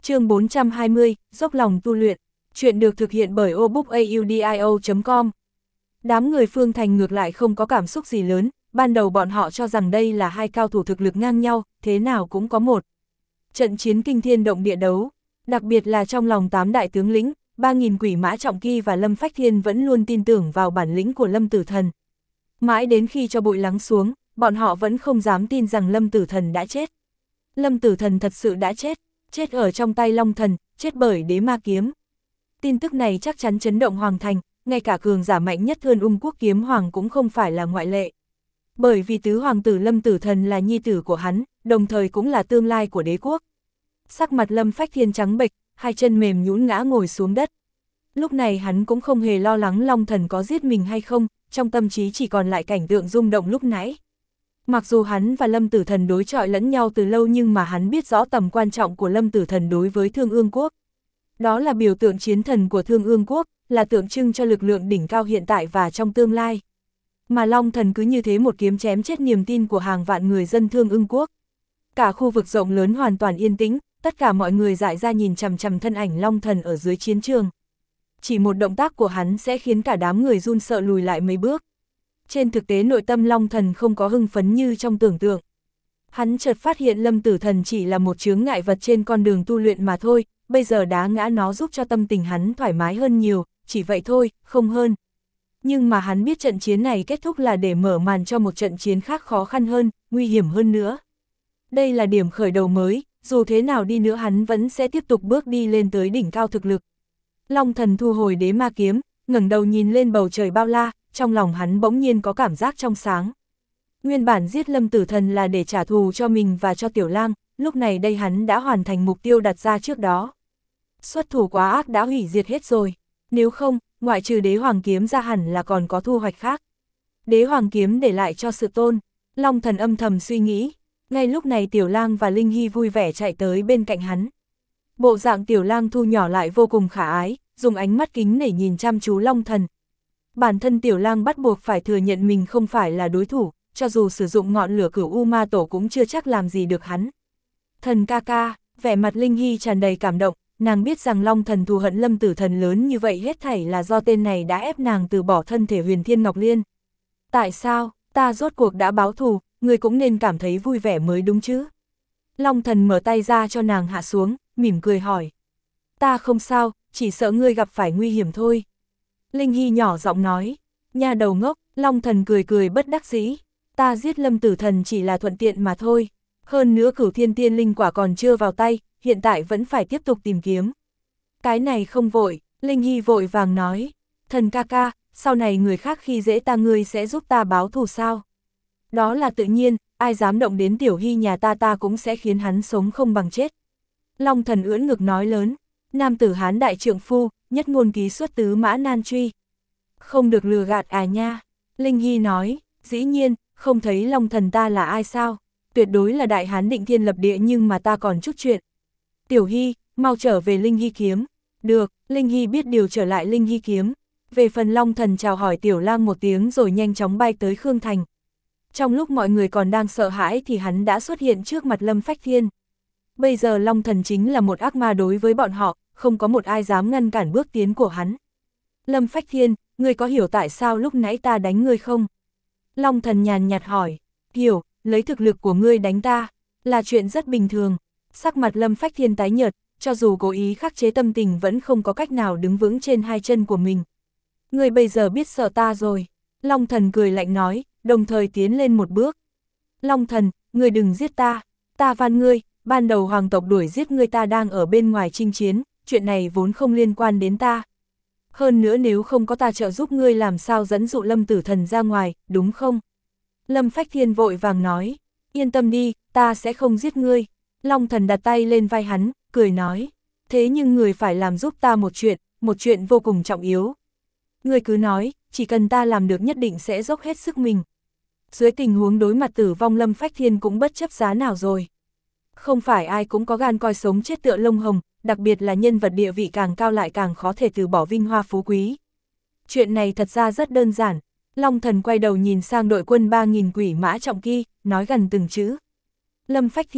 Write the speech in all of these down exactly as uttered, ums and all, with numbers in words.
Chương bốn trăm hai mươi, dốc lòng tu luyện. Chuyện được thực hiện bởi obookaudio chấm com. Đám người Phương Thành ngược lại không có cảm xúc gì lớn, ban đầu bọn họ cho rằng đây là hai cao thủ thực lực ngang nhau, thế nào cũng có một trận chiến kinh thiên động địa đấu, đặc biệt là trong lòng tám đại tướng lĩnh, ba nghìn quỷ mã trọng kỳ và Lâm Phách Thiên vẫn luôn tin tưởng vào bản lĩnh của Lâm Tử Thần. Mãi đến khi cho bụi lắng xuống, bọn họ vẫn không dám tin rằng Lâm Tử Thần đã chết. Lâm Tử Thần thật sự đã chết, chết ở trong tay Long Thần, chết bởi đế ma kiếm. Tin tức này chắc chắn chấn động Hoàng Thành, ngay cả cường giả mạnh nhất Thương Ung Quốc Kiếm Hoàng cũng không phải là ngoại lệ. Bởi vì tứ hoàng tử Lâm Tử Thần là nhi tử của hắn, đồng thời cũng là tương lai của đế quốc. Sắc mặt Lâm Phách Thiên trắng bệch, hai chân mềm nhũn ngã ngồi xuống đất. Lúc này hắn cũng không hề lo lắng Long Thần có giết mình hay không, trong tâm trí chỉ còn lại cảnh tượng rung động lúc nãy. Mặc dù hắn và Lâm Tử Thần đối chọi lẫn nhau từ lâu nhưng mà hắn biết rõ tầm quan trọng của Lâm Tử Thần đối với Thương Ương Quốc. Đó là biểu tượng chiến thần của Thương Ương Quốc, là tượng trưng cho lực lượng đỉnh cao hiện tại và trong tương lai. Mà Long Thần cứ như thế một kiếm chém chết niềm tin của hàng vạn người dân Thương Ương Quốc. Cả khu vực rộng lớn hoàn toàn yên tĩnh, tất cả mọi người dại ra nhìn chằm chằm thân ảnh Long Thần ở dưới chiến trường. Chỉ một động tác của hắn sẽ khiến cả đám người run sợ lùi lại mấy bước. Trên thực tế nội tâm Long Thần không có hưng phấn như trong tưởng tượng. Hắn chợt phát hiện Lâm Tử Thần chỉ là một chướng ngại vật trên con đường tu luyện mà thôi, bây giờ đá ngã nó giúp cho tâm tình hắn thoải mái hơn nhiều, chỉ vậy thôi, không hơn. Nhưng mà hắn biết trận chiến này kết thúc là để mở màn cho một trận chiến khác khó khăn hơn, nguy hiểm hơn nữa. Đây là điểm khởi đầu mới, dù thế nào đi nữa hắn vẫn sẽ tiếp tục bước đi lên tới đỉnh cao thực lực. Long Thần thu hồi đế ma kiếm, ngẩng đầu nhìn lên bầu trời bao la, trong lòng hắn bỗng nhiên có cảm giác trong sáng. Nguyên bản giết Lâm Tử Thần là để trả thù cho mình và cho Tiểu Lang, lúc này đây hắn đã hoàn thành mục tiêu đặt ra trước đó. Xuất thủ quá ác đã hủy diệt hết rồi, nếu không, ngoại trừ đế hoàng kiếm ra hẳn là còn có thu hoạch khác. Đế hoàng kiếm để lại cho sự tôn, Long Thần âm thầm suy nghĩ, ngay lúc này Tiểu Lang và Linh Hy vui vẻ chạy tới bên cạnh hắn. Bộ dạng Tiểu Lang thu nhỏ lại vô cùng khả ái, dùng ánh mắt kính để nhìn chăm chú Long Thần. Bản thân Tiểu Lang bắt buộc phải thừa nhận mình không phải là đối thủ, cho dù sử dụng ngọn lửa Cửu U Ma Tổ cũng chưa chắc làm gì được hắn. Thần ca ca, vẻ mặt Linh Hy tràn đầy cảm động, nàng biết rằng Long Thần thù hận Lâm Tử Thần lớn như vậy hết thảy là do tên này đã ép nàng từ bỏ thân thể Huyền Thiên Ngọc Liên. Tại sao, ta rốt cuộc đã báo thù, người cũng nên cảm thấy vui vẻ mới đúng chứ? Long Thần mở tay ra cho nàng hạ xuống, mỉm cười hỏi. Ta không sao, chỉ sợ ngươi gặp phải nguy hiểm thôi. Linh Hy nhỏ giọng nói, nha đầu ngốc, Long Thần cười cười bất đắc dĩ. Ta giết Lâm Tử Thần chỉ là thuận tiện mà thôi. Hơn nữa Cửu Thiên Tiên Linh quả còn chưa vào tay, hiện tại vẫn phải tiếp tục tìm kiếm. Cái này không vội, Linh Hy vội vàng nói. Thần ca ca, sau này người khác khi dễ ta ngươi sẽ giúp ta báo thù sao? Đó là tự nhiên, ai dám động đến Tiểu Hy nhà ta ta cũng sẽ khiến hắn sống không bằng chết. Long Thần ưỡn ngực nói lớn, nam tử Hán đại trượng phu, nhất ngôn ký xuất tứ mã nan truy. Không được lừa gạt à nha. Linh Hy nói, dĩ nhiên, không thấy Long Thần ta là ai sao? Tuyệt đối là đại hán định thiên lập địa nhưng mà ta còn chút chuyện. Tiểu Hy, mau trở về Linh Hy kiếm. Được, Linh Hy biết điều trở lại Linh Hy kiếm. Về phần Long Thần chào hỏi Tiểu Lang một tiếng rồi nhanh chóng bay tới Khương Thành. Trong lúc mọi người còn đang sợ hãi thì hắn đã xuất hiện trước mặt Lâm Phách Thiên. Bây giờ Long Thần chính là một ác ma đối với bọn họ, không có một ai dám ngăn cản bước tiến của hắn. Lâm Phách Thiên, ngươi có hiểu tại sao lúc nãy ta đánh ngươi không? Long Thần nhàn nhạt hỏi, hiểu, lấy thực lực của ngươi đánh ta, là chuyện rất bình thường. Sắc mặt Lâm Phách Thiên tái nhợt, cho dù cố ý khắc chế tâm tình vẫn không có cách nào đứng vững trên hai chân của mình. Ngươi bây giờ biết sợ ta rồi. Long Thần cười lạnh nói, đồng thời tiến lên một bước. Long Thần, ngươi đừng giết ta, ta van ngươi, ban đầu hoàng tộc đuổi giết ngươi ta đang ở bên ngoài chinh chiến, chuyện này vốn không liên quan đến ta. Hơn nữa nếu không có ta trợ giúp ngươi làm sao dẫn dụ Lâm Tử Thần ra ngoài, đúng không? Lâm Phách Thiên vội vàng nói, yên tâm đi, ta sẽ không giết ngươi. Long Thần đặt tay lên vai hắn, cười nói, thế nhưng người phải làm giúp ta một chuyện, một chuyện vô cùng trọng yếu. Ngươi cứ nói, chỉ cần ta làm được nhất định sẽ dốc hết sức mình. Dưới tình huống đối mặt tử vong Lâm Phách Thiên cũng bất chấp giá nào rồi. Không phải ai cũng có gan coi sống chết tựa lông hồng, đặc biệt là nhân vật địa vị càng cao lại càng khó thể từ bỏ vinh hoa phú quý. Chuyện này thật ra rất đơn giản. Long Thần quay đầu nhìn sang đội quân ba nghìn quỷ mã trọng kỳ, nói gần từng chữ. Lâm Phách Thiên,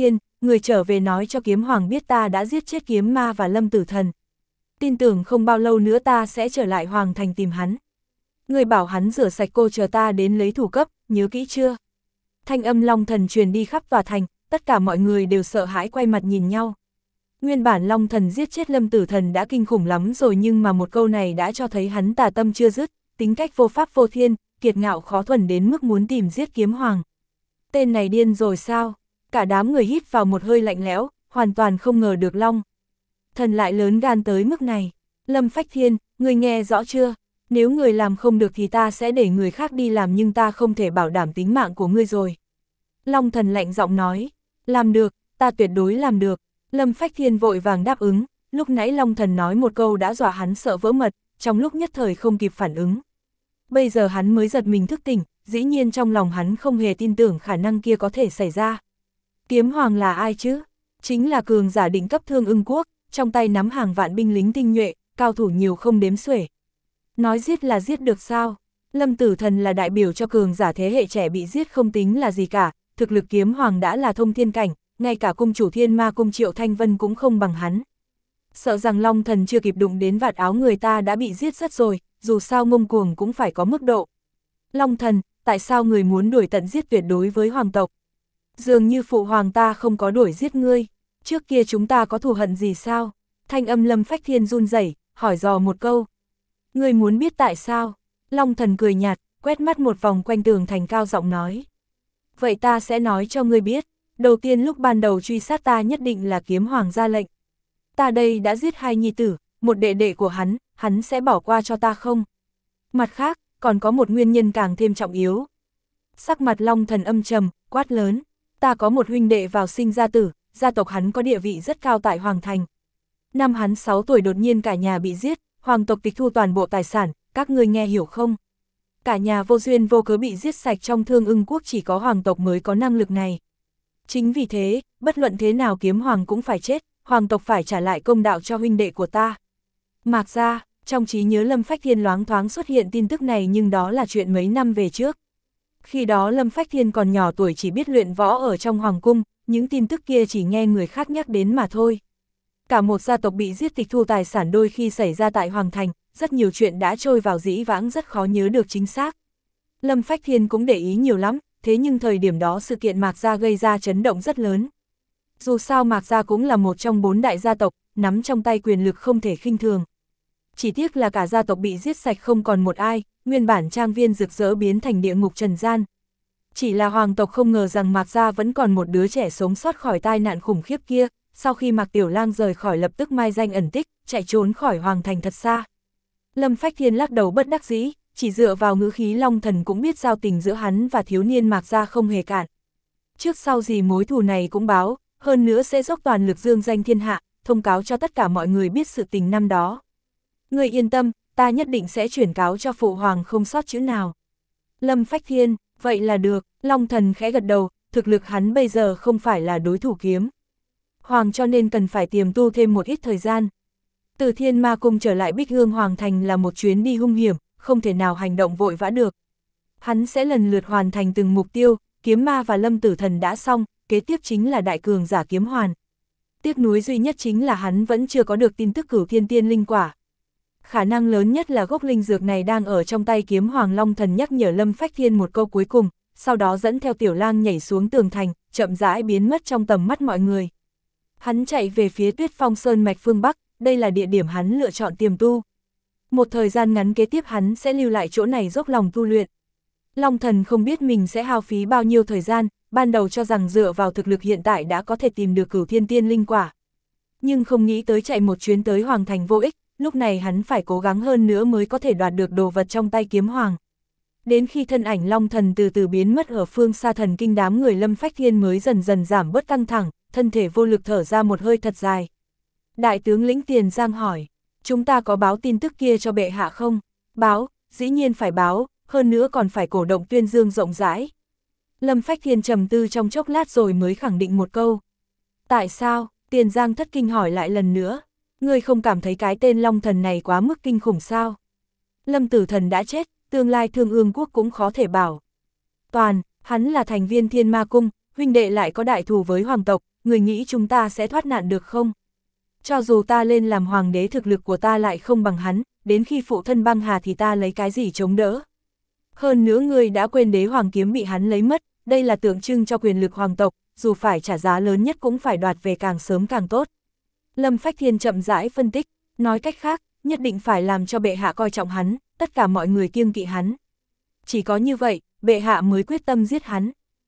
người trở về nói cho kiếm hoàng biết ta đã giết chết kiếm ma và Lâm Tử Thần. Tin tưởng không bao lâu nữa ta sẽ trở lại hoàng thành tìm hắn. Người bảo hắn rửa sạch cô chờ ta đến lấy thủ cấp, nhớ kỹ chưa? Thanh âm Long Thần truyền đi khắp tòa thành, tất cả mọi người đều sợ hãi quay mặt nhìn nhau. Nguyên bản Long Thần giết chết Lâm Tử Thần đã kinh khủng lắm rồi, nhưng mà một câu này đã cho thấy hắn tà tâm chưa dứt, tính cách vô pháp vô thiên, kiệt ngạo khó thuần đến mức muốn tìm giết kiếm hoàng. Tên này điên rồi sao? Cả đám người hít vào một hơi lạnh lẽo, hoàn toàn không ngờ được Long Thần lại lớn gan tới mức này. Lâm Phách Thiên, người nghe rõ chưa? Nếu người làm không được thì ta sẽ để người khác đi làm, nhưng ta không thể bảo đảm tính mạng của ngươi rồi. Long Thần lạnh giọng nói, làm được, ta tuyệt đối làm được. Lâm Phách Thiên vội vàng đáp ứng, lúc nãy Long Thần nói một câu đã dọa hắn sợ vỡ mật, trong lúc nhất thời không kịp phản ứng. Bây giờ hắn mới giật mình thức tỉnh, dĩ nhiên trong lòng hắn không hề tin tưởng khả năng kia có thể xảy ra. Kiếm hoàng là ai chứ? Chính là cường giả đỉnh cấp Thương Ưng Quốc, trong tay nắm hàng vạn binh lính tinh nhuệ, cao thủ nhiều không đếm xuể. Nói giết là giết được sao? Lâm Tử Thần là đại biểu cho cường giả thế hệ trẻ, bị giết không tính là gì cả, thực lực kiếm hoàng đã là thông thiên cảnh, ngay cả cung chủ Thiên Ma Cung Triệu Thanh Vân cũng không bằng hắn. Sợ rằng Long Thần chưa kịp đụng đến vạt áo người ta đã bị giết rất rồi, dù sao ngông cuồng cũng phải có mức độ. Long Thần, tại sao người muốn đuổi tận giết tuyệt đối với hoàng tộc? Dường như phụ hoàng ta không có đuổi giết ngươi, trước kia chúng ta có thù hận gì sao? Thanh âm Lâm Phách Thiên run rẩy, hỏi dò một câu. Ngươi muốn biết tại sao? Long Thần cười nhạt, quét mắt một vòng quanh tường thành, cao giọng nói. Vậy ta sẽ nói cho ngươi biết, đầu tiên lúc ban đầu truy sát ta nhất định là kiếm hoàng ra lệnh. Ta đây đã giết hai nhi tử, một đệ đệ của hắn, hắn sẽ bỏ qua cho ta không? Mặt khác, còn có một nguyên nhân càng thêm trọng yếu. Sắc mặt Long Thần âm trầm, quát lớn. Ta có một huynh đệ vào sinh ra tử, gia tộc hắn có địa vị rất cao tại Hoàng Thành. Năm hắn sáu tuổi đột nhiên cả nhà bị giết, hoàng tộc tịch thu toàn bộ tài sản, các ngươi nghe hiểu không? Cả nhà vô duyên vô cớ bị giết sạch, trong Thương Ưng Quốc chỉ có hoàng tộc mới có năng lực này. Chính vì thế, bất luận thế nào kiếm hoàng cũng phải chết, hoàng tộc phải trả lại công đạo cho huynh đệ của ta. Mạc ra, trong trí nhớ Lâm Phách Thiên loáng thoáng xuất hiện tin tức này, nhưng đó là chuyện mấy năm về trước. Khi đó Lâm Phách Thiên còn nhỏ tuổi, chỉ biết luyện võ ở trong hoàng cung, những tin tức kia chỉ nghe người khác nhắc đến mà thôi. Cả một gia tộc bị giết, tịch thu tài sản đôi khi xảy ra tại Hoàng Thành, rất nhiều chuyện đã trôi vào dĩ vãng, rất khó nhớ được chính xác. Lâm Phách Thiên cũng để ý nhiều lắm, thế nhưng thời điểm đó sự kiện Mạc Gia gây ra chấn động rất lớn. Dù sao Mạc Gia cũng là một trong bốn đại gia tộc, nắm trong tay quyền lực không thể khinh thường. Chỉ tiếc là cả gia tộc bị giết sạch không còn một ai, nguyên bản trang viên rực rỡ biến thành địa ngục trần gian. Chỉ là hoàng tộc không ngờ rằng Mạc Gia vẫn còn một đứa trẻ sống sót khỏi tai nạn khủng khiếp kia, sau khi Mạc Tiểu Lang rời khỏi lập tức mai danh ẩn tích, chạy trốn khỏi Hoàng Thành thật xa. Lâm Phách Thiên lắc đầu bất đắc dĩ, chỉ dựa vào ngữ khí Long Thần cũng biết giao tình giữa hắn và thiếu niên Mạc Gia không hề cạn. Trước sau gì mối thù này cũng báo, hơn nữa sẽ dốc toàn lực dương danh thiên hạ, thông cáo cho tất cả mọi người biết sự tình năm đó. Người yên tâm, ta nhất định sẽ chuyển cáo cho phụ hoàng không sót chữ nào. Lâm Phách Thiên, vậy là được, Long Thần khẽ gật đầu, thực lực hắn bây giờ không phải là đối thủ kiếm hoàng, cho nên cần phải tiềm tu thêm một ít thời gian. Từ Thiên Ma Cung trở lại Bích Hương Hoàng Thành là một chuyến đi hung hiểm, không thể nào hành động vội vã được. Hắn sẽ lần lượt hoàn thành từng mục tiêu, kiếm ma và Lâm Tử Thần đã xong, kế tiếp chính là đại cường giả kiếm hoàn. Tiếc nuối duy nhất chính là hắn vẫn chưa có được tin tức Cửu Thiên Tiên Linh Quả. Khả năng lớn nhất là gốc linh dược này đang ở trong tay kiếm hoàng. Long Thần nhắc nhở Lâm Phách Thiên một câu cuối cùng, sau đó dẫn theo Tiểu Lang nhảy xuống tường thành, chậm rãi biến mất trong tầm mắt mọi người. Hắn chạy về phía Tuyết Phong Sơn mạch phương Bắc, đây là địa điểm hắn lựa chọn tiềm tu. Một thời gian ngắn kế tiếp hắn sẽ lưu lại chỗ này dốc lòng tu luyện. Long Thần không biết mình sẽ hao phí bao nhiêu thời gian, ban đầu cho rằng dựa vào thực lực hiện tại đã có thể tìm được Cửu Thiên Tiên Linh Quả. Nhưng không nghĩ tới chạy một chuyến tới Hoàng Thành vô ích, lúc này hắn phải cố gắng hơn nữa mới có thể đoạt được đồ vật trong tay kiếm hoàng. Đến khi thân ảnh Long Thần từ từ biến mất ở phương xa, thần kinh đám người Lâm Phách Thiên mới dần dần giảm bớt căng thẳng, thân thể vô lực thở ra một hơi thật dài. Đại tướng lĩnh Tiền Giang hỏi, chúng ta có báo tin tức kia cho bệ hạ không? Báo, dĩ nhiên phải báo, hơn nữa còn phải cổ động tuyên dương rộng rãi. Lâm Phách Thiên trầm tư trong chốc lát rồi mới khẳng định một câu. Tại sao? Tiền Giang thất kinh hỏi lại lần nữa. Ngươi không cảm thấy cái tên Long Thần này quá mức kinh khủng sao? Lâm Tử Thần đã chết, tương lai Thương Ương Quốc cũng khó thể bảo toàn, hắn là thành viên Thiên Ma Cung, huynh đệ lại có đại thù với hoàng tộc, người nghĩ chúng ta sẽ thoát nạn được không? Cho dù ta lên làm hoàng đế thực lực của ta lại không bằng hắn, đến khi phụ thân băng hà thì ta lấy cái gì chống đỡ? Hơn nữa ngươi đã quên đế hoàng kiếm bị hắn lấy mất, đây là tượng trưng cho quyền lực hoàng tộc, dù phải trả giá lớn nhất cũng phải đoạt về càng sớm càng tốt. Lâm Phách Thiên chậm rãi phân tích, nói cách khác, nhất định phải làm cho bệ hạ coi trọng hắn, tất cả mọi người kiêng kỵ hắn. Chỉ có như vậy, bệ hạ mới quyết tâm giết hắn.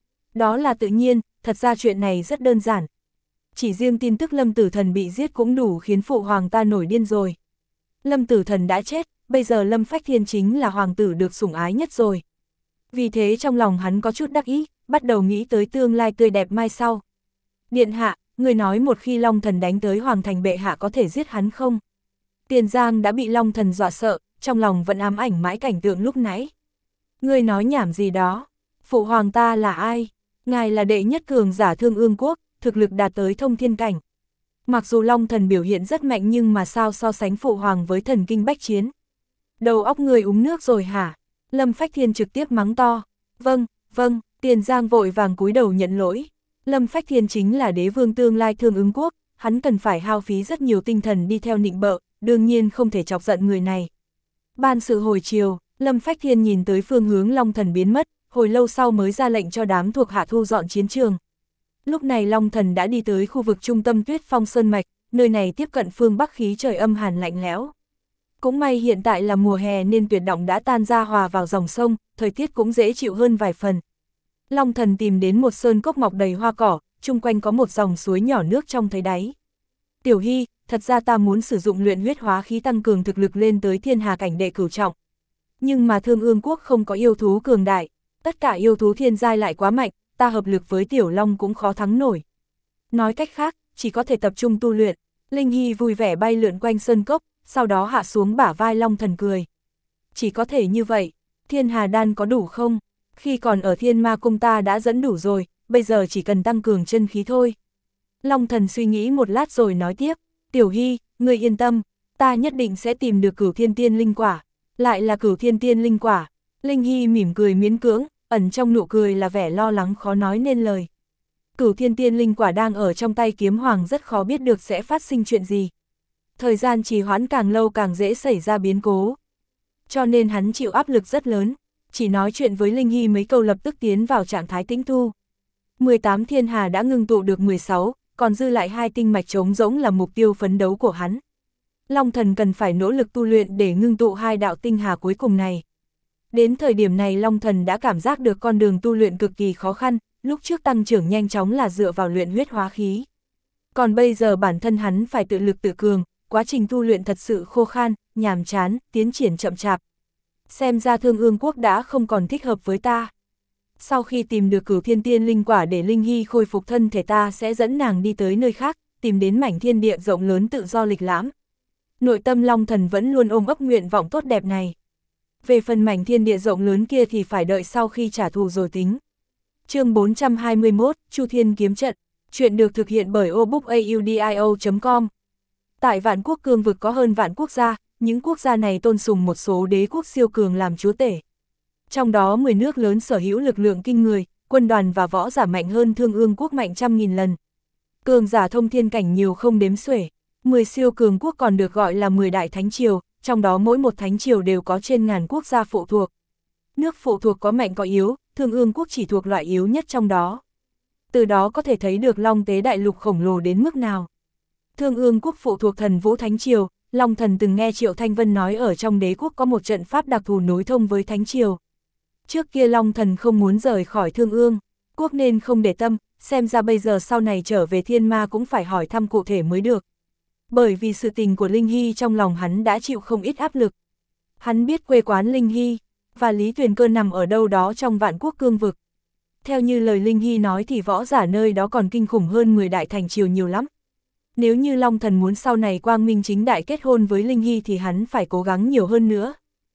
Đó là tự nhiên, thật ra chuyện này rất đơn giản. Chỉ riêng tin tức Lâm Tử Thần bị giết cũng đủ khiến phụ hoàng ta nổi điên rồi. Lâm Tử Thần đã chết, bây giờ Lâm Phách Thiên chính là hoàng tử được sủng ái nhất rồi. Vì thế trong lòng hắn có chút đắc ý, bắt đầu nghĩ tới tương lai tươi đẹp mai sau. Điện hạ, người nói một khi Long Thần đánh tới hoàng thành bệ hạ có thể giết hắn không? Tiền Giang đã bị Long Thần dọa sợ, trong lòng vẫn ám ảnh mãi cảnh tượng lúc nãy. Người nói nhảm gì đó? Phụ hoàng ta là ai? Ngài là đệ nhất cường giả Thương Ương Quốc, thực lực đạt tới thông thiên cảnh. Mặc dù Long Thần biểu hiện rất mạnh nhưng mà sao so sánh phụ hoàng với thần kinh bách chiến? Đầu óc người uống nước rồi hả? Lâm Phách Thiên trực tiếp mắng to. Vâng, vâng, Tiền Giang vội vàng cúi đầu nhận lỗi. Lâm Phách Thiên chính là đế vương tương lai Thương Ương Quốc, hắn cần phải hao phí rất nhiều tinh thần đi theo nịnh bợ, đương nhiên không thể chọc giận người này. Ban sự hồi chiều, Lâm Phách Thiên nhìn tới phương hướng Long Thần biến mất, hồi lâu sau mới ra lệnh cho đám thuộc hạ thu dọn chiến trường. Lúc này Long Thần đã đi tới khu vực trung tâm Tuyết Phong Sơn Mạch, nơi này tiếp cận phương Bắc khí trời âm hàn lạnh lẽo. Cũng may hiện tại là mùa hè nên tuyệt động đã tan ra hòa vào dòng sông, thời tiết cũng dễ chịu hơn vài phần. Long Thần tìm đến một sơn cốc mọc đầy hoa cỏ, chung quanh có một dòng suối nhỏ nước trong thấy đáy. Tiểu Hy, thật ra ta muốn sử dụng luyện huyết hóa khí tăng cường thực lực lên tới thiên hà cảnh đệ cửu trọng. Nhưng mà Thương Ương Quốc không có yêu thú cường đại, tất cả yêu thú thiên giai lại quá mạnh, ta hợp lực với Tiểu Long cũng khó thắng nổi. Nói cách khác, chỉ có thể tập trung tu luyện. Linh Hy vui vẻ bay lượn quanh sơn cốc, sau đó hạ xuống bả vai Long Thần cười. Chỉ có thể như vậy, thiên hà đan có đủ không? Khi còn ở thiên ma cung ta đã dẫn đủ rồi, bây giờ chỉ cần tăng cường chân khí thôi. Long Thần suy nghĩ một lát rồi nói tiếp, Tiểu Hy, ngươi yên tâm, ta nhất định sẽ tìm được cửu thiên tiên linh quả. Lại là cửu thiên tiên linh quả. Linh Hy mỉm cười miễn cưỡng, ẩn trong nụ cười là vẻ lo lắng khó nói nên lời. Cửu thiên tiên linh quả đang ở trong tay kiếm hoàng rất khó biết được sẽ phát sinh chuyện gì. Thời gian trì hoãn càng lâu càng dễ xảy ra biến cố. Cho nên hắn chịu áp lực rất lớn, chỉ nói chuyện với Linh Hy mấy câu lập tức tiến vào trạng thái tĩnh thu. mười tám thiên hà đã ngưng tụ được mười sáu, còn dư lại hai tinh mạch trống rỗng là mục tiêu phấn đấu của hắn. Long Thần cần phải nỗ lực tu luyện để ngưng tụ hai đạo tinh hà cuối cùng này. Đến thời điểm này Long Thần đã cảm giác được con đường tu luyện cực kỳ khó khăn, lúc trước tăng trưởng nhanh chóng là dựa vào luyện huyết hóa khí. Còn bây giờ bản thân hắn phải tự lực tự cường, quá trình tu luyện thật sự khô khan, nhàm chán, tiến triển chậm chạp. Xem ra Thương Ương Quốc đã không còn thích hợp với ta. Sau khi tìm được cửu thiên tiên linh quả để Linh Hy khôi phục thân thể ta sẽ dẫn nàng đi tới nơi khác, tìm đến mảnh thiên địa rộng lớn tự do lịch lãm. Nội tâm Long Thần vẫn luôn ôm ấp nguyện vọng tốt đẹp này. Về phần mảnh thiên địa rộng lớn kia thì phải đợi sau khi trả thù rồi tính. Chương bốn trăm hai mươi mốt, Chu Thiên Kiếm Trận. Chuyện được thực hiện bởi obookaudio chấm com. Tại Vạn Quốc cương vực có hơn vạn quốc gia, những quốc gia này tôn sùng một số đế quốc siêu cường làm chúa tể. Trong đó mười nước lớn sở hữu lực lượng kinh người, quân đoàn và võ giả mạnh hơn Thương Ương Quốc mạnh trăm nghìn lần. Cường giả thông thiên cảnh nhiều không đếm xuể. mười siêu cường quốc còn được gọi là mười đại thánh triều, trong đó mỗi một thánh triều đều có trên ngàn quốc gia phụ thuộc. Nước phụ thuộc có mạnh có yếu, Thương Ương Quốc chỉ thuộc loại yếu nhất trong đó. Từ đó có thể thấy được Long Tế đại lục khổng lồ đến mức nào. Thương Ương Quốc phụ thuộc Thần Vũ Thánh Triều, Long Thần từng nghe Triệu Thanh Vân nói ở trong đế quốc có một trận pháp đặc thù nối thông với Thánh Triều. Trước kia Long Thần không muốn rời khỏi Thương Ương Quốc nên không để tâm, xem ra bây giờ sau này trở về Thiên Ma cũng phải hỏi thăm cụ thể mới được. Bởi vì sự tình của Linh Hy trong lòng hắn đã chịu không ít áp lực. Hắn biết quê quán Linh Hy và Lý Tuyền Cơ nằm ở đâu đó trong Vạn Quốc cương vực. Theo như lời Linh Hy nói thì võ giả nơi đó còn kinh khủng hơn mười đại thành triều nhiều lắm. Nếu như Long Thần muốn sau này quang minh chính đại kết hôn với Linh Hy thì hắn phải cố gắng nhiều hơn nữa.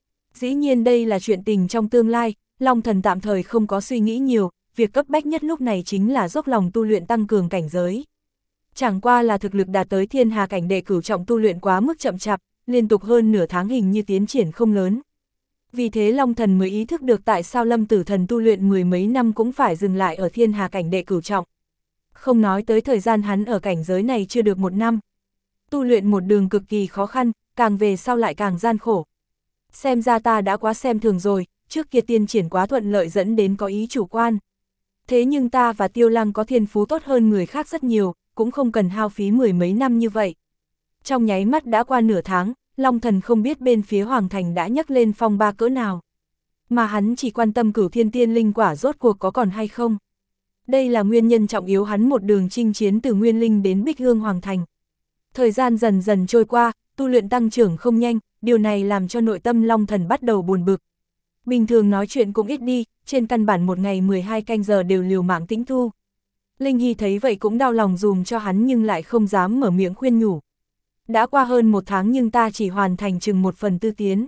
Dĩ nhiên đây là chuyện tình trong tương lai, Long Thần tạm thời không có suy nghĩ nhiều, việc cấp bách nhất lúc này chính là dốc lòng tu luyện tăng cường cảnh giới. Chẳng qua là thực lực đạt tới thiên hà cảnh đệ cửu trọng tu luyện quá mức chậm chạp, liên tục hơn nửa tháng hình như tiến triển không lớn. Vì thế Long Thần mới ý thức được tại sao Lâm Tử Thần tu luyện mười mấy năm cũng phải dừng lại ở thiên hà cảnh đệ cửu trọng. Không nói tới thời gian hắn ở cảnh giới này chưa được một năm. Tu luyện một đường cực kỳ khó khăn, càng về sau lại càng gian khổ. Xem ra ta đã quá xem thường rồi, trước kia tiên triển quá thuận lợi dẫn đến có ý chủ quan. Thế nhưng ta và Tiêu Lăng có thiên phú tốt hơn người khác rất nhiều, cũng không cần hao phí mười mấy năm như vậy. Trong nháy mắt đã qua nửa tháng, Long Thần không biết bên phía Hoàng Thành đã nhắc lên phong ba cỡ nào. Mà hắn chỉ quan tâm Cửu Thiên Tiên Linh quả rốt cuộc có còn hay không. Đây là nguyên nhân trọng yếu hắn một đường chinh chiến từ Nguyên Linh đến Bích Hương Hoàng Thành. Thời gian dần dần trôi qua, tu luyện tăng trưởng không nhanh, điều này làm cho nội tâm Long Thần bắt đầu buồn bực. Bình thường nói chuyện cũng ít đi, trên căn bản một ngày mười hai canh giờ đều liều mạng tĩnh thu. Linh Hy thấy vậy cũng đau lòng dùm cho hắn nhưng lại không dám mở miệng khuyên nhủ. Đã qua hơn một tháng nhưng ta chỉ hoàn thành chừng một phần tư tiến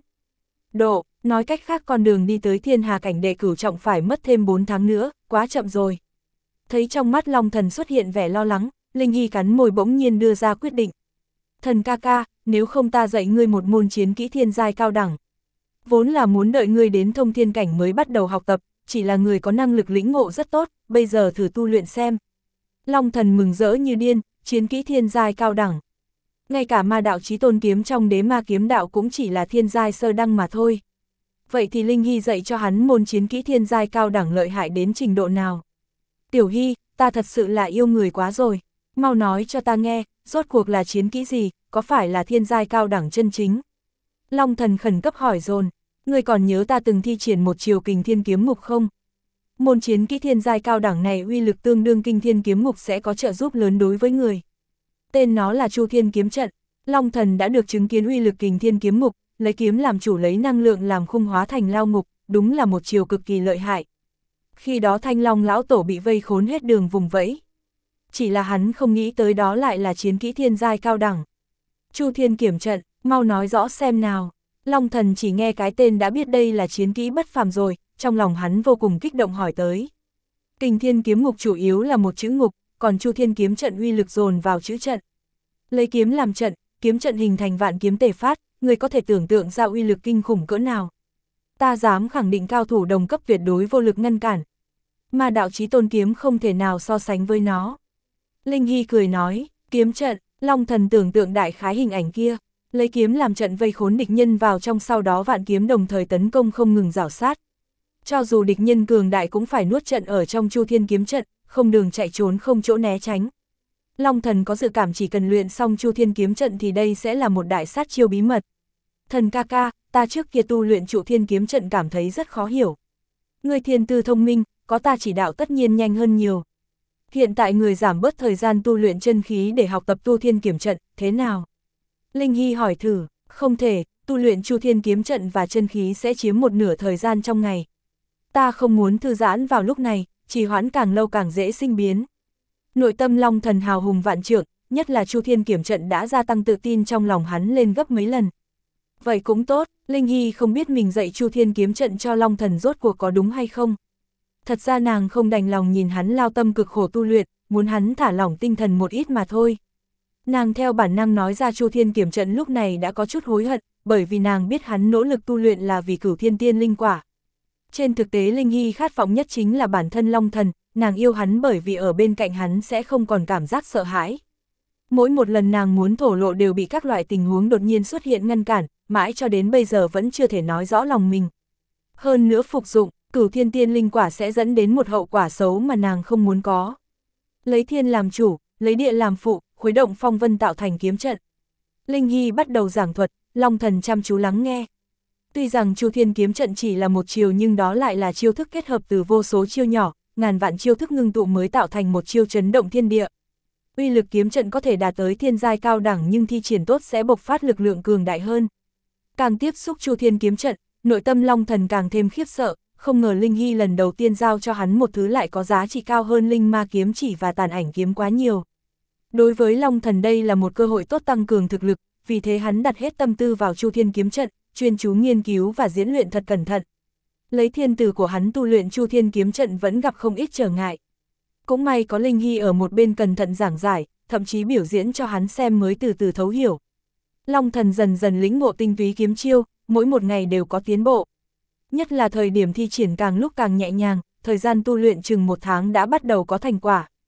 độ, nói cách khác con đường đi tới thiên hà cảnh đệ cửu trọng phải mất thêm bốn tháng nữa, quá chậm rồi. Thấy trong mắt Long Thần xuất hiện vẻ lo lắng, Linh Hy cắn môi bỗng nhiên đưa ra quyết định. Thần ca ca, nếu không ta dạy ngươi một môn chiến kỹ thiên giai cao đẳng. Vốn là muốn đợi ngươi đến thông thiên cảnh mới bắt đầu học tập, chỉ là người có năng lực lĩnh ngộ rất tốt, bây giờ thử tu luyện xem. Long Thần mừng rỡ như điên, chiến kỹ thiên giai cao đẳng. Ngay cả ma đạo chí tôn kiếm trong đế ma kiếm đạo cũng chỉ là thiên giai sơ đăng mà thôi. Vậy thì Linh Hy dạy cho hắn môn chiến kỹ thiên giai cao đẳng lợi hại đến trình độ nào? Tiểu Hy, ta thật sự là yêu người quá rồi. Mau nói cho ta nghe, rốt cuộc là chiến kỹ gì, có phải là thiên giai cao đẳng chân chính? Long Thần khẩn cấp hỏi dồn, ngươi còn nhớ ta từng thi triển một chiều kình thiên kiếm ngục không? Môn chiến kỹ thiên giai cao đẳng này uy lực tương đương kinh thiên kiếm ngục sẽ có trợ giúp lớn đối với người. Tên nó là Chu Thiên kiếm trận, Long Thần đã được chứng kiến uy lực kình thiên kiếm ngục, lấy kiếm làm chủ lấy năng lượng làm khung hóa thành lao ngục, đúng là một chiều cực kỳ lợi hại. Khi đó Thanh Long lão tổ bị vây khốn hết đường vùng vẫy. Chỉ là hắn không nghĩ tới đó lại là chiến kỹ thiên giai cao đẳng. Chu Thiên kiếm trận, mau nói rõ xem nào. Long Thần chỉ nghe cái tên đã biết đây là chiến kỹ bất phàm rồi, trong lòng hắn vô cùng kích động hỏi tới. Kình thiên kiếm ngục chủ yếu là một chữ ngục, còn Chu Thiên kiếm trận uy lực dồn vào chữ trận. Lấy kiếm làm trận, kiếm trận hình thành vạn kiếm tề phát, người có thể tưởng tượng ra uy lực kinh khủng cỡ nào. Ta dám khẳng định cao thủ đồng cấp tuyệt đối vô lực ngăn cản. Mà đạo chí tôn kiếm không thể nào so sánh với nó. Linh Hy cười nói, kiếm trận, Long Thần tưởng tượng đại khái hình ảnh kia, lấy kiếm làm trận vây khốn địch nhân vào trong, sau đó vạn kiếm đồng thời tấn công không ngừng rảo sát. Cho dù địch nhân cường đại cũng phải nuốt trận ở trong Chu Thiên kiếm trận, không đường chạy trốn không chỗ né tránh. Long Thần có dự cảm chỉ cần luyện xong Chu Thiên kiếm trận thì đây sẽ là một đại sát chiêu bí mật. Thần ca ca, ta trước kia tu luyện Chu Thiên kiếm trận cảm thấy rất khó hiểu. Người thiên tư thông minh, có ta chỉ đạo tất nhiên nhanh hơn nhiều. Hiện tại người giảm bớt thời gian tu luyện chân khí để học tập tu thiên kiếm trận, thế nào? Linh Hy hỏi thử, không thể, tu luyện Chu Thiên kiếm trận và chân khí sẽ chiếm một nửa thời gian trong ngày. Ta không muốn thư giãn vào lúc này, trì hoãn càng lâu càng dễ sinh biến. Nội tâm Long Thần hào hùng vạn trượng, nhất là Chu Thiên kiếm trận đã gia tăng tự tin trong lòng hắn lên gấp mấy lần. Vậy cũng tốt, Linh Hy không biết mình dạy Chu Thiên kiếm trận cho Long Thần rốt cuộc có đúng hay không. Thật ra nàng không đành lòng nhìn hắn lao tâm cực khổ tu luyện, muốn hắn thả lỏng tinh thần một ít mà thôi. Nàng theo bản năng nói ra Chu Thiên kiếm trận lúc này đã có chút hối hận, bởi vì nàng biết hắn nỗ lực tu luyện là vì Cửu Thiên Tiên Linh quả. Trên thực tế Linh Hy khát vọng nhất chính là bản thân Long Thần, nàng yêu hắn bởi vì ở bên cạnh hắn sẽ không còn cảm giác sợ hãi. Mỗi một lần nàng muốn thổ lộ đều bị các loại tình huống đột nhiên xuất hiện ngăn cản, mãi cho đến bây giờ vẫn chưa thể nói rõ lòng mình. Hơn nữa phục dụng Cửu Thiên Tiên Linh quả sẽ dẫn đến một hậu quả xấu mà nàng không muốn có. Lấy thiên làm chủ, lấy địa làm phụ, khuấy động phong vân tạo thành kiếm trận. Linh Hy bắt đầu giảng thuật, Long Thần chăm chú lắng nghe. Tuy rằng Chu Thiên kiếm trận chỉ là một chiều nhưng đó lại là chiêu thức kết hợp từ vô số chiêu nhỏ, ngàn vạn chiêu thức ngưng tụ mới tạo thành một chiêu chấn động thiên địa. Uy lực kiếm trận có thể đạt tới thiên giai cao đẳng nhưng thi triển tốt sẽ bộc phát lực lượng cường đại hơn. Càng tiếp xúc Chu Thiên kiếm trận, nội tâm Long Thần càng thêm khiếp sợ, không ngờ Linh Hy lần đầu tiên giao cho hắn một thứ lại có giá trị cao hơn linh ma kiếm chỉ và tàn ảnh kiếm quá nhiều. Đối với Long Thần đây là một cơ hội tốt tăng cường thực lực, vì thế hắn đặt hết tâm tư vào Chu Thiên kiếm trận, chuyên chú nghiên cứu và diễn luyện thật cẩn thận. Lấy thiên từ của hắn tu luyện Chu Thiên kiếm trận vẫn gặp không ít trở ngại. Cũng may có Linh Hy ở một bên cẩn thận giảng giải, thậm chí biểu diễn cho hắn xem mới từ từ thấu hiểu. Long Thần dần dần lĩnh ngộ tinh túy kiếm chiêu, mỗi một ngày đều có tiến bộ. Nhất là thời điểm thi triển càng lúc càng nhẹ nhàng, thời gian tu luyện chừng một tháng đã bắt đầu có thành quả.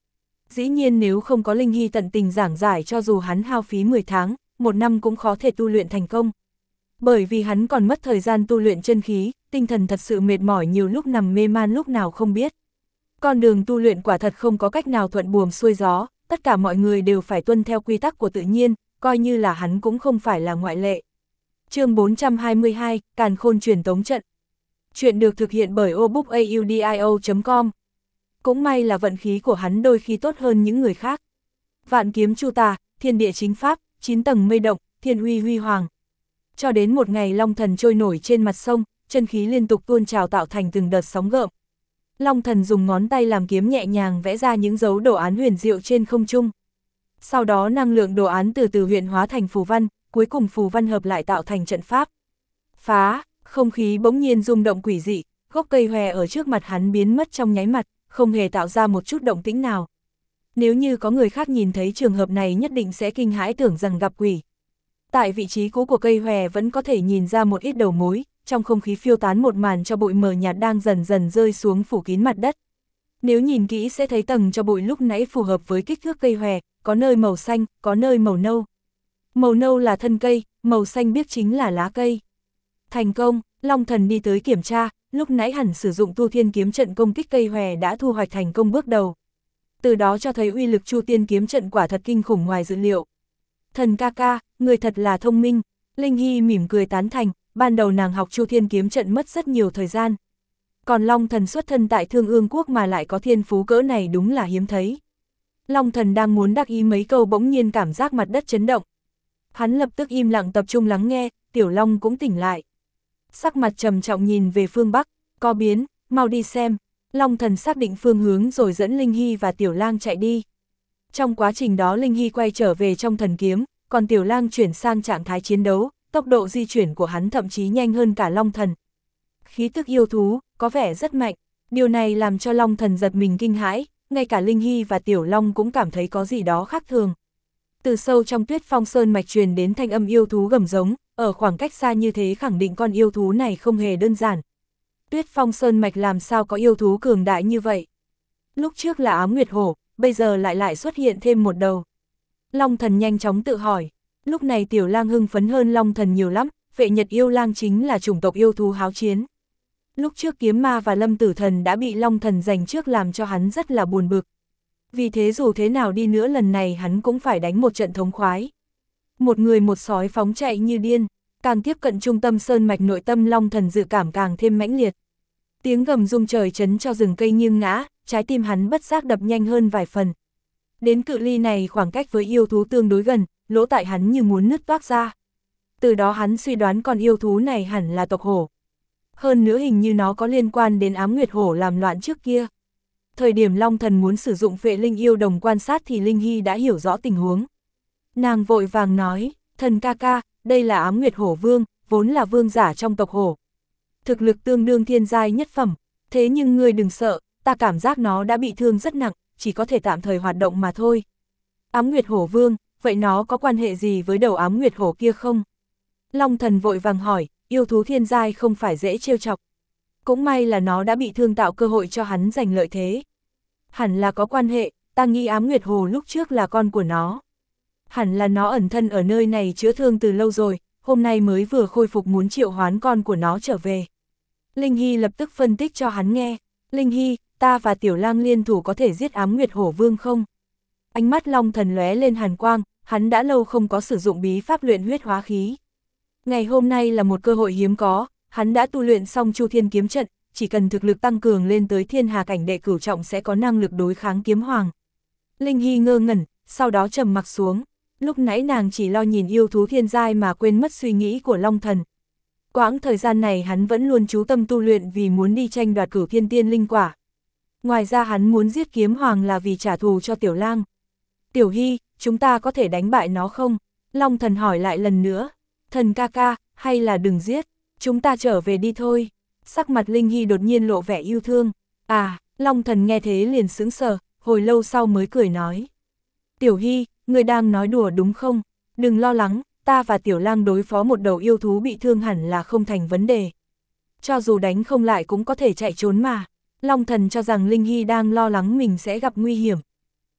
Dĩ nhiên nếu không có Linh Hy tận tình giảng giải cho dù hắn hao phí mười tháng, một năm cũng khó thể tu luyện thành công. Bởi vì hắn còn mất thời gian tu luyện chân khí, tinh thần thật sự mệt mỏi, nhiều lúc nằm mê man lúc nào không biết. Con đường tu luyện quả thật không có cách nào thuận buồm xuôi gió, tất cả mọi người đều phải tuân theo quy tắc của tự nhiên, coi như là hắn cũng không phải là ngoại lệ. Chương bốn trăm hai mươi hai, Càn Khôn truyền tống trận. Chuyện được thực hiện bởi obookaudio chấm com. Cũng may là vận khí của hắn đôi khi tốt hơn những người khác. Vạn kiếm chu tà, thiên địa chính pháp, chín tầng mây động, thiên uy huy hoàng. Cho đến một ngày Long Thần trôi nổi trên mặt sông, chân khí liên tục tuôn trào tạo thành từng đợt sóng gợn. Long Thần dùng ngón tay làm kiếm nhẹ nhàng vẽ ra những dấu đồ án huyền diệu trên không trung. Sau đó năng lượng đồ án từ từ huyện hóa thành phù văn, cuối cùng phù văn hợp lại tạo thành trận pháp. Phá, không khí bỗng nhiên rung động quỷ dị, gốc cây hòe ở trước mặt hắn biến mất trong nháy mặt, không hề tạo ra một chút động tĩnh nào. Nếu như có người khác nhìn thấy trường hợp này nhất định sẽ kinh hãi tưởng rằng gặp quỷ. Tại vị trí cũ của cây hòe vẫn có thể nhìn ra một ít đầu mối, trong không khí phiêu tán một màn cho bụi mờ nhạt đang dần dần rơi xuống phủ kín mặt đất. Nếu nhìn kỹ sẽ thấy tầng cho bụi lúc nãy phù hợp với kích thước cây hòe, có nơi màu xanh, có nơi màu nâu. Màu nâu là thân cây, màu xanh biếc chính là lá cây. Thành công, Long Thần đi tới kiểm tra, lúc nãy hẳn sử dụng Tu Thiên kiếm trận công kích cây hòe đã thu hoạch thành công bước đầu. Từ đó cho thấy uy lực Chu Tiên kiếm trận quả thật kinh khủng ngoài dự liệu. Thần ca ca, người thật là thông minh, Linh Hy mỉm cười tán thành, ban đầu nàng học Chu Thiên kiếm trận mất rất nhiều thời gian. Còn Long Thần xuất thân tại Thương Ương Quốc mà lại có thiên phú cỡ này đúng là hiếm thấy. Long Thần đang muốn đắc ý mấy câu bỗng nhiên cảm giác mặt đất chấn động. Hắn lập tức im lặng tập trung lắng nghe, Tiểu Long cũng tỉnh lại. Sắc mặt trầm trọng nhìn về phương Bắc, có biến, mau đi xem. Long Thần xác định phương hướng rồi dẫn Linh Hy và Tiểu Lang chạy đi. Trong quá trình đó Linh Hy quay trở về trong thần kiếm, còn Tiểu Lang chuyển sang trạng thái chiến đấu, tốc độ di chuyển của hắn thậm chí nhanh hơn cả Long Thần. Khí tức yêu thú, có vẻ rất mạnh, điều này làm cho Long Thần giật mình kinh hãi, ngay cả Linh Hy và Tiểu Long cũng cảm thấy có gì đó khác thường. Từ sâu trong Tuyết Phong Sơn mạch truyền đến thanh âm yêu thú gầm giống, ở khoảng cách xa như thế khẳng định con yêu thú này không hề đơn giản. Tuyết Phong Sơn mạch làm sao có yêu thú cường đại như vậy? Lúc trước là Ám Nguyệt Hổ, bây giờ lại lại xuất hiện thêm một đầu. Long Thần nhanh chóng tự hỏi, lúc này Tiểu Lang hưng phấn hơn Long Thần nhiều lắm, Vệ Nhật yêu lang chính là chủng tộc yêu thú háo chiến. Lúc trước Kiếm Ma và Lâm Tử Thần đã bị Long Thần giành trước làm cho hắn rất là buồn bực. Vì thế dù thế nào đi nữa lần này hắn cũng phải đánh một trận thống khoái. Một người một sói phóng chạy như điên, càng tiếp cận trung tâm sơn mạch nội tâm Long Thần dự cảm càng thêm mãnh liệt. Tiếng gầm rung trời chấn cho rừng cây nghiêng ngã, trái tim hắn bất giác đập nhanh hơn vài phần. Đến cự ly này khoảng cách với yêu thú tương đối gần, lỗ tại hắn như muốn nứt toác ra. Từ đó hắn suy đoán con yêu thú này hẳn là tộc hổ. Hơn nữa hình như nó có liên quan đến Ám Nguyệt Hổ làm loạn trước kia. Thời điểm Long Thần muốn sử dụng Phệ Linh yêu đồng quan sát thì Linh Hy đã hiểu rõ tình huống. Nàng vội vàng nói, thần ca ca, đây là Ám Nguyệt Hổ Vương, vốn là vương giả trong tộc hổ. Thực lực tương đương thiên giai nhất phẩm, thế nhưng ngươi đừng sợ, ta cảm giác nó đã bị thương rất nặng, chỉ có thể tạm thời hoạt động mà thôi. Ám Nguyệt Hổ Vương, vậy nó có quan hệ gì với đầu Ám Nguyệt Hổ kia không? Long Thần vội vàng hỏi, yêu thú thiên giai không phải dễ trêu chọc. Cũng may là nó đã bị thương tạo cơ hội cho hắn giành lợi thế. Hẳn là có quan hệ, ta nghĩ Ám Nguyệt Hồ lúc trước là con của nó. Hẳn là nó ẩn thân ở nơi này chữa thương từ lâu rồi, hôm nay mới vừa khôi phục muốn triệu hoán con của nó trở về. Linh Hy lập tức phân tích cho hắn nghe. Linh Hy, ta và Tiểu Lang liên thủ có thể giết Ám Nguyệt Hổ Vương không? Ánh mắt Long Thần lóe lên hàn quang, hắn đã lâu không có sử dụng bí pháp luyện huyết hóa khí. Ngày hôm nay là một cơ hội hiếm có, hắn đã tu luyện xong Chu Thiên kiếm trận, chỉ cần thực lực tăng cường lên tới thiên hà cảnh đệ cửu trọng sẽ có năng lực đối kháng kiếm hoàng. Linh Hy ngơ ngẩn, sau đó trầm mặc xuống, lúc nãy nàng chỉ lo nhìn yêu thú thiên giai mà quên mất suy nghĩ của Long Thần. Quãng thời gian này hắn vẫn luôn chú tâm tu luyện vì muốn đi tranh đoạt Cửu Thiên Tiên linh quả. Ngoài ra hắn muốn giết kiếm hoàng là vì trả thù cho Tiểu Lang. Tiểu Hy, chúng ta có thể đánh bại nó không? Long Thần hỏi lại lần nữa. Thần ca ca, hay là đừng giết, chúng ta trở về đi thôi. Sắc mặt Linh Hy đột nhiên lộ vẻ yêu thương. À, Long Thần nghe thế liền sững sờ, hồi lâu sau mới cười nói. Tiểu Hy, người đang nói đùa đúng không? Đừng lo lắng, ta và Tiểu Lang đối phó một đầu yêu thú bị thương hẳn là không thành vấn đề. Cho dù đánh không lại cũng có thể chạy trốn mà. Long Thần cho rằng Linh Hy đang lo lắng mình sẽ gặp nguy hiểm.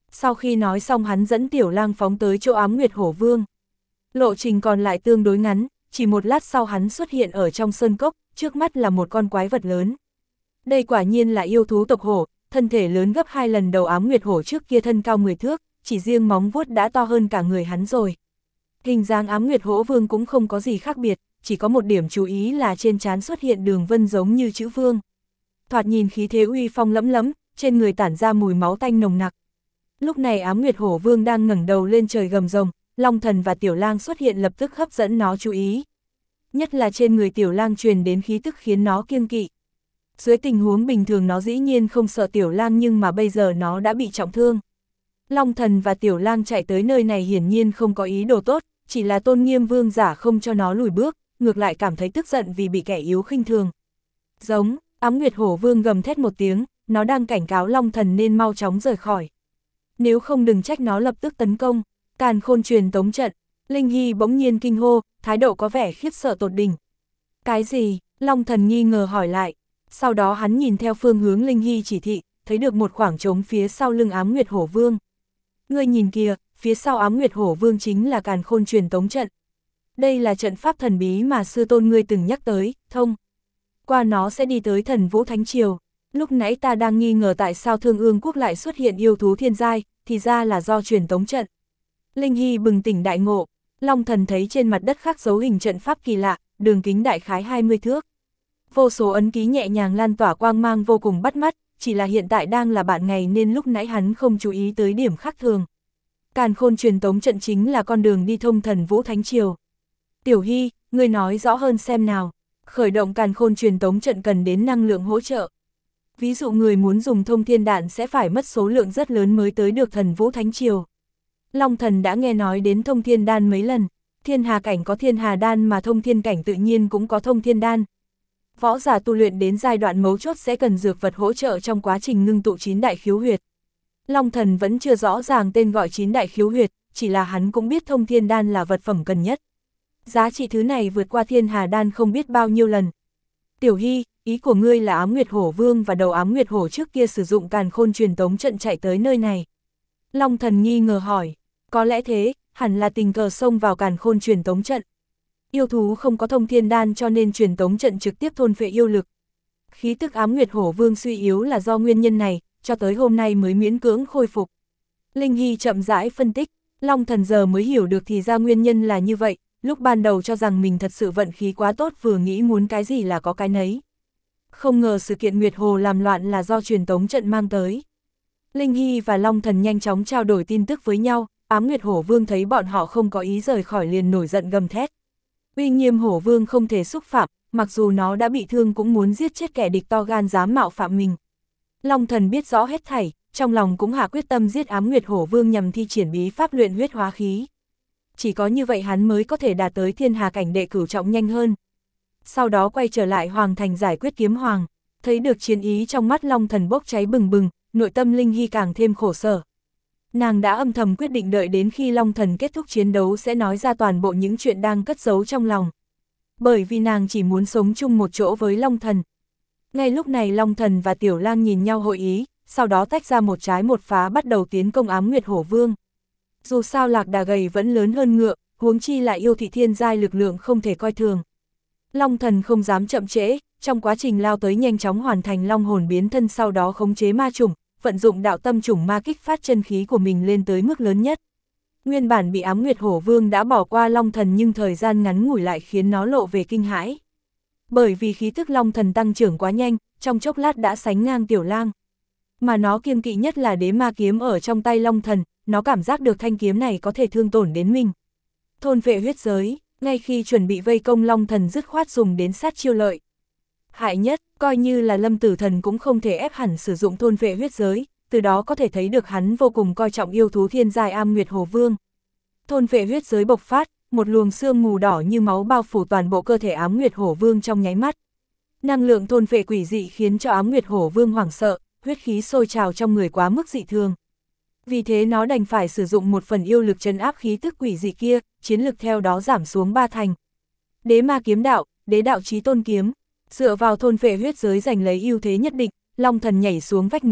Sau khi nói xong hắn dẫn Tiểu Lang phóng tới chỗ Ám Nguyệt Hổ Vương. Lộ trình còn lại tương đối ngắn, chỉ một lát sau hắn xuất hiện ở trong sơn cốc, trước mắt là một con quái vật lớn. Đây quả nhiên là yêu thú tộc hổ, thân thể lớn gấp hai lần đầu Ám Nguyệt Hổ trước kia, thân cao mười thước, chỉ riêng móng vuốt đã to hơn cả người hắn rồi. Hình dáng Ám Nguyệt Hổ Vương cũng không có gì khác biệt, chỉ có một điểm chú ý là trên trán xuất hiện đường vân giống như chữ vương. Thoạt nhìn khí thế uy phong lẫm lẫm, trên người tản ra mùi máu tanh nồng nặc. Lúc này Ám Nguyệt Hổ Vương đang ngẩng đầu lên trời gầm rồng, Long Thần và Tiểu Lang xuất hiện lập tức hấp dẫn nó chú ý. Nhất là trên người Tiểu Lang truyền đến khí tức khiến nó kiêng kỵ. Dưới tình huống bình thường nó dĩ nhiên không sợ Tiểu Lang, nhưng mà bây giờ nó đã bị trọng thương. Long Thần và Tiểu Lang chạy tới nơi này hiển nhiên không có ý đồ tốt, chỉ là tôn nghiêm vương giả không cho nó lùi bước, ngược lại cảm thấy tức giận vì bị kẻ yếu khinh thường. Giống, Ám Nguyệt Hổ Vương gầm thét một tiếng, nó đang cảnh cáo Long Thần nên mau chóng rời khỏi. Nếu không đừng trách nó lập tức tấn công. Càn Khôn truyền tống trận. Linh Hy bỗng nhiên kinh hô, thái độ có vẻ khiếp sợ tột đỉnh. Cái gì? Long Thần nghi ngờ hỏi lại. Sau đó hắn nhìn theo phương hướng Linh Hy chỉ thị, thấy được một khoảng trống phía sau lưng Ám Nguyệt Hổ Vương. Ngươi nhìn kìa, phía sau Ám Nguyệt Hổ Vương chính là Càn Khôn truyền tống trận. Đây là trận pháp thần bí mà sư tôn ngươi từng nhắc tới, thông qua nó sẽ đi tới Thần Vũ Thánh Triều. Lúc nãy ta đang nghi ngờ tại sao Thương Ương Quốc lại xuất hiện yêu thú thiên giai, thì ra là do truyền tống trận. Linh Hy bừng tỉnh đại ngộ, Long Thần thấy trên mặt đất khắc dấu hình trận pháp kỳ lạ, đường kính đại khái hai mươi thước. Vô số ấn ký nhẹ nhàng lan tỏa quang mang vô cùng bắt mắt, chỉ là hiện tại đang là ban ngày nên lúc nãy hắn không chú ý tới điểm khác thường. Càn Khôn truyền tống trận chính là con đường đi thông Thần Vũ Thánh Triều. Tiểu Hy, ngươi nói rõ hơn xem nào. Khởi động Càn Khôn truyền tống trận cần đến năng lượng hỗ trợ. Ví dụ người muốn dùng thông thiên đạn sẽ phải mất số lượng rất lớn mới tới được Thần Vũ Thánh Triều. Long Thần đã nghe nói đến thông thiên đan mấy lần, thiên hà cảnh có thiên hà đan mà thông thiên cảnh tự nhiên cũng có thông thiên đan. Võ giả tu luyện đến giai đoạn mấu chốt sẽ cần dược vật hỗ trợ trong quá trình ngưng tụ chín đại khiếu huyệt. Long Thần vẫn chưa rõ ràng tên gọi chín đại khiếu huyệt, chỉ là hắn cũng biết thông thiên đan là vật phẩm cần nhất. Giá trị thứ này vượt qua thiên hà đan không biết bao nhiêu lần. Tiểu Hy, ý của ngươi là Ám Nguyệt Hổ Vương và đầu Ám Nguyệt Hổ trước kia sử dụng Càn Khôn truyền tống trận chạy tới nơi này. Long Thần nghi ngờ hỏi, có lẽ thế, hẳn là tình cờ xông vào Càn Khôn truyền tống trận. Yêu thú không có thông thiên đan cho nên truyền tống trận trực tiếp thôn phệ yêu lực. Khí tức Ám Nguyệt Hổ Vương suy yếu là do nguyên nhân này, cho tới hôm nay mới miễn cưỡng khôi phục. Linh Hy chậm rãi phân tích, Long Thần giờ mới hiểu được thì ra nguyên nhân là như vậy, lúc ban đầu cho rằng mình thật sự vận khí quá tốt, vừa nghĩ muốn cái gì là có cái nấy. Không ngờ sự kiện Nguyệt Hồ làm loạn là do truyền tống trận mang tới. Linh Hy và Long Thần nhanh chóng trao đổi tin tức với nhau, Ám Nguyệt Hổ Vương thấy bọn họ không có ý rời khỏi liền nổi giận gầm thét. Uy nghiêm Hổ Vương không thể xúc phạm, mặc dù nó đã bị thương cũng muốn giết chết kẻ địch to gan dám mạo phạm mình. Long Thần biết rõ hết thảy, trong lòng cũng hạ quyết tâm giết Ám Nguyệt Hổ Vương nhằm thi triển bí pháp luyện huyết hóa khí. Chỉ có như vậy hắn mới có thể đạt tới thiên hà cảnh đệ cửu trọng nhanh hơn. Sau đó quay trở lại Hoàng Thành giải quyết kiếm hoàng, thấy được chiến ý trong mắt Long Thần bốc cháy bừng bừng, nội tâm Linh Hy càng thêm khổ sở. Nàng đã âm thầm quyết định đợi đến khi Long Thần kết thúc chiến đấu sẽ nói ra toàn bộ những chuyện đang cất giấu trong lòng. Bởi vì nàng chỉ muốn sống chung một chỗ với Long Thần. Ngay lúc này Long Thần và Tiểu Lang nhìn nhau hội ý, sau đó tách ra một trái một phá bắt đầu tiến công Ám Nguyệt Hổ Vương. Dù sao lạc đà gầy vẫn lớn hơn ngựa, huống chi lại yêu thị thiên giai lực lượng không thể coi thường. Long Thần không dám chậm trễ, trong quá trình lao tới nhanh chóng hoàn thành long hồn biến thân, sau đó khống chế ma chủng, vận dụng đạo tâm chủng ma kích phát chân khí của mình lên tới mức lớn nhất. Nguyên bản bị Ám Nguyệt Hổ Vương đã bỏ qua Long Thần, nhưng thời gian ngắn ngủi lại khiến nó lộ về kinh hãi. Bởi vì khí tức Long Thần tăng trưởng quá nhanh, trong chốc lát đã sánh ngang Tiểu Lang. Mà nó kiêng kỵ nhất là đế ma kiếm ở trong tay Long Thần, nó cảm giác được thanh kiếm này có thể thương tổn đến mình. Thôn vệ huyết giới, ngay khi chuẩn bị vây công Long Thần dứt khoát dùng đến sát chiêu lợi hại nhất, coi như là Lâm Tử Thần cũng không thể ép hẳn sử dụng thôn vệ huyết giới, từ đó có thể thấy được hắn vô cùng coi trọng yêu thú thiên giai Ám Nguyệt Hổ Vương. Thôn vệ huyết giới bộc phát, một luồng sương mù đỏ như máu bao phủ toàn bộ cơ thể Ám Nguyệt Hổ Vương trong nháy mắt. Năng lượng thôn vệ quỷ dị khiến cho Ám Nguyệt Hổ Vương hoảng sợ, huyết khí sôi trào trong người quá mức dị thường. Vì thế nó đành phải sử dụng một phần yêu lực trấn áp khí tức quỷ dị kia, chiến lực theo đó giảm xuống ba thành. Đế ma kiếm đạo, đế đạo chí tôn kiếm, dựa vào thôn vệ huyết giới giành lấy ưu thế nhất định, Long Thần nhảy xuống vách núi,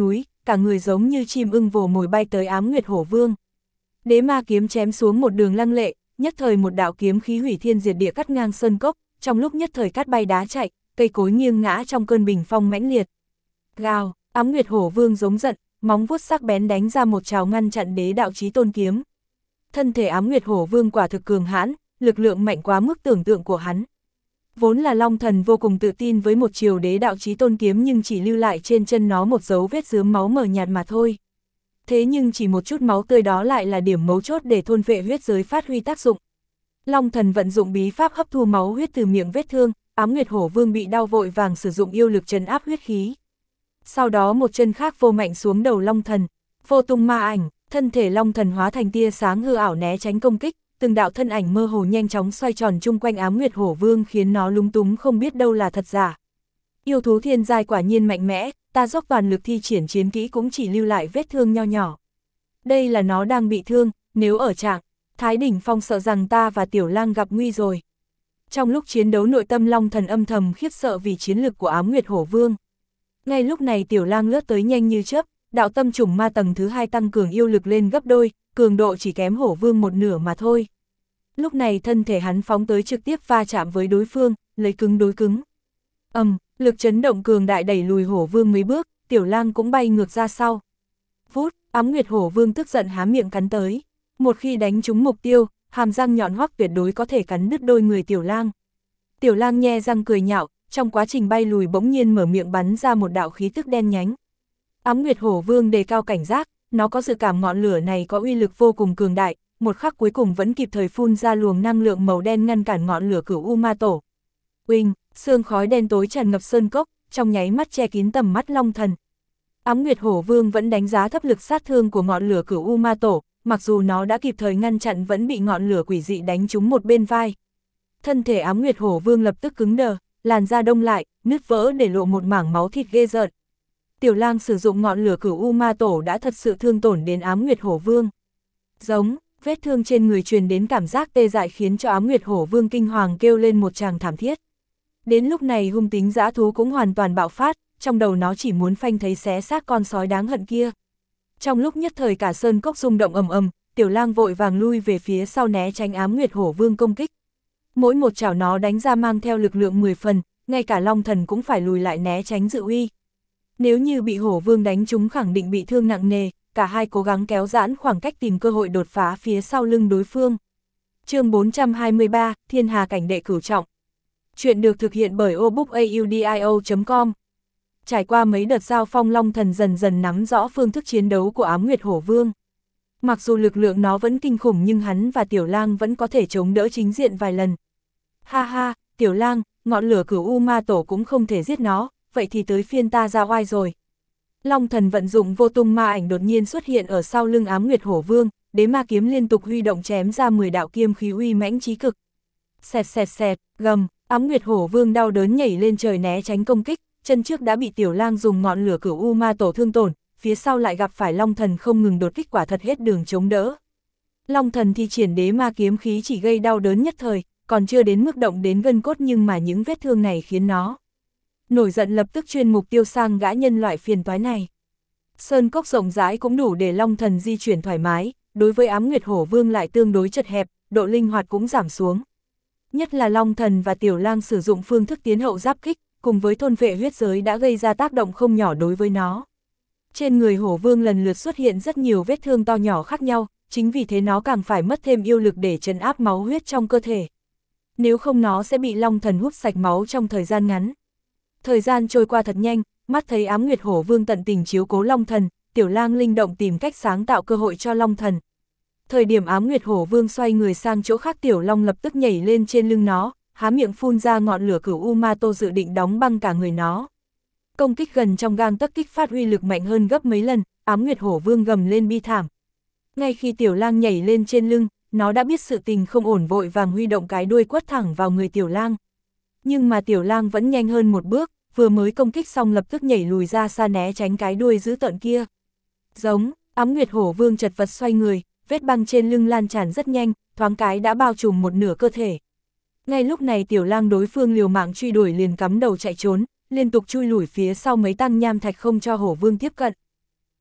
cả người giống như chim ưng vồ mồi bay tới Ám Nguyệt Hổ Vương. Đế ma kiếm chém xuống một đường lăng lệ, nhất thời một đạo kiếm khí hủy thiên diệt địa cắt ngang sơn cốc, trong lúc nhất thời cát bay đá chạy, cây cối nghiêng ngã trong cơn bình phong mãnh liệt. Gào, Ám Nguyệt Hổ Vương giống giận, móng vuốt sắc bén đánh ra một trào ngăn chặn đế đạo chí tôn kiếm. Thân thể Ám Nguyệt Hổ Vương quả thực cường hãn, lực lượng mạnh quá mức tưởng tượng của hắn. Vốn là Long Thần vô cùng tự tin với một chiều đế đạo chí tôn kiếm nhưng chỉ lưu lại trên chân nó một dấu vết rướm máu mờ nhạt mà thôi. Thế nhưng chỉ một chút máu tươi đó lại là điểm mấu chốt để thôn vệ huyết giới phát huy tác dụng. Long Thần vận dụng bí pháp hấp thu máu huyết từ miệng vết thương, Ám Nguyệt Hổ Vương bị đau vội vàng sử dụng yêu lực trấn áp huyết khí. Sau đó một chân khác vô mạnh xuống đầu Long Thần, vô tung ma ảnh, thân thể Long Thần hóa thành tia sáng hư ảo né tránh công kích, từng đạo thân ảnh mơ hồ nhanh chóng xoay tròn chung quanh Ám Nguyệt Hổ Vương khiến nó lúng túng không biết đâu là thật giả. Yêu thú thiên giai quả nhiên mạnh mẽ, ta dốc toàn lực thi triển chiến kỹ cũng chỉ lưu lại vết thương nho nhỏ. Đây là nó đang bị thương, nếu ở trạng Thái Đỉnh Phong sợ rằng ta và Tiểu Lang gặp nguy rồi. Trong lúc chiến đấu nội tâm Long Thần âm thầm khiếp sợ vì chiến lực của Ám Nguyệt Hổ Vương. Ngay lúc này Tiểu Lang lướt tới nhanh như chớp, đạo tâm trùng ma tầng thứ hai tăng cường yêu lực lên gấp đôi, cường độ chỉ kém Hổ Vương một nửa mà thôi. Lúc này thân thể hắn phóng tới trực tiếp va chạm với đối phương, lấy cứng đối cứng. Ầm, um, lực chấn động cường đại đẩy lùi Hổ Vương mấy bước, Tiểu Lang cũng bay ngược ra sau. Vút, Ám Nguyệt Hổ Vương tức giận há miệng cắn tới. Một khi đánh trúng mục tiêu, hàm răng nhọn hoắc tuyệt đối có thể cắn đứt đôi người Tiểu Lang. Tiểu Lang nhe răng cười nhạo, trong quá trình bay lùi bỗng nhiên mở miệng bắn ra một đạo khí tức đen nhánh. Ám Nguyệt Hổ Vương đề cao cảnh giác, nó có dự cảm ngọn lửa này có uy lực vô cùng cường đại, một khắc cuối cùng vẫn kịp thời phun ra luồng năng lượng màu đen ngăn cản ngọn lửa Cửu U Ma Tổ. Uỳnh, sương khói đen tối tràn ngập sơn cốc, trong nháy mắt che kín tầm mắt Long Thần. Ám Nguyệt Hổ Vương vẫn đánh giá thấp lực sát thương của ngọn lửa Cửu U Ma Tổ, mặc dù nó đã kịp thời ngăn chặn vẫn bị ngọn lửa quỷ dị đánh trúng một bên vai. Thân thể Ám Nguyệt Hổ Vương lập tức cứng đờ, làn da đông lại, nứt vỡ để lộ một mảng máu thịt ghê rợn. Tiểu Lang sử dụng ngọn lửa Cửu U Ma Tổ đã thật sự thương tổn đến Ám Nguyệt Hổ Vương. Giống, vết thương trên người truyền đến cảm giác tê dại khiến cho Ám Nguyệt Hổ Vương kinh hoàng kêu lên một tràng thảm thiết. Đến lúc này hung tính dã thú cũng hoàn toàn bạo phát, trong đầu nó chỉ muốn phanh thấy xé xác con sói đáng hận kia. Trong lúc nhất thời cả sơn cốc rung động ầm ầm, Tiểu Lang vội vàng lui về phía sau né tránh Ám Nguyệt Hổ Vương công kích. Mỗi một chảo nó đánh ra mang theo lực lượng mười phần, ngay cả Long Thần cũng phải lùi lại né tránh dự uy. Nếu như bị Hổ Vương đánh trúng khẳng định bị thương nặng nề, cả hai cố gắng kéo giãn khoảng cách tìm cơ hội đột phá phía sau lưng đối phương. Chương bốn trăm hai mươi ba, Thiên Hà Cảnh Đệ Cửu Trọng. Chuyện được thực hiện bởi obookaudio chấm com. Trải qua mấy đợt giao phong, Long Thần dần dần nắm rõ phương thức chiến đấu của Ám Nguyệt Hổ Vương. Mặc dù lực lượng nó vẫn kinh khủng nhưng hắn và Tiểu Lang vẫn có thể chống đỡ chính diện vài lần. Ha ha, Tiểu Lang, ngọn lửa Cửu U Ma Tổ cũng không thể giết nó, vậy thì tới phiên ta ra oai rồi. Long Thần vận dụng vô tung ma ảnh đột nhiên xuất hiện ở sau lưng Ám Nguyệt Hổ Vương, đế ma kiếm liên tục huy động chém ra mười đạo kiếm khí uy mãnh chí cực. Xẹt xẹt xẹt, gầm, Ám Nguyệt Hổ Vương đau đớn nhảy lên trời né tránh công kích, chân trước đã bị Tiểu Lang dùng ngọn lửa Cửu U Ma Tổ thương tổn, phía sau lại gặp phải Long Thần không ngừng đột kích, quả thật hết đường chống đỡ. Long Thần thi triển đế ma kiếm khí chỉ gây đau đớn nhất thời, còn chưa đến mức động đến gân cốt, nhưng mà những vết thương này khiến nó nổi giận, lập tức chuyên mục tiêu sang gã nhân loại phiền toái này. Sơn cốc rộng rãi cũng đủ để Long Thần di chuyển thoải mái, đối với Ám Nguyệt Hổ Vương lại tương đối chật hẹp, độ linh hoạt cũng giảm xuống. Nhất là Long Thần và Tiểu Lang sử dụng phương thức tiến hậu giáp kích, cùng với thôn vệ huyết giới đã gây ra tác động không nhỏ đối với nó. Trên người Hổ Vương lần lượt xuất hiện rất nhiều vết thương to nhỏ khác nhau, chính vì thế nó càng phải mất thêm yêu lực để trấn áp máu huyết trong cơ thể. Nếu không nó sẽ bị Long Thần hút sạch máu trong thời gian ngắn. Thời gian trôi qua thật nhanh, mắt thấy Ám Nguyệt Hổ Vương tận tình chiếu cố Long Thần, Tiểu Lang linh động tìm cách sáng tạo cơ hội cho Long Thần. Thời điểm Ám Nguyệt Hổ Vương xoay người sang chỗ khác, Tiểu Long lập tức nhảy lên trên lưng nó, há miệng phun ra ngọn lửa Cửu U Ma Tô dự định đóng băng cả người nó. Công kích gần trong gang tấc, kích phát uy lực mạnh hơn gấp mấy lần, Ám Nguyệt Hổ Vương gầm lên bi thảm. Ngay khi Tiểu Lang nhảy lên trên lưng, nó đã biết sự tình không ổn, vội vàng huy động cái đuôi quất thẳng vào người Tiểu Lang. Nhưng mà Tiểu Lang vẫn nhanh hơn một bước, vừa mới công kích xong lập tức nhảy lùi ra xa né tránh cái đuôi dữ tợn kia. Giống, Ám Nguyệt Hổ Vương chật vật xoay người, vết băng trên lưng lan tràn rất nhanh, thoáng cái đã bao trùm một nửa cơ thể. Ngay lúc này Tiểu Lang đối phương liều mạng truy đuổi liền cắm đầu chạy trốn, liên tục chui lủi phía sau mấy tăng nham thạch không cho Hổ Vương tiếp cận.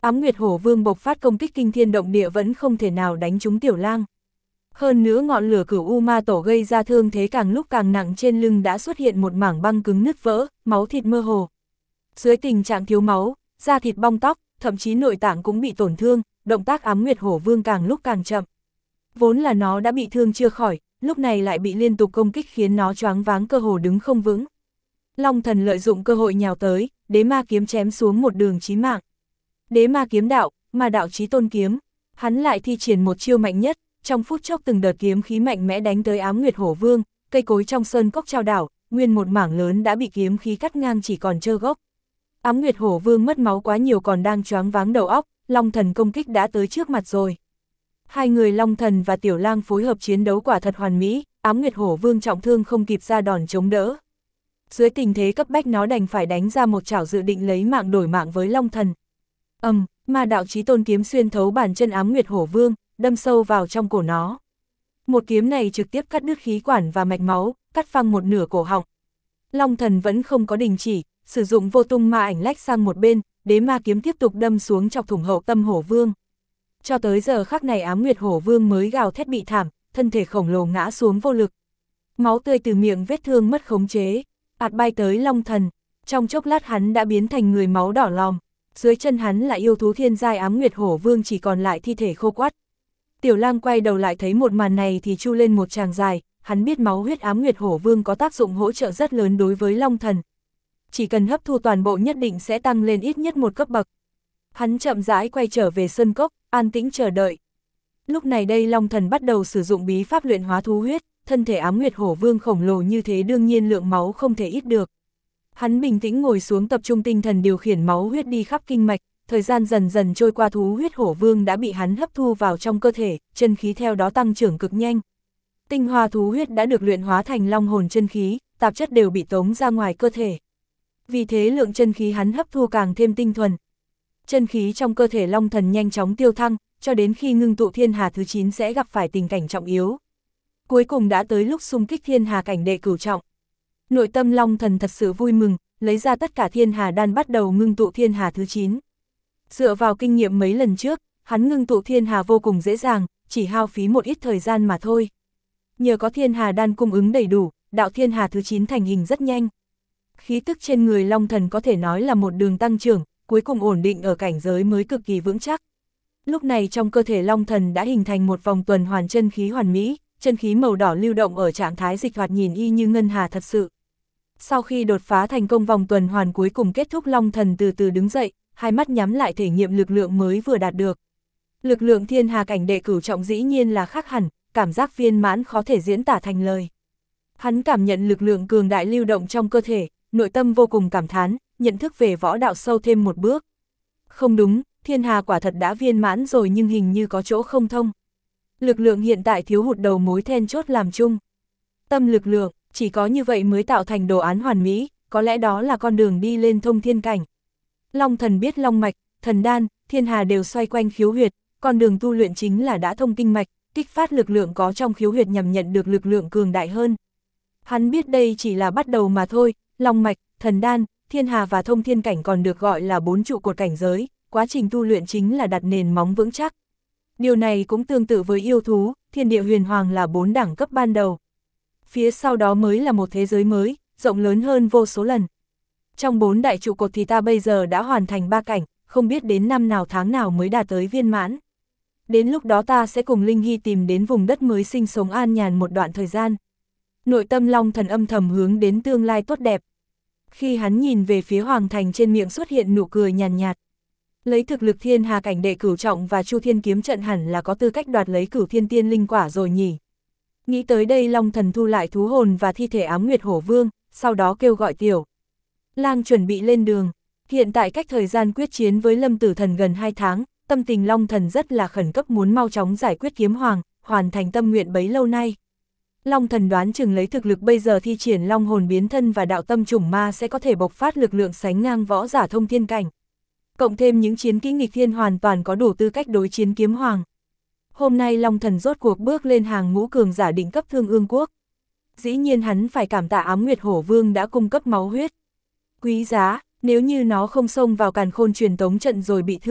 Ám Nguyệt Hổ Vương bộc phát công kích kinh thiên động địa vẫn không thể nào đánh trúng Tiểu Lang. Hơn nữa ngọn lửa Cửu U Ma Tổ gây ra thương thế càng lúc càng nặng, trên lưng đã xuất hiện một mảng băng cứng nứt vỡ, máu thịt mơ hồ. Dưới tình trạng thiếu máu, da thịt bong tóc, thậm chí nội tạng cũng bị tổn thương, động tác Ám Nguyệt Hổ Vương càng lúc càng chậm. Vốn là nó đã bị thương chưa khỏi, lúc này lại bị liên tục công kích khiến nó choáng váng, cơ hồ đứng không vững. Long Thần lợi dụng cơ hội nhào tới, Đế Ma kiếm chém xuống một đường chí mạng. Đế Ma kiếm đạo, Ma đạo chí tôn kiếm, hắn lại thi triển một chiêu mạnh nhất, trong phút chốc từng đợt kiếm khí mạnh mẽ đánh tới Ám Nguyệt Hổ Vương, cây cối trong sơn cốc trao đảo, nguyên một mảng lớn đã bị kiếm khí cắt ngang chỉ còn trơ gốc. Ám Nguyệt Hổ Vương mất máu quá nhiều, còn đang choáng váng đầu óc, Long Thần công kích đã tới trước mặt rồi. Hai người Long Thần và Tiểu Lang phối hợp chiến đấu quả thật hoàn mỹ, Ám Nguyệt Hổ Vương trọng thương không kịp ra đòn chống đỡ. Dưới tình thế cấp bách nó đành phải đánh ra một chảo dự định lấy mạng đổi mạng với Long Thần. Ầm, um, Ma đạo chí tôn kiếm xuyên thấu bàn chân Ám Nguyệt Hổ Vương, đâm sâu vào trong cổ nó. Một kiếm này trực tiếp cắt đứt khí quản và mạch máu, cắt phăng một nửa cổ họng. Long Thần vẫn không có đình chỉ, sử dụng vô tung ma ảnh lách sang một bên, Đế Ma kiếm tiếp tục đâm xuống chọc thủng hậu tâm Hổ Vương. Cho tới giờ khắc này Ám Nguyệt Hổ Vương mới gào thét bị thảm, thân thể khổng lồ ngã xuống vô lực. Máu tươi từ miệng vết thương mất khống chế, ạt bay tới Long Thần. Trong chốc lát hắn đã biến thành người máu đỏ lòm. Dưới chân hắn là yêu thú thiên giai Ám Nguyệt Hổ Vương, chỉ còn lại thi thể khô quắt. Tiểu Lang quay đầu lại thấy một màn này thì chu lên một tràng dài, hắn biết máu huyết Ám Nguyệt Hổ Vương có tác dụng hỗ trợ rất lớn đối với Long Thần. Chỉ cần hấp thu toàn bộ nhất định sẽ tăng lên ít nhất một cấp bậc. Hắn chậm rãi quay trở về sơn cốc, an tĩnh chờ đợi. Lúc này đây Long Thần bắt đầu sử dụng bí pháp luyện hóa thú huyết, thân thể Ám Nguyệt Hổ Vương khổng lồ như thế đương nhiên lượng máu không thể ít được. Hắn bình tĩnh ngồi xuống, tập trung tinh thần điều khiển máu huyết đi khắp kinh mạch, thời gian dần dần trôi qua, thú huyết Hổ Vương đã bị hắn hấp thu vào trong cơ thể, chân khí theo đó tăng trưởng cực nhanh. Tinh hoa thú huyết đã được luyện hóa thành long hồn chân khí, tạp chất đều bị tống ra ngoài cơ thể. Vì thế lượng chân khí hắn hấp thu càng thêm tinh thuần. Chân khí trong cơ thể Long Thần nhanh chóng tiêu thăng, cho đến khi ngưng tụ thiên hà thứ chín sẽ gặp phải tình cảnh trọng yếu. Cuối cùng đã tới lúc xung kích thiên hà cảnh đệ cửu trọng. Nội tâm Long Thần thật sự vui mừng, lấy ra tất cả thiên hà đan bắt đầu ngưng tụ thiên hà thứ chín. Dựa vào kinh nghiệm mấy lần trước, hắn ngưng tụ thiên hà vô cùng dễ dàng, chỉ hao phí một ít thời gian mà thôi. Nhờ có thiên hà đan cung ứng đầy đủ, đạo thiên hà thứ chín thành hình rất nhanh. Khí tức trên người Long Thần có thể nói là một đường tăng trưởng, cuối cùng ổn định ở cảnh giới mới cực kỳ vững chắc. Lúc này trong cơ thể Long Thần đã hình thành một vòng tuần hoàn chân khí hoàn mỹ, chân khí màu đỏ lưu động ở trạng thái dịch hoạt, nhìn y như ngân hà thật sự. Sau khi đột phá thành công vòng tuần hoàn cuối cùng kết thúc, Long Thần từ từ đứng dậy, hai mắt nhắm lại thể nghiệm lực lượng mới vừa đạt được. Lực lượng thiên hà cảnh đệ cửu trọng dĩ nhiên là khác hẳn, cảm giác viên mãn khó thể diễn tả thành lời. Hắn cảm nhận lực lượng cường đại lưu động trong cơ thể, nội tâm vô cùng cảm thán, nhận thức về võ đạo sâu thêm một bước. Không đúng, thiên hà quả thật đã viên mãn rồi nhưng hình như có chỗ không thông. Lực lượng hiện tại thiếu hụt đầu mối then chốt làm chung. Tâm lực lượng, chỉ có như vậy mới tạo thành đồ án hoàn mỹ, có lẽ đó là con đường đi lên thông thiên cảnh. Long Thần biết long mạch, thần đan, thiên hà đều xoay quanh khiếu huyệt, con đường tu luyện chính là đã thông kinh mạch, kích phát lực lượng có trong khiếu huyệt nhằm nhận được lực lượng cường đại hơn. Hắn biết đây chỉ là bắt đầu mà thôi, long mạch, thần đan, thiên hà và thông thiên cảnh còn được gọi là bốn trụ cột cảnh giới, quá trình tu luyện chính là đặt nền móng vững chắc. Điều này cũng tương tự với yêu thú, thiên địa huyền hoàng là bốn đẳng cấp ban đầu. Phía sau đó mới là một thế giới mới, rộng lớn hơn vô số lần. Trong bốn đại trụ cột thì ta bây giờ đã hoàn thành ba cảnh, không biết đến năm nào tháng nào mới đạt tới viên mãn. Đến lúc đó ta sẽ cùng Linh Hy tìm đến vùng đất mới sinh sống an nhàn một đoạn thời gian. Nội tâm Long Thần âm thầm hướng đến tương lai tốt đẹp. Khi hắn nhìn về phía Hoàng Thành, trên miệng xuất hiện nụ cười nhàn nhạt. Lấy thực lực thiên hà cảnh đệ cửu trọng và Chu Thiên kiếm trận hẳn là có tư cách đoạt lấy Cửu Thiên Tiên Linh quả rồi nhỉ. Nghĩ tới đây Long Thần thu lại thú hồn và thi thể Ám Nguyệt Hổ Vương, sau đó kêu gọi Tiểu Lang chuẩn bị lên đường. Hiện tại cách thời gian quyết chiến với Lâm Tử Thần gần hai tháng, tâm tình Long Thần rất là khẩn cấp, muốn mau chóng giải quyết kiếm hoàng, hoàn thành tâm nguyện bấy lâu nay. Long Thần đoán chừng lấy thực lực bây giờ thi triển long hồn biến thân và đạo tâm chủng ma sẽ có thể bộc phát lực lượng sánh ngang võ giả thông thiên cảnh. Cộng thêm những chiến kỹ nghịch thiên hoàn toàn có đủ tư cách đối chiến kiếm hoàng. Hôm nay Long Thần rốt cuộc bước lên hàng ngũ cường giả đỉnh cấp Thương Ương Quốc. Dĩ nhiên hắn phải cảm tạ Ám Nguyệt Hổ Vương đã cung cấp máu huyết quý giá, nếu như nó không xông vào Càn Khôn truyền tống trận rồi bị thương,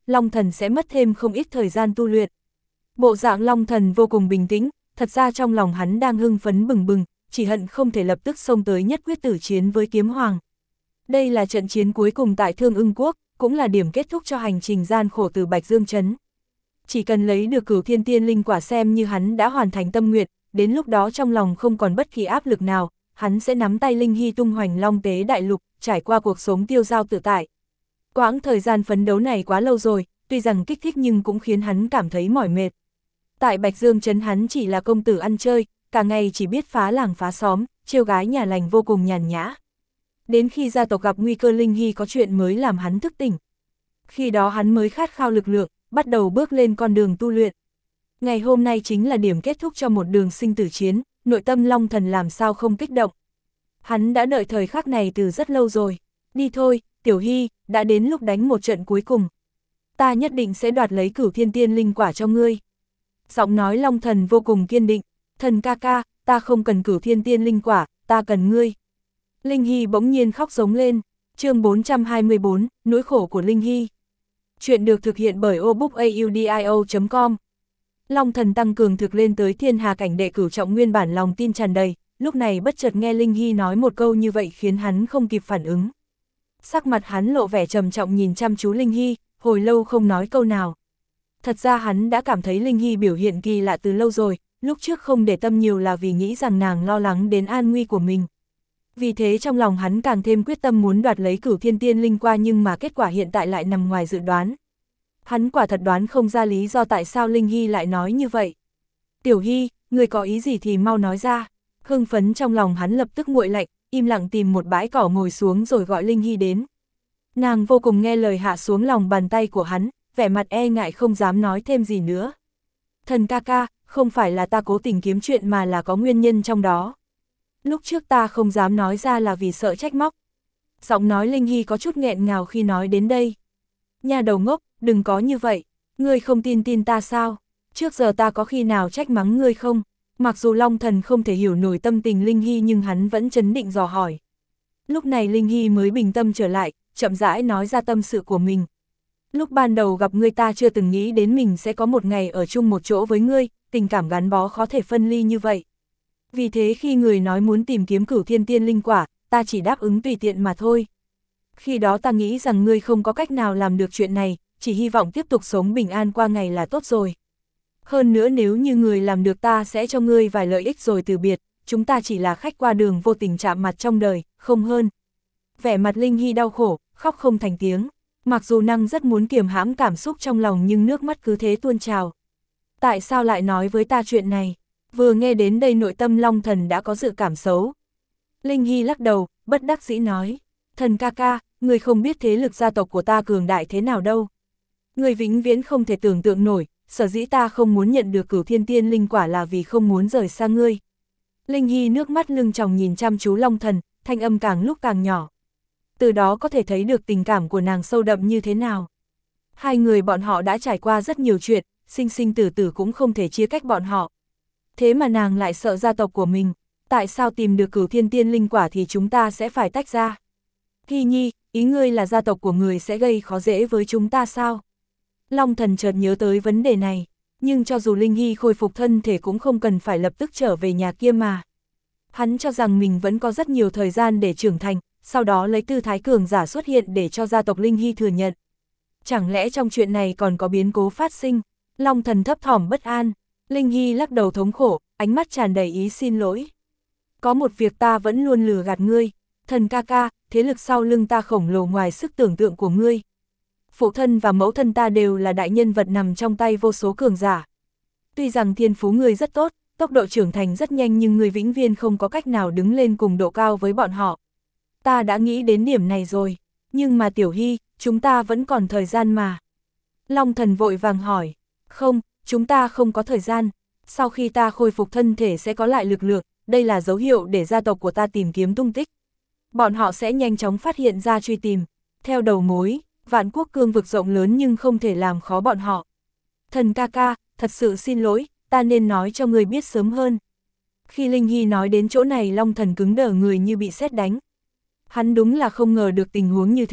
Long Thần sẽ mất thêm không ít thời gian tu luyện. Bộ dạng Long Thần vô cùng bình tĩnh, thật ra trong lòng hắn đang hưng phấn bừng bừng, chỉ hận không thể lập tức xông tới nhất quyết tử chiến với Kiếm Hoàng. Đây là trận chiến cuối cùng tại Thương Ưng Quốc, cũng là điểm kết thúc cho hành trình gian khổ từ Bạch Dương Trấn. Chỉ cần lấy được Cửu Thiên Tiên Linh Quả xem như hắn đã hoàn thành tâm nguyện, đến lúc đó trong lòng không còn bất kỳ áp lực nào, hắn sẽ nắm tay Linh Hy tung hoành Long Tế Đại Lục, trải qua cuộc sống tiêu dao tự tại. Quãng thời gian phấn đấu này quá lâu rồi, tuy rằng kích thích nhưng cũng khiến hắn cảm thấy mỏi mệt. Tại Bạch Dương Trấn hắn chỉ là công tử ăn chơi, cả ngày chỉ biết phá làng phá xóm, trêu gái nhà lành vô cùng nhàn nhã. Đến khi gia tộc gặp nguy cơ Linh Hy có chuyện mới làm hắn thức tỉnh. Khi đó hắn mới khát khao lực lượng, bắt đầu bước lên con đường tu luyện. Ngày hôm nay chính là điểm kết thúc cho một đường sinh tử chiến, nội tâm Long Thần làm sao không kích động. Hắn đã đợi thời khắc này từ rất lâu rồi. Đi thôi, Tiểu Hy, đã đến lúc đánh một trận cuối cùng. Ta nhất định sẽ đoạt lấy Cửu Thiên Tiên Linh Quả cho ngươi. Giọng nói Long Thần vô cùng kiên định. Thần ca ca, ta không cần Cửu Thiên Tiên Linh Quả, ta cần ngươi. Linh Hy bỗng nhiên khóc giống lên. Chương bốn trăm hai mươi bốn, nỗi khổ của Linh Hy. Chuyện được thực hiện bởi obookaudio chấm com. Long Thần tăng cường thực lên tới thiên hà cảnh đệ cửu trọng, nguyên bản lòng tin tràn đầy, lúc này bất chợt nghe Linh Hy nói một câu như vậy khiến hắn không kịp phản ứng. Sắc mặt hắn lộ vẻ trầm trọng nhìn chăm chú Linh Hy, hồi lâu không nói câu nào. Thật ra hắn đã cảm thấy Linh Hy biểu hiện kỳ lạ từ lâu rồi, lúc trước không để tâm nhiều là vì nghĩ rằng nàng lo lắng đến an nguy của mình. Vì thế trong lòng hắn càng thêm quyết tâm muốn đoạt lấy Cửu Thiên Tiên Linh Quả, nhưng mà kết quả hiện tại lại nằm ngoài dự đoán. Hắn quả thật đoán không ra lý do tại sao Linh Hy lại nói như vậy. Tiểu Hy, người có ý gì thì mau nói ra. Hưng phấn trong lòng hắn lập tức nguội lạnh, im lặng tìm một bãi cỏ ngồi xuống rồi gọi Linh Hy đến. Nàng vô cùng nghe lời hạ xuống lòng bàn tay của hắn, vẻ mặt e ngại không dám nói thêm gì nữa. Thần ca ca, không phải là ta cố tình kiếm chuyện mà là có nguyên nhân trong đó. Lúc trước ta không dám nói ra là vì sợ trách móc. Giọng nói Linh Hy có chút nghẹn ngào khi nói đến đây. Nhà đầu ngốc, đừng có như vậy, ngươi không tin tin ta sao? Trước giờ ta có khi nào trách mắng ngươi không? Mặc dù Long Thần không thể hiểu nổi tâm tình Linh Hy nhưng hắn vẫn trấn định dò hỏi. Lúc này Linh Hy mới bình tâm trở lại, chậm rãi nói ra tâm sự của mình. Lúc ban đầu gặp ngươi ta chưa từng nghĩ đến mình sẽ có một ngày ở chung một chỗ với ngươi, tình cảm gắn bó khó thể phân ly như vậy. Vì thế khi người nói muốn tìm kiếm Cửu Thiên Tiên Linh Quả, ta chỉ đáp ứng tùy tiện mà thôi. Khi đó ta nghĩ rằng ngươi không có cách nào làm được chuyện này, chỉ hy vọng tiếp tục sống bình an qua ngày là tốt rồi. Hơn nữa nếu như người làm được ta sẽ cho ngươi vài lợi ích rồi từ biệt, chúng ta chỉ là khách qua đường vô tình chạm mặt trong đời, không hơn. Vẻ mặt Linh Hy đau khổ, khóc không thành tiếng. Mặc dù nàng rất muốn kiềm hãm cảm xúc trong lòng nhưng nước mắt cứ thế tuôn trào. Tại sao lại nói với ta chuyện này? Vừa nghe đến đây nội tâm Long Thần đã có dự cảm xấu. Linh Hy lắc đầu, bất đắc dĩ nói. Thần ca ca, người không biết thế lực gia tộc của ta cường đại thế nào đâu. Người vĩnh viễn không thể tưởng tượng nổi, sở dĩ ta không muốn nhận được Cửu Thiên Tiên Linh Quả là vì không muốn rời xa ngươi. Linh Hy nước mắt lưng tròng nhìn chăm chú Long Thần, thanh âm càng lúc càng nhỏ. Từ đó có thể thấy được tình cảm của nàng sâu đậm như thế nào. Hai người bọn họ đã trải qua rất nhiều chuyện, sinh sinh tử tử cũng không thể chia cách bọn họ. Thế mà nàng lại sợ gia tộc của mình, tại sao tìm được Cửu Thiên Tiên Linh Quả thì chúng ta sẽ phải tách ra? Hy Nhi, ý ngươi là gia tộc của người sẽ gây khó dễ với chúng ta sao? Long Thần chợt nhớ tới vấn đề này, nhưng cho dù Linh Hy khôi phục thân thể cũng không cần phải lập tức trở về nhà kia mà. Hắn cho rằng mình vẫn có rất nhiều thời gian để trưởng thành, sau đó lấy tư thái cường giả xuất hiện để cho gia tộc Linh Hy thừa nhận. Chẳng lẽ trong chuyện này còn có biến cố phát sinh? Long Thần thấp thỏm bất an. Linh Hy lắc đầu thống khổ, ánh mắt tràn đầy ý xin lỗi. Có một việc ta vẫn luôn lừa gạt ngươi. Thần ca ca, thế lực sau lưng ta khổng lồ ngoài sức tưởng tượng của ngươi. Phụ thân và mẫu thân ta đều là đại nhân vật nằm trong tay vô số cường giả. Tuy rằng thiên phú ngươi rất tốt, tốc độ trưởng thành rất nhanh nhưng ngươi vĩnh viễn không có cách nào đứng lên cùng độ cao với bọn họ. Ta đã nghĩ đến điểm này rồi, nhưng mà Tiểu Hy, chúng ta vẫn còn thời gian mà. Long Thần vội vàng hỏi, không, chúng ta không có thời gian, sau khi ta khôi phục thân thể sẽ có lại lực lượng, đây là dấu hiệu để gia tộc của ta tìm kiếm tung tích. Bọn họ sẽ nhanh chóng phát hiện ra truy tìm, theo đầu mối, Vạn Quốc cương vực rộng lớn nhưng không thể làm khó bọn họ. Thần ca ca, thật sự xin lỗi, ta nên nói cho người biết sớm hơn. Khi Linh Hy nói đến chỗ này Long Thần cứng đờ người như bị sét đánh. Hắn đúng là không ngờ được tình huống như thế,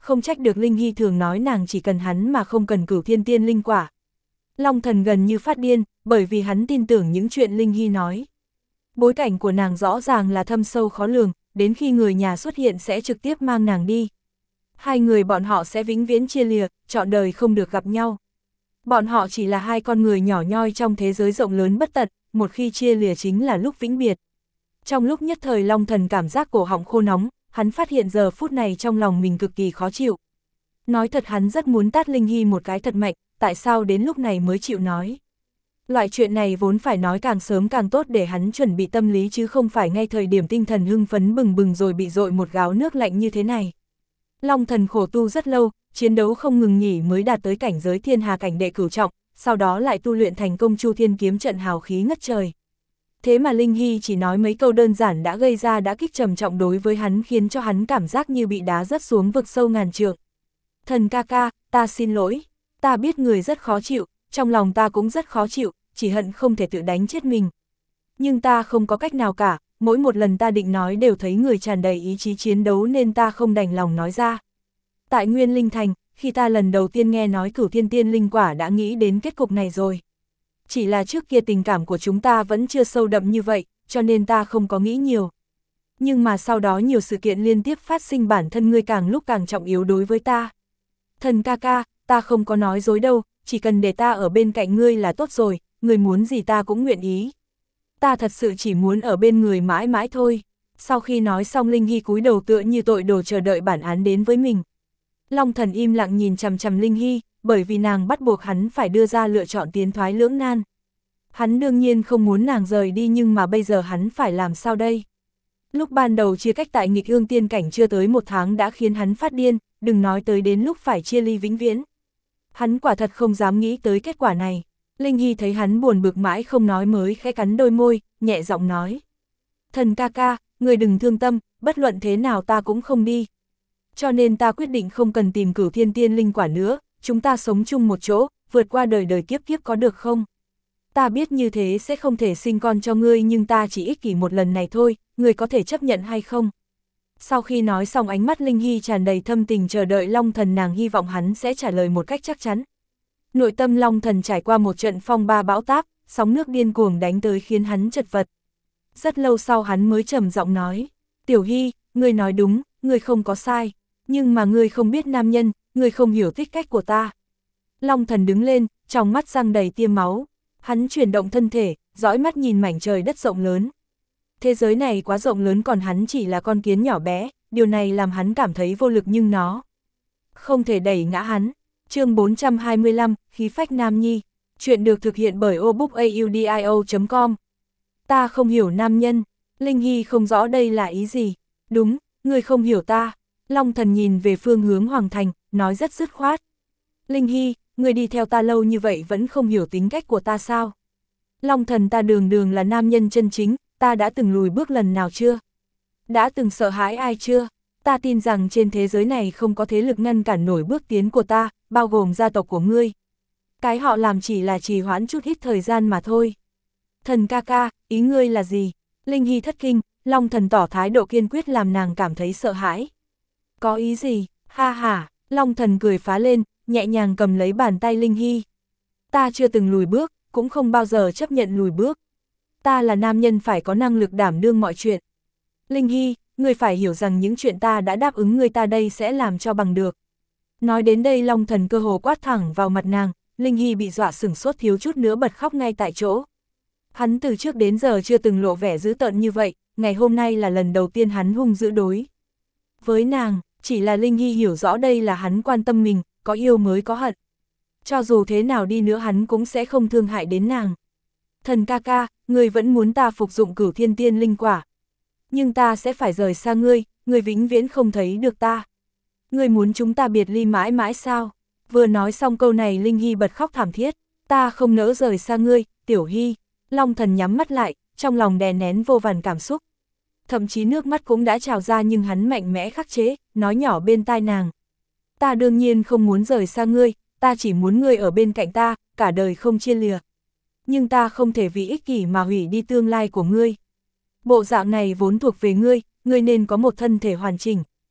không trách được Linh Hy thường nói nàng chỉ cần hắn mà không cần Cửu Thiên Tiên Linh Quả. Long Thần gần như phát điên, bởi vì hắn tin tưởng những chuyện Linh Hy nói. Bối cảnh của nàng rõ ràng là thâm sâu khó lường, đến khi người nhà xuất hiện sẽ trực tiếp mang nàng đi. Hai người bọn họ sẽ vĩnh viễn chia lìa, trọn đời không được gặp nhau. Bọn họ chỉ là hai con người nhỏ nhoi trong thế giới rộng lớn bất tận, một khi chia lìa chính là lúc vĩnh biệt. Trong lúc nhất thời Long Thần cảm giác cổ họng khô nóng, hắn phát hiện giờ phút này trong lòng mình cực kỳ khó chịu. Nói thật hắn rất muốn tát Linh Hy một cái thật mạnh, tại sao đến lúc này mới chịu nói. Loại chuyện này vốn phải nói càng sớm càng tốt để hắn chuẩn bị tâm lý chứ không phải ngay thời điểm tinh thần hưng phấn bừng bừng rồi bị dội một gáo nước lạnh như thế này. Long Thần khổ tu rất lâu, chiến đấu không ngừng nghỉ mới đạt tới cảnh giới thiên hà cảnh đệ cửu trọng, sau đó lại tu luyện thành công Chu Thiên kiếm trận hào khí ngất trời. Thế mà Linh Hy chỉ nói mấy câu đơn giản đã gây ra đã kích trầm trọng đối với hắn, khiến cho hắn cảm giác như bị đá rớt xuống vực sâu ngàn trượng. Thần ca ca, ta xin lỗi, ta biết người rất khó chịu, trong lòng ta cũng rất khó chịu, chỉ hận không thể tự đánh chết mình. Nhưng ta không có cách nào cả, mỗi một lần ta định nói đều thấy người tràn đầy ý chí chiến đấu nên ta không đành lòng nói ra. Tại Nguyên Linh Thành, khi ta lần đầu tiên nghe nói Cửu Thiên Tiên Linh Quả đã nghĩ đến kết cục này rồi. Chỉ là trước kia tình cảm của chúng ta vẫn chưa sâu đậm như vậy, cho nên ta không có nghĩ nhiều. Nhưng mà sau đó nhiều sự kiện liên tiếp phát sinh, bản thân ngươi càng lúc càng trọng yếu đối với ta. Thần ca ca, ta không có nói dối đâu, chỉ cần để ta ở bên cạnh ngươi là tốt rồi, ngươi muốn gì ta cũng nguyện ý. Ta thật sự chỉ muốn ở bên người mãi mãi thôi. Sau khi nói xong Linh Hy cúi đầu tựa như tội đồ chờ đợi bản án đến với mình. Long Thần im lặng nhìn chằm chằm Linh Hy, bởi vì nàng bắt buộc hắn phải đưa ra lựa chọn tiến thoái lưỡng nan. Hắn đương nhiên không muốn nàng rời đi, nhưng mà bây giờ hắn phải làm sao đây? Lúc ban đầu chia cách tại Nghịch Ương Tiên Cảnh chưa tới một tháng đã khiến hắn phát điên, đừng nói tới đến lúc phải chia ly vĩnh viễn. Hắn quả thật không dám nghĩ tới kết quả này. Linh Hy thấy hắn buồn bực mãi không nói mới khẽ cắn đôi môi, nhẹ giọng nói. Thần ca ca, người đừng thương tâm, bất luận thế nào ta cũng không đi. Cho nên ta quyết định không cần tìm Cửu Thiên Tiên Linh Quả nữa, chúng ta sống chung một chỗ, vượt qua đời đời kiếp kiếp có được không? Ta biết như thế sẽ không thể sinh con cho ngươi, nhưng ta chỉ ích kỷ một lần này thôi, ngươi có thể chấp nhận hay không? Sau khi nói xong ánh mắt Linh Hy tràn đầy thâm tình chờ đợi Long Thần, nàng hy vọng hắn sẽ trả lời một cách chắc chắn. Nội tâm Long Thần trải qua một trận phong ba bão táp, sóng nước điên cuồng đánh tới khiến hắn chật vật. Rất lâu sau hắn mới trầm giọng nói, Tiểu Hy, ngươi nói đúng, ngươi không có sai, nhưng mà ngươi không biết nam nhân, ngươi không hiểu tích cách của ta. Long Thần đứng lên, trong mắt răng đầy tia máu, hắn chuyển động thân thể, dõi mắt nhìn mảnh trời đất rộng lớn. Thế giới này quá rộng lớn còn hắn chỉ là con kiến nhỏ bé, điều này làm hắn cảm thấy vô lực, nhưng nó không thể đẩy ngã hắn. Chương bốn trăm hai mươi lăm, Khí phách nam nhi. Chuyện được thực hiện bởi obookaudio chấm com. Ta không hiểu nam nhân. Linh Hy không rõ đây là ý gì. Đúng, ngươi không hiểu ta. Long Thần nhìn về phương hướng Hoàng Thành, nói rất dứt khoát. Linh Hy, ngươi đi theo ta lâu như vậy vẫn không hiểu tính cách của ta sao? Long Thần, ta đường đường là nam nhân chân chính, ta đã từng lùi bước lần nào chưa? Đã từng sợ hãi ai chưa? Ta tin rằng trên thế giới này không có thế lực ngăn cản nổi bước tiến của ta, bao gồm gia tộc của ngươi. Cái họ làm chỉ là trì hoãn chút ít thời gian mà thôi. Thần ca ca, ý ngươi là gì? Linh Hy thất kinh, Long Thần tỏ thái độ kiên quyết làm nàng cảm thấy sợ hãi. Có ý gì? Ha ha, Long Thần cười phá lên, nhẹ nhàng cầm lấy bàn tay Linh Hy. Ta chưa từng lùi bước, cũng không bao giờ chấp nhận lùi bước. Ta là nam nhân phải có năng lực đảm đương mọi chuyện. Linh Hy, ngươi phải hiểu rằng những chuyện ta đã đáp ứng ngươi ta đây sẽ làm cho bằng được. Nói đến đây Long Thần cơ hồ quát thẳng vào mặt nàng, Linh Hy bị dọa sửng sốt thiếu chút nữa bật khóc ngay tại chỗ. Hắn từ trước đến giờ chưa từng lộ vẻ dữ tợn như vậy, ngày hôm nay là lần đầu tiên hắn hung dữ đối với nàng, chỉ là Linh Hy hiểu rõ đây là hắn quan tâm mình, có yêu mới có hận. Cho dù thế nào đi nữa hắn cũng sẽ không thương hại đến nàng. Thần ca ca, ngươi vẫn muốn ta phục dụng Cửu Thiên Tiên Linh Quả. Nhưng ta sẽ phải rời xa ngươi, ngươi vĩnh viễn không thấy được ta. Ngươi muốn chúng ta biệt ly mãi mãi sao? Vừa nói xong câu này Linh Hy bật khóc thảm thiết. Ta không nỡ rời xa ngươi, Tiểu Hy. Long Thần nhắm mắt lại, trong lòng đè nén vô vàn cảm xúc. Thậm chí nước mắt cũng đã trào ra nhưng hắn mạnh mẽ khắc chế, nói nhỏ bên tai nàng. Ta đương nhiên không muốn rời xa ngươi, ta chỉ muốn ngươi ở bên cạnh ta, cả đời không chia lìa. Nhưng ta không thể vì ích kỷ mà hủy đi tương lai của ngươi. Bộ dạng này vốn thuộc về ngươi, ngươi nên có một thân thể hoàn chỉnh.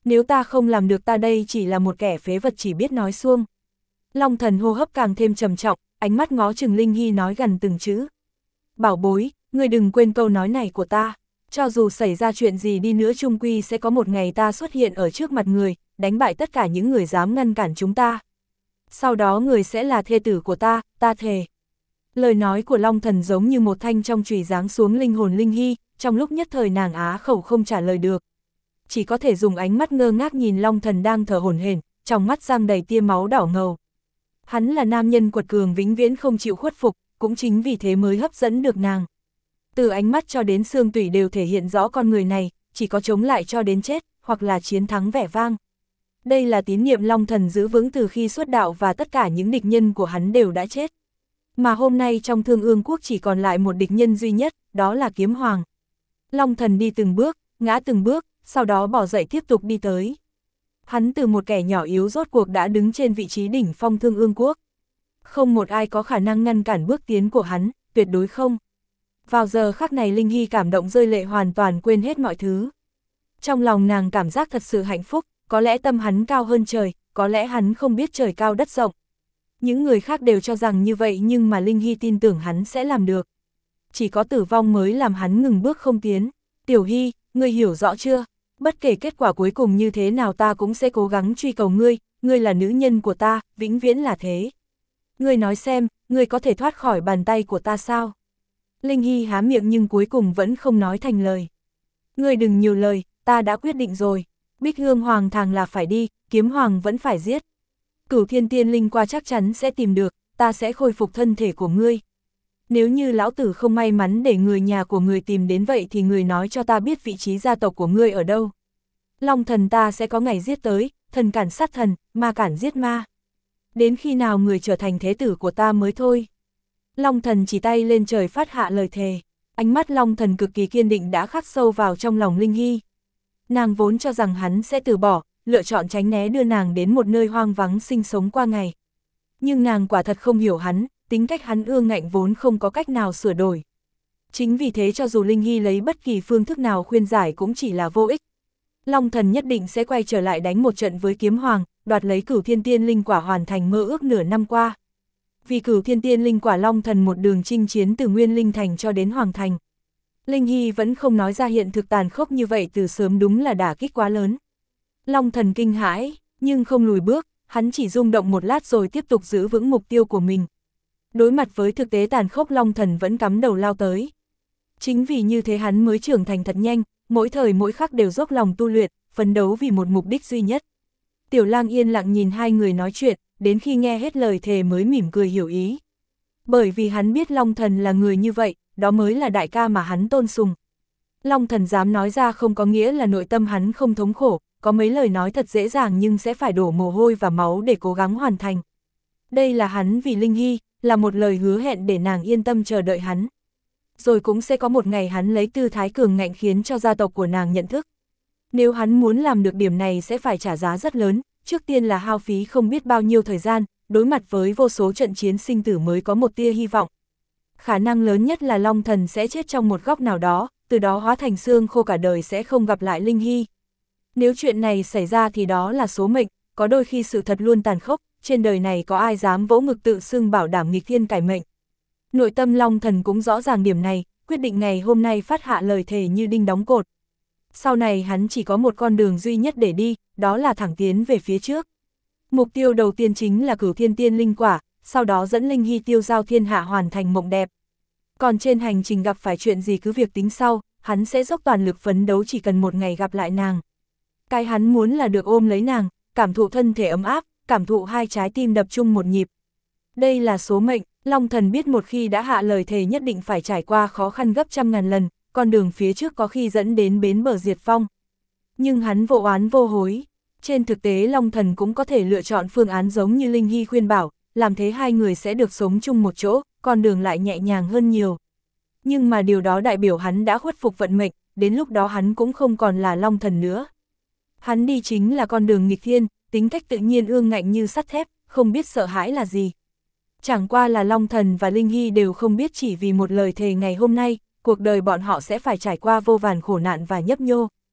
Nếu ta không làm được ta đây chỉ là một kẻ phế vật chỉ biết nói suông. Long Thần hô hấp càng thêm trầm trọng, ánh mắt ngó chừng Linh Hy nói gần từng chữ. Bảo bối, ngươi đừng quên câu nói này của ta. Cho dù xảy ra chuyện gì đi nữa chung quy sẽ có một ngày ta xuất hiện ở trước mặt người, đánh bại tất cả những người dám ngăn cản chúng ta. Sau đó người sẽ là thê tử của ta, ta thề. Lời nói của Long Thần giống như một thanh trong chùy giáng xuống linh hồn Linh Hy, trong lúc nhất thời nàng á khẩu không trả lời được. Chỉ có thể dùng ánh mắt ngơ ngác nhìn Long Thần đang thở hổn hển, trong mắt giăng đầy tia máu đỏ ngầu. Hắn là nam nhân quật cường vĩnh viễn không chịu khuất phục, cũng chính vì thế mới hấp dẫn được nàng. Từ ánh mắt cho đến xương tủy đều thể hiện rõ con người này, chỉ có chống lại cho đến chết, hoặc là chiến thắng vẻ vang. Đây là tín niệm Long Thần giữ vững từ khi xuất đạo và tất cả những địch nhân của hắn đều đã chết. Mà hôm nay trong Thương Ương Quốc chỉ còn lại một địch nhân duy nhất, đó là Kiếm Hoàng. Long Thần đi từng bước, ngã từng bước, sau đó bỏ dậy tiếp tục đi tới. Hắn từ một kẻ nhỏ yếu rốt cuộc đã đứng trên vị trí đỉnh phong Thương Ương Quốc. Không một ai có khả năng ngăn cản bước tiến của hắn, tuyệt đối không. Vào giờ khắc này Linh Hy cảm động rơi lệ hoàn toàn quên hết mọi thứ. Trong lòng nàng cảm giác thật sự hạnh phúc, có lẽ tâm hắn cao hơn trời, có lẽ hắn không biết trời cao đất rộng. Những người khác đều cho rằng như vậy nhưng mà Linh Hy tin tưởng hắn sẽ làm được. Chỉ có tử vong mới làm hắn ngừng bước không tiến. Tiểu Hy, ngươi hiểu rõ chưa? Bất kể kết quả cuối cùng như thế nào ta cũng sẽ cố gắng truy cầu ngươi, ngươi là nữ nhân của ta, vĩnh viễn là thế. Ngươi nói xem, ngươi có thể thoát khỏi bàn tay của ta sao? Linh Hy há miệng nhưng cuối cùng vẫn không nói thành lời. Ngươi đừng nhiều lời, ta đã quyết định rồi. Bích Hương Hoàng thàng là phải đi, Kiếm Hoàng vẫn phải giết. Cửu Thiên Tiên Linh qua chắc chắn sẽ tìm được, ta sẽ khôi phục thân thể của ngươi. Nếu như lão tử không may mắn để người nhà của người tìm đến vậy thì người nói cho ta biết vị trí gia tộc của ngươi ở đâu. Long Thần ta sẽ có ngày giết tới, thần cản sát thần, ma cản giết ma. Đến khi nào người trở thành thế tử của ta mới thôi. Long Thần chỉ tay lên trời phát hạ lời thề. Ánh mắt Long Thần cực kỳ kiên định đã khắc sâu vào trong lòng Linh Hy. Nàng vốn cho rằng hắn sẽ từ bỏ, lựa chọn tránh né đưa nàng đến một nơi hoang vắng sinh sống qua ngày. Nhưng nàng quả thật không hiểu hắn, tính cách hắn ương ngạnh vốn không có cách nào sửa đổi. Chính vì thế cho dù Linh Hy lấy bất kỳ phương thức nào khuyên giải cũng chỉ là vô ích. Long Thần nhất định sẽ quay trở lại đánh một trận với Kiếm Hoàng, đoạt lấy Cửu Thiên Tiên Linh quả hoàn thành mơ ước nửa năm qua. Vì Cửu Thiên Tiên Linh quả Long Thần một đường chinh chiến từ Nguyên Linh Thành cho đến Hoàng Thành. Linh Hy vẫn không nói ra hiện thực tàn khốc như vậy từ sớm đúng là đả kích quá lớn. Long Thần kinh hãi, nhưng không lùi bước, hắn chỉ rung động một lát rồi tiếp tục giữ vững mục tiêu của mình. Đối mặt với thực tế tàn khốc Long Thần vẫn cắm đầu lao tới. Chính vì như thế hắn mới trưởng thành thật nhanh, mỗi thời mỗi khắc đều dốc lòng tu luyện, phấn đấu vì một mục đích duy nhất. Tiểu Lang yên lặng nhìn hai người nói chuyện, đến khi nghe hết lời thề mới mỉm cười hiểu ý. Bởi vì hắn biết Long Thần là người như vậy, đó mới là đại ca mà hắn tôn sùng. Long Thần dám nói ra không có nghĩa là nội tâm hắn không thống khổ, có mấy lời nói thật dễ dàng nhưng sẽ phải đổ mồ hôi và máu để cố gắng hoàn thành. Đây là hắn vì Linh Hy, là một lời hứa hẹn để nàng yên tâm chờ đợi hắn. Rồi cũng sẽ có một ngày hắn lấy tư thái cường ngạnh khiến cho gia tộc của nàng nhận thức. Nếu hắn muốn làm được điểm này sẽ phải trả giá rất lớn, trước tiên là hao phí không biết bao nhiêu thời gian, đối mặt với vô số trận chiến sinh tử mới có một tia hy vọng. Khả năng lớn nhất là Long Thần sẽ chết trong một góc nào đó, từ đó hóa thành xương khô cả đời sẽ không gặp lại Linh Hy. Nếu chuyện này xảy ra thì đó là số mệnh, có đôi khi sự thật luôn tàn khốc, trên đời này có ai dám vỗ ngực tự xưng bảo đảm nghịch thiên cải mệnh. Nội tâm Long Thần cũng rõ ràng điểm này, quyết định ngày hôm nay phát hạ lời thề như đinh đóng cột. Sau này hắn chỉ có một con đường duy nhất để đi, đó là thẳng tiến về phía trước. Mục tiêu đầu tiên chính là Cửu Thiên Tiên Linh quả, sau đó dẫn Linh Hy tiêu giao thiên hạ hoàn thành mộng đẹp. Còn trên hành trình gặp phải chuyện gì cứ việc tính sau, hắn sẽ dốc toàn lực phấn đấu chỉ cần một ngày gặp lại nàng. Cái hắn muốn là được ôm lấy nàng, cảm thụ thân thể ấm áp, cảm thụ hai trái tim đập chung một nhịp. Đây là số mệnh, Long Thần biết một khi đã hạ lời thề nhất định phải trải qua khó khăn gấp trăm ngàn lần, con đường phía trước có khi dẫn đến bến bờ diệt vong. Nhưng hắn vô oán vô hối. Trên thực tế Long Thần cũng có thể lựa chọn phương án giống như Linh Hy khuyên bảo, làm thế hai người sẽ được sống chung một chỗ, con đường lại nhẹ nhàng hơn nhiều. Nhưng mà điều đó đại biểu hắn đã khuất phục vận mệnh, đến lúc đó hắn cũng không còn là Long Thần nữa. Hắn đi chính là con đường nghịch thiên, tính cách tự nhiên ương ngạnh như sắt thép, không biết sợ hãi là gì. Chẳng qua là Long Thần và Linh Hy đều không biết chỉ vì một lời thề ngày hôm nay, cuộc đời bọn họ sẽ phải trải qua vô vàn khổ nạn và nhấp nhô.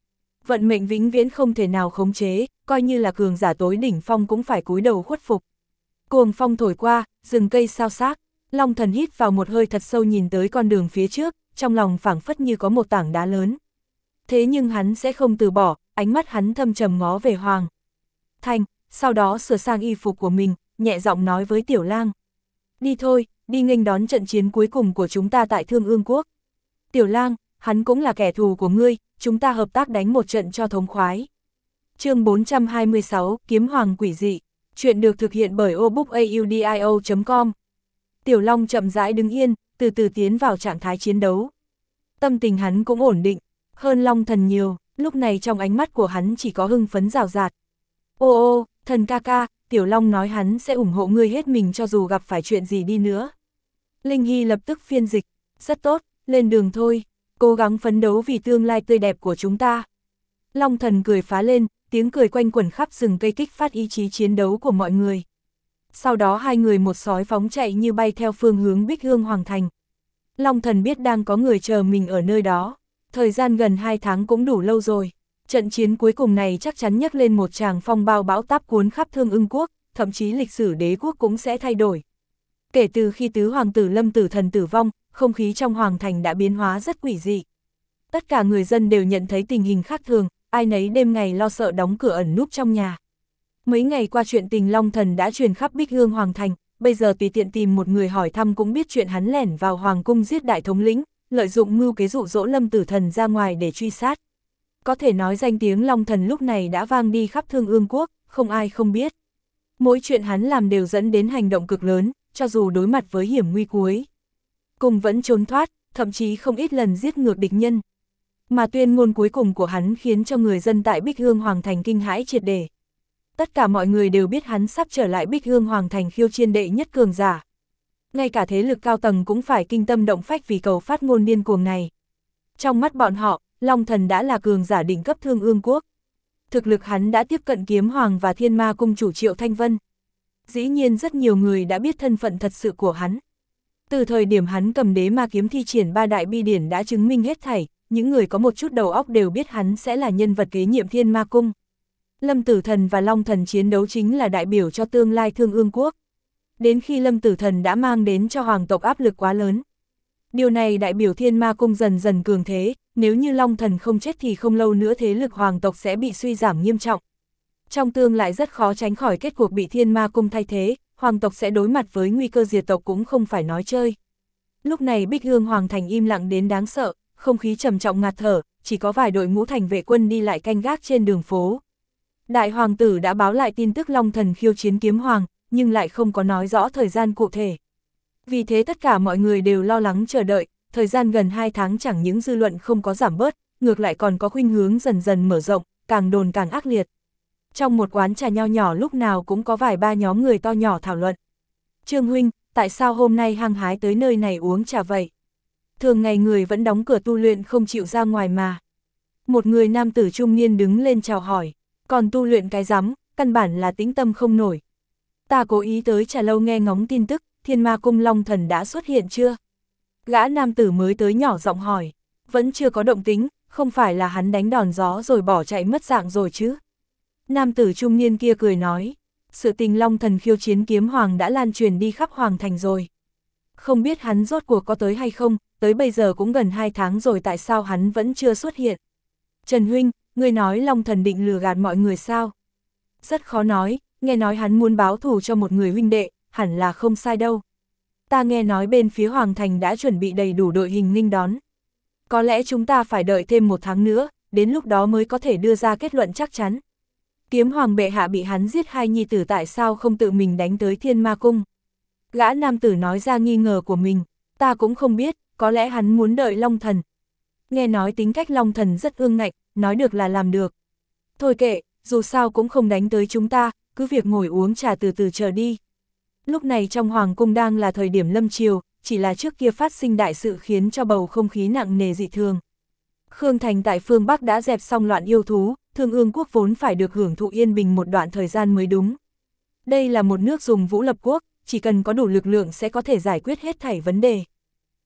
Vận mệnh vĩnh viễn không thể nào khống chế, coi như là cường giả tối đỉnh phong cũng phải cúi đầu khuất phục. Cuồng phong thổi qua, rừng cây sao xác, Long Thần hít vào một hơi thật sâu nhìn tới con đường phía trước, trong lòng phảng phất như có một tảng đá lớn. Thế nhưng hắn sẽ không từ bỏ, ánh mắt hắn thâm trầm ngó về Hoàng Thành, sau đó sửa sang y phục của mình, nhẹ giọng nói với Tiểu Lang. Đi thôi, đi nghênh đón trận chiến cuối cùng của chúng ta tại Thương Ương Quốc. Tiểu Lang, hắn cũng là kẻ thù của ngươi, chúng ta hợp tác đánh một trận cho thống khoái. Chương bốn trăm hai mươi sáu, Kiếm Hoàng Quỷ Dị. Chuyện được thực hiện bởi obookaudio chấm com. Tiểu Long chậm rãi đứng yên, từ từ tiến vào trạng thái chiến đấu. Tâm tình hắn cũng ổn định, hơn Long Thần nhiều, lúc này trong ánh mắt của hắn chỉ có hưng phấn rào rạt. Ô ô, thần ca ca, Tiểu Long nói hắn sẽ ủng hộ ngươi hết mình cho dù gặp phải chuyện gì đi nữa. Linh Hy lập tức phiên dịch, rất tốt, lên đường thôi, cố gắng phấn đấu vì tương lai tươi đẹp của chúng ta. Long Thần cười phá lên, tiếng cười quanh quẩn khắp rừng cây kích phát ý chí chiến đấu của mọi người. Sau đó hai người một sói phóng chạy như bay theo phương hướng Bích Hương Hoàng Thành. Long Thần biết đang có người chờ mình ở nơi đó, thời gian gần hai tháng cũng đủ lâu rồi. Trận chiến cuối cùng này chắc chắn nhấc lên một tràng phong bao bão táp cuốn khắp Thương Ưng Quốc, thậm chí lịch sử đế quốc cũng sẽ thay đổi. Kể từ khi tứ hoàng tử Lâm Tử Thần tử vong, không khí trong Hoàng Thành đã biến hóa rất quỷ dị. Tất cả người dân đều nhận thấy tình hình khác thường, ai nấy đêm ngày lo sợ đóng cửa ẩn núp trong nhà. Mấy ngày qua chuyện tình Long Thần đã truyền khắp Bích Hương Hoàng Thành, bây giờ tùy tiện tìm một người hỏi thăm cũng biết chuyện hắn lẻn vào Hoàng cung giết đại thống lĩnh, lợi dụng mưu kế dụ dỗ Lâm Tử Thần ra ngoài để truy sát. Có thể nói danh tiếng Long Thần lúc này đã vang đi khắp Thương Ương Quốc, không ai không biết. Mỗi chuyện hắn làm đều dẫn đến hành động cực lớn, cho dù đối mặt với hiểm nguy cuối cùng vẫn trốn thoát, thậm chí không ít lần giết ngược địch nhân. Mà tuyên ngôn cuối cùng của hắn khiến cho người dân tại Bích Hương Hoàng Thành kinh hãi triệt để. Tất cả mọi người đều biết hắn sắp trở lại Bích Hương Hoàng Thành khiêu chiên đệ nhất cường giả. Ngay cả thế lực cao tầng cũng phải kinh tâm động phách vì cầu phát ngôn điên cuồng này. Trong mắt bọn họ, Long Thần đã là cường giả đỉnh cấp Thương Ương Quốc. Thực lực hắn đã tiếp cận Kiếm Hoàng và Thiên Ma Cung chủ Triệu Thanh Vân. Dĩ nhiên rất nhiều người đã biết thân phận thật sự của hắn. Từ thời điểm hắn cầm đế ma kiếm thi triển ba đại bi điển đã chứng minh hết thảy, những người có một chút đầu óc đều biết hắn sẽ là nhân vật kế nhiệm Thiên Ma Cung. Lâm Tử Thần và Long Thần chiến đấu chính là đại biểu cho tương lai Thương Ương Quốc. Đến khi Lâm Tử Thần đã mang đến cho hoàng tộc áp lực quá lớn. Điều này đại biểu Thiên Ma Cung dần dần cường thế, nếu như Long Thần không chết thì không lâu nữa thế lực hoàng tộc sẽ bị suy giảm nghiêm trọng. Trong tương lại rất khó tránh khỏi kết cuộc bị Thiên Ma Cung thay thế, hoàng tộc sẽ đối mặt với nguy cơ diệt tộc cũng không phải nói chơi. Lúc này Bích Hương Hoàng Thành im lặng đến đáng sợ, không khí trầm trọng ngạt thở, chỉ có vài đội ngũ thành vệ quân đi lại canh gác trên đường phố. Đại hoàng tử đã báo lại tin tức Long Thần khiêu chiến Kiếm Hoàng, nhưng lại không có nói rõ thời gian cụ thể. Vì thế tất cả mọi người đều lo lắng chờ đợi, thời gian gần hai tháng chẳng những dư luận không có giảm bớt, ngược lại còn có khuynh hướng dần dần mở rộng, càng đồn càng ác liệt. Trong một quán trà nho nhỏ lúc nào cũng có vài ba nhóm người to nhỏ thảo luận. Trương huynh, tại sao hôm nay hăng hái tới nơi này uống trà vậy? Thường ngày người vẫn đóng cửa tu luyện không chịu ra ngoài mà. Một người nam tử trung niên đứng lên chào hỏi, còn tu luyện cái rắm, căn bản là tĩnh tâm không nổi. Ta cố ý tới trà lâu nghe ngóng tin tức, Thiên Ma Cung Long Thần đã xuất hiện chưa? Gã nam tử mới tới nhỏ giọng hỏi, vẫn chưa có động tĩnh, không phải là hắn đánh đòn gió rồi bỏ chạy mất dạng rồi chứ? Nam tử trung niên kia cười nói, sự tình Long Thần khiêu chiến Kiếm Hoàng đã lan truyền đi khắp Hoàng Thành rồi. Không biết hắn rốt cuộc có tới hay không, tới bây giờ cũng gần hai tháng rồi tại sao hắn vẫn chưa xuất hiện. Trần huynh, ngươi nói Long Thần định lừa gạt mọi người sao? Rất khó nói, nghe nói hắn muốn báo thù cho một người huynh đệ, hẳn là không sai đâu. Ta nghe nói bên phía Hoàng Thành đã chuẩn bị đầy đủ đội hình nghênh đón. Có lẽ chúng ta phải đợi thêm một tháng nữa, đến lúc đó mới có thể đưa ra kết luận chắc chắn. Kiếm Hoàng bệ hạ bị hắn giết hai nhi tử tại sao không tự mình đánh tới Thiên Ma Cung? Gã nam tử nói ra nghi ngờ của mình, ta cũng không biết, có lẽ hắn muốn đợi Long Thần. Nghe nói tính cách Long Thần rất ương ngạnh, nói được là làm được. Thôi kệ, dù sao cũng không đánh tới chúng ta, cứ việc ngồi uống trà từ từ chờ đi. Lúc này trong Hoàng Cung đang là thời điểm lâm chiều, chỉ là trước kia phát sinh đại sự khiến cho bầu không khí nặng nề dị thường. Khương Thành tại phương Bắc đã dẹp xong loạn yêu thú, Thương Ương Quốc vốn phải được hưởng thụ yên bình một đoạn thời gian mới đúng. Đây là một nước dùng vũ lập quốc, chỉ cần có đủ lực lượng sẽ có thể giải quyết hết thảy vấn đề.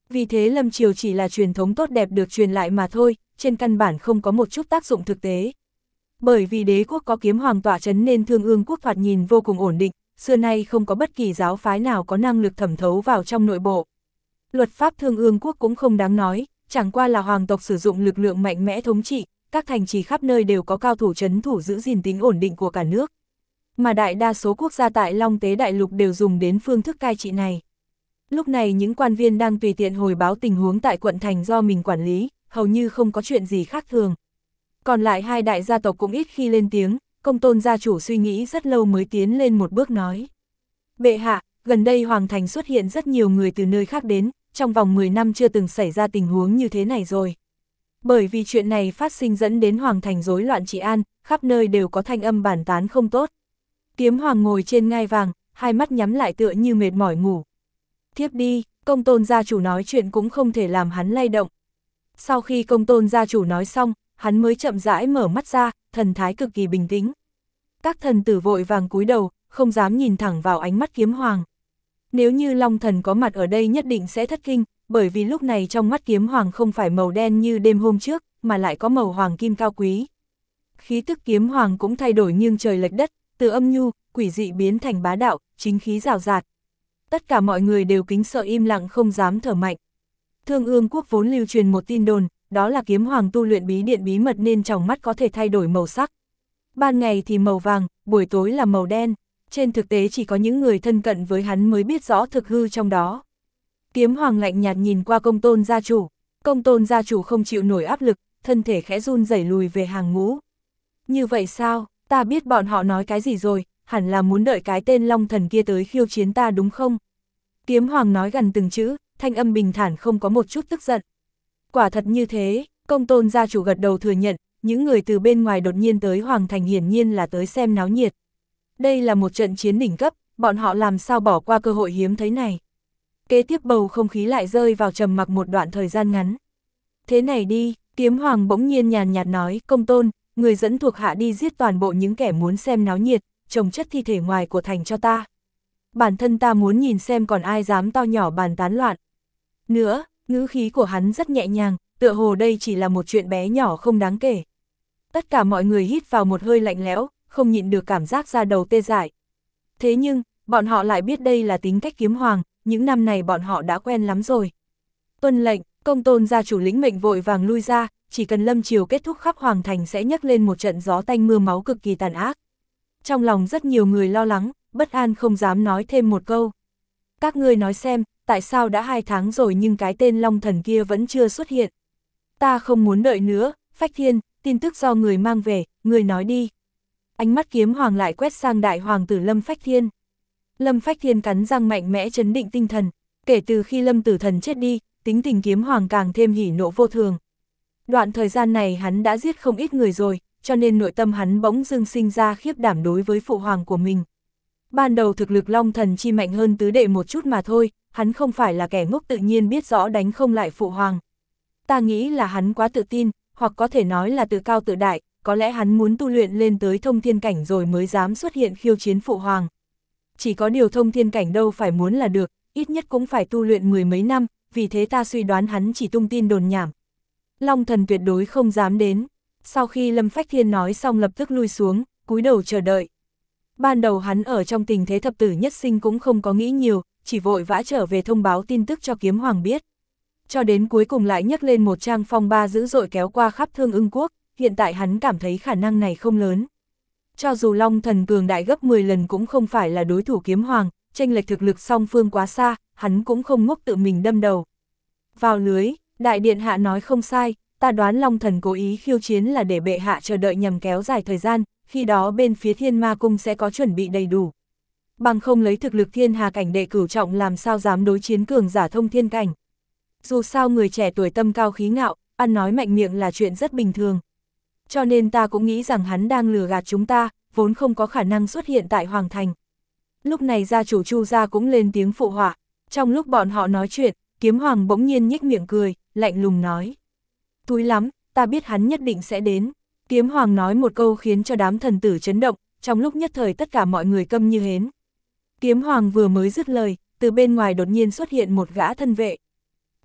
Vì thế Lâm Triều chỉ là truyền thống tốt đẹp được truyền lại mà thôi, trên căn bản không có một chút tác dụng thực tế. Bởi vì đế quốc có kiếm hoàng tọa chấn nên Thương Ương quốc thoạt nhìn vô cùng ổn định, xưa nay không có bất kỳ giáo phái nào có năng lực thẩm thấu vào trong nội bộ. Luật pháp Thương Ương quốc cũng không đáng nói, chẳng qua là hoàng tộc sử dụng lực lượng mạnh mẽ thống trị, các thành trì khắp nơi đều có cao thủ trấn thủ giữ gìn tính ổn định của cả nước. Mà đại đa số quốc gia tại Long Tế Đại Lục đều dùng đến phương thức cai trị này. Lúc này những quan viên đang tùy tiện hồi báo tình huống tại quận thành do mình quản lý, hầu như không có chuyện gì khác thường. Còn lại hai đại gia tộc cũng ít khi lên tiếng, Công Tôn gia chủ suy nghĩ rất lâu mới tiến lên một bước nói. Bệ hạ, gần đây Hoàng Thành xuất hiện rất nhiều người từ nơi khác đến, trong vòng mười năm chưa từng xảy ra tình huống như thế này rồi. Bởi vì chuyện này phát sinh dẫn đến Hoàng Thành rối loạn trị an, khắp nơi đều có thanh âm bàn tán không tốt. Kiếm Hoàng ngồi trên ngai vàng, hai mắt nhắm lại tựa như mệt mỏi ngủ. Thiếp đi, Công Tôn gia chủ nói chuyện cũng không thể làm hắn lay động. Sau khi Công Tôn gia chủ nói xong, hắn mới chậm rãi mở mắt ra, thần thái cực kỳ bình tĩnh. Các thần tử vội vàng cúi đầu, không dám nhìn thẳng vào ánh mắt Kiếm Hoàng. Nếu như Long Thần có mặt ở đây nhất định sẽ thất kinh, bởi vì lúc này trong mắt Kiếm Hoàng không phải màu đen như đêm hôm trước, mà lại có màu hoàng kim cao quý. Khí tức Kiếm Hoàng cũng thay đổi nghiêng trời lệch đất, từ âm nhu, quỷ dị biến thành bá đạo, chính khí rào rạt. Tất cả mọi người đều kính sợ im lặng không dám thở mạnh. Thương Ương quốc vốn lưu truyền một tin đồn, đó là Kiếm Hoàng tu luyện bí điện bí mật nên trong mắt có thể thay đổi màu sắc. Ban ngày thì màu vàng, buổi tối là màu đen. Trên thực tế chỉ có những người thân cận với hắn mới biết rõ thực hư trong đó. Kiếm Hoàng lạnh nhạt nhìn qua Công Tôn gia chủ. Công Tôn gia chủ không chịu nổi áp lực, thân thể khẽ run rẩy lùi về hàng ngũ. Như vậy sao, ta biết bọn họ nói cái gì rồi, hẳn là muốn đợi cái tên Long Thần kia tới khiêu chiến ta đúng không? Kiếm Hoàng nói gần từng chữ, thanh âm bình thản không có một chút tức giận. Quả thật như thế, Công Tôn gia chủ gật đầu thừa nhận, những người từ bên ngoài đột nhiên tới Hoàng Thành hiển nhiên là tới xem náo nhiệt. Đây là một trận chiến đỉnh cấp, bọn họ làm sao bỏ qua cơ hội hiếm thấy này. Kế tiếp bầu không khí lại rơi vào trầm mặc một đoạn thời gian ngắn. Thế này đi, Kiếm Hoàng bỗng nhiên nhàn nhạt nói, Công Tôn, người dẫn thuộc hạ đi giết toàn bộ những kẻ muốn xem náo nhiệt, trồng chất thi thể ngoài của thành cho ta. Bản thân ta muốn nhìn xem còn ai dám to nhỏ bàn tán loạn. Nữa, ngữ khí của hắn rất nhẹ nhàng, tựa hồ đây chỉ là một chuyện bé nhỏ không đáng kể. Tất cả mọi người hít vào một hơi lạnh lẽo, không nhịn được cảm giác da đầu tê dại. Thế nhưng, bọn họ lại biết đây là tính cách Kiếm Hoàng, những năm này bọn họ đã quen lắm rồi. Tuân lệnh, Công Tôn gia chủ lĩnh mệnh vội vàng lui ra, chỉ cần lâm triều kết thúc khắp Hoàng Thành sẽ nhấc lên một trận gió tanh mưa máu cực kỳ tàn ác. Trong lòng rất nhiều người lo lắng, bất an không dám nói thêm một câu. Các ngươi nói xem, tại sao đã hai tháng rồi nhưng cái tên Long Thần kia vẫn chưa xuất hiện. Ta không muốn đợi nữa, Phách Thiên, tin tức do người mang về, người nói đi. Ánh mắt Kiếm Hoàng lại quét sang đại hoàng tử Lâm Phách Thiên. Lâm Phách Thiên cắn răng mạnh mẽ trấn định tinh thần, kể từ khi Lâm Tử Thần chết đi, tính tình Kiếm Hoàng càng thêm hỉ nộ vô thường. Đoạn thời gian này hắn đã giết không ít người rồi, cho nên nội tâm hắn bỗng dưng sinh ra khiếp đảm đối với phụ hoàng của mình. Ban đầu thực lực Long Thần chi mạnh hơn tứ đệ một chút mà thôi, hắn không phải là kẻ ngốc tự nhiên biết rõ đánh không lại phụ hoàng. Ta nghĩ là hắn quá tự tin, hoặc có thể nói là tự cao tự đại, có lẽ hắn muốn tu luyện lên tới thông thiên cảnh rồi mới dám xuất hiện khiêu chiến phụ hoàng. Chỉ có điều thông thiên cảnh đâu phải muốn là được, ít nhất cũng phải tu luyện mười mấy năm, vì thế ta suy đoán hắn chỉ tung tin đồn nhảm. Long Thần tuyệt đối không dám đến. Sau khi Lâm Phách Thiên nói xong lập tức lui xuống, cúi đầu chờ đợi. Ban đầu hắn ở trong tình thế thập tử nhất sinh cũng không có nghĩ nhiều, chỉ vội vã trở về thông báo tin tức cho Kiếm Hoàng biết. Cho đến cuối cùng lại nhấc lên một trang phong ba dữ dội kéo qua khắp Thương Ưng quốc, hiện tại hắn cảm thấy khả năng này không lớn. Cho dù Long Thần cường đại gấp mười lần cũng không phải là đối thủ Kiếm Hoàng, chênh lệch thực lực song phương quá xa, hắn cũng không ngốc tự mình đâm đầu. Vào lưới, đại điện hạ nói không sai, ta đoán Long Thần cố ý khiêu chiến là để bệ hạ chờ đợi nhằm kéo dài thời gian, khi đó bên phía Thiên Ma Cung sẽ có chuẩn bị đầy đủ. Bằng không lấy thực lực thiên hà cảnh đệ cửu trọng làm sao dám đối chiến cường giả thông thiên cảnh. Dù sao người trẻ tuổi tâm cao khí ngạo, ăn nói mạnh miệng là chuyện rất bình thường. Cho nên ta cũng nghĩ rằng hắn đang lừa gạt chúng ta, vốn không có khả năng xuất hiện tại Hoàng Thành. Lúc này gia chủ Chu gia cũng lên tiếng phụ họa. Trong lúc bọn họ nói chuyện, Kiếm Hoàng bỗng nhiên nhếch miệng cười, lạnh lùng nói. Túi lắm, ta biết hắn nhất định sẽ đến. Kiếm Hoàng nói một câu khiến cho đám thần tử chấn động, trong lúc nhất thời tất cả mọi người câm như hến. Kiếm Hoàng vừa mới dứt lời, từ bên ngoài đột nhiên xuất hiện một gã thân vệ.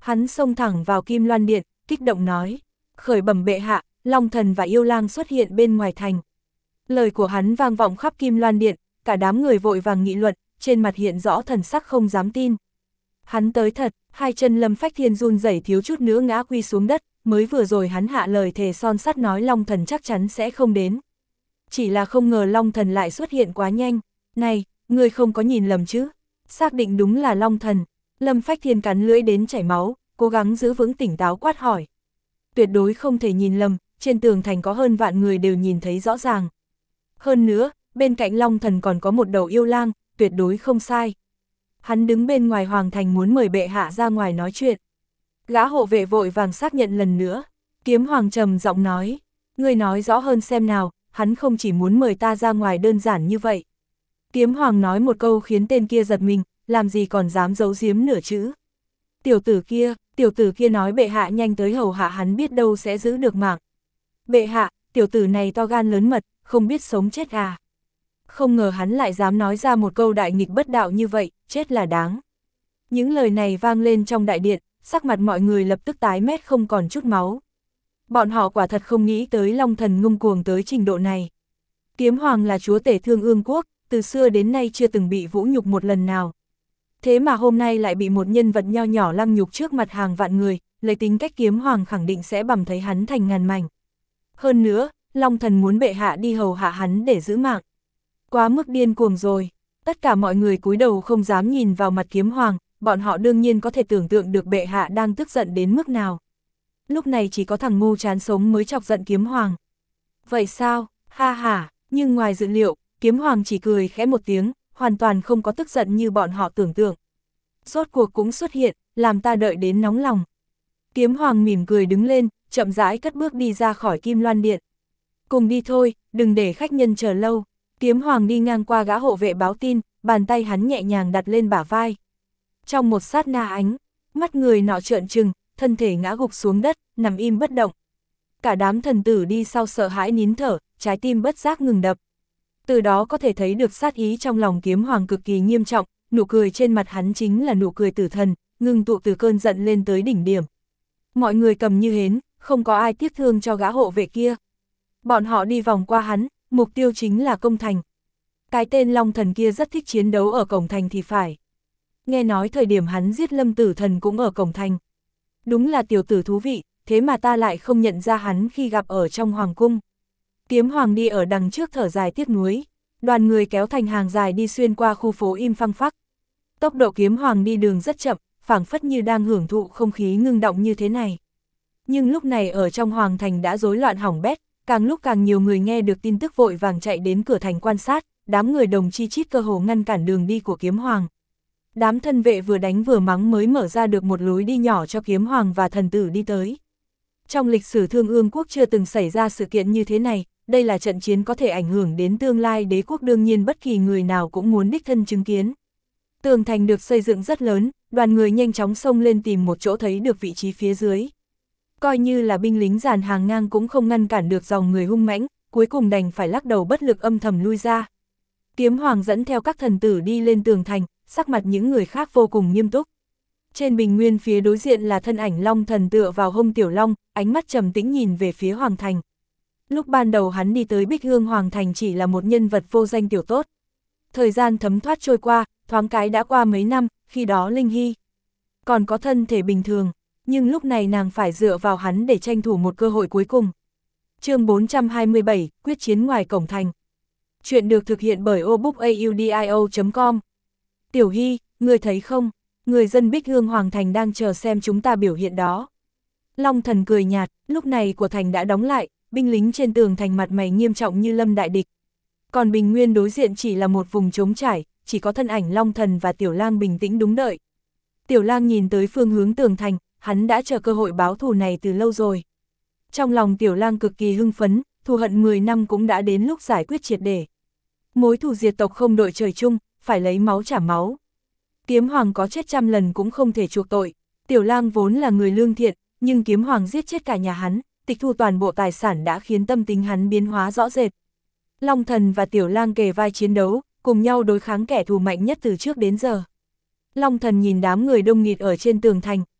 Hắn xông thẳng vào Kim Loan Điện, kích động nói, khởi bẩm bệ hạ, Long Thần và Yêu Lang xuất hiện bên ngoài thành. Lời của hắn vang vọng khắp Kim Loan Điện, cả đám người vội vàng nghị luận, trên mặt hiện rõ thần sắc không dám tin. Hắn tới thật, hai chân Lâm Phách Thiên run rẩy thiếu chút nữa ngã quy xuống đất, mới vừa rồi hắn hạ lời thề son sắt nói Long Thần chắc chắn sẽ không đến. Chỉ là không ngờ Long Thần lại xuất hiện quá nhanh. Này, ngươi không có nhìn lầm chứ? Xác định đúng là Long Thần. Lâm Phách Thiên cắn lưỡi đến chảy máu, cố gắng giữ vững tỉnh táo quát hỏi. Tuyệt đối không thể nhìn lầm, trên tường thành có hơn vạn người đều nhìn thấy rõ ràng. Hơn nữa, bên cạnh Long Thần còn có một đầu yêu lang, tuyệt đối không sai. Hắn đứng bên ngoài hoàng thành muốn mời bệ hạ ra ngoài nói chuyện. Gã hộ vệ vội vàng xác nhận lần nữa. Kiếm Hoàng trầm giọng nói, ngươi nói rõ hơn xem nào, hắn không chỉ muốn mời ta ra ngoài đơn giản như vậy. Kiếm Hoàng nói một câu khiến tên kia giật mình, làm gì còn dám giấu giếm nửa chữ. Tiểu tử kia, tiểu tử kia nói bệ hạ nhanh tới hầu hạ hắn biết đâu sẽ giữ được mạng. Bệ hạ, tiểu tử này to gan lớn mật, không biết sống chết à. Không ngờ hắn lại dám nói ra một câu đại nghịch bất đạo như vậy, chết là đáng. Những lời này vang lên trong đại điện, sắc mặt mọi người lập tức tái mét không còn chút máu. Bọn họ quả thật không nghĩ tới Long Thần ngông cuồng tới trình độ này. Kiếm Hoàng là chúa tể Thương Ương Quốc, từ xưa đến nay chưa từng bị vũ nhục một lần nào. Thế mà hôm nay lại bị một nhân vật nho nhỏ lăng nhục trước mặt hàng vạn người, lấy tính cách Kiếm Hoàng khẳng định sẽ bầm thấy hắn thành ngàn mảnh. Hơn nữa, Long Thần muốn bệ hạ đi hầu hạ hắn để giữ mạng. Quá mức điên cuồng rồi, tất cả mọi người cúi đầu không dám nhìn vào mặt Kiếm Hoàng, bọn họ đương nhiên có thể tưởng tượng được bệ hạ đang tức giận đến mức nào. Lúc này chỉ có thằng ngu chán sống mới chọc giận Kiếm Hoàng. Vậy sao, ha ha, nhưng ngoài dự liệu, Kiếm Hoàng chỉ cười khẽ một tiếng, hoàn toàn không có tức giận như bọn họ tưởng tượng. Rốt cuộc cũng xuất hiện, làm ta đợi đến nóng lòng. Kiếm Hoàng mỉm cười đứng lên, chậm rãi cất bước đi ra khỏi Kim Loan Điện. Cùng đi thôi, đừng để khách nhân chờ lâu. Kiếm Hoàng đi ngang qua gã hộ vệ báo tin, bàn tay hắn nhẹ nhàng đặt lên bả vai. Trong một sát na ánh, mắt người nọ trợn trừng, thân thể ngã gục xuống đất, nằm im bất động. Cả đám thần tử đi sau sợ hãi nín thở, trái tim bất giác ngừng đập. Từ đó có thể thấy được sát ý trong lòng Kiếm Hoàng cực kỳ nghiêm trọng, nụ cười trên mặt hắn chính là nụ cười tử thần, ngưng tụ từ cơn giận lên tới đỉnh điểm. Mọi người cầm như hến, không có ai tiếc thương cho gã hộ vệ kia. Bọn họ đi vòng qua hắn, mục tiêu chính là công thành. Cái tên Long Thần kia rất thích chiến đấu ở cổng thành thì phải. Nghe nói thời điểm hắn giết Lâm Tử Thần cũng ở cổng thành. Đúng là tiểu tử thú vị, thế mà ta lại không nhận ra hắn khi gặp ở trong hoàng cung. Kiếm Hoàng đi ở đằng trước thở dài tiếc nuối. Đoàn người kéo thành hàng dài đi xuyên qua khu phố im phăng phắc. Tốc độ Kiếm Hoàng đi đường rất chậm, phảng phất như đang hưởng thụ không khí ngưng động như thế này. Nhưng lúc này ở trong hoàng thành đã rối loạn hỏng bét, càng lúc càng nhiều người nghe được tin tức vội vàng chạy đến cửa thành quan sát, đám người đồng chi chít cơ hồ ngăn cản đường đi của Kiếm Hoàng. Đám thân vệ vừa đánh vừa mắng mới mở ra được một lối đi nhỏ cho Kiếm Hoàng và thần tử đi tới. Trong lịch sử Thương Ương Quốc chưa từng xảy ra sự kiện như thế này, đây là trận chiến có thể ảnh hưởng đến tương lai đế quốc, đương nhiên bất kỳ người nào cũng muốn đích thân chứng kiến. Tường thành được xây dựng rất lớn, đoàn người nhanh chóng xông lên tìm một chỗ thấy được vị trí phía dưới. Coi như là binh lính dàn hàng ngang cũng không ngăn cản được dòng người hung mãnh, cuối cùng đành phải lắc đầu bất lực âm thầm lui ra. Kiếm Hoàng dẫn theo các thần tử đi lên tường thành, sắc mặt những người khác vô cùng nghiêm túc. Trên bình nguyên phía đối diện là thân ảnh Long Thần tựa vào hông Tiểu Long, ánh mắt trầm tĩnh nhìn về phía Hoàng thành. Lúc ban đầu hắn đi tới Bích Hương Hoàng thành chỉ là một nhân vật vô danh tiểu tốt. Thời gian thấm thoát trôi qua, thoáng cái đã qua mấy năm, khi đó Linh Hy còn có thân thể bình thường, nhưng lúc này nàng phải dựa vào hắn để tranh thủ một cơ hội cuối cùng. Chương bốn trăm hai mươi bảy, quyết chiến ngoài cổng thành. Chuyện được thực hiện bởi obookaudio chấm com. Tiểu Hy, ngươi thấy không? Người dân Bích Hương Hoàng thành đang chờ xem chúng ta biểu hiện đó. Long Thần cười nhạt, lúc này của thành đã đóng lại, binh lính trên tường thành mặt mày nghiêm trọng như lâm đại địch. Còn bình nguyên đối diện chỉ là một vùng trống trải, chỉ có thân ảnh Long Thần và Tiểu Lang bình tĩnh đúng đợi. Tiểu Lang nhìn tới phương hướng tường thành, hắn đã chờ cơ hội báo thù này từ lâu rồi. Trong lòng Tiểu Lang cực kỳ hưng phấn, thù hận mười năm cũng đã đến lúc giải quyết triệt để. Mối thù diệt tộc không đội trời chung, phải lấy máu trả máu. Kiếm Hoàng có chết trăm lần cũng không thể chuộc tội. Tiểu Lang vốn là người lương thiện, nhưng Kiếm Hoàng giết chết cả nhà hắn, tịch thu toàn bộ tài sản đã khiến tâm tính hắn biến hóa rõ rệt. Long Thần và Tiểu Lang kề vai chiến đấu, cùng nhau đối kháng kẻ thù mạnh nhất từ trước đến giờ. Long Thần nhìn đám người đông nghịt ở trên tường thành,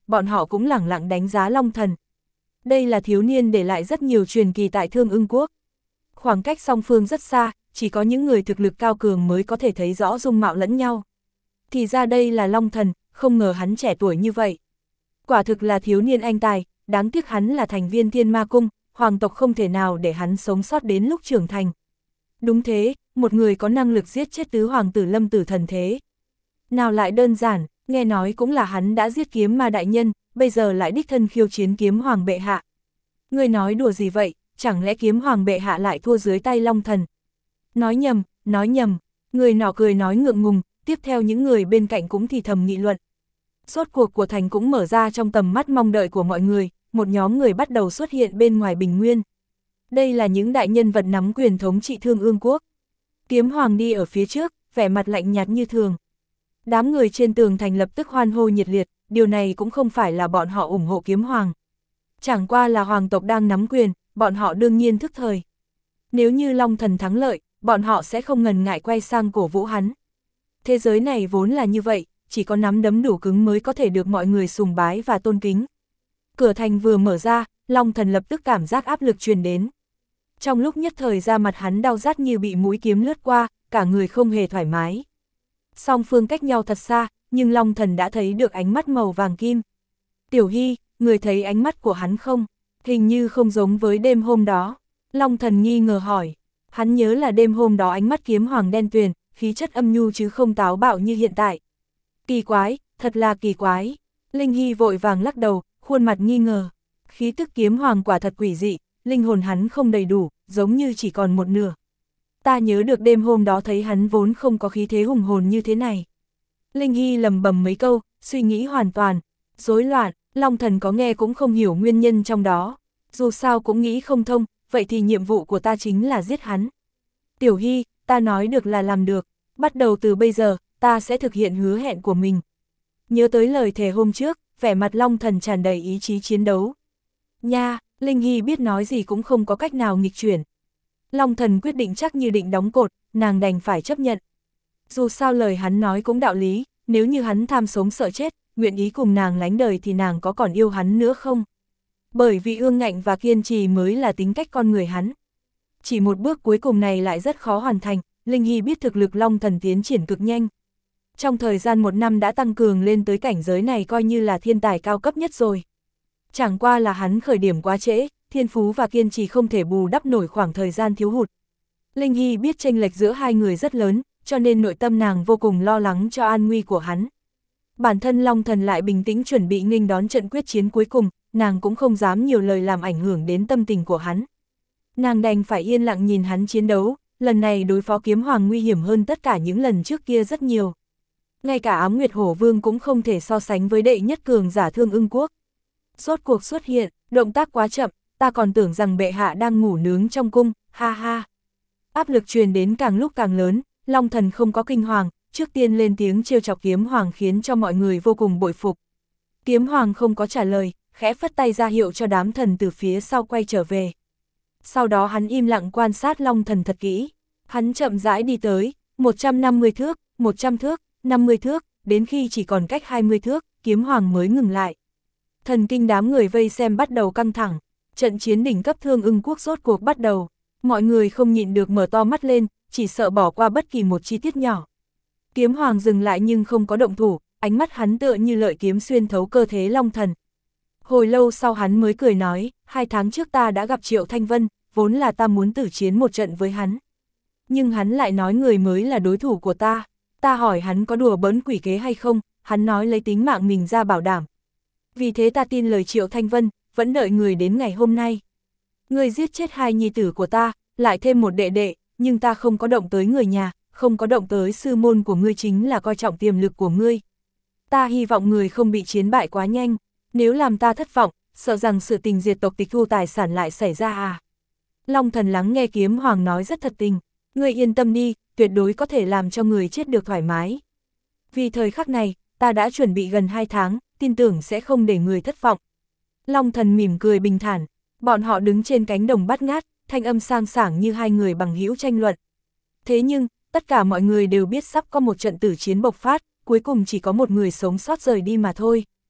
bọn họ cũng lẳng lặng đánh giá Long Thần. Đây là thiếu niên để lại rất nhiều truyền kỳ tại Thương Ưng Quốc. Khoảng cách song phương rất xa, chỉ có những người thực lực cao cường mới có thể thấy rõ dung mạo lẫn nhau. Thì ra đây là Long Thần, không ngờ hắn trẻ tuổi như vậy. Quả thực là thiếu niên anh tài, đáng tiếc hắn là thành viên Thiên Ma Cung, hoàng tộc không thể nào để hắn sống sót đến lúc trưởng thành. Đúng thế, một người có năng lực giết chết tứ hoàng tử Lâm Tử Thần thế. Nào lại đơn giản, nghe nói cũng là hắn đã giết kiếm ma đại nhân, bây giờ lại đích thân khiêu chiến kiếm hoàng bệ hạ. Người nói đùa gì vậy, chẳng lẽ kiếm hoàng bệ hạ lại thua dưới tay Long Thần? Nói nhầm, nói nhầm, người nọ cười nói ngượng ngùng, tiếp theo những người bên cạnh cũng thì thầm nghị luận. Rốt cuộc của thành cũng mở ra trong tầm mắt mong đợi của mọi người, một nhóm người bắt đầu xuất hiện bên ngoài Bình Nguyên. Đây là những đại nhân vật nắm quyền thống trị Thương Ương Quốc. Kiếm hoàng đi ở phía trước, vẻ mặt lạnh nhạt như thường. Đám người trên tường thành lập tức hoan hô nhiệt liệt, điều này cũng không phải là bọn họ ủng hộ kiếm hoàng. Chẳng qua là hoàng tộc đang nắm quyền, bọn họ đương nhiên thức thời. Nếu như Long Thần thắng lợi, bọn họ sẽ không ngần ngại quay sang cổ vũ hắn. Thế giới này vốn là như vậy, chỉ có nắm đấm đủ cứng mới có thể được mọi người sùng bái và tôn kính. Cửa thành vừa mở ra, Long Thần lập tức cảm giác áp lực truyền đến. Trong lúc nhất thời da mặt hắn đau rát như bị mũi kiếm lướt qua, cả người không hề thoải mái. Song phương cách nhau thật xa, nhưng Long Thần đã thấy được ánh mắt màu vàng kim. Tiểu Hy, người thấy ánh mắt của hắn không? Hình như không giống với đêm hôm đó. Long Thần nghi ngờ hỏi. Hắn nhớ là đêm hôm đó ánh mắt kiếm hoàng đen tuyền, khí chất âm nhu chứ không táo bạo như hiện tại. Kỳ quái, thật là kỳ quái. Linh Hy vội vàng lắc đầu, khuôn mặt nghi ngờ. Khí tức kiếm hoàng quả thật quỷ dị, linh hồn hắn không đầy đủ, giống như chỉ còn một nửa. Ta nhớ được đêm hôm đó thấy hắn vốn không có khí thế hùng hồn như thế này. Linh Hy lầm bầm mấy câu, suy nghĩ hoàn toàn, rối loạn, Long Thần có nghe cũng không hiểu nguyên nhân trong đó. Dù sao cũng nghĩ không thông, vậy thì nhiệm vụ của ta chính là giết hắn. Tiểu Hy, ta nói được là làm được, bắt đầu từ bây giờ, ta sẽ thực hiện hứa hẹn của mình. Nhớ tới lời thề hôm trước, vẻ mặt Long Thần tràn đầy ý chí chiến đấu. Nha, Linh Hy biết nói gì cũng không có cách nào nghịch chuyển. Long Thần quyết định chắc như định đóng cột, nàng đành phải chấp nhận. Dù sao lời hắn nói cũng đạo lý, nếu như hắn tham sống sợ chết, nguyện ý cùng nàng lánh đời thì nàng có còn yêu hắn nữa không? Bởi vì ương ngạnh và kiên trì mới là tính cách con người hắn. Chỉ một bước cuối cùng này lại rất khó hoàn thành, Linh Hy biết thực lực Long Thần tiến triển cực nhanh. Trong thời gian một năm đã tăng cường lên tới cảnh giới này coi như là thiên tài cao cấp nhất rồi. Chẳng qua là hắn khởi điểm quá trễ, thiên phú và kiên trì không thể bù đắp nổi khoảng thời gian thiếu hụt. Linh Hy biết chênh lệch giữa hai người rất lớn, cho nên nội tâm nàng vô cùng lo lắng cho an nguy của hắn. Bản thân Long Thần lại bình tĩnh chuẩn bị nghênh đón trận quyết chiến cuối cùng, nàng cũng không dám nhiều lời làm ảnh hưởng đến tâm tình của hắn. Nàng đành phải yên lặng nhìn hắn chiến đấu, lần này đối phó kiếm hoàng nguy hiểm hơn tất cả những lần trước kia rất nhiều. Ngay cả Ám Nguyệt Hổ Vương cũng không thể so sánh với đệ nhất cường giả Thương Ưng Quốc. Rốt cuộc xuất hiện, động tác quá chậm, ta còn tưởng rằng bệ hạ đang ngủ nướng trong cung, ha ha. Áp lực truyền đến càng lúc càng lớn, Long Thần không có kinh hoàng, trước tiên lên tiếng trêu chọc kiếm hoàng khiến cho mọi người vô cùng bội phục. Kiếm hoàng không có trả lời, khẽ phất tay ra hiệu cho đám thần từ phía sau quay trở về. Sau đó hắn im lặng quan sát Long Thần thật kỹ. Hắn chậm rãi đi tới, một trăm năm mươi thước, một trăm thước, năm mươi thước, đến khi chỉ còn cách hai mươi thước, kiếm hoàng mới ngừng lại. Thần kinh đám người vây xem bắt đầu căng thẳng, trận chiến đỉnh cấp Thương Ưng Quốc rốt cuộc bắt đầu. Mọi người không nhịn được mở to mắt lên, chỉ sợ bỏ qua bất kỳ một chi tiết nhỏ. Kiếm hoàng dừng lại nhưng không có động thủ, ánh mắt hắn tựa như lợi kiếm xuyên thấu cơ thể Long Thần. Hồi lâu sau hắn mới cười nói, hai tháng trước ta đã gặp Triệu Thanh Vân, vốn là ta muốn tử chiến một trận với hắn. Nhưng hắn lại nói người mới là đối thủ của ta, ta hỏi hắn có đùa bỡn quỷ kế hay không, hắn nói lấy tính mạng mình ra bảo đảm. Vì thế ta tin lời Triệu Thanh Vân, vẫn đợi người đến ngày hôm nay. Người giết chết hai nhi tử của ta, lại thêm một đệ đệ, nhưng ta không có động tới người nhà, không có động tới sư môn của ngươi chính là coi trọng tiềm lực của ngươi. Ta hy vọng người không bị chiến bại quá nhanh, nếu làm ta thất vọng, sợ rằng sự tình diệt tộc tịch thu tài sản lại xảy ra à. Long Thần lắng nghe kiếm hoàng nói rất thật tình, ngươi yên tâm đi, tuyệt đối có thể làm cho người chết được thoải mái. Vì thời khắc này, ta đã chuẩn bị gần hai tháng, tin tưởng sẽ không để người thất vọng. Long Thần mỉm cười bình thản, bọn họ đứng trên cánh đồng bát ngát, thanh âm sang sảng như hai người bằng hữu tranh luận. Thế nhưng, tất cả mọi người đều biết sắp có một trận tử chiến bộc phát, cuối cùng chỉ có một người sống sót rời đi mà thôi.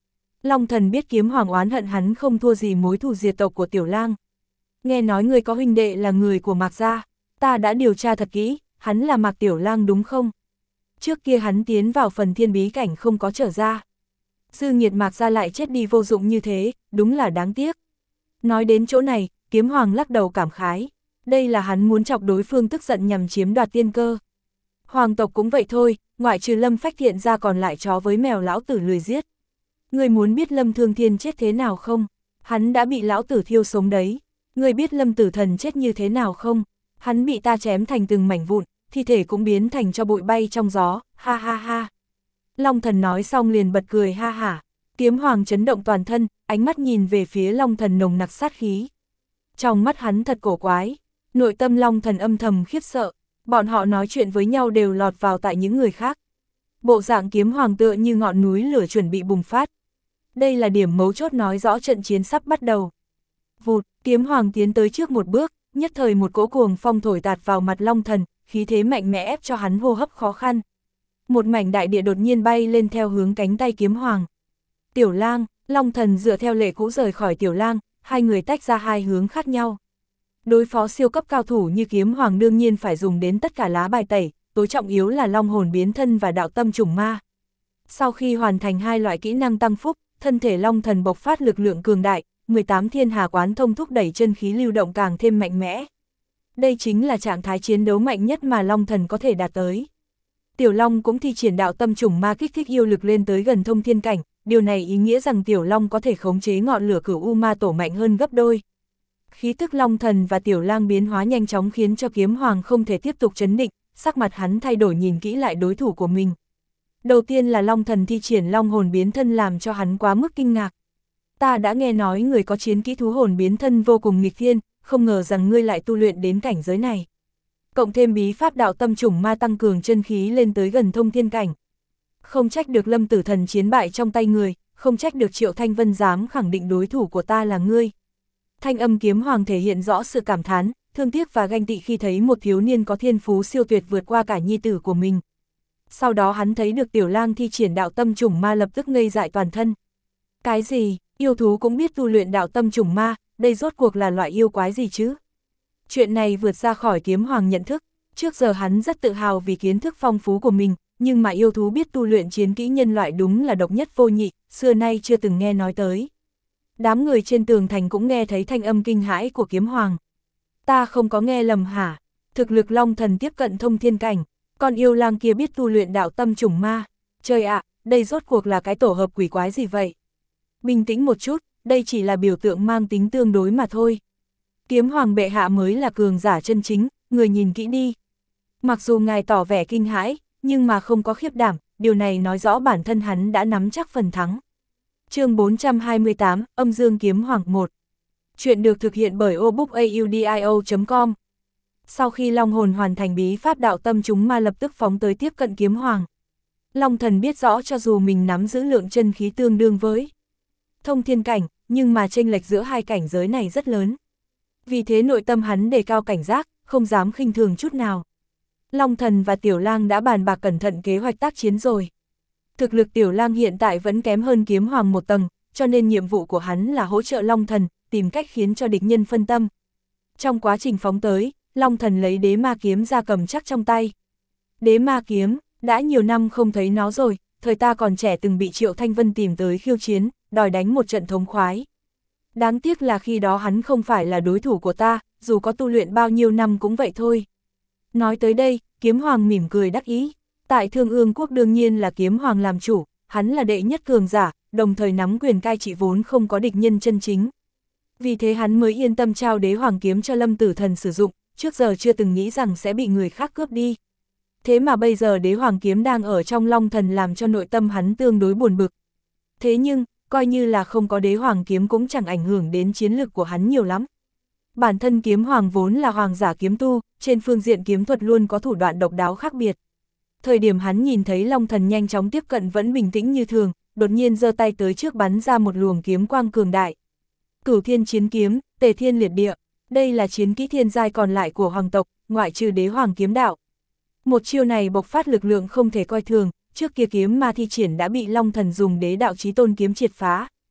Long Thần biết Kiếm Hoàng oán hận hắn không thua gì mối thù diệt tộc của Tiểu Lang. Nghe nói người có huynh đệ là người của Mạc gia, ta đã điều tra thật kỹ, hắn là Mạc Tiểu Lang đúng không? Trước kia hắn tiến vào phần thiên bí cảnh không có trở ra. Dư nghiệt Mạc gia lại chết đi vô dụng như thế, đúng là đáng tiếc. Nói đến chỗ này, Kiếm Hoàng lắc đầu cảm khái. Đây là hắn muốn chọc đối phương tức giận nhằm chiếm đoạt tiên cơ. Hoàng tộc cũng vậy thôi, ngoại trừ Lâm Phách Thiện ra còn lại chó với mèo lão tử lười giết. Người muốn biết Lâm Thương Thiên chết thế nào không? Hắn đã bị lão tử thiêu sống đấy. Người biết Lâm Tử Thần chết như thế nào không? Hắn bị ta chém thành từng mảnh vụn, thi thể cũng biến thành cho bụi bay trong gió, ha ha ha. Long Thần nói xong liền bật cười ha hả. Kiếm Hoàng chấn động toàn thân, ánh mắt nhìn về phía Long Thần nồng nặc sát khí. Trong mắt hắn thật cổ quái, nội tâm Long Thần âm thầm khiếp sợ, bọn họ nói chuyện với nhau đều lọt vào tại những người khác. Bộ dạng Kiếm Hoàng tựa như ngọn núi lửa chuẩn bị bùng phát. Đây là điểm mấu chốt nói rõ trận chiến sắp bắt đầu. Vụt, Kiếm Hoàng tiến tới trước một bước, nhất thời một cỗ cuồng phong thổi tạt vào mặt Long Thần, khí thế mạnh mẽ ép cho hắn hô hấp khó khăn. Một mảnh đại địa đột nhiên bay lên theo hướng cánh tay Kiếm Hoàng. Tiểu Lang, Long Thần dựa theo lệ cũ rời khỏi Tiểu Lang, hai người tách ra hai hướng khác nhau. Đối phó siêu cấp cao thủ như Kiếm Hoàng đương nhiên phải dùng đến tất cả lá bài tẩy, tối trọng yếu là long hồn biến thân và đạo tâm trùng ma. Sau khi hoàn thành hai loại kỹ năng tăng phúc, thân thể Long Thần bộc phát lực lượng cường đại, mười tám thiên hà quán thông thúc đẩy chân khí lưu động càng thêm mạnh mẽ. Đây chính là trạng thái chiến đấu mạnh nhất mà Long Thần có thể đạt tới. Tiểu Long cũng thi triển đạo tâm trùng ma kích thích yêu lực lên tới gần thông thiên cảnh, điều này ý nghĩa rằng Tiểu Long có thể khống chế ngọn lửa cửu u ma tổ mạnh hơn gấp đôi. Khí tức Long Thần và Tiểu Lang biến hóa nhanh chóng khiến cho Kiếm Hoàng không thể tiếp tục chấn định, sắc mặt hắn thay đổi nhìn kỹ lại đối thủ của mình. Đầu tiên là Long Thần thi triển long hồn biến thân làm cho hắn quá mức kinh ngạc. Ta đã nghe nói người có chiến kỹ thú hồn biến thân vô cùng nghịch thiên, không ngờ rằng ngươi lại tu luyện đến cảnh giới này. Cộng thêm bí pháp đạo tâm trùng ma tăng cường chân khí lên tới gần thông thiên cảnh. Không trách được Lâm Tử Thần chiến bại trong tay người, không trách được Triệu Thanh Vân dám khẳng định đối thủ của ta là ngươi. Thanh âm Kiếm Hoàng thể hiện rõ sự cảm thán, thương tiếc và ganh tị khi thấy một thiếu niên có thiên phú siêu tuyệt vượt qua cả nhi tử của mình. Sau đó hắn thấy được Tiểu Lang thi triển đạo tâm trùng ma lập tức ngây dại toàn thân. Cái gì, yêu thú cũng biết tu luyện đạo tâm trùng ma, đây rốt cuộc là loại yêu quái gì chứ? Chuyện này vượt ra khỏi Kiếm Hoàng nhận thức, trước giờ hắn rất tự hào vì kiến thức phong phú của mình, nhưng mà yêu thú biết tu luyện chiến kỹ nhân loại đúng là độc nhất vô nhị, xưa nay chưa từng nghe nói tới. Đám người trên tường thành cũng nghe thấy thanh âm kinh hãi của Kiếm Hoàng. Ta không có nghe lầm hả? Thực lực Long Thần tiếp cận thông thiên cảnh, con yêu lang kia biết tu luyện đạo tâm trùng ma. Trời ạ, đây rốt cuộc là cái tổ hợp quỷ quái gì vậy? Bình tĩnh một chút, đây chỉ là biểu tượng mang tính tương đối mà thôi. Kiếm Hoàng bệ hạ mới là cường giả chân chính, người nhìn kỹ đi. Mặc dù ngài tỏ vẻ kinh hãi, nhưng mà không có khiếp đảm, điều này nói rõ bản thân hắn đã nắm chắc phần thắng. Chương bốn trăm hai mươi tám, Âm Dương Kiếm Hoàng một. Chuyện được thực hiện bởi obookaudio chấm com. Sau khi Long Hồn hoàn thành bí pháp đạo tâm chúng ma lập tức phóng tới tiếp cận Kiếm Hoàng. Long Thần biết rõ cho dù mình nắm giữ lượng chân khí tương đương với thông thiên cảnh, nhưng mà chênh lệch giữa hai cảnh giới này rất lớn. Vì thế nội tâm hắn đề cao cảnh giác, không dám khinh thường chút nào. Long Thần và Tiểu Lang đã bàn bạc cẩn thận kế hoạch tác chiến rồi. Thực lực Tiểu Lang hiện tại vẫn kém hơn Kiếm Hoàng một tầng, cho nên nhiệm vụ của hắn là hỗ trợ Long Thần, tìm cách khiến cho địch nhân phân tâm. Trong quá trình phóng tới, Long Thần lấy đế ma kiếm ra cầm chắc trong tay. Đế ma kiếm, đã nhiều năm không thấy nó rồi, thời ta còn trẻ từng bị Triệu Thanh Vân tìm tới khiêu chiến, đòi đánh một trận thống khoái. Đáng tiếc là khi đó hắn không phải là đối thủ của ta, dù có tu luyện bao nhiêu năm cũng vậy thôi. Nói tới đây, Kiếm Hoàng mỉm cười đắc ý. Tại Thương Ương Quốc đương nhiên là Kiếm Hoàng làm chủ, hắn là đệ nhất cường giả, đồng thời nắm quyền cai trị vốn không có địch nhân chân chính. Vì thế hắn mới yên tâm trao đế hoàng kiếm cho Lâm Tử Thần sử dụng, trước giờ chưa từng nghĩ rằng sẽ bị người khác cướp đi. Thế mà bây giờ đế hoàng kiếm đang ở trong Long Thần làm cho nội tâm hắn tương đối buồn bực. Thế nhưng, coi như là không có đế hoàng kiếm cũng chẳng ảnh hưởng đến chiến lực của hắn nhiều lắm. Bản thân Kiếm Hoàng vốn là hoàng giả kiếm tu, trên phương diện kiếm thuật luôn có thủ đoạn độc đáo khác biệt. Thời điểm hắn nhìn thấy Long Thần nhanh chóng tiếp cận vẫn bình tĩnh như thường, đột nhiên giơ tay tới trước bắn ra một luồng kiếm quang cường đại. Cửu Thiên Chiến Kiếm, Tề Thiên Liệt Địa, đây là chiến kỹ thiên giai còn lại của hoàng tộc, ngoại trừ đế hoàng kiếm đạo. Một chiêu này bộc phát lực lượng không thể coi thường, trước kia kiếm ma thi triển đã bị Long Thần dùng đế đạo chí tôn kiếm triệt phá.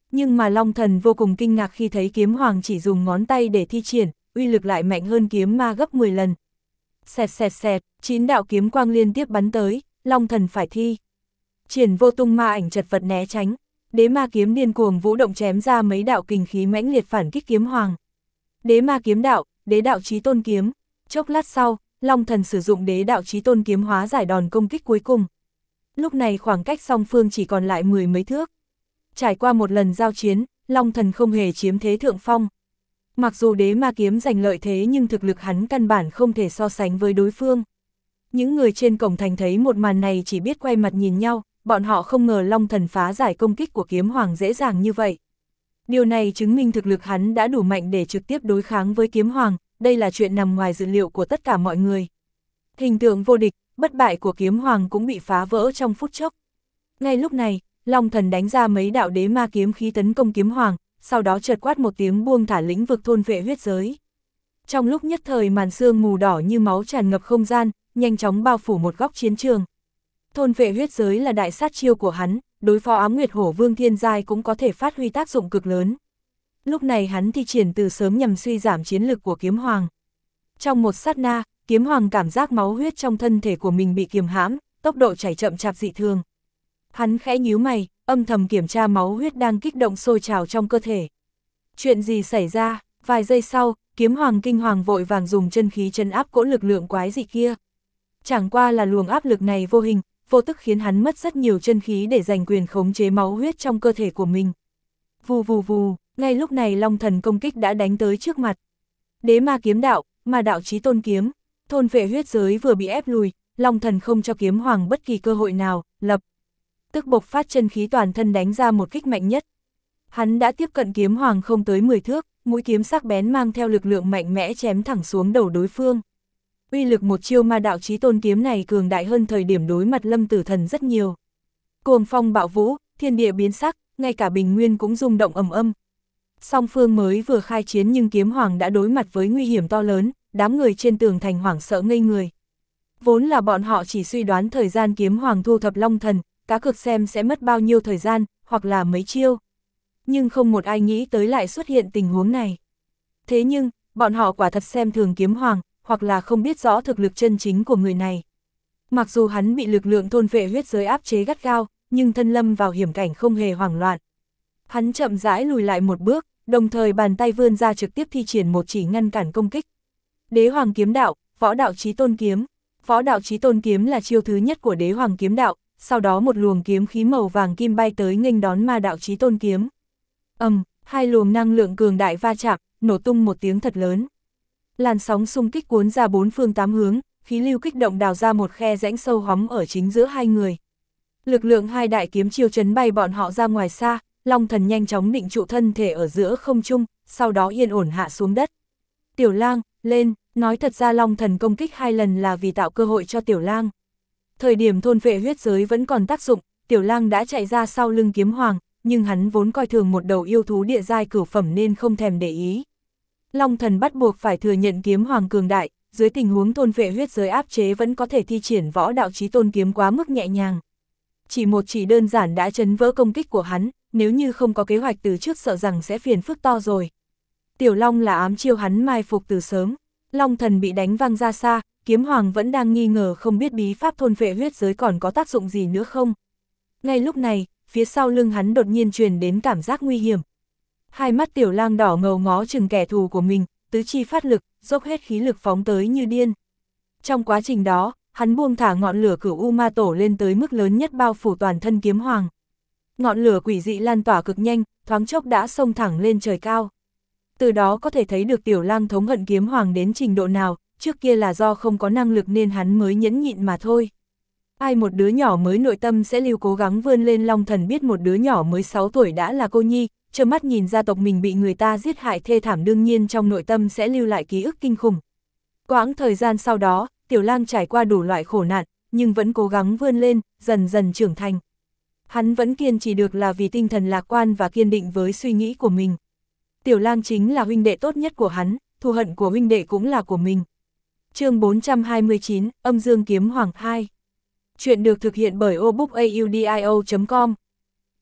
Nhưng mà Long Thần vô cùng kinh ngạc khi thấy kiếm hoàng chỉ dùng ngón tay để thi triển, uy lực lại mạnh hơn kiếm ma gấp mười lần. Xẹt xẹt xẹt, chín đạo kiếm quang liên tiếp bắn tới, Long Thần phải thi triển vô tung ma ảnh chật vật né tránh, đế ma kiếm điên cuồng vũ động chém ra mấy đạo kình khí mãnh liệt phản kích kiếm hoàng. Đế ma kiếm đạo, đế đạo chí tôn kiếm, chốc lát sau, Long Thần sử dụng đế đạo chí tôn kiếm hóa giải đòn công kích cuối cùng. Lúc này khoảng cách song phương chỉ còn lại mười mấy thước. Trải qua một lần giao chiến, Long Thần không hề chiếm thế thượng phong. Mặc dù đế ma kiếm giành lợi thế nhưng thực lực hắn căn bản không thể so sánh với đối phương. Những người trên cổng thành thấy một màn này chỉ biết quay mặt nhìn nhau, bọn họ không ngờ Long Thần phá giải công kích của kiếm hoàng dễ dàng như vậy. Điều này chứng minh thực lực hắn đã đủ mạnh để trực tiếp đối kháng với kiếm hoàng, đây là chuyện nằm ngoài dự liệu của tất cả mọi người. Hình tượng vô địch, bất bại của kiếm hoàng cũng bị phá vỡ trong phút chốc. Ngay lúc này, Long Thần đánh ra mấy đạo đế ma kiếm khí tấn công kiếm hoàng, sau đó chợt quát một tiếng buông thả lĩnh vực thôn vệ huyết giới. Trong lúc nhất thời màn sương mù đỏ như máu tràn ngập không gian, nhanh chóng bao phủ một góc chiến trường. Thôn vệ huyết giới là đại sát chiêu của hắn, đối phó Ám Nguyệt Hổ Vương thiên giai cũng có thể phát huy tác dụng cực lớn. Lúc này hắn thi triển từ sớm nhằm suy giảm chiến lực của kiếm hoàng. Trong một sát na, kiếm hoàng cảm giác máu huyết trong thân thể của mình bị kiềm hãm, tốc độ chảy chậm chạp dị thường. Hắn khẽ nhíu mày, âm thầm kiểm tra máu huyết đang kích động sôi trào trong cơ thể. Chuyện gì xảy ra? Vài giây sau, kiếm hoàng kinh hoàng vội vàng dùng chân khí trấn áp cỗ lực lượng quái dị kia. Chẳng qua là luồng áp lực này vô hình, vô tức khiến hắn mất rất nhiều chân khí để giành quyền khống chế máu huyết trong cơ thể của mình. Vù vù vù, ngay lúc này Long Thần công kích đã đánh tới trước mặt. Đế ma kiếm đạo, ma đạo chí tôn kiếm, thôn vệ huyết giới vừa bị ép lùi, Long Thần không cho kiếm hoàng bất kỳ cơ hội nào, lập tức bộc phát chân khí toàn thân đánh ra một kích mạnh nhất. Hắn đã tiếp cận kiếm hoàng không tới mười thước, mũi kiếm sắc bén mang theo lực lượng mạnh mẽ chém thẳng xuống đầu đối phương. Uy lực một chiêu ma đạo chí tôn kiếm này cường đại hơn thời điểm đối mặt Lâm Tử Thần rất nhiều. Cuồng phong bạo vũ, thiên địa biến sắc, ngay cả bình nguyên cũng rung động ầm ầm. Song phương mới vừa khai chiến nhưng kiếm hoàng đã đối mặt với nguy hiểm to lớn, đám người trên tường thành hoảng sợ ngây người. Vốn là bọn họ chỉ suy đoán thời gian kiếm hoàng thu thập Long Thần, cá cược xem sẽ mất bao nhiêu thời gian, hoặc là mấy chiêu. Nhưng không một ai nghĩ tới lại xuất hiện tình huống này. Thế nhưng, bọn họ quả thật xem thường kiếm hoàng, hoặc là không biết rõ thực lực chân chính của người này. Mặc dù hắn bị lực lượng thôn vệ huyết giới áp chế gắt gao, nhưng thân lâm vào hiểm cảnh không hề hoảng loạn. Hắn chậm rãi lùi lại một bước, đồng thời bàn tay vươn ra trực tiếp thi triển một chỉ ngăn cản công kích. Đế hoàng kiếm đạo, võ đạo chí tôn kiếm. Võ đạo chí tôn kiếm là chiêu thứ nhất của đế hoàng kiếm đạo, sau đó một luồng kiếm khí màu vàng kim bay tới nghênh đón ma đạo chí tôn kiếm. Ầm, um, hai luồng năng lượng cường đại va chạm, nổ tung một tiếng thật lớn. Làn sóng xung kích cuốn ra bốn phương tám hướng, khí lưu kích động đào ra một khe rãnh sâu hóm ở chính giữa hai người. Lực lượng hai đại kiếm chiêu chấn bay bọn họ ra ngoài xa, Long Thần nhanh chóng định trụ thân thể ở giữa không trung, sau đó yên ổn hạ xuống đất. Tiểu Lang, lên, nói thật ra Long Thần công kích hai lần là vì tạo cơ hội cho Tiểu Lang. Thời điểm thôn vệ huyết giới vẫn còn tác dụng, Tiểu Lang đã chạy ra sau lưng kiếm hoàng, nhưng hắn vốn coi thường một đầu yêu thú địa giai cửu phẩm nên không thèm để ý. Long Thần bắt buộc phải thừa nhận kiếm hoàng cường đại, dưới tình huống thôn vệ huyết giới áp chế vẫn có thể thi triển võ đạo chí tôn kiếm quá mức nhẹ nhàng. Chỉ một chỉ đơn giản đã chấn vỡ công kích của hắn, nếu như không có kế hoạch từ trước sợ rằng sẽ phiền phức to rồi. Tiểu Long là ám chiêu hắn mai phục từ sớm, Long Thần bị đánh văng ra xa, kiếm hoàng vẫn đang nghi ngờ không biết bí pháp thôn vệ huyết giới còn có tác dụng gì nữa không. Ngay lúc này, phía sau lưng hắn đột nhiên truyền đến cảm giác nguy hiểm. Hai mắt Tiểu Lang đỏ ngầu ngó chừng kẻ thù của mình, tứ chi phát lực, dốc hết khí lực phóng tới như điên. Trong quá trình đó, hắn buông thả ngọn lửa cửu u ma tổ lên tới mức lớn nhất bao phủ toàn thân kiếm hoàng. Ngọn lửa quỷ dị lan tỏa cực nhanh, thoáng chốc đã xông thẳng lên trời cao. Từ đó có thể thấy được Tiểu Lang thống hận kiếm hoàng đến trình độ nào, trước kia là do không có năng lực nên hắn mới nhẫn nhịn mà thôi. Ai một đứa nhỏ mới nội tâm sẽ lưu cố gắng vươn lên. Long Thần biết một đứa nhỏ mới sáu tuổi đã là cô nhi, trơ mắt nhìn gia tộc mình bị người ta giết hại thê thảm, đương nhiên trong nội tâm sẽ lưu lại ký ức kinh khủng. Quãng thời gian sau đó, Tiểu Lang trải qua đủ loại khổ nạn, nhưng vẫn cố gắng vươn lên, dần dần trưởng thành. Hắn vẫn kiên trì được là vì tinh thần lạc quan và kiên định với suy nghĩ của mình. Tiểu Lang chính là huynh đệ tốt nhất của hắn, thù hận của huynh đệ cũng là của mình. Chương bốn trăm hai mươi chín, Âm Dương Kiếm Hoàng hai. Chuyện được thực hiện bởi obookaudio chấm com.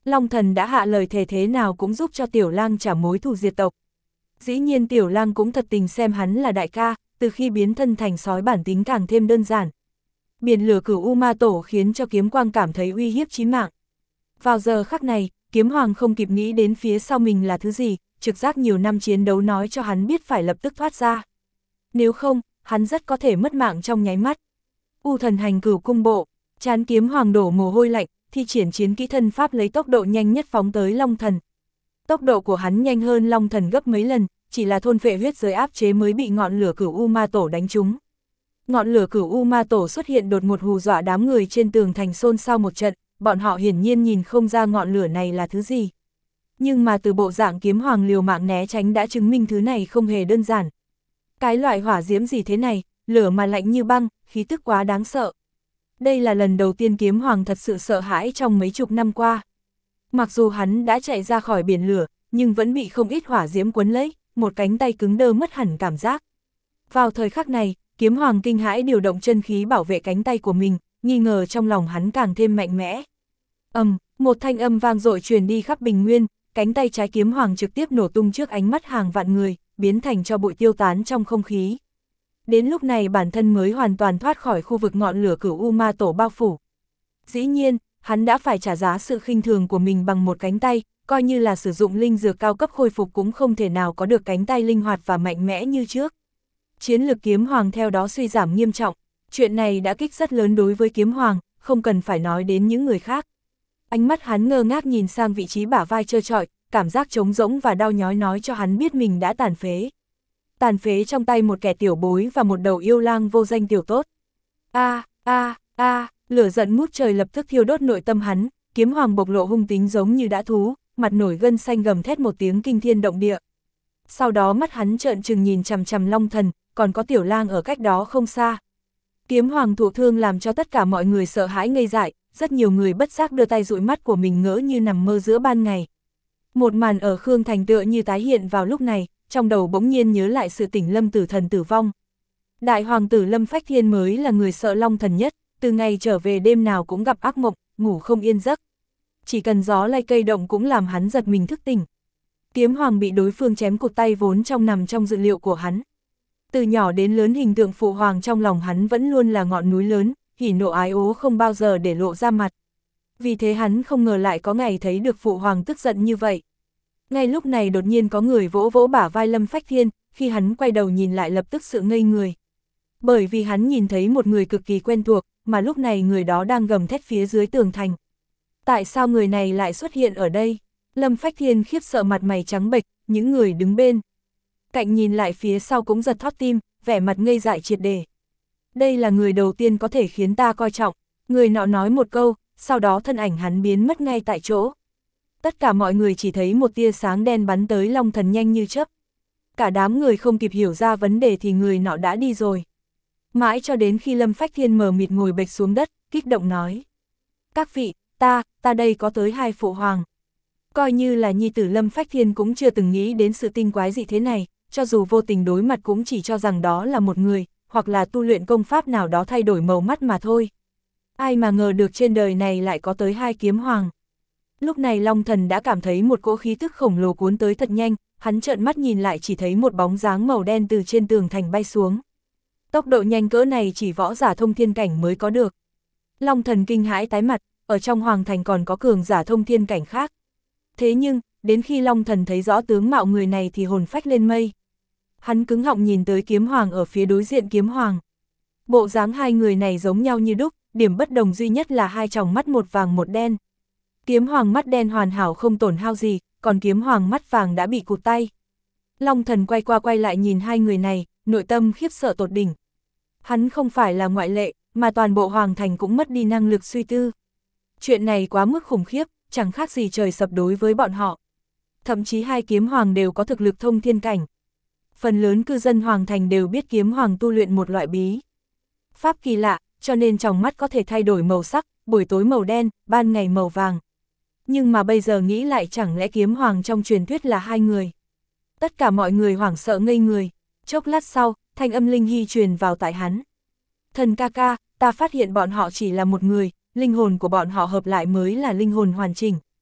Long Thần đã hạ lời thề thế nào cũng giúp cho Tiểu Lang trả mối thù diệt tộc. Dĩ nhiên Tiểu Lang cũng thật tình xem hắn là đại ca, từ khi biến thân thành sói bản tính càng thêm đơn giản. Biển lửa Cửu U Ma Tổ khiến cho Kiếm Quang cảm thấy uy hiếp chí mạng. Vào giờ khắc này, Kiếm Hoàng không kịp nghĩ đến phía sau mình là thứ gì, trực giác nhiều năm chiến đấu nói cho hắn biết phải lập tức thoát ra. Nếu không, hắn rất có thể mất mạng trong nháy mắt. U Thần Hành Cửu Cung Bộ, trán Kiếm Hoàng đổ mồ hôi lạnh, thi triển chiến kỹ thân pháp lấy tốc độ nhanh nhất phóng tới Long Thần. Tốc độ của hắn nhanh hơn Long Thần gấp mấy lần, chỉ là thôn phệ huyết giới áp chế mới bị ngọn lửa Cửu U Ma Tổ đánh trúng. Ngọn lửa Cửu U Ma Tổ xuất hiện đột ngột hù dọa đám người trên tường thành xôn xao một trận, bọn họ hiển nhiên nhìn không ra ngọn lửa này là thứ gì. Nhưng mà từ bộ dạng Kiếm Hoàng liều mạng né tránh đã chứng minh thứ này không hề đơn giản. Cái loại hỏa diễm gì thế này, lửa mà lạnh như băng, khí tức quá đáng sợ. Đây là lần đầu tiên Kiếm Hoàng thật sự sợ hãi trong mấy chục năm qua. Mặc dù hắn đã chạy ra khỏi biển lửa, nhưng vẫn bị không ít hỏa diễm quấn lấy, một cánh tay cứng đơ mất hẳn cảm giác. Vào thời khắc này, Kiếm Hoàng kinh hãi điều động chân khí bảo vệ cánh tay của mình, nghi ngờ trong lòng hắn càng thêm mạnh mẽ. Ầm, um, một thanh âm vang dội truyền đi khắp bình nguyên, cánh tay trái Kiếm Hoàng trực tiếp nổ tung trước ánh mắt hàng vạn người, biến thành tro bụi tiêu tán trong không khí. Đến lúc này bản thân mới hoàn toàn thoát khỏi khu vực ngọn lửa Cửu U Ma Tổ bao phủ. Dĩ nhiên, hắn đã phải trả giá sự khinh thường của mình bằng một cánh tay, coi như là sử dụng linh dược cao cấp khôi phục cũng không thể nào có được cánh tay linh hoạt và mạnh mẽ như trước. Chiến lực Kiếm Hoàng theo đó suy giảm nghiêm trọng, chuyện này đã kích rất lớn đối với Kiếm Hoàng, không cần phải nói đến những người khác. Ánh mắt hắn ngơ ngác nhìn sang vị trí bả vai trơ trọi, cảm giác trống rỗng và đau nhói nói cho hắn biết mình đã tàn phế. Tàn phế trong tay một kẻ tiểu bối và một đầu yêu lang vô danh tiểu tốt. A, a, a, lửa giận ngút trời lập tức thiêu đốt nội tâm hắn, Kiếm Hoàng bộc lộ hung tính giống như dã thú, mặt nổi gân xanh gầm thét một tiếng kinh thiên động địa. Sau đó mắt hắn trợn trừng nhìn chằm chằm Long Thần, còn có Tiểu Lang ở cách đó không xa. Kiếm Hoàng thụ thương làm cho tất cả mọi người sợ hãi ngây dại, rất nhiều người bất giác đưa tay dụi mắt của mình ngỡ như nằm mơ giữa ban ngày. Một màn ở Khương Thành tựa như tái hiện vào lúc này, trong đầu bỗng nhiên nhớ lại sự tỉnh Lâm Tử Thần tử vong. Đại hoàng tử Lâm Phách Thiên mới là người sợ Long Thần nhất, từ ngày trở về đêm nào cũng gặp ác mộng, ngủ không yên giấc. Chỉ cần gió lay cây động cũng làm hắn giật mình thức tỉnh. Kiếm Hoàng bị đối phương chém cụt tay vốn trong nằm trong dự liệu của hắn. Từ nhỏ đến lớn hình tượng phụ hoàng trong lòng hắn vẫn luôn là ngọn núi lớn, hỉ nộ ái ố không bao giờ để lộ ra mặt. Vì thế hắn không ngờ lại có ngày thấy được phụ hoàng tức giận như vậy. Ngay lúc này đột nhiên có người vỗ vỗ bả vai Lâm Phách Thiên, khi hắn quay đầu nhìn lại lập tức sự ngây người. Bởi vì hắn nhìn thấy một người cực kỳ quen thuộc, mà lúc này người đó đang gầm thét phía dưới tường thành. Tại sao người này lại xuất hiện ở đây? Lâm Phách Thiên khiếp sợ mặt mày trắng bệch, những người đứng bên cạnh nhìn lại phía sau cũng giật thót tim, vẻ mặt ngây dại triệt để. Đây là người đầu tiên có thể khiến ta coi trọng, người nọ nói một câu, sau đó thân ảnh hắn biến mất ngay tại chỗ. Tất cả mọi người chỉ thấy một tia sáng đen bắn tới Long Thần nhanh như chớp. Cả đám người không kịp hiểu ra vấn đề thì người nọ đã đi rồi. Mãi cho đến khi Lâm Phách Thiên mờ mịt ngồi bệt xuống đất, kích động nói. Các vị, ta, ta đây có tới hai phụ hoàng. Coi như là nhi tử Lâm Phách Thiên cũng chưa từng nghĩ đến sự tinh quái dị thế này, cho dù vô tình đối mặt cũng chỉ cho rằng đó là một người, hoặc là tu luyện công pháp nào đó thay đổi màu mắt mà thôi. Ai mà ngờ được trên đời này lại có tới hai kiếm hoàng. Lúc này Long Thần đã cảm thấy một cỗ khí tức khổng lồ cuốn tới thật nhanh, hắn trợn mắt nhìn lại chỉ thấy một bóng dáng màu đen từ trên tường thành bay xuống. Tốc độ nhanh cỡ này chỉ võ giả thông thiên cảnh mới có được. Long Thần kinh hãi tái mặt, ở trong hoàng thành còn có cường giả thông thiên cảnh khác. Thế nhưng, đến khi Long Thần thấy rõ tướng mạo người này thì hồn phách lên mây. Hắn cứng họng nhìn tới kiếm hoàng ở phía đối diện kiếm hoàng. Bộ dáng hai người này giống nhau như đúc, điểm bất đồng duy nhất là hai tròng mắt một vàng một đen. Kiếm hoàng mắt đen hoàn hảo không tổn hao gì, còn kiếm hoàng mắt vàng đã bị cụt tay. Long Thần quay qua quay lại nhìn hai người này, nội tâm khiếp sợ tột đỉnh. Hắn không phải là ngoại lệ, mà toàn bộ hoàng thành cũng mất đi năng lực suy tư. Chuyện này quá mức khủng khiếp, chẳng khác gì trời sập đối với bọn họ. Thậm chí hai kiếm hoàng đều có thực lực thông thiên cảnh. Phần lớn cư dân hoàng thành đều biết kiếm hoàng tu luyện một loại bí pháp kỳ lạ, cho nên trong mắt có thể thay đổi màu sắc, buổi tối màu đen, ban ngày màu vàng. Nhưng mà bây giờ nghĩ lại chẳng lẽ kiếm hoàng trong truyền thuyết là hai người. Tất cả mọi người hoảng sợ ngây người, chốc lát sau, thanh âm linh hy truyền vào tại hắn. Thần ca ca, ta phát hiện bọn họ chỉ là một người, linh hồn của bọn họ hợp lại mới là linh hồn hoàn chỉnh.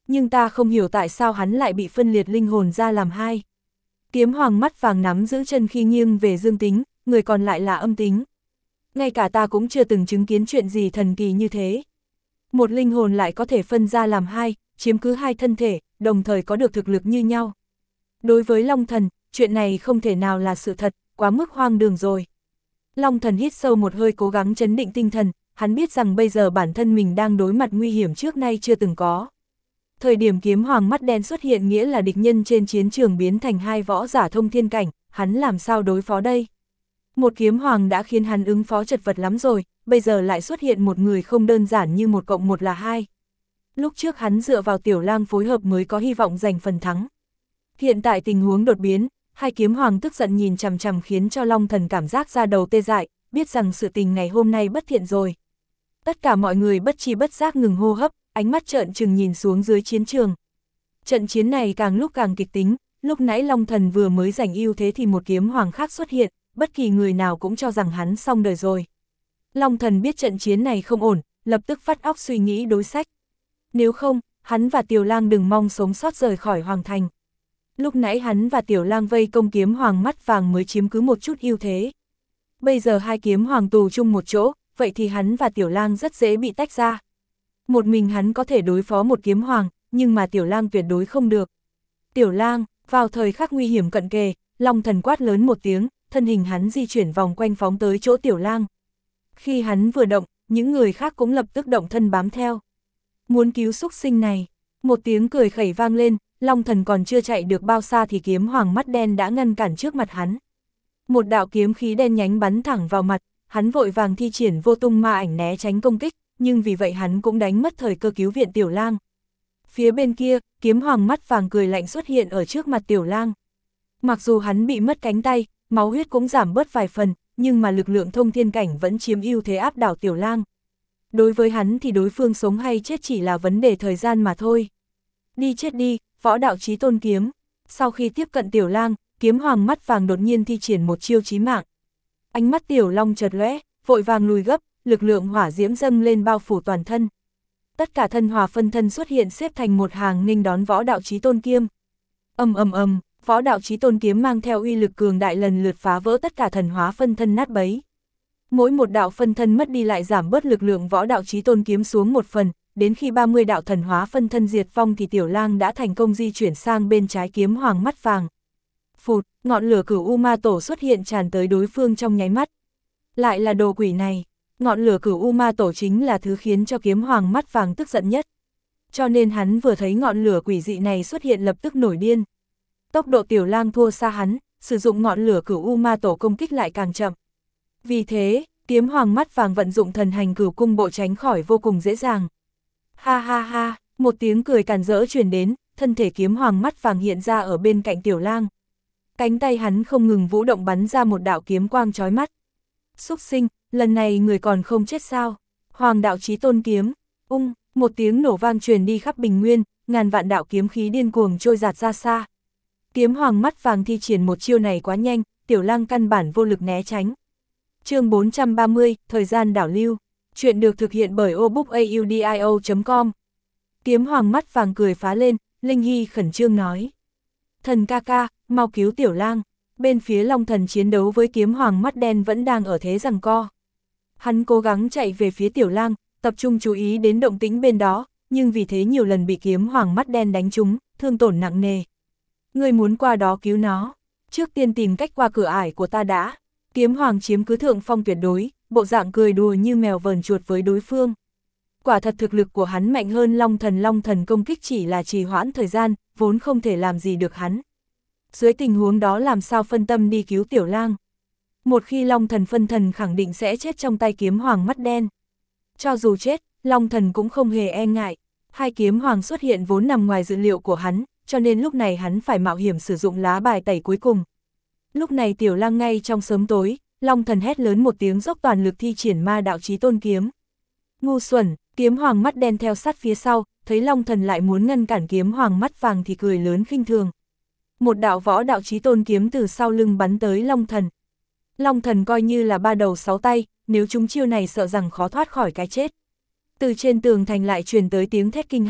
Nhưng ta không hiểu tại sao hắn lại bị phân liệt linh hồn ra làm hai. Kiếm hoàng mắt vàng nắm giữ chân khi nghiêng về dương tính, người còn lại là âm tính. Ngay cả ta cũng chưa từng chứng kiến chuyện gì thần kỳ như thế. Một linh hồn lại có thể phân ra làm hai, chiếm cứ hai thân thể, đồng thời có được thực lực như nhau. Đối với Long Thần, chuyện này không thể nào là sự thật, quá mức hoang đường rồi. Long Thần hít sâu một hơi cố gắng trấn định tinh thần, hắn biết rằng bây giờ bản thân mình đang đối mặt nguy hiểm trước nay chưa từng có. Thời điểm kiếm hoàng mắt đen xuất hiện nghĩa là địch nhân trên chiến trường biến thành hai võ giả thông thiên cảnh, hắn làm sao đối phó đây? Một kiếm hoàng đã khiến hắn ứng phó chật vật lắm rồi, bây giờ lại xuất hiện một người không đơn giản như một cộng một là hai. Lúc trước hắn dựa vào Tiểu Lang phối hợp mới có hy vọng giành phần thắng. Hiện tại tình huống đột biến, hai kiếm hoàng tức giận nhìn chằm chằm khiến cho Long Thần cảm giác da đầu tê dại, biết rằng sự tình ngày hôm nay bất thiện rồi. Tất cả mọi người bất chi bất giác ngừng hô hấp, ánh mắt trợn trừng nhìn xuống dưới chiến trường. Trận chiến này càng lúc càng kịch tính, lúc nãy Long Thần vừa mới giành ưu thế thì một kiếm hoàng khác xuất hiện, bất kỳ người nào cũng cho rằng hắn xong đời rồi. Long Thần biết trận chiến này không ổn, lập tức vắt óc suy nghĩ đối sách. Nếu không, hắn và Tiểu Lang đừng mong sống sót rời khỏi hoàng thành. Lúc nãy hắn và Tiểu Lang vây công kiếm hoàng mắt vàng mới chiếm cứ một chút ưu thế. Bây giờ hai kiếm hoàng tù chung một chỗ, vậy thì hắn và Tiểu Lang rất dễ bị tách ra. Một mình hắn có thể đối phó một kiếm hoàng, nhưng mà Tiểu Lang tuyệt đối không được. Tiểu Lang, vào thời khắc nguy hiểm cận kề, Long Thần quát lớn một tiếng, thân hình hắn di chuyển vòng quanh phóng tới chỗ Tiểu Lang. Khi hắn vừa động, những người khác cũng lập tức động thân bám theo. Muốn cứu súc sinh này, một tiếng cười khẩy vang lên, Long Thần còn chưa chạy được bao xa thì kiếm hoàng mắt đen đã ngăn cản trước mặt hắn. Một đạo kiếm khí đen nhánh bắn thẳng vào mặt, hắn vội vàng thi triển vô tung ma ảnh né tránh công kích, nhưng vì vậy hắn cũng đánh mất thời cơ cứu viện Tiểu Lang. Phía bên kia, kiếm hoàng mắt vàng cười lạnh xuất hiện ở trước mặt Tiểu Lang. Mặc dù hắn bị mất cánh tay, máu huyết cũng giảm bớt vài phần, nhưng mà lực lượng thông thiên cảnh vẫn chiếm ưu thế áp đảo Tiểu Lang. Đối với hắn thì đối phương sống hay chết chỉ là vấn đề thời gian mà thôi. Đi chết đi, võ đạo chí tôn kiếm. Sau khi tiếp cận Tiểu Lang, kiếm hoàng mắt vàng đột nhiên thi triển một chiêu chí mạng. Ánh mắt Tiểu Long chợt lóe, vội vàng lùi gấp, lực lượng hỏa diễm dâng lên bao phủ toàn thân. Tất cả thân hỏa phân thân xuất hiện xếp thành một hàng nghênh đón võ đạo chí tôn kiếm. Ầm ầm ầm, võ đạo chí tôn kiếm mang theo uy lực cường đại lần lượt phá vỡ tất cả thần hóa phân thân nát bấy. Mỗi một đạo phân thân mất đi lại giảm bớt lực lượng võ đạo chí tôn kiếm xuống một phần, đến khi ba mươi đạo thần hóa phân thân diệt vong thì Tiểu Lang đã thành công di chuyển sang bên trái kiếm hoàng mắt vàng. Phụt, ngọn lửa cửu U Ma Tổ xuất hiện tràn tới đối phương trong nháy mắt. Lại là đồ quỷ này, ngọn lửa cửu U Ma Tổ chính là thứ khiến cho kiếm hoàng mắt vàng tức giận nhất. Cho nên hắn vừa thấy ngọn lửa quỷ dị này xuất hiện lập tức nổi điên. Tốc độ Tiểu Lang thua xa hắn, sử dụng ngọn lửa cửu U Ma Tổ công kích lại càng chậm. Vì thế, kiếm hoàng mắt vàng vận dụng thần hành cửu cung bộ tránh khỏi vô cùng dễ dàng. Ha ha ha, một tiếng cười càn rỡ truyền đến, thân thể kiếm hoàng mắt vàng hiện ra ở bên cạnh Tiểu Lang. Cánh tay hắn không ngừng vũ động bắn ra một đạo kiếm quang chói mắt. Súc sinh, lần này người còn không chết sao? Hoàng đạo chí tôn kiếm, ung, một tiếng nổ vang truyền đi khắp bình nguyên, ngàn vạn đạo kiếm khí điên cuồng trôi dạt ra xa. Kiếm hoàng mắt vàng thi triển một chiêu này quá nhanh, Tiểu Lang căn bản vô lực né tránh. Chương bốn trăm ba mươi, thời gian đảo lưu. Chuyện được thực hiện bởi obookaudio chấm com. Kiếm hoàng mắt vàng cười phá lên, Linh Hy khẩn trương nói. Thần ca ca, mau cứu Tiểu Lang. Bên phía Long Thần chiến đấu với kiếm hoàng mắt đen vẫn đang ở thế giằng co. Hắn cố gắng chạy về phía Tiểu Lang, tập trung chú ý đến động tĩnh bên đó, nhưng vì thế nhiều lần bị kiếm hoàng mắt đen đánh trúng, thương tổn nặng nề. Ngươi muốn qua đó cứu nó, trước tiên tìm cách qua cửa ải của ta đã. Kiếm hoàng chiếm cứ thượng phong tuyệt đối, bộ dạng cười đùa như mèo vờn chuột với đối phương. Quả thật thực lực của hắn mạnh hơn Long Thần, Long Thần công kích chỉ là trì hoãn thời gian, vốn không thể làm gì được hắn. Dưới tình huống đó làm sao phân tâm đi cứu Tiểu Lang. Một khi Long Thần phân thần khẳng định sẽ chết trong tay kiếm hoàng mắt đen. Cho dù chết, Long Thần cũng không hề e ngại. Hai kiếm hoàng xuất hiện vốn nằm ngoài dự liệu của hắn, cho nên lúc này hắn phải mạo hiểm sử dụng lá bài tẩy cuối cùng. Lúc này Tiểu Lang ngay trong sớm tối, Long Thần hét lớn một tiếng dốc toàn lực thi triển ma đạo chí tôn kiếm. Ngu xuẩn, kiếm hoàng mắt đen theo sát phía sau, thấy Long Thần lại muốn ngăn cản kiếm hoàng mắt vàng thì cười lớn khinh thường. Một đạo võ đạo chí tôn kiếm từ sau lưng bắn tới Long Thần. Long Thần coi như là ba đầu sáu tay, nếu chúng chiêu này sợ rằng khó thoát khỏi cái chết. Từ trên tường thành lại truyền tới tiếng thét kinh hãi,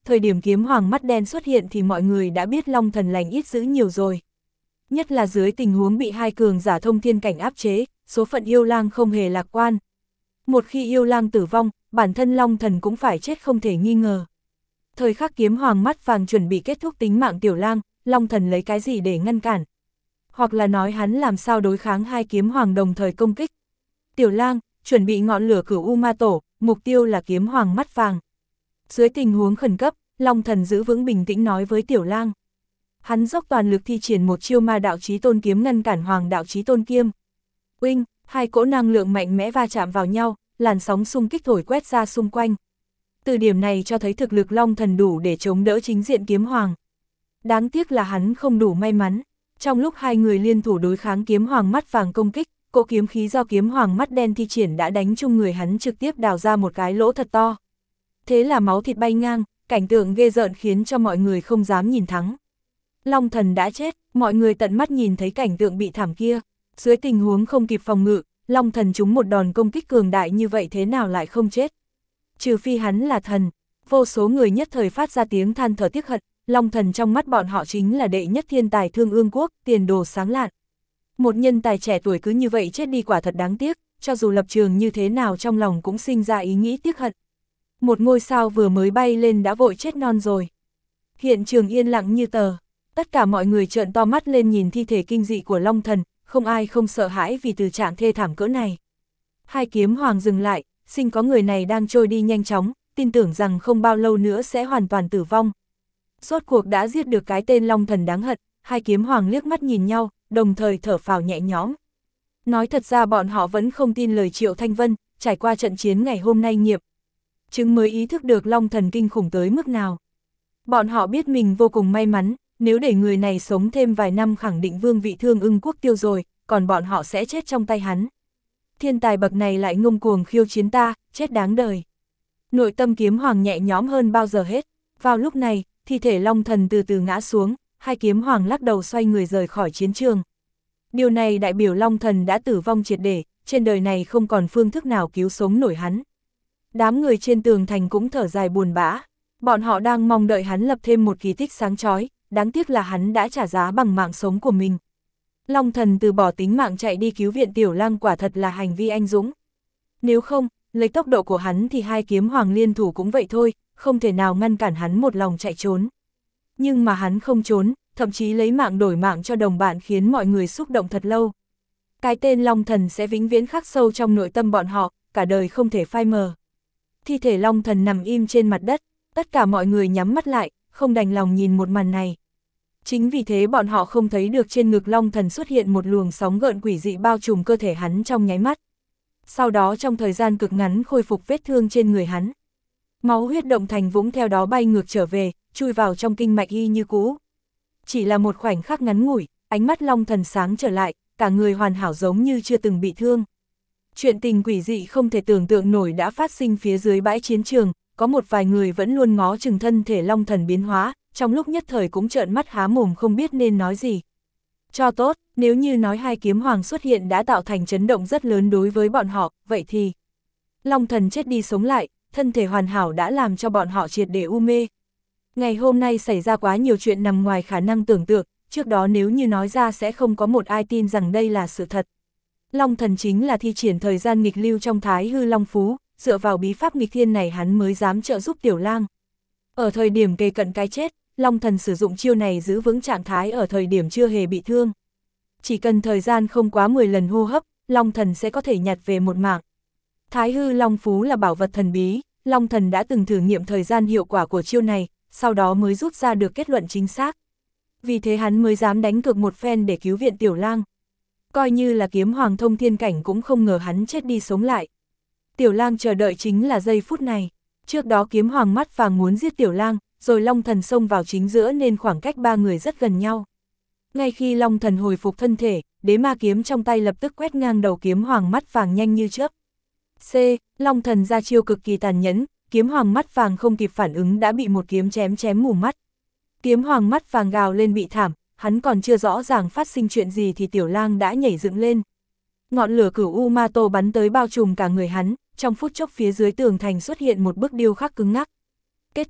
thời điểm kiếm hoàng mắt đen xuất hiện thì mọi người đã biết Long Thần lành ít dữ nhiều rồi. Nhất là dưới tình huống bị hai cường giả thông thiên cảnh áp chế, số phận yêu lang không hề lạc quan. Một khi yêu lang tử vong, bản thân Long Thần cũng phải chết không thể nghi ngờ. Thời khắc kiếm hoàng mắt vàng chuẩn bị kết thúc tính mạng tiểu lang, Long Thần lấy cái gì để ngăn cản? Hoặc là nói hắn làm sao đối kháng hai kiếm hoàng đồng thời công kích? Tiểu lang, chuẩn bị ngọn lửa cửu U Ma Tổ, mục tiêu là kiếm hoàng mắt vàng. Dưới tình huống khẩn cấp, Long Thần giữ vững bình tĩnh nói với tiểu lang. Hắn dốc toàn lực thi triển một chiêu ma đạo chí tôn kiếm ngăn cản hoàng đạo chí tôn kiếm. Uinh, hai cỗ năng lượng mạnh mẽ va chạm vào nhau, làn sóng xung kích thổi quét ra xung quanh. Từ điểm này cho thấy thực lực Long Thần đủ để chống đỡ chính diện kiếm hoàng. Đáng tiếc là hắn không đủ may mắn. Trong lúc hai người liên thủ đối kháng kiếm hoàng mắt vàng công kích, cỗ kiếm khí do kiếm hoàng mắt đen thi triển đã đánh chung người hắn trực tiếp đào ra một cái lỗ thật to. Thế là máu thịt bay ngang, cảnh tượng ghê rợn khiến cho mọi người không dám nhìn thắng. Long Thần đã chết, mọi người tận mắt nhìn thấy cảnh tượng bị thảm kia. Dưới tình huống không kịp phòng ngự, Long Thần trúng một đòn công kích cường đại như vậy thế nào lại không chết. Trừ phi hắn là thần, vô số người nhất thời phát ra tiếng than thở tiếc hận, Long Thần trong mắt bọn họ chính là đệ nhất thiên tài Thương Ương Quốc, tiền đồ sáng lạn. Một nhân tài trẻ tuổi cứ như vậy chết đi quả thật đáng tiếc, cho dù lập trường như thế nào trong lòng cũng sinh ra ý nghĩ tiếc hận. Một ngôi sao vừa mới bay lên đã vội chết non rồi. Hiện trường yên lặng như tờ, tất cả mọi người trợn to mắt lên nhìn thi thể kinh dị của Long Thần, không ai không sợ hãi vì từ trạng thê thảm cỡ này. Hai kiếm hoàng dừng lại, sinh có người này đang trôi đi nhanh chóng, tin tưởng rằng không bao lâu nữa sẽ hoàn toàn tử vong. Rốt cuộc đã giết được cái tên Long Thần đáng hận, hai kiếm hoàng liếc mắt nhìn nhau, đồng thời thở phào nhẹ nhõm. Nói thật ra bọn họ vẫn không tin lời Triệu Thanh Vân, trải qua trận chiến ngày hôm nay nghiệp chứng mới ý thức được Long Thần kinh khủng tới mức nào. Bọn họ biết mình vô cùng may mắn, nếu để người này sống thêm vài năm khẳng định vương vị Thương Ưng Quốc tiêu rồi, còn bọn họ sẽ chết trong tay hắn. Thiên tài bậc này lại ngông cuồng khiêu chiến ta, chết đáng đời. Nội tâm kiếm hoàng nhẹ nhõm hơn bao giờ hết. Vào lúc này, thi thể Long Thần từ từ ngã xuống, hai kiếm hoàng lắc đầu xoay người rời khỏi chiến trường. Điều này đại biểu Long Thần đã tử vong triệt để, trên đời này không còn phương thức nào cứu sống nổi hắn. Đám người trên tường thành cũng thở dài buồn bã, bọn họ đang mong đợi hắn lập thêm một kỳ tích sáng chói, đáng tiếc là hắn đã trả giá bằng mạng sống của mình. Long Thần từ bỏ tính mạng chạy đi cứu viện tiểu lang quả thật là hành vi anh dũng. Nếu không, lấy tốc độ của hắn thì hai kiếm hoàng liên thủ cũng vậy thôi, không thể nào ngăn cản hắn một lòng chạy trốn. Nhưng mà hắn không trốn, thậm chí lấy mạng đổi mạng cho đồng bạn khiến mọi người xúc động thật lâu. Cái tên Long Thần sẽ vĩnh viễn khắc sâu trong nội tâm bọn họ, cả đời không thể phai mờ. Thi thể Long Thần nằm im trên mặt đất, tất cả mọi người nhắm mắt lại, không đành lòng nhìn một màn này. Chính vì thế bọn họ không thấy được trên ngực Long Thần xuất hiện một luồng sóng gợn quỷ dị bao trùm cơ thể hắn trong nháy mắt. Sau đó trong thời gian cực ngắn khôi phục vết thương trên người hắn. Máu huyết động thành vũng theo đó bay ngược trở về, chui vào trong kinh mạch y như cũ. Chỉ là một khoảnh khắc ngắn ngủi, ánh mắt Long Thần sáng trở lại, cả người hoàn hảo giống như chưa từng bị thương. Chuyện tình quỷ dị không thể tưởng tượng nổi đã phát sinh phía dưới bãi chiến trường, có một vài người vẫn luôn ngó chừng thân thể Long Thần biến hóa, trong lúc nhất thời cũng trợn mắt há mồm không biết nên nói gì. Cho tốt, nếu như nói hai kiếm hoàng xuất hiện đã tạo thành chấn động rất lớn đối với bọn họ, vậy thì Long Thần chết đi sống lại, thân thể hoàn hảo đã làm cho bọn họ triệt để u mê. Ngày hôm nay xảy ra quá nhiều chuyện nằm ngoài khả năng tưởng tượng, trước đó nếu như nói ra sẽ không có một ai tin rằng đây là sự thật. Long Thần chính là thi triển thời gian nghịch lưu trong Thái Hư Long Phú, dựa vào bí pháp nghịch thiên này hắn mới dám trợ giúp tiểu lang. Ở thời điểm kề cận cái chết, Long Thần sử dụng chiêu này giữ vững trạng thái ở thời điểm chưa hề bị thương. Chỉ cần thời gian không quá mười lần hô hấp, Long Thần sẽ có thể nhặt về một mạng. Thái Hư Long Phú là bảo vật thần bí, Long Thần đã từng thử nghiệm thời gian hiệu quả của chiêu này, sau đó mới rút ra được kết luận chính xác. Vì thế hắn mới dám đánh cược một phen để cứu viện tiểu lang. Coi như là kiếm hoàng thông thiên cảnh cũng không ngờ hắn chết đi sống lại. Tiểu lang chờ đợi chính là giây phút này. Trước đó kiếm hoàng mắt vàng muốn giết tiểu lang, rồi Long Thần xông vào chính giữa nên khoảng cách ba người rất gần nhau. Ngay khi Long Thần hồi phục thân thể, đế ma kiếm trong tay lập tức quét ngang đầu kiếm hoàng mắt vàng nhanh như chớp. C. Long Thần ra chiêu cực kỳ tàn nhẫn, kiếm hoàng mắt vàng không kịp phản ứng đã bị một kiếm chém chém mù mắt. Kiếm hoàng mắt vàng gào lên bị thảm, hắn còn chưa rõ ràng phát sinh chuyện gì thì tiểu lang đã nhảy dựng lên. Ngọn lửa cửu U Ma Tô bắn tới bao trùm cả người hắn, trong phút chốc phía dưới tường thành xuất hiện một bức điêu khắc cứng ngắc. Kết thúc,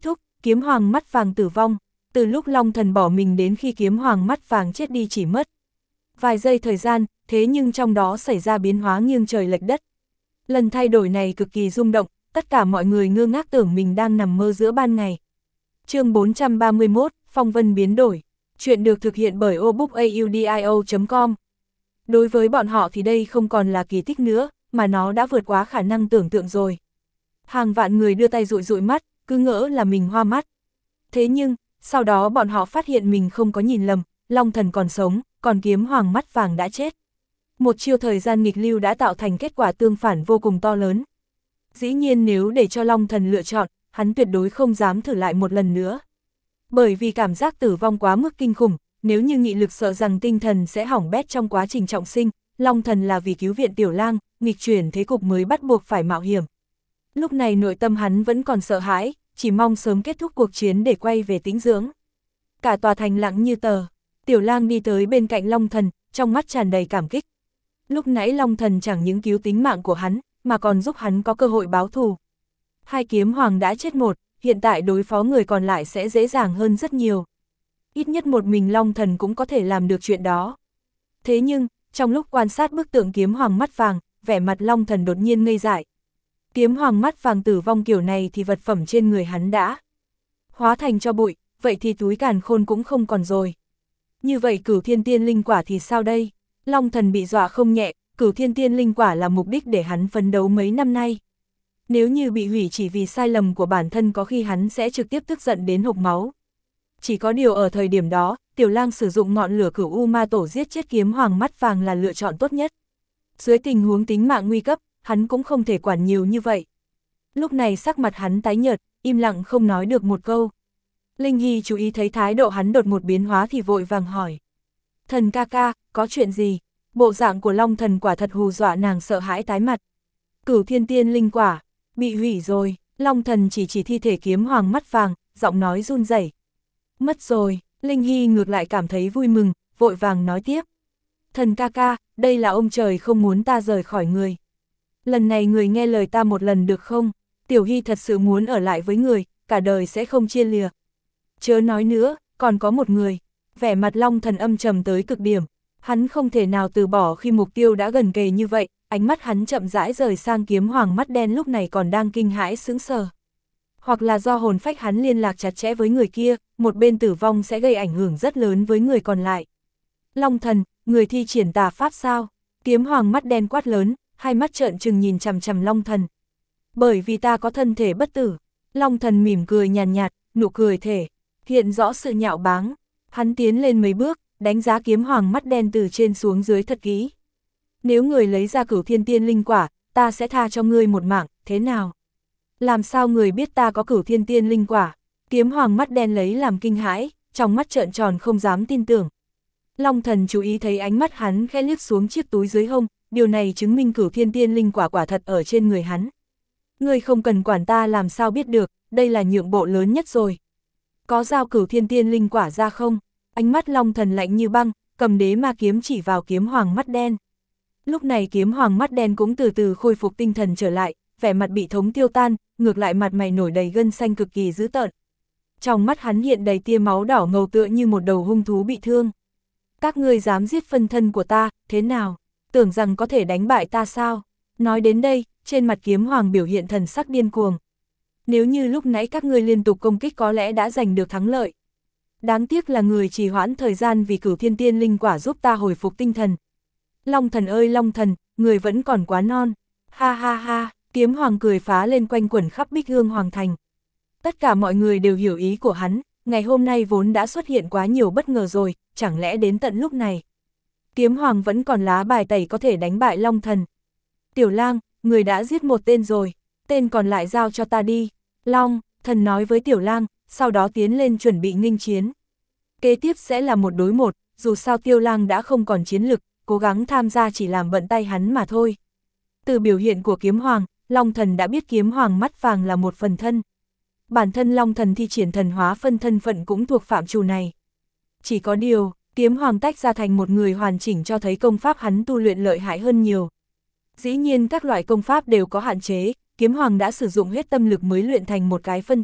kiếm hoàng mắt vàng tử vong, từ lúc Long Thần bỏ mình đến khi kiếm hoàng mắt vàng chết đi chỉ mất vài giây thời gian, thế nhưng trong đó xảy ra biến hóa nghiêng trời lệch đất. Lần thay đổi này cực kỳ rung động, tất cả mọi người ngơ ngác tưởng mình đang nằm mơ giữa ban ngày. Chương bốn trăm ba mươi mốt, phong vân biến đổi. Chuyện được thực hiện bởi obookaudio chấm com. Đối với bọn họ thì đây không còn là kỳ tích nữa, mà nó đã vượt quá khả năng tưởng tượng rồi. Hàng vạn người đưa tay dụi dụi mắt, cứ ngỡ là mình hoa mắt. Thế nhưng, sau đó bọn họ phát hiện mình không có nhìn lầm, Long Thần còn sống, còn kiếm hoàng mắt vàng đã chết. Một chiêu thời gian nghịch lưu đã tạo thành kết quả tương phản vô cùng to lớn. Dĩ nhiên nếu để cho Long Thần lựa chọn, hắn tuyệt đối không dám thử lại một lần nữa. Bởi vì cảm giác tử vong quá mức kinh khủng, nếu như nghị lực sợ rằng tinh thần sẽ hỏng bét trong quá trình trọng sinh, Long Thần là vì cứu viện Tiểu Lang, nghịch chuyển thế cục mới bắt buộc phải mạo hiểm. Lúc này nội tâm hắn vẫn còn sợ hãi, chỉ mong sớm kết thúc cuộc chiến để quay về tĩnh dưỡng. Cả tòa thành lặng như tờ, Tiểu Lang đi tới bên cạnh Long Thần, trong mắt tràn đầy cảm kích. Lúc nãy Long Thần chẳng những cứu tính mạng của hắn, mà còn giúp hắn có cơ hội báo thù. Hai kiếm hoàng đã chết một, hiện tại đối phó người còn lại sẽ dễ dàng hơn rất nhiều. Ít nhất một mình Long Thần cũng có thể làm được chuyện đó. Thế nhưng, trong lúc quan sát bức tượng kiếm hoàng mắt vàng, vẻ mặt Long Thần đột nhiên ngây dại. Kiếm hoàng mắt vàng tử vong kiểu này thì vật phẩm trên người hắn đã hóa thành cho bụi, vậy thì túi càn khôn cũng không còn rồi. Như vậy Cửu Thiên Tiên Linh Quả thì sao đây? Long Thần bị dọa không nhẹ, Cửu Thiên Tiên Linh Quả là mục đích để hắn phấn đấu mấy năm nay. Nếu như bị hủy chỉ vì sai lầm của bản thân có khi hắn sẽ trực tiếp tức giận đến hộc máu. Chỉ có điều ở thời điểm đó, Tiểu Lang sử dụng ngọn lửa Cửu U Ma Tổ giết chết kiếm hoàng mắt vàng là lựa chọn tốt nhất. Dưới tình huống tính mạng nguy cấp, hắn cũng không thể quản nhiều như vậy. Lúc này sắc mặt hắn tái nhợt, im lặng không nói được một câu. Linh Hy chú ý thấy thái độ hắn đột một biến hóa thì vội vàng hỏi. Thần ca ca, có chuyện gì? Bộ dạng của Long Thần quả thật hù dọa nàng sợ hãi tái mặt. Cửu Thiên Tiên Linh Quả, bị hủy rồi. Long Thần chỉ chỉ thi thể kiếm hoàng mắt vàng, giọng nói run rẩy. Mất rồi. Linh Hy ngược lại cảm thấy vui mừng, vội vàng nói tiếp. Thần ca ca, đây là ông trời không muốn ta rời khỏi người. Lần này người nghe lời ta một lần được không? Tiểu Hy thật sự muốn ở lại với người, cả đời sẽ không chia lìa. Chớ nói nữa, còn có một người. Vẻ mặt Long Thần âm trầm tới cực điểm. Hắn không thể nào từ bỏ khi mục tiêu đã gần kề như vậy, ánh mắt hắn chậm rãi rời sang kiếm hoàng mắt đen lúc này còn đang kinh hãi sững sờ. Hoặc là do hồn phách hắn liên lạc chặt chẽ với người kia, một bên tử vong sẽ gây ảnh hưởng rất lớn với người còn lại. Long Thần, người thi triển tà pháp sao? Kiếm hoàng mắt đen quát lớn, hai mắt trợn trừng nhìn chằm chằm Long Thần. Bởi vì ta có thân thể bất tử. Long Thần mỉm cười nhàn nhạt, nụ cười thể hiện rõ sự nhạo báng. Hắn tiến lên mấy bước, đánh giá kiếm hoàng mắt đen từ trên xuống dưới thật kỹ. Nếu người lấy ra Cửu Thiên Tiên Linh Quả, ta sẽ tha cho ngươi một mạng, thế nào? Làm sao người biết ta có Cửu Thiên Tiên Linh Quả? Kiếm hoàng mắt đen lấy làm kinh hãi, trong mắt trợn tròn không dám tin tưởng. Long Thần chú ý thấy ánh mắt hắn khẽ liếc xuống chiếc túi dưới hông, điều này chứng minh Cửu Thiên Tiên Linh Quả quả thật ở trên người hắn. Ngươi không cần quản ta làm sao biết được, đây là nhượng bộ lớn nhất rồi. Có giao Cửu Thiên Tiên Linh Quả ra không? Ánh mắt Long Thần lạnh như băng, cầm đế ma kiếm chỉ vào kiếm hoàng mắt đen. Lúc này kiếm hoàng mắt đen cũng từ từ khôi phục tinh thần trở lại, vẻ mặt bị thống tiêu tan, ngược lại mặt mày nổi đầy gân xanh cực kỳ dữ tợn. Trong mắt hắn hiện đầy tia máu đỏ ngầu tựa như một đầu hung thú bị thương. Các ngươi dám giết phân thân của ta, thế nào? Tưởng rằng có thể đánh bại ta sao? Nói đến đây, trên mặt kiếm hoàng biểu hiện thần sắc điên cuồng. Nếu như lúc nãy các ngươi liên tục công kích có lẽ đã giành được thắng lợi. Đáng tiếc là người trì hoãn thời gian vì Cửu Thiên Tiên Linh Quả giúp ta hồi phục tinh thần. Long Thần ơi Long Thần, người vẫn còn quá non. Ha ha ha, kiếm hoàng cười phá lên quanh quẩn khắp Bích Hương Hoàng Thành. Tất cả mọi người đều hiểu ý của hắn, ngày hôm nay vốn đã xuất hiện quá nhiều bất ngờ rồi, chẳng lẽ đến tận lúc này. Kiếm hoàng vẫn còn lá bài tẩy có thể đánh bại Long Thần. Tiểu Lang, người đã giết một tên rồi, tên còn lại giao cho ta đi. Long Thần nói với Tiểu Lang, sau đó tiến lên chuẩn bị nghênh chiến. Kế tiếp sẽ là một đối một, dù sao Tiểu Lang đã không còn chiến lực, cố gắng tham gia chỉ làm bận tay hắn mà thôi. Từ biểu hiện của kiếm hoàng, Long Thần đã biết kiếm hoàng mắt vàng là một phần thân. Bản thân Long Thần thi triển thần hóa phân thân phận cũng thuộc phạm trù này. Chỉ có điều, kiếm hoàng tách ra thành một người hoàn chỉnh cho thấy công pháp hắn tu luyện lợi hại hơn nhiều. Dĩ nhiên các loại công pháp đều có hạn chế, kiếm hoàng đã sử dụng hết tâm lực mới luyện thành một cái phân thân,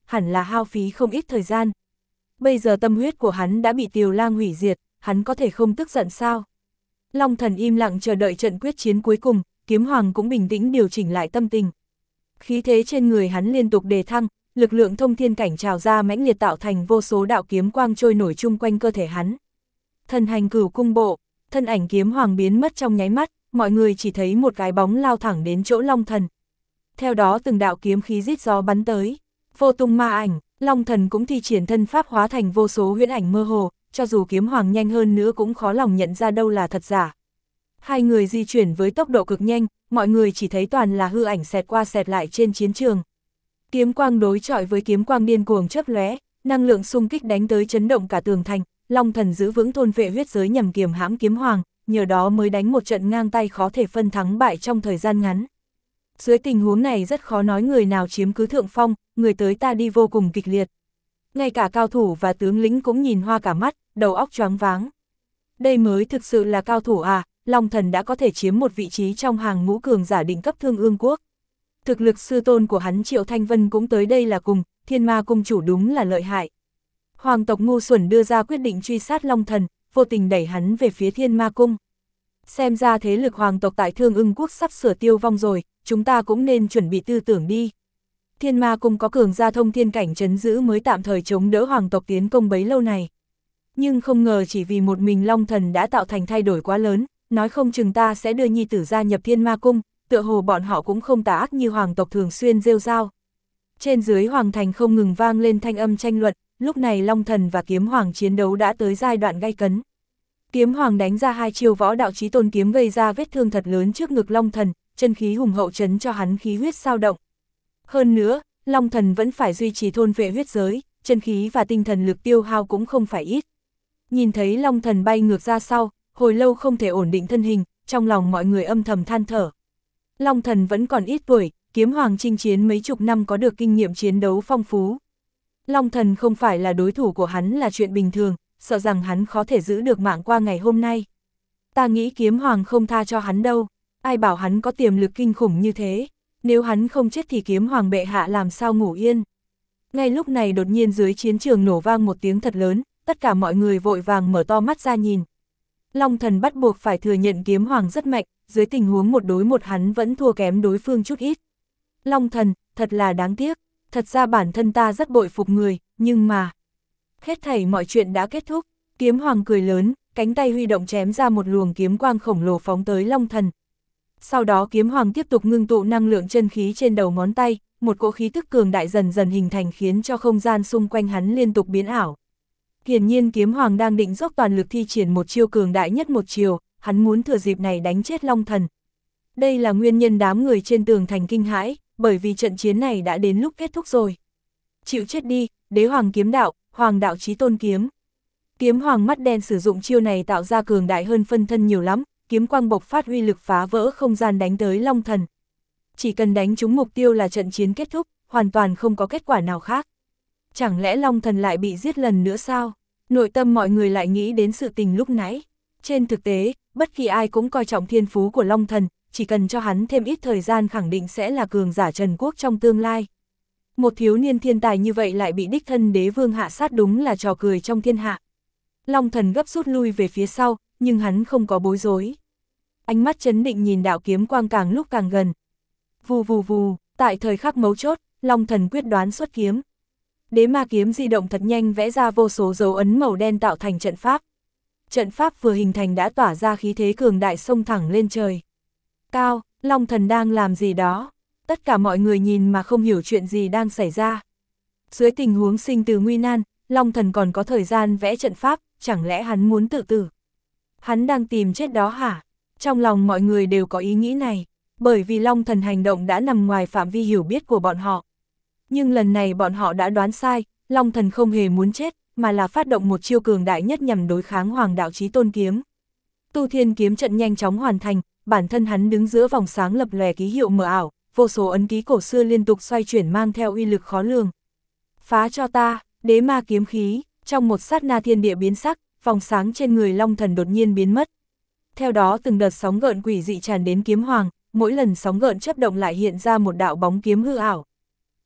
hẳn là hao phí không ít thời gian. Bây giờ tâm huyết của hắn đã bị Tiều Lang hủy diệt, hắn có thể không tức giận sao? Long Thần im lặng chờ đợi trận quyết chiến cuối cùng, Kiếm Hoàng cũng bình tĩnh điều chỉnh lại tâm tình. Khí thế trên người hắn liên tục đề thăng, lực lượng thông thiên cảnh trào ra mãnh liệt tạo thành vô số đạo kiếm quang trôi nổi chung quanh cơ thể hắn. Thần hành cửu cung bộ, thân ảnh Kiếm Hoàng biến mất trong nháy mắt, mọi người chỉ thấy một cái bóng lao thẳng đến chỗ Long Thần. Theo đó từng đạo kiếm khí rít gió bắn tới, vô tung ma ảnh, Long Thần cũng thi triển thân pháp hóa thành vô số huyễn ảnh mơ hồ, cho dù Kiếm Hoàng nhanh hơn nữa cũng khó lòng nhận ra đâu là thật giả. Hai người di chuyển với tốc độ cực nhanh, mọi người chỉ thấy toàn là hư ảnh xẹt qua xẹt lại trên chiến trường. Kiếm quang đối chọi với kiếm quang điên cuồng chớp lóe, năng lượng xung kích đánh tới chấn động cả tường thành, Long Thần giữ vững thôn vệ huyết giới nhằm kiềm hãm Kiếm Hoàng, nhờ đó mới đánh một trận ngang tay khó thể phân thắng bại trong thời gian ngắn. Dưới tình huống này rất khó nói người nào chiếm cứ thượng phong, người tới ta đi vô cùng kịch liệt. Ngay cả cao thủ và tướng lĩnh cũng nhìn hoa cả mắt, đầu óc choáng váng. Đây mới thực sự là cao thủ à, Long Thần đã có thể chiếm một vị trí trong hàng ngũ cường giả đỉnh cấp Thương Ương Quốc. Thực lực sư tôn của hắn Triệu Thanh Vân cũng tới đây là cùng, Thiên Ma Cung chủ đúng là lợi hại. Hoàng tộc ngu xuẩn đưa ra quyết định truy sát Long Thần, vô tình đẩy hắn về phía Thiên Ma Cung. Xem ra thế lực hoàng tộc tại Thương Ưng Quốc sắp sửa tiêu vong rồi, chúng ta cũng nên chuẩn bị tư tưởng đi. Thiên Ma Cung có cường gia thông thiên cảnh trấn giữ mới tạm thời chống đỡ hoàng tộc tiến công bấy lâu này. Nhưng không ngờ chỉ vì một mình Long Thần đã tạo thành thay đổi quá lớn, nói không chừng ta sẽ đưa nhi tử gia nhập Thiên Ma Cung, tựa hồ bọn họ cũng không tà ác như hoàng tộc thường xuyên rêu rao. Trên dưới hoàng thành không ngừng vang lên thanh âm tranh luận, lúc này Long Thần và Kiếm Hoàng chiến đấu đã tới giai đoạn gay cấn. Kiếm Hoàng đánh ra hai chiêu võ đạo chí tôn kiếm gây ra vết thương thật lớn trước ngực Long Thần, chân khí hùng hậu chấn cho hắn khí huyết sao động. Hơn nữa, Long Thần vẫn phải duy trì thôn vệ huyết giới, chân khí và tinh thần lực tiêu hao cũng không phải ít. Nhìn thấy Long Thần bay ngược ra sau, hồi lâu không thể ổn định thân hình, trong lòng mọi người âm thầm than thở. Long Thần vẫn còn ít tuổi, Kiếm Hoàng chinh chiến mấy chục năm có được kinh nghiệm chiến đấu phong phú. Long Thần không phải là đối thủ của hắn là chuyện bình thường, sợ rằng hắn khó thể giữ được mạng qua ngày hôm nay. Ta nghĩ Kiếm Hoàng không tha cho hắn đâu, ai bảo hắn có tiềm lực kinh khủng như thế, nếu hắn không chết thì Kiếm Hoàng bệ hạ làm sao ngủ yên. Ngay lúc này đột nhiên dưới chiến trường nổ vang một tiếng thật lớn, tất cả mọi người vội vàng mở to mắt ra nhìn. Long Thần bắt buộc phải thừa nhận Kiếm Hoàng rất mạnh, dưới tình huống một đối một hắn vẫn thua kém đối phương chút ít. Long Thần, thật là đáng tiếc, thật ra bản thân ta rất bội phục người, nhưng mà... Hết thảy mọi chuyện đã kết thúc, Kiếm Hoàng cười lớn, cánh tay huy động chém ra một luồng kiếm quang khổng lồ phóng tới Long Thần. Sau đó Kiếm Hoàng tiếp tục ngưng tụ năng lượng chân khí trên đầu ngón tay, một cỗ khí tức cường đại dần dần hình thành khiến cho không gian xung quanh hắn liên tục biến ảo. Hiển nhiên Kiếm Hoàng đang định dốc toàn lực thi triển một chiêu cường đại nhất một chiều, hắn muốn thừa dịp này đánh chết Long Thần. Đây là nguyên nhân đám người trên tường thành kinh hãi, bởi vì trận chiến này đã đến lúc kết thúc rồi. Chịu chết đi, Đế Hoàng kiếm đạo, Hoàng đạo chí tôn kiếm. Kiếm Hoàng mắt đen sử dụng chiêu này tạo ra cường đại hơn phân thân nhiều lắm, kiếm quang bộc phát uy lực phá vỡ không gian đánh tới Long Thần. Chỉ cần đánh trúng mục tiêu là trận chiến kết thúc, hoàn toàn không có kết quả nào khác. Chẳng lẽ Long Thần lại bị giết lần nữa sao? Nội tâm mọi người lại nghĩ đến sự tình lúc nãy. Trên thực tế, bất kỳ ai cũng coi trọng thiên phú của Long Thần, chỉ cần cho hắn thêm ít thời gian khẳng định sẽ là cường giả Trần Quốc trong tương lai. Một thiếu niên thiên tài như vậy lại bị đích thân đế vương hạ sát đúng là trò cười trong thiên hạ. Long Thần gấp rút lui về phía sau, nhưng hắn không có bối rối. Ánh mắt chấn định nhìn đạo kiếm quang càng lúc càng gần. Vù vù vù, tại thời khắc mấu chốt, Long Thần quyết đoán xuất kiếm. Đế ma kiếm di động thật nhanh vẽ ra vô số dấu ấn màu đen tạo thành trận pháp. Trận pháp vừa hình thành đã tỏa ra khí thế cường đại xông thẳng lên trời. Cao, Long Thần đang làm gì đó? Tất cả mọi người nhìn mà không hiểu chuyện gì đang xảy ra. Dưới tình huống sinh từ nguy nan, Long Thần còn có thời gian vẽ trận pháp, chẳng lẽ hắn muốn tự tử? Hắn đang tìm chết đó hả? Trong lòng mọi người đều có ý nghĩ này, bởi vì Long Thần hành động đã nằm ngoài phạm vi hiểu biết của bọn họ. Nhưng lần này bọn họ đã đoán sai, Long Thần không hề muốn chết, mà là phát động một chiêu cường đại nhất nhằm đối kháng Hoàng đạo chí tôn kiếm. Tu Thiên kiếm trận nhanh chóng hoàn thành, bản thân hắn đứng giữa vòng sáng lập lòe ký hiệu mờ ảo, vô số ấn ký cổ xưa liên tục xoay chuyển mang theo uy lực khó lường. Phá cho ta, đế ma kiếm khí, trong một sát na thiên địa biến sắc, vòng sáng trên người Long Thần đột nhiên biến mất. Theo đó từng đợt sóng gợn quỷ dị tràn đến Kiếm Hoàng, mỗi lần sóng gợn chớp động lại hiện ra một đạo bóng kiếm hư ảo.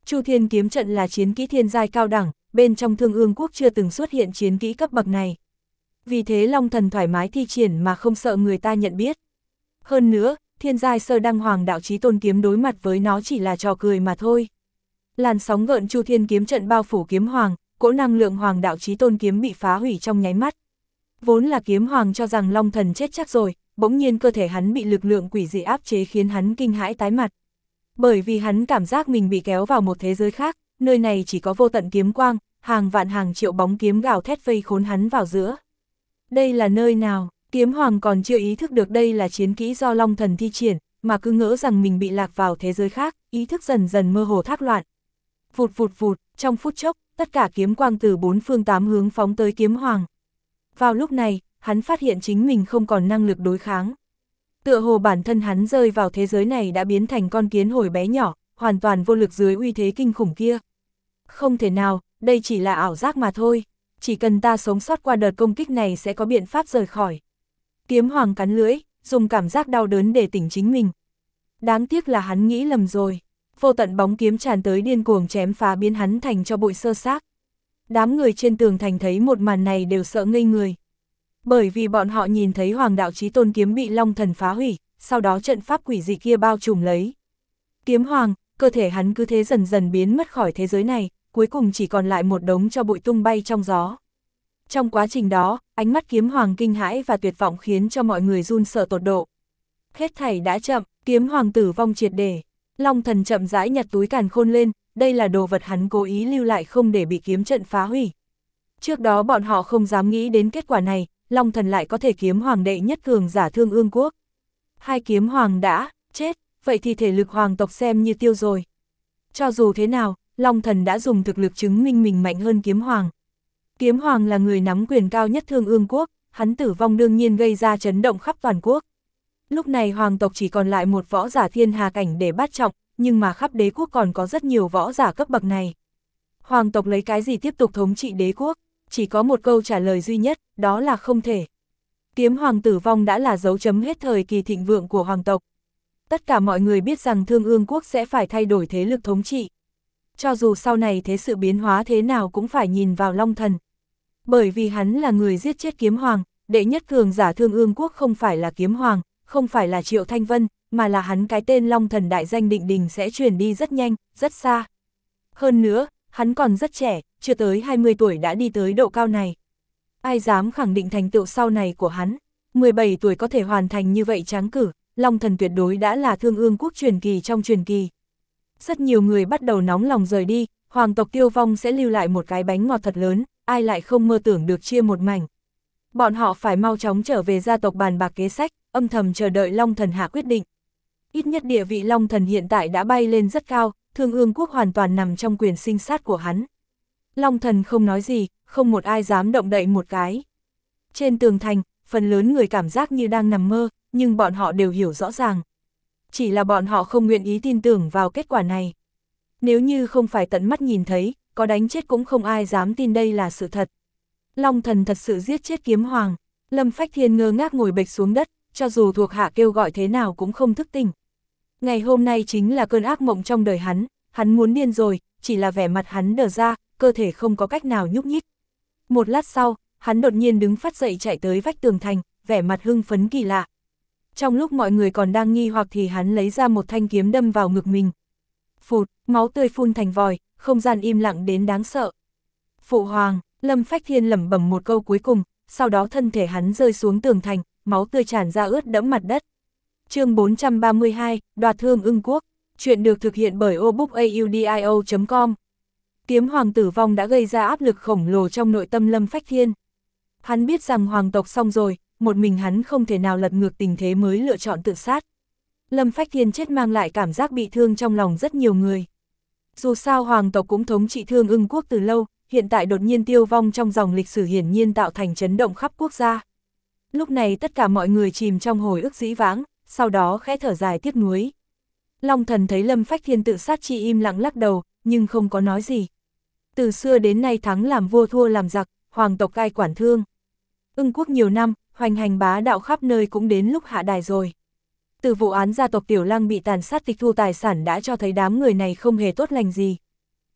Chu Thiên kiếm trận là chiến kỹ thiên giai cao đẳng, bên trong Thương Ương Quốc chưa từng xuất hiện chiến kỹ cấp bậc này. Vì thế Long Thần thoải mái thi triển mà không sợ người ta nhận biết. Hơn nữa, thiên giai sơ đăng Hoàng đạo chí tôn kiếm đối mặt với nó chỉ là trò cười mà thôi. Làn sóng gợn Chu Thiên kiếm trận bao phủ kiếm hoàng, cỗ năng lượng Hoàng đạo chí tôn kiếm bị phá hủy trong nháy mắt. Vốn là kiếm hoàng cho rằng Long Thần chết chắc rồi, bỗng nhiên cơ thể hắn bị lực lượng quỷ dị áp chế khiến hắn kinh hãi tái mặt. Bởi vì hắn cảm giác mình bị kéo vào một thế giới khác, nơi này chỉ có vô tận kiếm quang, hàng vạn hàng triệu bóng kiếm gào thét vây khốn hắn vào giữa. Đây là nơi nào? Kiếm hoàng còn chưa ý thức được đây là chiến kỹ do Long Thần thi triển, mà cứ ngỡ rằng mình bị lạc vào thế giới khác, ý thức dần dần mơ hồ thác loạn. Vụt vụt vụt, trong phút chốc, tất cả kiếm quang từ bốn phương tám hướng phóng tới kiếm hoàng. Vào lúc này, hắn phát hiện chính mình không còn năng lực đối kháng. Tựa hồ bản thân hắn rơi vào thế giới này đã biến thành con kiến hồi bé nhỏ, hoàn toàn vô lực dưới uy thế kinh khủng kia. Không thể nào, đây chỉ là ảo giác mà thôi. Chỉ cần ta sống sót qua đợt công kích này sẽ có biện pháp rời khỏi. Kiếm hoàng cắn lưỡi, dùng cảm giác đau đớn để tỉnh chính mình. Đáng tiếc là hắn nghĩ lầm rồi. Vô tận bóng kiếm tràn tới điên cuồng chém phá biến hắn thành cho bụi sơ xác. Đám người trên tường thành thấy một màn này đều sợ ngây người. Bởi vì bọn họ nhìn thấy Hoàng đạo chí tôn kiếm bị Long Thần phá hủy, sau đó trận pháp quỷ dị kia bao trùm lấy. Kiếm hoàng, cơ thể hắn cứ thế dần dần biến mất khỏi thế giới này, cuối cùng chỉ còn lại một đống cho bụi tung bay trong gió. Trong quá trình đó, ánh mắt kiếm hoàng kinh hãi và tuyệt vọng khiến cho mọi người run sợ tột độ. Hết thảy đã chậm, kiếm hoàng tử vong triệt để. Long Thần chậm rãi nhặt túi càn khôn lên, đây là đồ vật hắn cố ý lưu lại không để bị kiếm trận phá hủy. Trước đó bọn họ không dám nghĩ đến kết quả này, Long Thần lại có thể kiếm hoàng đệ nhất cường giả Thương Ương Quốc. Hai kiếm hoàng đã chết, vậy thì thể lực hoàng tộc xem như tiêu rồi. Cho dù thế nào, Long Thần đã dùng thực lực chứng minh mình mạnh hơn kiếm hoàng. Kiếm hoàng là người nắm quyền cao nhất Thương Ương Quốc, hắn tử vong đương nhiên gây ra chấn động khắp toàn quốc. Lúc này hoàng tộc chỉ còn lại một võ giả thiên hà cảnh để bắt trọng, nhưng mà khắp đế quốc còn có rất nhiều võ giả cấp bậc này. Hoàng tộc lấy cái gì tiếp tục thống trị đế quốc? Chỉ có một câu trả lời duy nhất, đó là không thể. Kiếm hoàng tử vong đã là dấu chấm hết thời kỳ thịnh vượng của hoàng tộc. Tất cả mọi người biết rằng Thương Ương Quốc sẽ phải thay đổi thế lực thống trị. Cho dù sau này thế sự biến hóa thế nào cũng phải nhìn vào Long Thần. Bởi vì hắn là người giết chết kiếm hoàng, đệ nhất cường giả Thương Ương Quốc không phải là kiếm hoàng, không phải là Triệu Thanh Vân, mà là hắn. Cái tên Long Thần đại danh định đình sẽ truyền đi rất nhanh, rất xa. Hơn nữa, hắn còn rất trẻ, chưa tới hai mươi tuổi đã đi tới độ cao này. Ai dám khẳng định thành tựu sau này của hắn, mười bảy tuổi có thể hoàn thành như vậy tráng cử, Long Thần tuyệt đối đã là Thương Ương Quốc truyền kỳ trong truyền kỳ. Rất nhiều người bắt đầu nóng lòng rời đi, hoàng tộc tiêu vong sẽ lưu lại một cái bánh ngọt thật lớn, ai lại không mơ tưởng được chia một mảnh. Bọn họ phải mau chóng trở về gia tộc bàn bạc kế sách, âm thầm chờ đợi Long Thần hạ quyết định. Ít nhất địa vị Long Thần hiện tại đã bay lên rất cao, Thương Ương Quốc hoàn toàn nằm trong quyền sinh sát của hắn. Long Thần không nói gì, không một ai dám động đậy một cái. Trên tường thành, phần lớn người cảm giác như đang nằm mơ, nhưng bọn họ đều hiểu rõ ràng. Chỉ là bọn họ không nguyện ý tin tưởng vào kết quả này. Nếu như không phải tận mắt nhìn thấy, có đánh chết cũng không ai dám tin đây là sự thật. Long Thần thật sự giết chết kiếm hoàng. Lâm Phách Thiên ngơ ngác ngồi bệt xuống đất, cho dù thuộc hạ kêu gọi thế nào cũng không thức tỉnh. Ngày hôm nay chính là cơn ác mộng trong đời hắn, hắn muốn điên rồi, chỉ là vẻ mặt hắn đờ ra, cơ thể không có cách nào nhúc nhích. Một lát sau, hắn đột nhiên đứng phát dậy chạy tới vách tường thành, vẻ mặt hưng phấn kỳ lạ. Trong lúc mọi người còn đang nghi hoặc thì hắn lấy ra một thanh kiếm đâm vào ngực mình. Phụt, máu tươi phun thành vòi, không gian im lặng đến đáng sợ. Phụ hoàng, Lâm Phách Thiên lẩm bẩm một câu cuối cùng, sau đó thân thể hắn rơi xuống tường thành, máu tươi tràn ra ướt đẫm mặt đất. Chương bốn trăm ba mươi hai, đoạt Thương Ưng Quốc. Chuyện được thực hiện bởi obookaudio chấm com. Kiếm hoàng tử vong đã gây ra áp lực khổng lồ trong nội tâm Lâm Phách Thiên. Hắn biết rằng hoàng tộc xong rồi, một mình hắn không thể nào lật ngược tình thế mới lựa chọn tự sát. Lâm Phách Thiên chết mang lại cảm giác bị thương trong lòng rất nhiều người. Dù sao hoàng tộc cũng thống trị Thương Ưng Quốc từ lâu, hiện tại đột nhiên tiêu vong trong dòng lịch sử hiển nhiên tạo thành chấn động khắp quốc gia. Lúc này tất cả mọi người chìm trong hồi ức dĩ vãng, sau đó khẽ thở dài tiếc nuối. Long Thần thấy Lâm Phách Thiên tự sát chỉ im lặng lắc đầu, nhưng không có nói gì. Từ xưa đến nay thắng làm vua thua làm giặc, hoàng tộc cai quản Thương Ưng Quốc nhiều năm, hoành hành bá đạo khắp nơi cũng đến lúc hạ đài rồi. Từ vụ án gia tộc Tiểu Lăng bị tàn sát tịch thu tài sản đã cho thấy đám người này không hề tốt lành gì.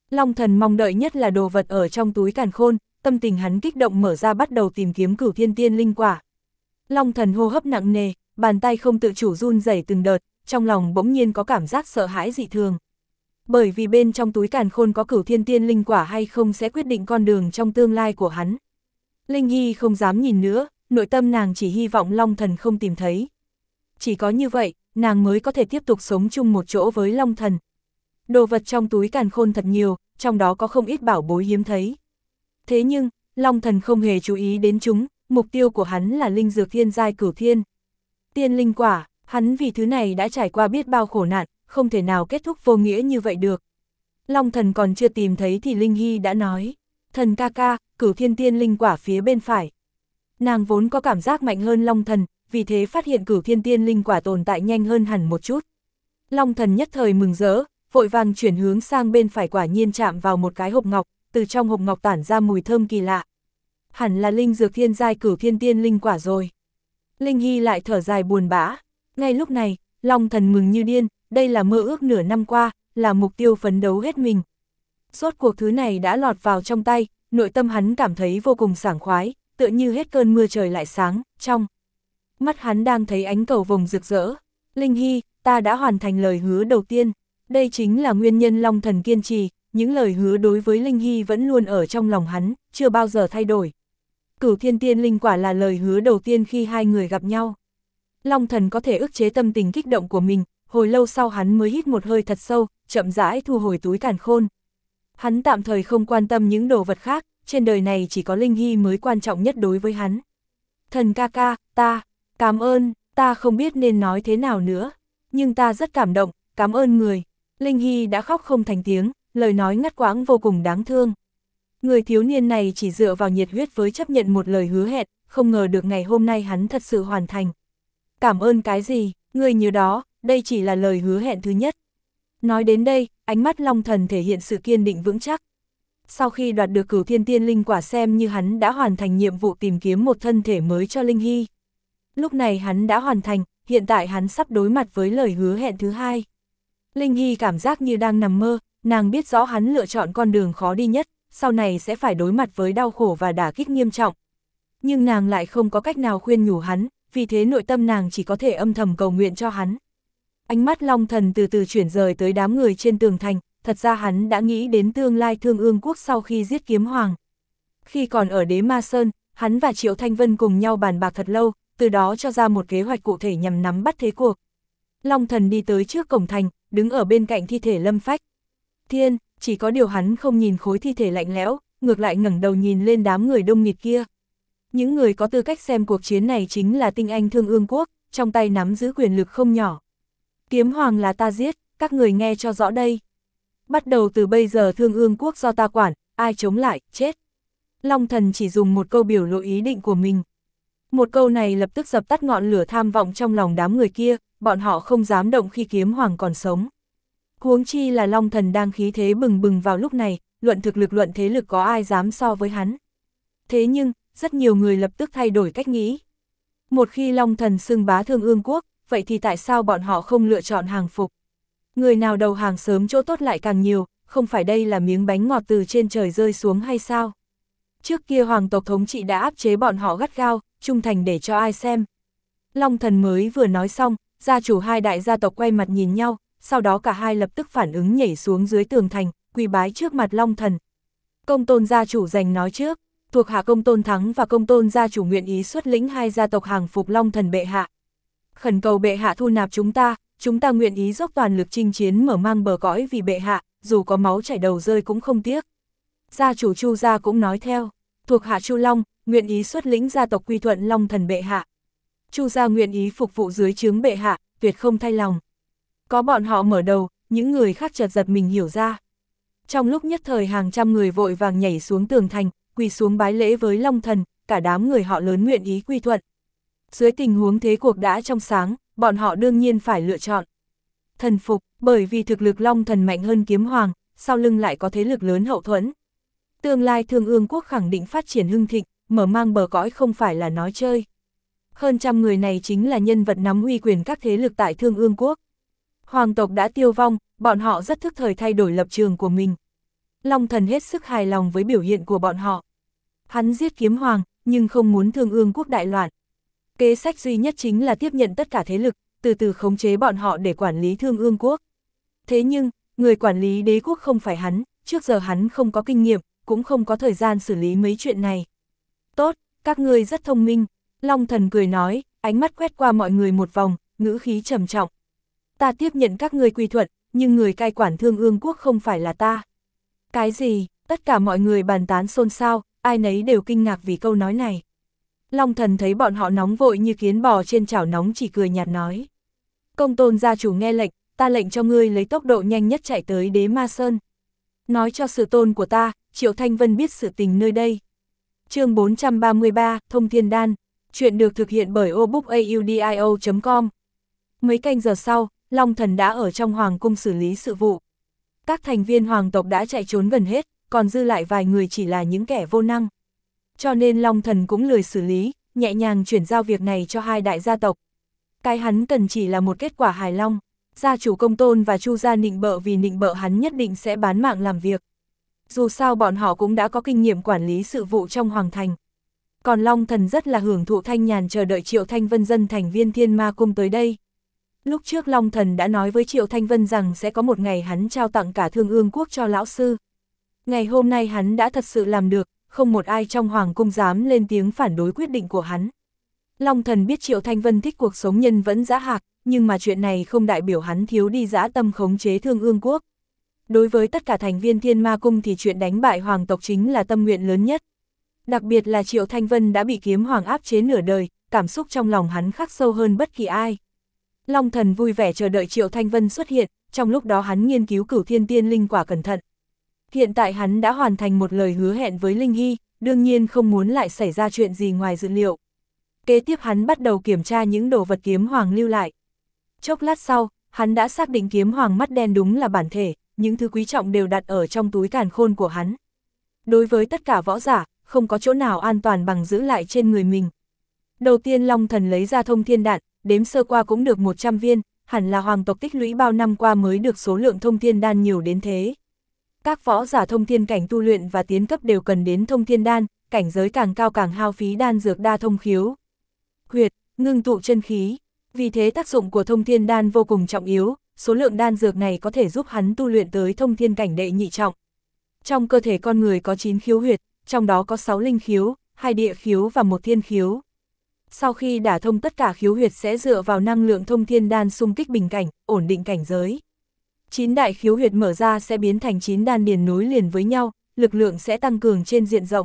Long Thần mong đợi nhất là đồ vật ở trong túi càn khôn, tâm tình hắn kích động mở ra bắt đầu tìm kiếm Cửu Thiên Tiên Linh Quả. Long Thần hô hấp nặng nề, bàn tay không tự chủ run rẩy từng đợt, trong lòng bỗng nhiên có cảm giác sợ hãi dị thường. Bởi vì bên trong túi càn khôn có Cửu Thiên Tiên Linh Quả hay không sẽ quyết định con đường trong tương lai của hắn. Linh Hy không dám nhìn nữa, nội tâm nàng chỉ hy vọng Long Thần không tìm thấy. Chỉ có như vậy, nàng mới có thể tiếp tục sống chung một chỗ với Long Thần. Đồ vật trong túi càn khôn thật nhiều, trong đó có không ít bảo bối hiếm thấy. Thế nhưng, Long Thần không hề chú ý đến chúng, mục tiêu của hắn là linh dược thiên giai Cửu Thiên Tiên Linh Quả, hắn vì thứ này đã trải qua biết bao khổ nạn, không thể nào kết thúc vô nghĩa như vậy được. Long Thần còn chưa tìm thấy thì Linh Hy đã nói, thần ca ca, Cửu Thiên Tiên Linh Quả phía bên phải. Nàng vốn có cảm giác mạnh hơn Long Thần, vì thế phát hiện Cửu Thiên Tiên Linh Quả tồn tại nhanh hơn hẳn một chút. Long Thần nhất thời mừng rỡ, vội vàng chuyển hướng sang bên phải, quả nhiên chạm vào một cái hộp ngọc, từ trong hộp ngọc tản ra mùi thơm kỳ lạ. Hẳn là linh dược thiên giai Cửu Thiên Tiên Linh Quả rồi. Linh Hy lại thở dài buồn bã. Ngay lúc này, Long Thần mừng như điên, đây là mơ ước nửa năm qua, là mục tiêu phấn đấu hết mình. Rốt cuộc thứ này đã lọt vào trong tay, nội tâm hắn cảm thấy vô cùng sảng khoái, tựa như hết cơn mưa trời lại sáng, trong mắt hắn đang thấy ánh cầu vồng rực rỡ. Linh Hy, ta đã hoàn thành lời hứa đầu tiên. Đây chính là nguyên nhân Long Thần kiên trì, những lời hứa đối với Linh Hy vẫn luôn ở trong lòng hắn, chưa bao giờ thay đổi. Cửu Thiên Tiên Linh Quả là lời hứa đầu tiên khi hai người gặp nhau. Long Thần có thể ức chế tâm tình kích động của mình, hồi lâu sau hắn mới hít một hơi thật sâu, chậm rãi thu hồi túi càn khôn. Hắn tạm thời không quan tâm những đồ vật khác, trên đời này chỉ có Linh Hy mới quan trọng nhất đối với hắn. Thần ca ca, ta, cảm ơn, ta không biết nên nói thế nào nữa, nhưng ta rất cảm động, cảm ơn người. Linh Hy đã khóc không thành tiếng, lời nói ngắt quãng vô cùng đáng thương. Người thiếu niên này chỉ dựa vào nhiệt huyết với chấp nhận một lời hứa hẹn, không ngờ được ngày hôm nay hắn thật sự hoàn thành. Cảm ơn cái gì, người nhớ đó, đây chỉ là lời hứa hẹn thứ nhất. Nói đến đây, ánh mắt Long Thần thể hiện sự kiên định vững chắc. Sau khi đoạt được Cửu Thiên Tiên Linh Quả xem như hắn đã hoàn thành nhiệm vụ tìm kiếm một thân thể mới cho Linh Hy. Lúc này hắn đã hoàn thành, hiện tại hắn sắp đối mặt với lời hứa hẹn thứ hai. Linh Hy cảm giác như đang nằm mơ, nàng biết rõ hắn lựa chọn con đường khó đi nhất, sau này sẽ phải đối mặt với đau khổ và đả kích nghiêm trọng. Nhưng nàng lại không có cách nào khuyên nhủ hắn, vì thế nội tâm nàng chỉ có thể âm thầm cầu nguyện cho hắn. Ánh mắt Long Thần từ từ chuyển rời tới đám người trên tường thành, thật ra hắn đã nghĩ đến tương lai Thương Ương Quốc sau khi giết Kiếm Hoàng. Khi còn ở Đế Ma Sơn, hắn và Triệu Thanh Vân cùng nhau bàn bạc thật lâu, từ đó cho ra một kế hoạch cụ thể nhằm nắm bắt thế cuộc. Long Thần đi tới trước cổng thành, đứng ở bên cạnh thi thể Lâm Phách Thiên, chỉ có điều hắn không nhìn khối thi thể lạnh lẽo, ngược lại ngẩng đầu nhìn lên đám người đông nghịt kia. Những người có tư cách xem cuộc chiến này chính là tinh anh Thương Ương Quốc, trong tay nắm giữ quyền lực không nhỏ. Kiếm Hoàng là ta giết, các người nghe cho rõ đây. Bắt đầu từ bây giờ Thương Ương Quốc do ta quản, ai chống lại, chết. Long Thần chỉ dùng một câu biểu lộ ý định của mình. Một câu này lập tức dập tắt ngọn lửa tham vọng trong lòng đám người kia, bọn họ không dám động khi Kiếm Hoàng còn sống. Huống chi là Long Thần đang khí thế bừng bừng vào lúc này, luận thực lực luận thế lực có ai dám so với hắn. Thế nhưng, rất nhiều người lập tức thay đổi cách nghĩ. Một khi Long Thần xưng bá Thương Ương Quốc, vậy thì tại sao bọn họ không lựa chọn hàng phục? Người nào đầu hàng sớm chỗ tốt lại càng nhiều, không phải đây là miếng bánh ngọt từ trên trời rơi xuống hay sao? Trước kia hoàng tộc thống trị đã áp chế bọn họ gắt gao, trung thành để cho ai xem. Long Thần mới vừa nói xong, gia chủ hai đại gia tộc quay mặt nhìn nhau, sau đó cả hai lập tức phản ứng nhảy xuống dưới tường thành, quỳ bái trước mặt Long Thần. Công Tôn gia chủ giành nói trước, thuộc hạ Công Tôn Thắng và Công Tôn gia chủ nguyện ý xuất lĩnh hai gia tộc hàng phục Long Thần bệ hạ. Khẩn cầu bệ hạ thu nạp chúng ta, chúng ta nguyện ý dốc toàn lực chinh chiến mở mang bờ cõi vì bệ hạ, dù có máu chảy đầu rơi cũng không tiếc. Gia chủ Chu gia cũng nói theo, thuộc hạ Chu Long, nguyện ý xuất lĩnh gia tộc quy thuận Long Thần bệ hạ. Chu gia nguyện ý phục vụ dưới trướng bệ hạ, tuyệt không thay lòng. Có bọn họ mở đầu, những người khác chợt giật mình hiểu ra. Trong lúc nhất thời hàng trăm người vội vàng nhảy xuống tường thành, quỳ xuống bái lễ với Long Thần, cả đám người họ lớn nguyện ý quy thuận. Dưới tình huống thế cuộc đã trong sáng, bọn họ đương nhiên phải lựa chọn thần phục, bởi vì thực lực Long Thần mạnh hơn Kiếm Hoàng, sau lưng lại có thế lực lớn hậu thuẫn. Tương lai Thương Ương Quốc khẳng định phát triển hưng thịnh, mở mang bờ cõi không phải là nói chơi. Hơn trăm người này chính là nhân vật nắm uy quyền các thế lực tại Thương Ương Quốc. Hoàng tộc đã tiêu vong, bọn họ rất thức thời thay đổi lập trường của mình. Long Thần hết sức hài lòng với biểu hiện của bọn họ. Hắn giết kiếm hoàng, nhưng không muốn Thương Ương quốc đại loạn. Kế sách duy nhất chính là tiếp nhận tất cả thế lực, từ từ khống chế bọn họ để quản lý Thương Ương quốc. Thế nhưng, người quản lý đế quốc không phải hắn, trước giờ hắn không có kinh nghiệm, cũng không có thời gian xử lý mấy chuyện này. Tốt, các ngươi rất thông minh, Long Thần cười nói, ánh mắt quét qua mọi người một vòng, ngữ khí trầm trọng. Ta tiếp nhận các ngươi quy thuận, nhưng người cai quản Thương Ương quốc không phải là ta. Cái gì? Tất cả mọi người bàn tán xôn xao, ai nấy đều kinh ngạc vì câu nói này. Long Thần thấy bọn họ nóng vội như kiến bò trên chảo nóng, chỉ cười nhạt nói. Công tôn gia chủ nghe lệnh, ta lệnh cho ngươi lấy tốc độ nhanh nhất chạy tới Đế Ma Sơn. Nói cho sự tôn của ta, Triệu Thanh Vân biết sự tình nơi đây. Chương bốn trăm ba mươi ba, Thông Thiên Đan. Chuyện được thực hiện bởi obookaudio chấm com. Mấy canh giờ sau, Long Thần đã ở trong hoàng cung xử lý sự vụ. Các thành viên hoàng tộc đã chạy trốn gần hết, còn dư lại vài người chỉ là những kẻ vô năng. Cho nên Long Thần cũng lười xử lý, nhẹ nhàng chuyển giao việc này cho hai đại gia tộc. Cái hắn cần chỉ là một kết quả hài long. Gia chủ Công Tôn và Chu gia nịnh bợ vì nịnh bợ hắn nhất định sẽ bán mạng làm việc. Dù sao bọn họ cũng đã có kinh nghiệm quản lý sự vụ trong hoàng thành. Còn Long Thần rất là hưởng thụ thanh nhàn chờ đợi Triệu Thanh Vân dân thành viên Thiên Ma Cung tới đây. Lúc trước Long Thần đã nói với Triệu Thanh Vân rằng sẽ có một ngày hắn trao tặng cả Thương Ương quốc cho lão sư. Ngày hôm nay hắn đã thật sự làm được, không một ai trong hoàng cung dám lên tiếng phản đối quyết định của hắn. Long Thần biết Triệu Thanh Vân thích cuộc sống nhân vẫn dã hạc, nhưng mà chuyện này không đại biểu hắn thiếu đi dã tâm khống chế Thương Ương quốc. Đối với tất cả thành viên Thiên Ma Cung thì chuyện đánh bại hoàng tộc chính là tâm nguyện lớn nhất. Đặc biệt là Triệu Thanh Vân đã bị kiếm hoàng áp chế nửa đời, cảm xúc trong lòng hắn khắc sâu hơn bất kỳ ai. Long Thần vui vẻ chờ đợi Triệu Thanh Vân xuất hiện, trong lúc đó hắn nghiên cứu Cửu Thiên Tiên Linh quả cẩn thận. Hiện tại hắn đã hoàn thành một lời hứa hẹn với Linh Hy, đương nhiên không muốn lại xảy ra chuyện gì ngoài dự liệu. Kế tiếp hắn bắt đầu kiểm tra những đồ vật kiếm hoàng lưu lại. Chốc lát sau, hắn đã xác định kiếm hoàng mắt đen đúng là bản thể, những thứ quý trọng đều đặt ở trong túi càn khôn của hắn. Đối với tất cả võ giả, không có chỗ nào an toàn bằng giữ lại trên người mình. Đầu tiên Long Thần lấy ra thông thiên đạn, đếm sơ qua cũng được một trăm viên, hẳn là hoàng tộc tích lũy bao năm qua mới được số lượng thông thiên đan nhiều đến thế. Các võ giả thông thiên cảnh tu luyện và tiến cấp đều cần đến thông thiên đan, cảnh giới càng cao càng hao phí đan dược đa thông khiếu. Huyệt, ngưng tụ chân khí. Vì thế tác dụng của thông thiên đan vô cùng trọng yếu, số lượng đan dược này có thể giúp hắn tu luyện tới thông thiên cảnh đệ nhị trọng. Trong cơ thể con người có chín khiếu huyệt, trong đó có sáu linh khiếu, hai địa khiếu và một thiên khiếu. Sau khi đả thông tất cả khiếu huyệt sẽ dựa vào năng lượng thông thiên đan xung kích bình cảnh, ổn định cảnh giới. chín đại khiếu huyệt mở ra sẽ biến thành chín đan điền nối liền với nhau, lực lượng sẽ tăng cường trên diện rộng.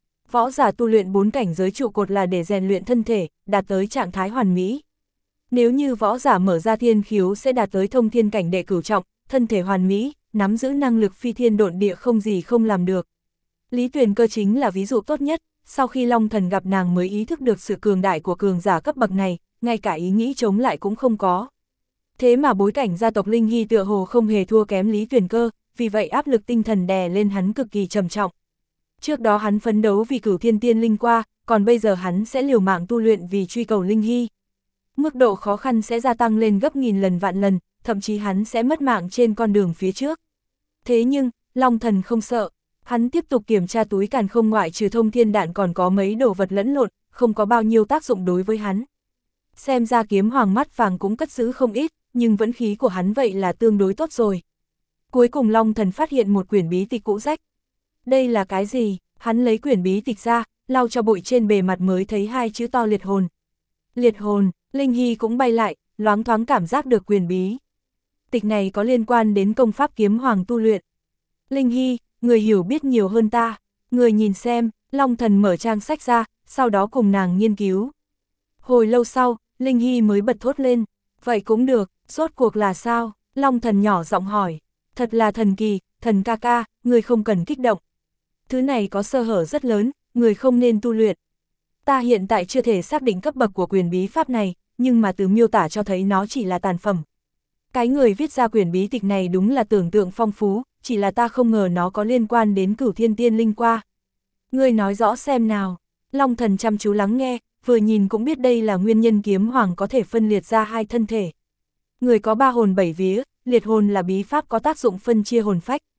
Võ giả tu luyện bốn cảnh giới trụ cột là để rèn luyện thân thể, đạt tới trạng thái hoàn mỹ. Nếu như võ giả mở ra thiên khiếu sẽ đạt tới thông thiên cảnh đệ cửu trọng, thân thể hoàn mỹ, nắm giữ năng lực phi thiên độn địa không gì không làm được. Lý Tuyền Cơ chính là ví dụ tốt nhất, sau khi Long Thần gặp nàng mới ý thức được sự cường đại của cường giả cấp bậc này, ngay cả ý nghĩ chống lại cũng không có. Thế mà bối cảnh gia tộc Linh Hy tựa hồ không hề thua kém Lý Tuyền Cơ, vì vậy áp lực tinh thần đè lên hắn cực kỳ trầm trọng. Trước đó hắn phấn đấu vì Cửu Thiên Tiên Linh qua, còn bây giờ hắn sẽ liều mạng tu luyện vì truy cầu Linh Hy. Mức độ khó khăn sẽ gia tăng lên gấp nghìn lần vạn lần, thậm chí hắn sẽ mất mạng trên con đường phía trước. Thế nhưng, Long Thần không sợ, hắn tiếp tục kiểm tra túi càn khôn, ngoại trừ thông thiên đạn còn có mấy đồ vật lẫn lộn, không có bao nhiêu tác dụng đối với hắn. Xem ra kiếm hoàng mắt vàng cũng cất giữ không ít, nhưng vẫn khí của hắn vậy là tương đối tốt rồi. Cuối cùng Long Thần phát hiện một quyển bí tịch cũ rách. Đây là cái gì? Hắn lấy quyển bí tịch ra, lau cho bụi trên bề mặt mới thấy hai chữ to liệt hồn. Liệt hồn, Linh Hy cũng bay lại, loáng thoáng cảm giác được quyển bí tịch này có liên quan đến công pháp kiếm hoàng tu luyện. Linh Hy, người hiểu biết nhiều hơn ta, người nhìn xem. Long Thần mở trang sách ra, sau đó cùng nàng nghiên cứu. Hồi lâu sau, Linh Hy mới bật thốt lên, vậy cũng được, rốt cuộc là sao? Long Thần nhỏ giọng hỏi, thật là thần kỳ, thần ca ca, người không cần kích động. Thứ này có sơ hở rất lớn, người không nên tu luyện. Ta hiện tại chưa thể xác định cấp bậc của quyền bí pháp này, nhưng mà từ miêu tả cho thấy nó chỉ là tàn phẩm. Cái người viết ra quyển bí tịch này đúng là tưởng tượng phong phú, chỉ là ta không ngờ nó có liên quan đến Cửu Thiên Tiên Linh qua. Ngươi nói rõ xem nào. Long Thần chăm chú lắng nghe, vừa nhìn cũng biết đây là nguyên nhân kiếm hoàng có thể phân liệt ra hai thân thể. Người có ba hồn bảy vía, liệt hồn là bí pháp có tác dụng phân chia hồn phách.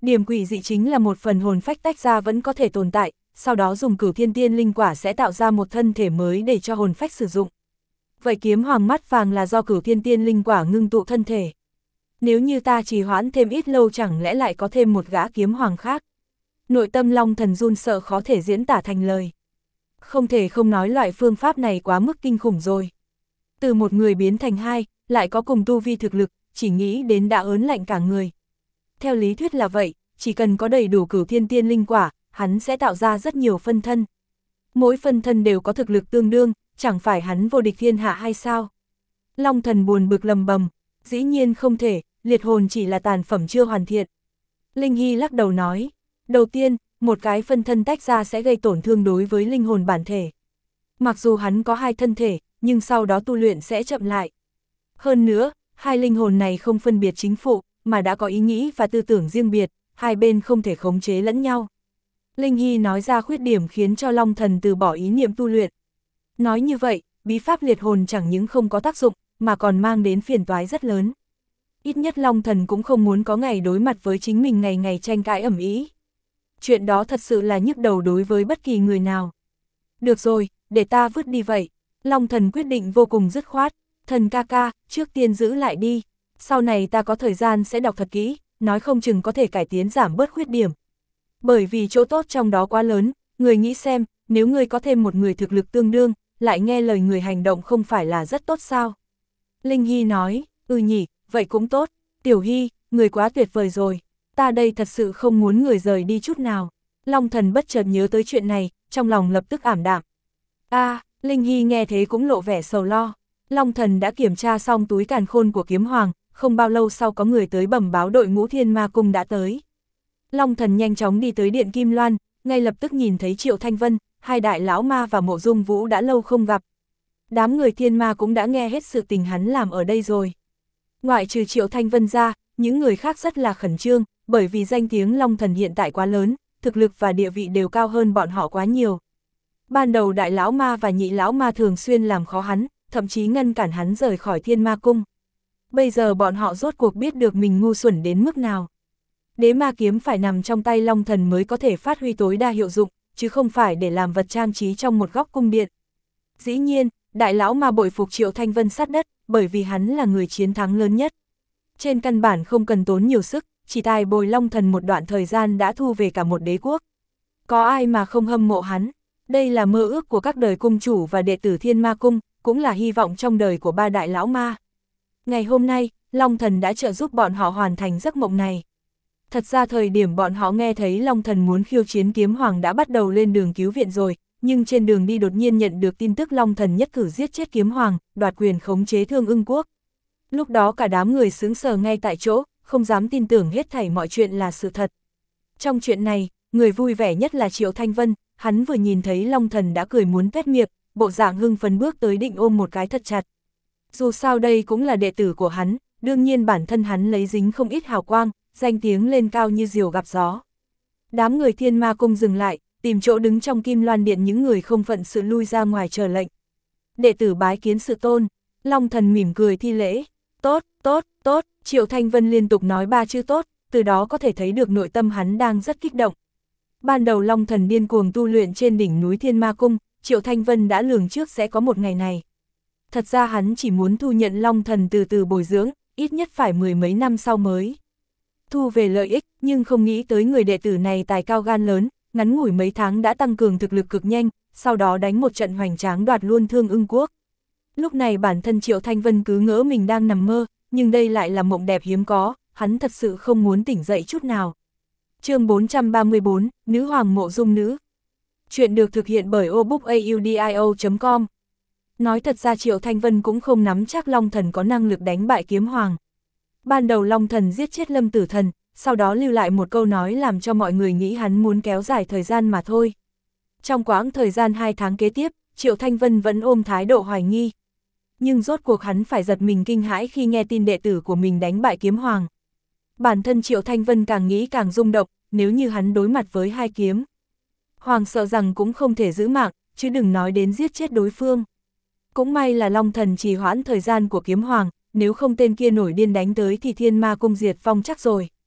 Điểm quỷ dị chính là một phần hồn phách tách ra vẫn có thể tồn tại, sau đó dùng Cửu Thiên Tiên Linh Quả sẽ tạo ra một thân thể mới để cho hồn phách sử dụng. Vậy kiếm hoàng mắt vàng là do Cửu Thiên Tiên Linh Quả ngưng tụ thân thể. Nếu như ta trì hoãn thêm ít lâu chẳng lẽ lại có thêm một gã kiếm hoàng khác. Nội tâm Long Thần run sợ khó thể diễn tả thành lời. Không thể không nói loại phương pháp này quá mức kinh khủng rồi. Từ một người biến thành hai, lại có cùng tu vi thực lực, chỉ nghĩ đến đã ớn lạnh cả người. Theo lý thuyết là vậy, chỉ cần có đầy đủ Cửu Thiên Tiên Linh Quả, hắn sẽ tạo ra rất nhiều phân thân. Mỗi phân thân đều có thực lực tương đương, chẳng phải hắn vô địch thiên hạ hay sao? Long Thần buồn bực lầm bầm, dĩ nhiên không thể, liệt hồn chỉ là tàn phẩm chưa hoàn thiện. Linh Hy lắc đầu nói, đầu tiên, một cái phân thân tách ra sẽ gây tổn thương đối với linh hồn bản thể. Mặc dù hắn có hai thân thể, nhưng sau đó tu luyện sẽ chậm lại. Hơn nữa, hai linh hồn này không phân biệt chính phụ, mà đã có ý nghĩ và tư tưởng riêng biệt, hai bên không thể khống chế lẫn nhau. Linh Hy nói ra khuyết điểm khiến cho Long Thần từ bỏ ý niệm tu luyện. Nói như vậy, bí pháp liệt hồn chẳng những không có tác dụng, mà còn mang đến phiền toái rất lớn. Ít nhất Long Thần cũng không muốn có ngày đối mặt với chính mình ngày ngày tranh cãi ầm ĩ. Chuyện đó thật sự là nhức đầu đối với bất kỳ người nào. Được rồi, để ta vứt đi vậy. Long Thần quyết định vô cùng dứt khoát. Thần ca ca, trước tiên giữ lại đi. Sau này ta có thời gian sẽ đọc thật kỹ, nói không chừng có thể cải tiến giảm bớt khuyết điểm. Bởi vì chỗ tốt trong đó quá lớn, người nghĩ xem, nếu người có thêm một người thực lực tương đương, lại nghe lời người hành động không phải là rất tốt sao? Linh Hy nói, ừ nhỉ, vậy cũng tốt. Tiểu Hy, người quá tuyệt vời rồi. Ta đây thật sự không muốn người rời đi chút nào. Long Thần bất chợt nhớ tới chuyện này, trong lòng lập tức ảm đạm. A, à, Linh Hy nghe thế cũng lộ vẻ sầu lo. Long Thần đã kiểm tra xong túi càn khôn của kiếm hoàng, không bao lâu sau có người tới bẩm báo đội ngũ Thiên Ma Cung đã tới. Long Thần nhanh chóng đi tới điện Kim Loan, ngay lập tức nhìn thấy Triệu Thanh Vân, hai đại lão ma và Mộ Dung Vũ đã lâu không gặp. Đám người Thiên Ma cũng đã nghe hết sự tình hắn làm ở đây rồi. Ngoại trừ Triệu Thanh Vân ra, những người khác rất là khẩn trương, bởi vì danh tiếng Long Thần hiện tại quá lớn, thực lực và địa vị đều cao hơn bọn họ quá nhiều. Ban đầu đại lão ma và nhị lão ma thường xuyên làm khó hắn, thậm chí ngăn cản hắn rời khỏi Thiên Ma Cung. Bây giờ bọn họ rốt cuộc biết được mình ngu xuẩn đến mức nào. Đế ma kiếm phải nằm trong tay Long Thần mới có thể phát huy tối đa hiệu dụng, chứ không phải để làm vật trang trí trong một góc cung điện. Dĩ nhiên, đại lão ma bội phục Triệu Thanh Vân sát đất, bởi vì hắn là người chiến thắng lớn nhất. Trên căn bản không cần tốn nhiều sức, chỉ tài bồi Long Thần một đoạn thời gian đã thu về cả một đế quốc. Có ai mà không hâm mộ hắn? Đây là mơ ước của các đời cung chủ và đệ tử Thiên Ma Cung, cũng là hy vọng trong đời của ba đại lão ma. Ngày hôm nay, Long Thần đã trợ giúp bọn họ hoàn thành giấc mộng này. Thật ra thời điểm bọn họ nghe thấy Long Thần muốn khiêu chiến kiếm hoàng đã bắt đầu lên đường cứu viện rồi, nhưng trên đường đi đột nhiên nhận được tin tức Long Thần nhất cử giết chết kiếm hoàng, đoạt quyền khống chế Thương Ưng Quốc. Lúc đó cả đám người sững sờ ngay tại chỗ, không dám tin tưởng hết thảy mọi chuyện là sự thật. Trong chuyện này, người vui vẻ nhất là Triệu Thanh Vân, hắn vừa nhìn thấy Long Thần đã cười muốn tuét miệng, bộ dạng hưng phấn bước tới định ôm một cái thật chặt. Dù sao đây cũng là đệ tử của hắn, đương nhiên bản thân hắn lấy dính không ít hào quang, danh tiếng lên cao như diều gặp gió. Đám người Thiên Ma Cung dừng lại, tìm chỗ đứng trong Kim Loan Điện, những người không phận sự lui ra ngoài chờ lệnh. Đệ tử bái kiến sự tôn. Long Thần mỉm cười thi lễ. Tốt, tốt, tốt, Triệu Thanh Vân liên tục nói ba chữ tốt, từ đó có thể thấy được nội tâm hắn đang rất kích động. Ban đầu Long Thần điên cuồng tu luyện trên đỉnh núi Thiên Ma Cung, Triệu Thanh Vân đã lường trước sẽ có một ngày này. Thật ra hắn chỉ muốn thu nhận Long Thần từ từ bồi dưỡng, ít nhất phải mười mấy năm sau mới thu về lợi ích, nhưng không nghĩ tới người đệ tử này tài cao gan lớn, ngắn ngủi mấy tháng đã tăng cường thực lực cực nhanh, sau đó đánh một trận hoành tráng đoạt luôn Thương Ưng Quốc. Lúc này bản thân Triệu Thanh Vân cứ ngỡ mình đang nằm mơ, nhưng đây lại là mộng đẹp hiếm có, hắn thật sự không muốn tỉnh dậy chút nào. Chương bốn trăm ba mươi bốn, Nữ Hoàng Mộ Dung Nữ. Chuyện được thực hiện bởi obookaudio chấm com. Nói thật ra Triệu Thanh Vân cũng không nắm chắc Long Thần có năng lực đánh bại kiếm hoàng. Ban đầu Long Thần giết chết Lâm Tử Thần, sau đó lưu lại một câu nói làm cho mọi người nghĩ hắn muốn kéo dài thời gian mà thôi. Trong quãng thời gian hai tháng kế tiếp, Triệu Thanh Vân vẫn ôm thái độ hoài nghi. Nhưng rốt cuộc hắn phải giật mình kinh hãi khi nghe tin đệ tử của mình đánh bại kiếm hoàng. Bản thân Triệu Thanh Vân càng nghĩ càng rung động, nếu như hắn đối mặt với hai kiếm hoàng sợ rằng cũng không thể giữ mạng, chứ đừng nói đến giết chết đối phương. Cũng may là Long Thần trì hoãn thời gian của kiếm hoàng, nếu không tên kia nổi điên đánh tới thì Thiên Ma Cung diệt vong chắc rồi.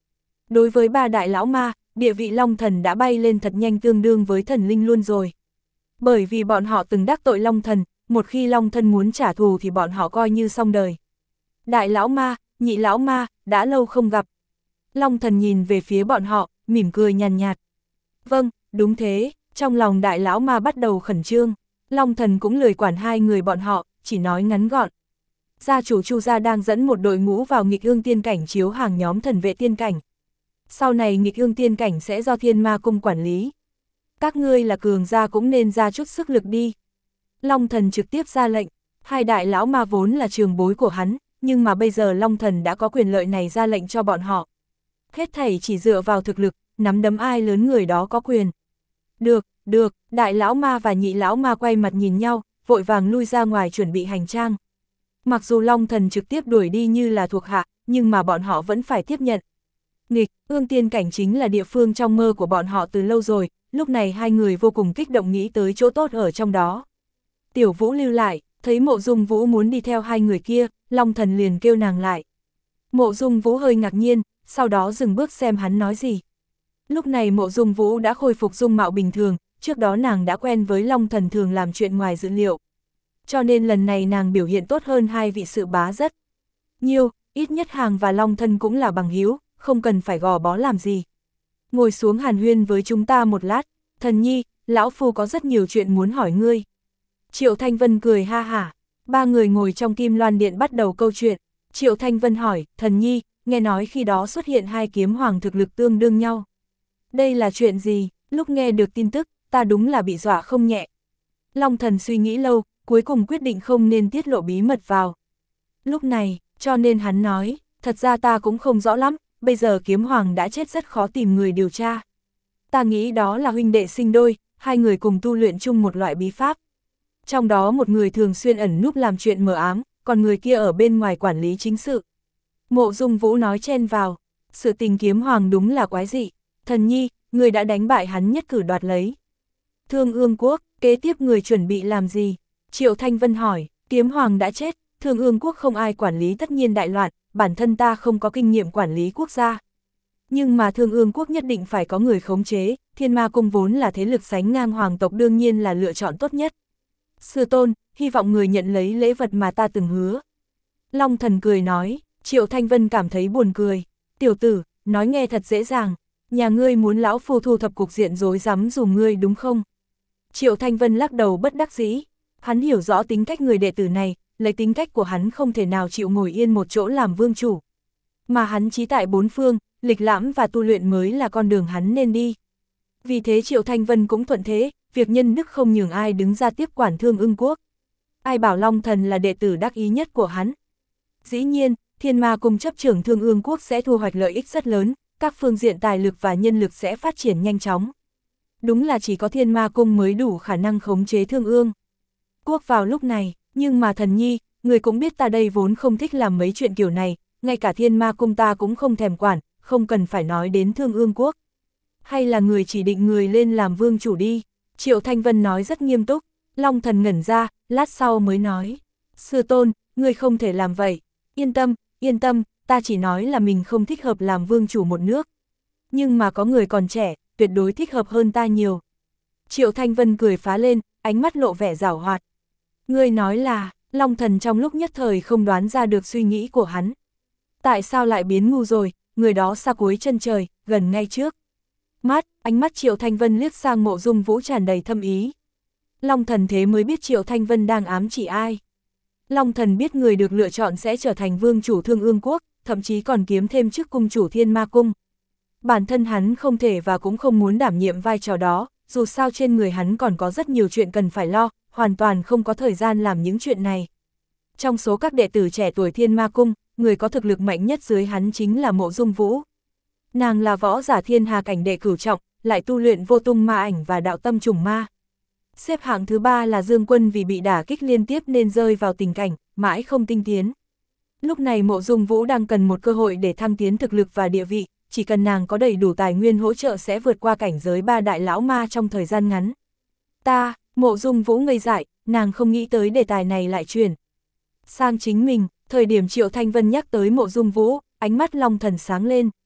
Đối với ba đại lão ma, địa vị Long Thần đã bay lên thật nhanh tương đương với thần linh luôn rồi. Bởi vì bọn họ từng đắc tội Long Thần, một khi Long Thần muốn trả thù thì bọn họ coi như xong đời. Đại lão ma, nhị lão ma, đã lâu không gặp. Long Thần nhìn về phía bọn họ, mỉm cười nhàn nhạt. Vâng, đúng thế, trong lòng đại lão ma bắt đầu khẩn trương. Long Thần cũng lười quản hai người bọn họ, chỉ nói ngắn gọn. Gia chủ Chu gia đang dẫn một đội ngũ vào nghịch ương tiên cảnh chiếu hàng nhóm thần vệ tiên cảnh. Sau này nghịch ương tiên cảnh sẽ do Thiên Ma Cung quản lý. Các ngươi là cường gia cũng nên ra chút sức lực đi. Long Thần trực tiếp ra lệnh, hai đại lão ma vốn là trường bối của hắn, nhưng mà bây giờ Long Thần đã có quyền lợi này ra lệnh cho bọn họ. Hết thảy chỉ dựa vào thực lực, nắm đấm ai lớn người đó có quyền. Được, được, đại lão ma và nhị lão ma quay mặt nhìn nhau, vội vàng lui ra ngoài chuẩn bị hành trang. Mặc dù Long Thần trực tiếp đuổi đi như là thuộc hạ, nhưng mà bọn họ vẫn phải tiếp nhận. Nghịch, ương tiên cảnh chính là địa phương trong mơ của bọn họ từ lâu rồi, lúc này hai người vô cùng kích động nghĩ tới chỗ tốt ở trong đó. Tiểu Vũ lưu lại, thấy Mộ Dung Vũ muốn đi theo hai người kia, Long Thần liền kêu nàng lại. Mộ Dung Vũ hơi ngạc nhiên, sau đó dừng bước xem hắn nói gì. Lúc này Mộ Dung Vũ đã khôi phục dung mạo bình thường, trước đó nàng đã quen với Long Thần thường làm chuyện ngoài dự liệu. Cho nên lần này nàng biểu hiện tốt hơn hai vị sự bá rất nhiều, ít nhất Hàng và Long Thân cũng là bằng hữu, không cần phải gò bó làm gì. Ngồi xuống hàn huyên với chúng ta một lát, Thần Nhi, lão phu có rất nhiều chuyện muốn hỏi ngươi. Triệu Thanh Vân cười ha hả, ba người ngồi trong Kim Loan Điện bắt đầu câu chuyện. Triệu Thanh Vân hỏi, Thần Nhi, nghe nói khi đó xuất hiện hai kiếm hoàng thực lực tương đương nhau. Đây là chuyện gì? Lúc nghe được tin tức, ta đúng là bị dọa không nhẹ. Long Thần suy nghĩ lâu, cuối cùng quyết định không nên tiết lộ bí mật vào. Lúc này, cho nên hắn nói, thật ra ta cũng không rõ lắm, bây giờ kiếm hoàng đã chết rất khó tìm người điều tra. Ta nghĩ đó là huynh đệ sinh đôi, hai người cùng tu luyện chung một loại bí pháp. Trong đó một người thường xuyên ẩn núp làm chuyện mờ ám, còn người kia ở bên ngoài quản lý chính sự. Mộ Dung Vũ nói chen vào, sự tình kiếm hoàng đúng là quái dị. Thần Nhi, người đã đánh bại hắn nhất cử đoạt lấy Thương Ương Quốc, kế tiếp người chuẩn bị làm gì? Triệu Thanh Vân hỏi, kiếm hoàng đã chết, Thương Ương Quốc không ai quản lý tất nhiên đại loạn, bản thân ta không có kinh nghiệm quản lý quốc gia. Nhưng mà Thương Ương Quốc nhất định phải có người khống chế, Thiên Ma Cung vốn là thế lực sánh ngang hoàng tộc đương nhiên là lựa chọn tốt nhất. Sư tôn, hy vọng người nhận lấy lễ vật mà ta từng hứa. Long Thần cười nói, Triệu Thanh Vân cảm thấy buồn cười. Tiểu tử, nói nghe thật dễ dàng, nhà ngươi muốn lão phu thu thập cục diện rối rắm dùm ngươi đúng không? Triệu Thanh Vân lắc đầu bất đắc dĩ, hắn hiểu rõ tính cách người đệ tử này, lấy tính cách của hắn không thể nào chịu ngồi yên một chỗ làm vương chủ. Mà hắn chí tại bốn phương, lịch lãm và tu luyện mới là con đường hắn nên đi. Vì thế Triệu Thanh Vân cũng thuận thế, việc nhân đức không nhường ai đứng ra tiếp quản Thương Ưng Quốc. Ai bảo Long Thần là đệ tử đắc ý nhất của hắn. Dĩ nhiên, Thiên Ma Cung chấp trưởng Thương Ưng Quốc sẽ thu hoạch lợi ích rất lớn, các phương diện tài lực và nhân lực sẽ phát triển nhanh chóng. Đúng là chỉ có Thiên Ma Cung mới đủ khả năng khống chế Thương Ương Quốc vào lúc này, nhưng mà Thần Nhi, người cũng biết ta đây vốn không thích làm mấy chuyện kiểu này, ngay cả Thiên Ma Cung ta cũng không thèm quản, không cần phải nói đến Thương Ương Quốc. Hay là người chỉ định người lên làm vương chủ đi, Triệu Thanh Vân nói rất nghiêm túc. Long Thần ngẩn ra, lát sau mới nói, sư tôn, người không thể làm vậy, yên tâm, yên tâm, ta chỉ nói là mình không thích hợp làm vương chủ một nước. Nhưng mà có người còn trẻ, tuyệt đối thích hợp hơn ta nhiều. Triệu Thanh Vân cười phá lên, ánh mắt lộ vẻ giảo hoạt. Ngươi nói là, Long Thần trong lúc nhất thời không đoán ra được suy nghĩ của hắn. Tại sao lại biến ngu rồi, người đó xa cuối chân trời, gần ngay trước mắt, ánh mắt Triệu Thanh Vân liếc sang Mộ Dung Vũ tràn đầy thâm ý. Long Thần thế mới biết Triệu Thanh Vân đang ám chỉ ai. Long Thần biết người được lựa chọn sẽ trở thành vương chủ Thương Ương Quốc, thậm chí còn kiếm thêm chức cung chủ Thiên Ma Cung. Bản thân hắn không thể và cũng không muốn đảm nhiệm vai trò đó, dù sao trên người hắn còn có rất nhiều chuyện cần phải lo, hoàn toàn không có thời gian làm những chuyện này. Trong số các đệ tử trẻ tuổi Thiên Ma Cung, người có thực lực mạnh nhất dưới hắn chính là Mộ Dung Vũ. Nàng là võ giả thiên hà cảnh đệ cửu trọng, lại tu luyện vô tung ma ảnh và đạo tâm trùng ma. Xếp hạng thứ ba là Dương Quân vì bị đả kích liên tiếp nên rơi vào tình cảnh, mãi không tinh tiến. Lúc này Mộ Dung Vũ đang cần một cơ hội để thăng tiến thực lực và địa vị, chỉ cần nàng có đầy đủ tài nguyên hỗ trợ sẽ vượt qua cảnh giới ba đại lão ma trong thời gian ngắn. Ta, Mộ Dung Vũ ngây dại, nàng không nghĩ tới đề tài này lại chuyển sang chính mình. Thời điểm Triệu Thanh Vân nhắc tới Mộ Dung Vũ, ánh mắt Long Thần sáng lên.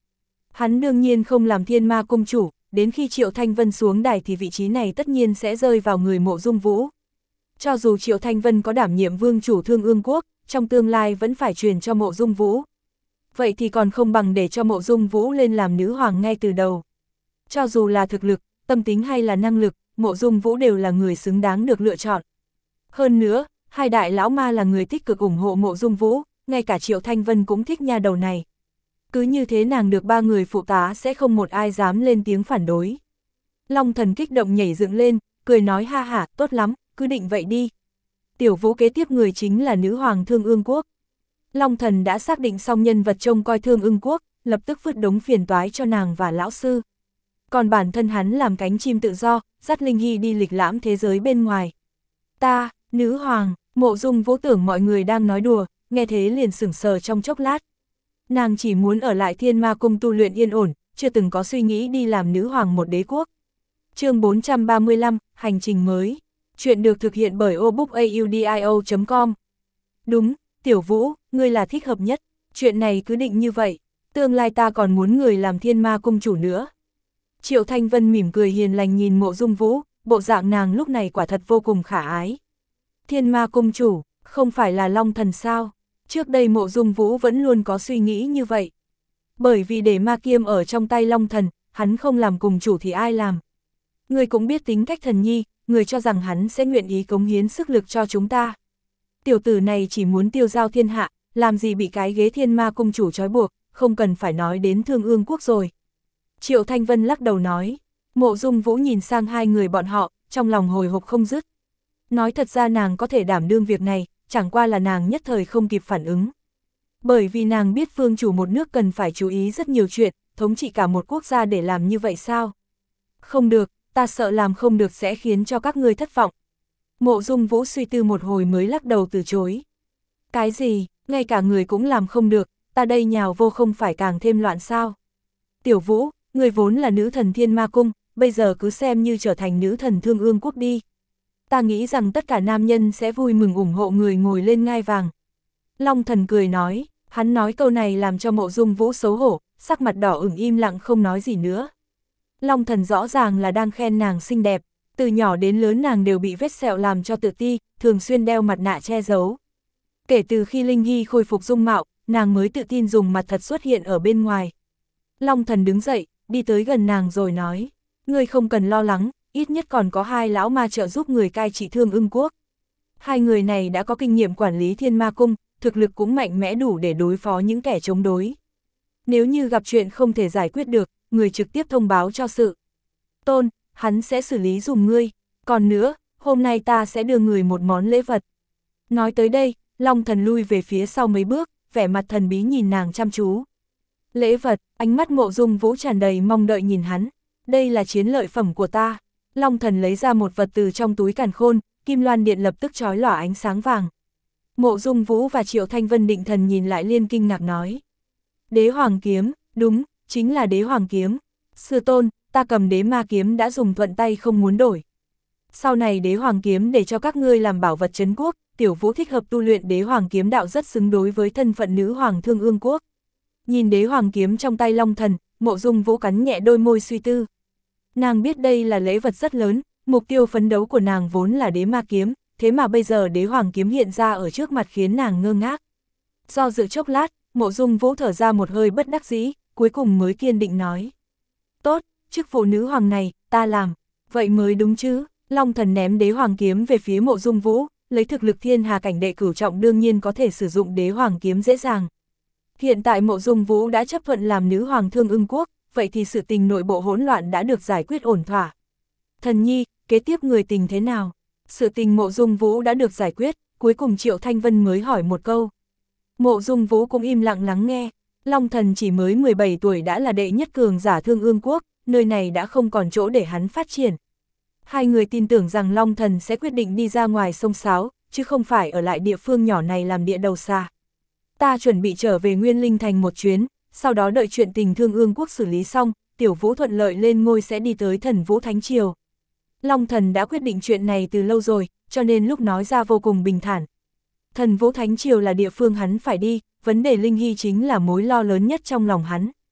Hắn đương nhiên không làm Thiên Ma Cung chủ, đến khi Triệu Thanh Vân xuống đài thì vị trí này tất nhiên sẽ rơi vào người Mộ Dung Vũ. Cho dù Triệu Thanh Vân có đảm nhiệm vương chủ Thương Ương Quốc, trong tương lai vẫn phải truyền cho Mộ Dung Vũ. Vậy thì còn không bằng để cho Mộ Dung Vũ lên làm nữ hoàng ngay từ đầu. Cho dù là thực lực, tâm tính hay là năng lực, Mộ Dung Vũ đều là người xứng đáng được lựa chọn. Hơn nữa, hai đại lão ma là người tích cực ủng hộ Mộ Dung Vũ, ngay cả Triệu Thanh Vân cũng thích nha đầu này. Cứ như thế nàng được ba người phụ tá sẽ không một ai dám lên tiếng phản đối. Long Thần kích động nhảy dựng lên, cười nói ha hả, tốt lắm, cứ định vậy đi. Tiểu Vũ kế tiếp người chính là nữ hoàng Thương Ương Quốc. Long Thần đã xác định xong nhân vật trông coi Thương Ương Quốc, lập tức vứt đống phiền toái cho nàng và lão sư. Còn bản thân hắn làm cánh chim tự do, dắt Linh Hy đi lịch lãm thế giới bên ngoài. Ta, nữ hoàng, Mộ Dung Vũ tưởng mọi người đang nói đùa, nghe thế liền sửng sờ trong chốc lát. Nàng chỉ muốn ở lại Thiên Ma Cung tu luyện yên ổn, chưa từng có suy nghĩ đi làm nữ hoàng một đế quốc. Chương bốn trăm ba mươi lăm, hành trình mới. Chuyện được thực hiện bởi obookaudio chấm com. Đúng, Tiểu Vũ, ngươi là thích hợp nhất, chuyện này cứ định như vậy, tương lai ta còn muốn người làm Thiên Ma Cung chủ nữa. Triệu Thanh Vân mỉm cười hiền lành nhìn Mộ Dung Vũ, bộ dạng nàng lúc này quả thật vô cùng khả ái. Thiên Ma Cung chủ, không phải là Long Thần sao? Trước đây Mộ Dung Vũ vẫn luôn có suy nghĩ như vậy. Bởi vì để ma kiêm ở trong tay Long Thần, hắn không làm cùng chủ thì ai làm? Người cũng biết tính cách Thần Nhi, người cho rằng hắn sẽ nguyện ý cống hiến sức lực cho chúng ta. Tiểu tử này chỉ muốn tiêu giao thiên hạ, làm gì bị cái ghế Thiên Ma Cung chủ trói buộc, không cần phải nói đến Thương Ương Quốc rồi. Triệu Thanh Vân lắc đầu nói. Mộ Dung Vũ nhìn sang hai người bọn họ, trong lòng hồi hộp không dứt. Nói thật ra nàng có thể đảm đương việc này, chẳng qua là nàng nhất thời không kịp phản ứng. Bởi vì nàng biết vương chủ một nước cần phải chú ý rất nhiều chuyện, thống trị cả một quốc gia để làm như vậy sao? Không được, ta sợ làm không được sẽ khiến cho các ngươi thất vọng. Mộ Dung Vũ suy tư một hồi mới lắc đầu từ chối. Cái gì, ngay cả người cũng làm không được, ta đây nhào vô không phải càng thêm loạn sao? Tiểu Vũ, người vốn là nữ thần Thiên Ma Cung, bây giờ cứ xem như trở thành nữ thần Thương Ương Quốc đi. Ta nghĩ rằng tất cả nam nhân sẽ vui mừng ủng hộ người ngồi lên ngai vàng. Long Thần cười nói, hắn nói câu này làm cho Mộ Dung Vũ xấu hổ, sắc mặt đỏ ửng im lặng không nói gì nữa. Long Thần rõ ràng là đang khen nàng xinh đẹp, từ nhỏ đến lớn nàng đều bị vết sẹo làm cho tự ti, thường xuyên đeo mặt nạ che giấu. Kể từ khi Linh Hy khôi phục dung mạo, nàng mới tự tin dùng mặt thật xuất hiện ở bên ngoài. Long Thần đứng dậy, đi tới gần nàng rồi nói, ngươi không cần lo lắng, ít nhất còn có hai lão ma trợ giúp người cai trị Thương Ưng Quốc. Hai người này đã có kinh nghiệm quản lý Thiên Ma Cung, thực lực cũng mạnh mẽ đủ để đối phó những kẻ chống đối. Nếu như gặp chuyện không thể giải quyết được, người trực tiếp thông báo cho sự tôn, hắn sẽ xử lý dùm ngươi. Còn nữa, hôm nay ta sẽ đưa người một món lễ vật. Nói tới đây, Long Thần lui về phía sau mấy bước, vẻ mặt thần bí nhìn nàng chăm chú. Lễ vật, ánh mắt Mộ Dung Vũ tràn đầy mong đợi nhìn hắn. Đây là chiến lợi phẩm của ta. Long Thần lấy ra một vật từ trong túi càn khôn, kim loan điện lập tức chói lòa ánh sáng vàng. Mộ Dung Vũ và Triệu Thanh Vân định thần nhìn lại liên kinh ngạc nói. Đế hoàng kiếm, đúng, chính là đế hoàng kiếm. Sư tôn, ta cầm đế ma kiếm đã dùng thuận tay không muốn đổi. Sau này đế hoàng kiếm để cho các ngươi làm bảo vật trấn quốc, Tiểu Vũ thích hợp tu luyện đế hoàng kiếm đạo rất xứng đối với thân phận nữ hoàng Thương Ương Quốc. Nhìn đế hoàng kiếm trong tay Long Thần, Mộ Dung Vũ cắn nhẹ đôi môi suy tư. Nàng biết đây là lễ vật rất lớn, mục tiêu phấn đấu của nàng vốn là đế ma kiếm, thế mà bây giờ đế hoàng kiếm hiện ra ở trước mặt khiến nàng ngơ ngác. Do dự chốc lát, Mộ Dung Vũ thở ra một hơi bất đắc dĩ, cuối cùng mới kiên định nói. Tốt, chức vụ nữ hoàng này, ta làm, vậy mới đúng chứ. Long Thần ném đế hoàng kiếm về phía Mộ Dung Vũ, lấy thực lực thiên hà cảnh đệ cửu trọng đương nhiên có thể sử dụng đế hoàng kiếm dễ dàng. Hiện tại Mộ Dung Vũ đã chấp thuận làm nữ hoàng Thương Ưng Quốc, vậy thì sự tình nội bộ hỗn loạn đã được giải quyết ổn thỏa. Thần Nhi, kế tiếp người tình thế nào? Sự tình Mộ Dung Vũ đã được giải quyết, cuối cùng Triệu Thanh Vân mới hỏi một câu. Mộ Dung Vũ cũng im lặng lắng nghe. Long Thần chỉ mới mười bảy tuổi đã là đệ nhất cường giả Thương Ương Quốc, nơi này đã không còn chỗ để hắn phát triển. Hai người tin tưởng rằng Long Thần sẽ quyết định đi ra ngoài sông Sáo, chứ không phải ở lại địa phương nhỏ này làm địa đầu xa. Ta chuẩn bị trở về Nguyên Linh Thành một chuyến, sau đó đợi chuyện tình Thương Ương Quốc xử lý xong, Tiểu Vũ thuận lợi lên ngôi sẽ đi tới Thần Vũ Thánh Triều. Long Thần đã quyết định chuyện này từ lâu rồi, cho nên lúc nói ra vô cùng bình thản. Thần Vũ Thánh Triều là địa phương hắn phải đi, vấn đề Linh Hy chính là mối lo lớn nhất trong lòng hắn.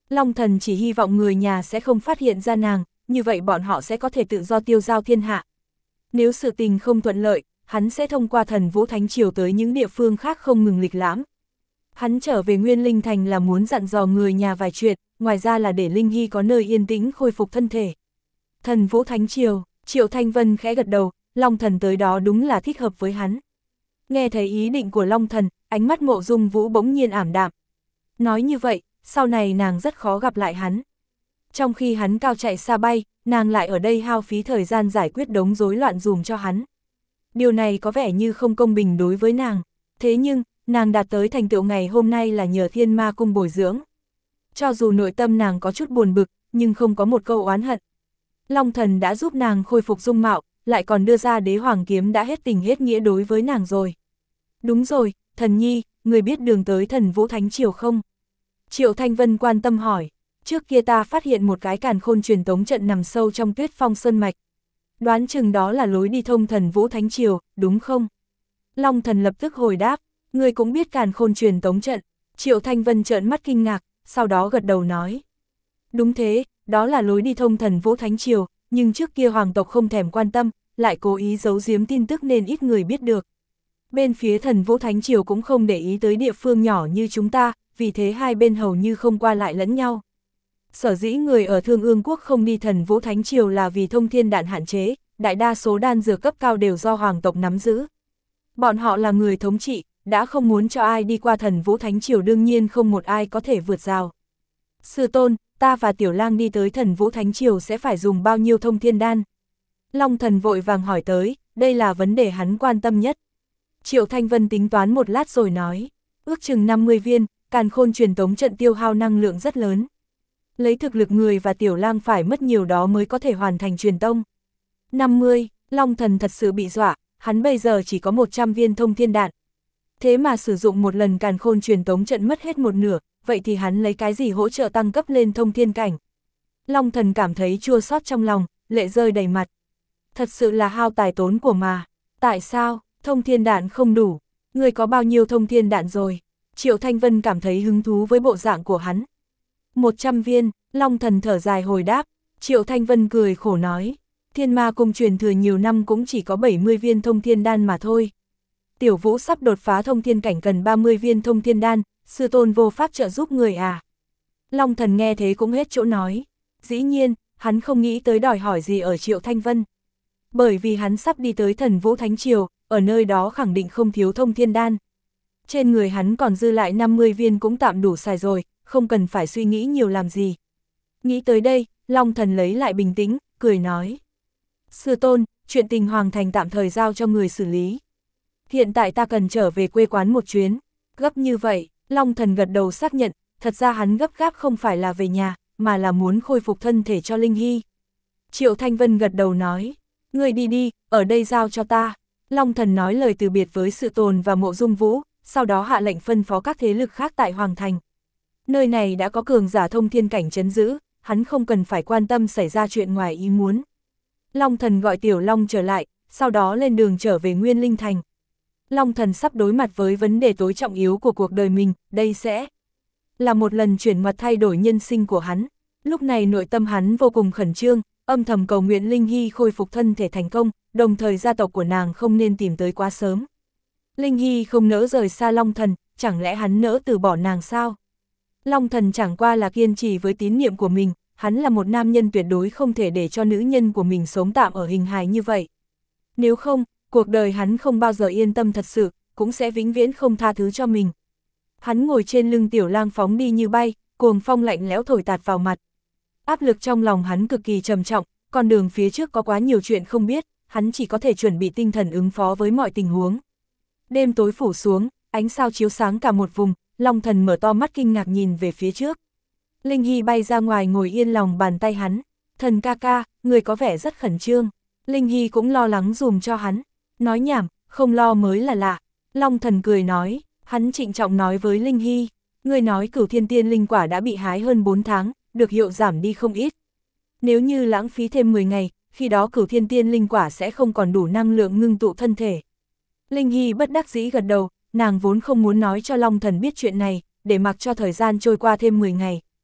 Long Thần chỉ hy vọng người nhà sẽ không phát hiện ra nàng, như vậy bọn họ sẽ có thể tự do tiêu giao thiên hạ. Nếu sự tình không thuận lợi, hắn sẽ thông qua Thần Vũ Thánh Triều tới những địa phương khác không ngừng lịch lãm. Hắn trở về Nguyên Linh Thành là muốn dặn dò người nhà vài chuyện, ngoài ra là để Linh Hy có nơi yên tĩnh khôi phục thân thể. Thần Vũ Thánh Triều, Triệu Thanh Vân khẽ gật đầu, Long Thần tới đó đúng là thích hợp với hắn. Nghe thấy ý định của Long Thần, ánh mắt Mộ Dung Vũ bỗng nhiên ảm đạm. Nói như vậy, sau này nàng rất khó gặp lại hắn. Trong khi hắn cao chạy xa bay, nàng lại ở đây hao phí thời gian giải quyết đống rối loạn dùm cho hắn. Điều này có vẻ như không công bình đối với nàng. Thế nhưng, nàng đạt tới thành tựu ngày hôm nay là nhờ Thiên Ma Cung bồi dưỡng. Cho dù nội tâm nàng có chút buồn bực, nhưng không có một câu oán hận. Long Thần đã giúp nàng khôi phục dung mạo, lại còn đưa ra Đế Hoàng Kiếm đã hết tình hết nghĩa đối với nàng rồi. Đúng rồi, Thần Nhi, người biết đường tới Thần Vũ Thánh Triều không? Triệu Thanh Vân quan tâm hỏi. Trước kia ta phát hiện một cái càn khôn truyền tống trận nằm sâu trong Tuyết Phong Sơn Mạch. Đoán chừng đó là lối đi thông Thần Vũ Thánh Triều, đúng không? Long Thần lập tức hồi đáp, người cũng biết càn khôn truyền tống trận. Triệu Thanh Vân trợn mắt kinh ngạc, sau đó gật đầu nói. Đúng thế, đó là lối đi thông Thần Vũ Thánh Triều, nhưng trước kia hoàng tộc không thèm quan tâm, lại cố ý giấu giếm tin tức nên ít người biết được. Bên phía Thần Vũ Thánh Triều cũng không để ý tới địa phương nhỏ như chúng ta, vì thế hai bên hầu như không qua lại lẫn nhau. Sở dĩ người ở Thương Ương Quốc không đi Thần Vũ Thánh Triều là vì thông thiên đạn hạn chế, đại đa số đan dược cấp cao đều do hoàng tộc nắm giữ. Bọn họ là người thống trị, đã không muốn cho ai đi qua Thần Vũ Thánh Triều, đương nhiên không một ai có thể vượt rào. Sư tôn, ta và Tiểu Lang đi tới Thần Vũ Thánh Triều sẽ phải dùng bao nhiêu thông thiên đan? Long Thần vội vàng hỏi tới, đây là vấn đề hắn quan tâm nhất. Triệu Thanh Vân tính toán một lát rồi nói, ước chừng năm mươi viên, càn khôn truyền tống trận tiêu hao năng lượng rất lớn. Lấy thực lực người và Tiểu Lang phải mất nhiều đó mới có thể hoàn thành truyền tông. năm mươi, Long Thần thật sự bị dọa, hắn bây giờ chỉ có một trăm viên thông thiên đạn. Thế mà sử dụng một lần càn khôn truyền tống trận mất hết một nửa, vậy thì hắn lấy cái gì hỗ trợ tăng cấp lên thông thiên cảnh? Long Thần cảm thấy chua xót trong lòng, lệ rơi đầy mặt. Thật sự là hao tài tốn của mà. Tại sao, thông thiên đạn không đủ? Người có bao nhiêu thông thiên đạn rồi? Triệu Thanh Vân cảm thấy hứng thú với bộ dạng của hắn. một trăm viên, Long Thần thở dài hồi đáp. Triệu Thanh Vân cười khổ nói, Thiên Ma Cung truyền thừa nhiều năm cũng chỉ có bảy mươi viên thông thiên đan mà thôi. Tiểu Vũ sắp đột phá thông thiên cảnh cần ba mươi viên thông thiên đan, sư tôn vô pháp trợ giúp người à? Long Thần nghe thế cũng hết chỗ nói. Dĩ nhiên, hắn không nghĩ tới đòi hỏi gì ở Triệu Thanh Vân. Bởi vì hắn sắp đi tới Thần Vũ Thánh Triều, ở nơi đó khẳng định không thiếu thông thiên đan. Trên người hắn còn dư lại năm mươi viên cũng tạm đủ xài rồi, không cần phải suy nghĩ nhiều làm gì. Nghĩ tới đây, Long Thần lấy lại bình tĩnh, cười nói. Sư tôn, chuyện tình Hoàng Thành tạm thời giao cho người xử lý. Hiện tại ta cần trở về quê quán một chuyến. Gấp như vậy, Long Thần gật đầu xác nhận, thật ra hắn gấp gáp không phải là về nhà, mà là muốn khôi phục thân thể cho Linh Hy. Triệu Thanh Vân gật đầu nói, người đi đi, ở đây giao cho ta. Long Thần nói lời từ biệt với Sự Tồn và Mộ Dung Vũ, sau đó hạ lệnh phân phó các thế lực khác tại Hoàng Thành. Nơi này đã có cường giả thông thiên cảnh trấn giữ, hắn không cần phải quan tâm xảy ra chuyện ngoài ý muốn. Long Thần gọi Tiểu Long trở lại, sau đó lên đường trở về Nguyên Linh Thành. Long Thần sắp đối mặt với vấn đề tối trọng yếu của cuộc đời mình, đây sẽ là một lần chuyển mặt thay đổi nhân sinh của hắn. Lúc này nội tâm hắn vô cùng khẩn trương, âm thầm cầu nguyện Linh Hy khôi phục thân thể thành công, đồng thời gia tộc của nàng không nên tìm tới quá sớm. Linh Hy không nỡ rời xa Long Thần, chẳng lẽ hắn nỡ từ bỏ nàng sao? Long Thần chẳng qua là kiên trì với tín niệm của mình, hắn là một nam nhân tuyệt đối không thể để cho nữ nhân của mình sống tạm ở hình hài như vậy. Nếu không, cuộc đời hắn không bao giờ yên tâm thật sự, cũng sẽ vĩnh viễn không tha thứ cho mình. Hắn ngồi trên lưng Tiểu Lang phóng đi như bay, cuồng phong lạnh lẽo thổi tạt vào mặt. Áp lực trong lòng hắn cực kỳ trầm trọng, con đường phía trước có quá nhiều chuyện không biết, hắn chỉ có thể chuẩn bị tinh thần ứng phó với mọi tình huống. Đêm tối phủ xuống, ánh sao chiếu sáng cả một vùng, Long Thần mở to mắt kinh ngạc nhìn về phía trước. Linh Hy bay ra ngoài ngồi yên lòng bàn tay hắn. Thần ca ca, người có vẻ rất khẩn trương. Linh Hy cũng lo lắng dùm cho hắn. Nói nhảm, không lo mới là lạ. Long Thần cười nói, hắn trịnh trọng nói với Linh Hy. Người nói Cửu Thiên Tiên linh quả đã bị hái hơn bốn tháng, được hiệu giảm đi không ít. Nếu như lãng phí thêm mười ngày, khi đó Cửu Thiên Tiên linh quả sẽ không còn đủ năng lượng ngưng tụ thân thể. Linh Hy bất đắc dĩ gật đầu, nàng vốn không muốn nói cho Long Thần biết chuyện này, để mặc cho thời gian trôi qua thêm mười ngày.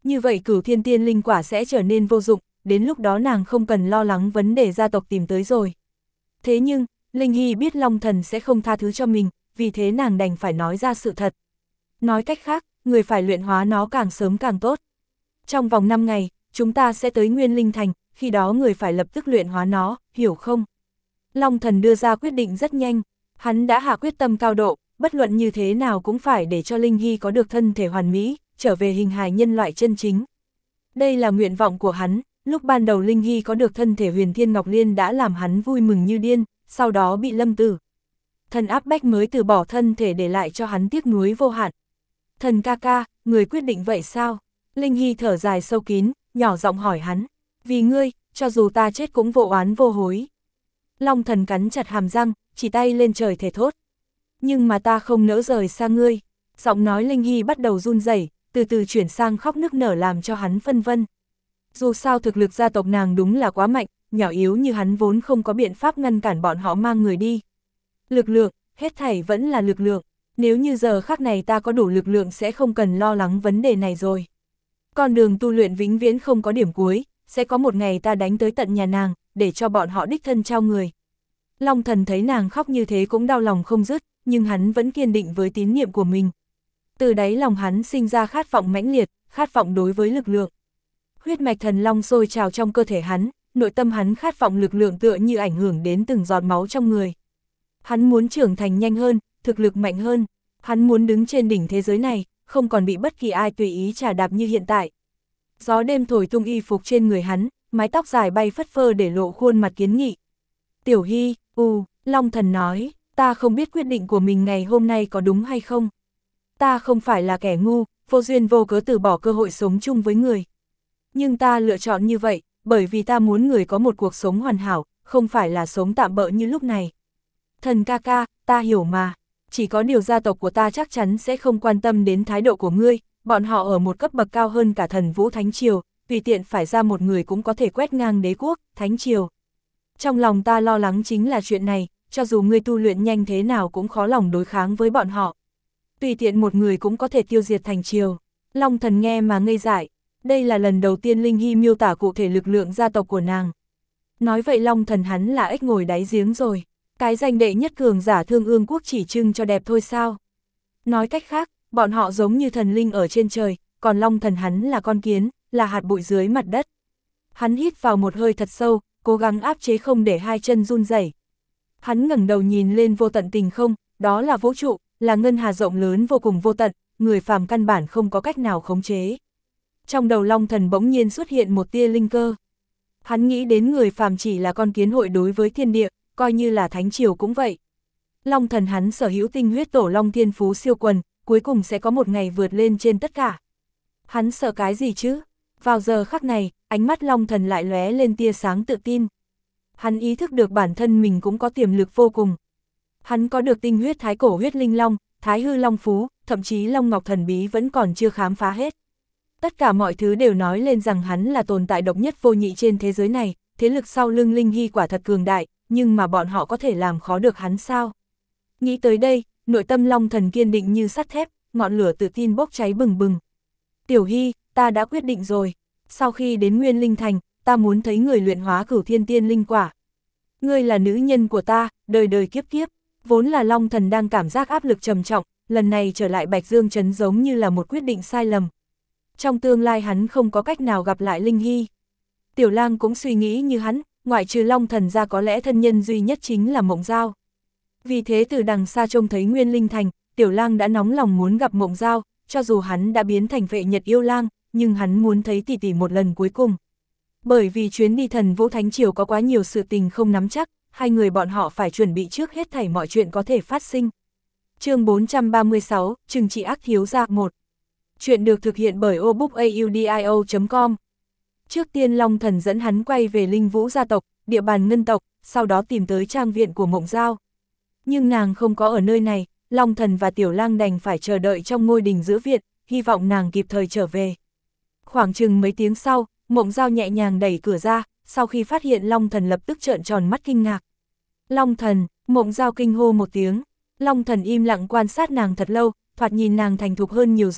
Như vậy Cửu Thiên Tiên Linh quả sẽ trở nên vô dụng, đến lúc đó nàng không cần lo lắng vấn đề gia tộc tìm tới rồi. Thế nhưng, Linh Hy biết Long Thần sẽ không tha thứ cho mình, vì thế nàng đành phải nói ra sự thật. Nói cách khác, người phải luyện hóa nó càng sớm càng tốt. Trong vòng năm ngày, chúng ta sẽ tới Nguyên Linh Thành, khi đó người phải lập tức luyện hóa nó, hiểu không? Long Thần đưa ra quyết định rất nhanh, hắn đã hạ quyết tâm cao độ, bất luận như thế nào cũng phải để cho Linh Hy có được thân thể hoàn mỹ, trở về hình hài nhân loại chân chính. Đây là nguyện vọng của hắn, lúc ban đầu Linh Hy có được thân thể Huyền Thiên Ngọc Liên đã làm hắn vui mừng như điên, sau đó bị lâm tử. Thần áp bách mới từ bỏ thân thể để lại cho hắn tiếc nuối vô hạn. Thần ca ca, người quyết định vậy sao? Linh Hy thở dài sâu kín, nhỏ giọng hỏi hắn. Vì ngươi, cho dù ta chết cũng vô oán vô hối. Long Thần cắn chặt hàm răng, chỉ tay lên trời thề thốt. Nhưng mà ta không nỡ rời xa ngươi. Giọng nói Linh Hy bắt đầu run rẩy, từ từ chuyển sang khóc nức nở làm cho hắn phân vân. Dù sao thực lực gia tộc nàng đúng là quá mạnh, nhỏ yếu như hắn vốn không có biện pháp ngăn cản bọn họ mang người đi. Lực lượng, hết thảy vẫn là lực lượng. Nếu như giờ khắc này ta có đủ lực lượng sẽ không cần lo lắng vấn đề này rồi. Con đường tu luyện vĩnh viễn không có điểm cuối, sẽ có một ngày ta đánh tới tận nhà nàng, để cho bọn họ đích thân trao người. Long Thần thấy nàng khóc như thế cũng đau lòng không dứt, nhưng hắn vẫn kiên định với tín nhiệm của mình. Từ đáy lòng hắn sinh ra khát vọng mãnh liệt, khát vọng đối với lực lượng. Huyết mạch thần long sôi trào trong cơ thể hắn, nội tâm hắn khát vọng lực lượng tựa như ảnh hưởng đến từng giọt máu trong người. Hắn muốn trưởng thành nhanh hơn, thực lực mạnh hơn, hắn muốn đứng trên đỉnh thế giới này, không còn bị bất kỳ ai tùy ý trà đạp như hiện tại. Gió đêm thổi tung y phục trên người hắn, mái tóc dài bay phất phơ để lộ khuôn mặt kiến nghị. Tiểu Hy, u, Long Thần nói, ta không biết quyết định của mình ngày hôm nay có đúng hay không. Ta không phải là kẻ ngu, vô duyên vô cớ từ bỏ cơ hội sống chung với người. Nhưng ta lựa chọn như vậy, bởi vì ta muốn người có một cuộc sống hoàn hảo, không phải là sống tạm bợ như lúc này. Thần ca ca, ta hiểu mà, chỉ có điều gia tộc của ta chắc chắn sẽ không quan tâm đến thái độ của ngươi, bọn họ ở một cấp bậc cao hơn cả thần Vũ Thánh Triều, tùy tiện phải ra một người cũng có thể quét ngang đế quốc, Thánh Triều. Trong lòng ta lo lắng chính là chuyện này, cho dù ngươi tu luyện nhanh thế nào cũng khó lòng đối kháng với bọn họ. Tùy tiện một người cũng có thể tiêu diệt Thành Triều. Long Thần nghe mà ngây dại, đây là lần đầu tiên Linh Hy miêu tả cụ thể lực lượng gia tộc của nàng. Nói vậy Long Thần hắn là ếch ngồi đáy giếng rồi, cái danh đệ nhất cường giả Thương Ương Quốc chỉ trưng cho đẹp thôi sao? Nói cách khác, bọn họ giống như thần linh ở trên trời, còn Long Thần hắn là con kiến, là hạt bụi dưới mặt đất. Hắn hít vào một hơi thật sâu, cố gắng áp chế không để hai chân run rẩy. Hắn ngẩng đầu nhìn lên vô tận tình không, đó là vũ trụ, là ngân hà rộng lớn vô cùng vô tận, người phàm căn bản không có cách nào khống chế. Trong đầu Long Thần bỗng nhiên xuất hiện một tia linh cơ. Hắn nghĩ đến người phàm chỉ là con kiến hội đối với thiên địa, coi như là Thánh Triều cũng vậy. Long Thần hắn sở hữu tinh huyết tổ long thiên phú siêu quần, cuối cùng sẽ có một ngày vượt lên trên tất cả. Hắn sợ cái gì chứ? Vào giờ khắc này, ánh mắt Long Thần lại lóe lên tia sáng tự tin. Hắn ý thức được bản thân mình cũng có tiềm lực vô cùng. Hắn có được tinh huyết thái cổ huyết linh long, thái hư long phú, thậm chí long ngọc thần bí vẫn còn chưa khám phá hết. Tất cả mọi thứ đều nói lên rằng hắn là tồn tại độc nhất vô nhị trên thế giới này, thế lực sau lưng Linh Hy quả thật cường đại, nhưng mà bọn họ có thể làm khó được hắn sao? Nghĩ tới đây, nội tâm Long Thần kiên định như sắt thép, ngọn lửa tự tin bốc cháy bừng bừng. Tiểu Hy, ta đã quyết định rồi. Sau khi đến Nguyên Linh Thành, ta muốn thấy người luyện hóa Cửu Thiên Tiên Linh quả. Ngươi là nữ nhân của ta, đời đời kiếp kiếp. Vốn là Long Thần đang cảm giác áp lực trầm trọng, lần này trở lại Bạch Dương Trấn giống như là một quyết định sai lầm. Trong tương lai hắn không có cách nào gặp lại Linh Hy. Tiểu Lang cũng suy nghĩ như hắn, ngoại trừ Long Thần ra có lẽ thân nhân duy nhất chính là Mộng Giao. Vì thế từ đằng xa trông thấy Nguyên Linh Thành, Tiểu Lang đã nóng lòng muốn gặp Mộng Giao, cho dù hắn đã biến thành vệ nhật yêu lang, nhưng hắn muốn thấy tỷ tỷ một lần cuối cùng. Bởi vì chuyến đi thần Vũ Thánh Triều có quá nhiều sự tình không nắm chắc, hai người bọn họ phải chuẩn bị trước hết thảy mọi chuyện có thể phát sinh. Chương bốn trăm ba mươi sáu, Trừng trị ác thiếu gia một. Chuyện được thực hiện bởi obookaudio chấm com. Trước tiên Long Thần dẫn hắn quay về Linh Vũ gia tộc, địa bàn ngân tộc, sau đó tìm tới trang viện của Mộng Giao. Nhưng nàng không có ở nơi này, Long Thần và Tiểu Lang đành phải chờ đợi trong ngôi đình giữa viện, hy vọng nàng kịp thời trở về. Khoảng chừng mấy tiếng sau, Mộng Giao nhẹ nhàng đẩy cửa ra, sau khi phát hiện Long Thần lập tức trợn tròn mắt kinh ngạc. Long Thần, Mộng Giao kinh hô một tiếng. Long Thần im lặng quan sát nàng thật lâu, thoạt nhìn nàng thành thục hơn nhiều rồi,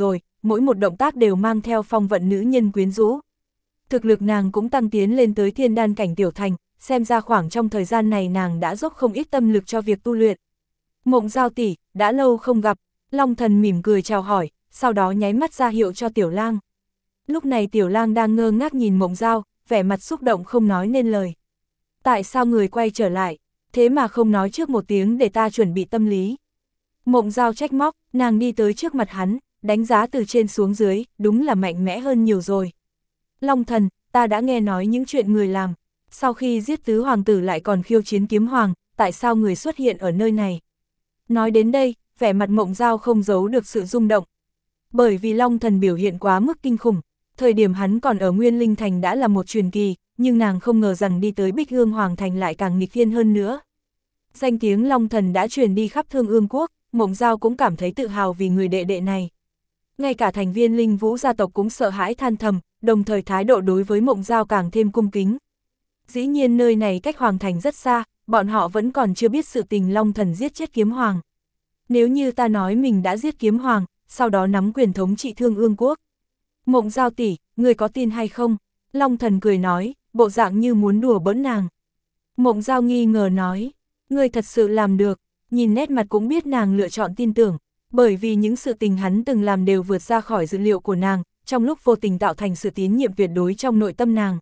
mỗi một động tác đều mang theo phong vận nữ nhân quyến rũ. Thực lực nàng cũng tăng tiến lên tới thiên đan cảnh tiểu thành, xem ra khoảng trong thời gian này nàng đã dốc không ít tâm lực cho việc tu luyện. Mộng Giao tỷ, đã lâu không gặp, Long Thần mỉm cười chào hỏi, sau đó nháy mắt ra hiệu cho Tiểu Lang. Lúc này Tiểu Lang đang ngơ ngác nhìn Mộng Giao, vẻ mặt xúc động không nói nên lời. Tại sao người quay trở lại, thế mà không nói trước một tiếng để ta chuẩn bị tâm lý. Mộng Giao trách móc, nàng đi tới trước mặt hắn, đánh giá từ trên xuống dưới, đúng là mạnh mẽ hơn nhiều rồi. Long Thần, ta đã nghe nói những chuyện người làm, sau khi giết tứ hoàng tử lại còn khiêu chiến kiếm hoàng, tại sao người xuất hiện ở nơi này? Nói đến đây, vẻ mặt Mộng Giao không giấu được sự rung động. Bởi vì Long Thần biểu hiện quá mức kinh khủng, thời điểm hắn còn ở Nguyên Linh Thành đã là một truyền kỳ, nhưng nàng không ngờ rằng đi tới Bích Hương Hoàng Thành lại càng nghịch thiên hơn nữa. Danh tiếng Long Thần đã truyền đi khắp Thương Ương Quốc, Mộng Giao cũng cảm thấy tự hào vì người đệ đệ này. Ngay cả thành viên Linh Vũ gia tộc cũng sợ hãi than thầm, đồng thời thái độ đối với Mộng Giao càng thêm cung kính. Dĩ nhiên nơi này cách Hoàng Thành rất xa, bọn họ vẫn còn chưa biết sự tình Long Thần giết chết Kiếm Hoàng. Nếu như ta nói mình đã giết Kiếm Hoàng, sau đó nắm quyền thống trị Thương Ương Quốc. Mộng Giao tỷ, người có tin hay không? Long Thần cười nói, bộ dạng như muốn đùa bỡn nàng. Mộng Giao nghi ngờ nói, người thật sự làm được, nhìn nét mặt cũng biết nàng lựa chọn tin tưởng, bởi vì những sự tình hắn từng làm đều vượt ra khỏi dữ liệu của nàng, trong lúc vô tình tạo thành sự tín nhiệm tuyệt đối trong nội tâm nàng.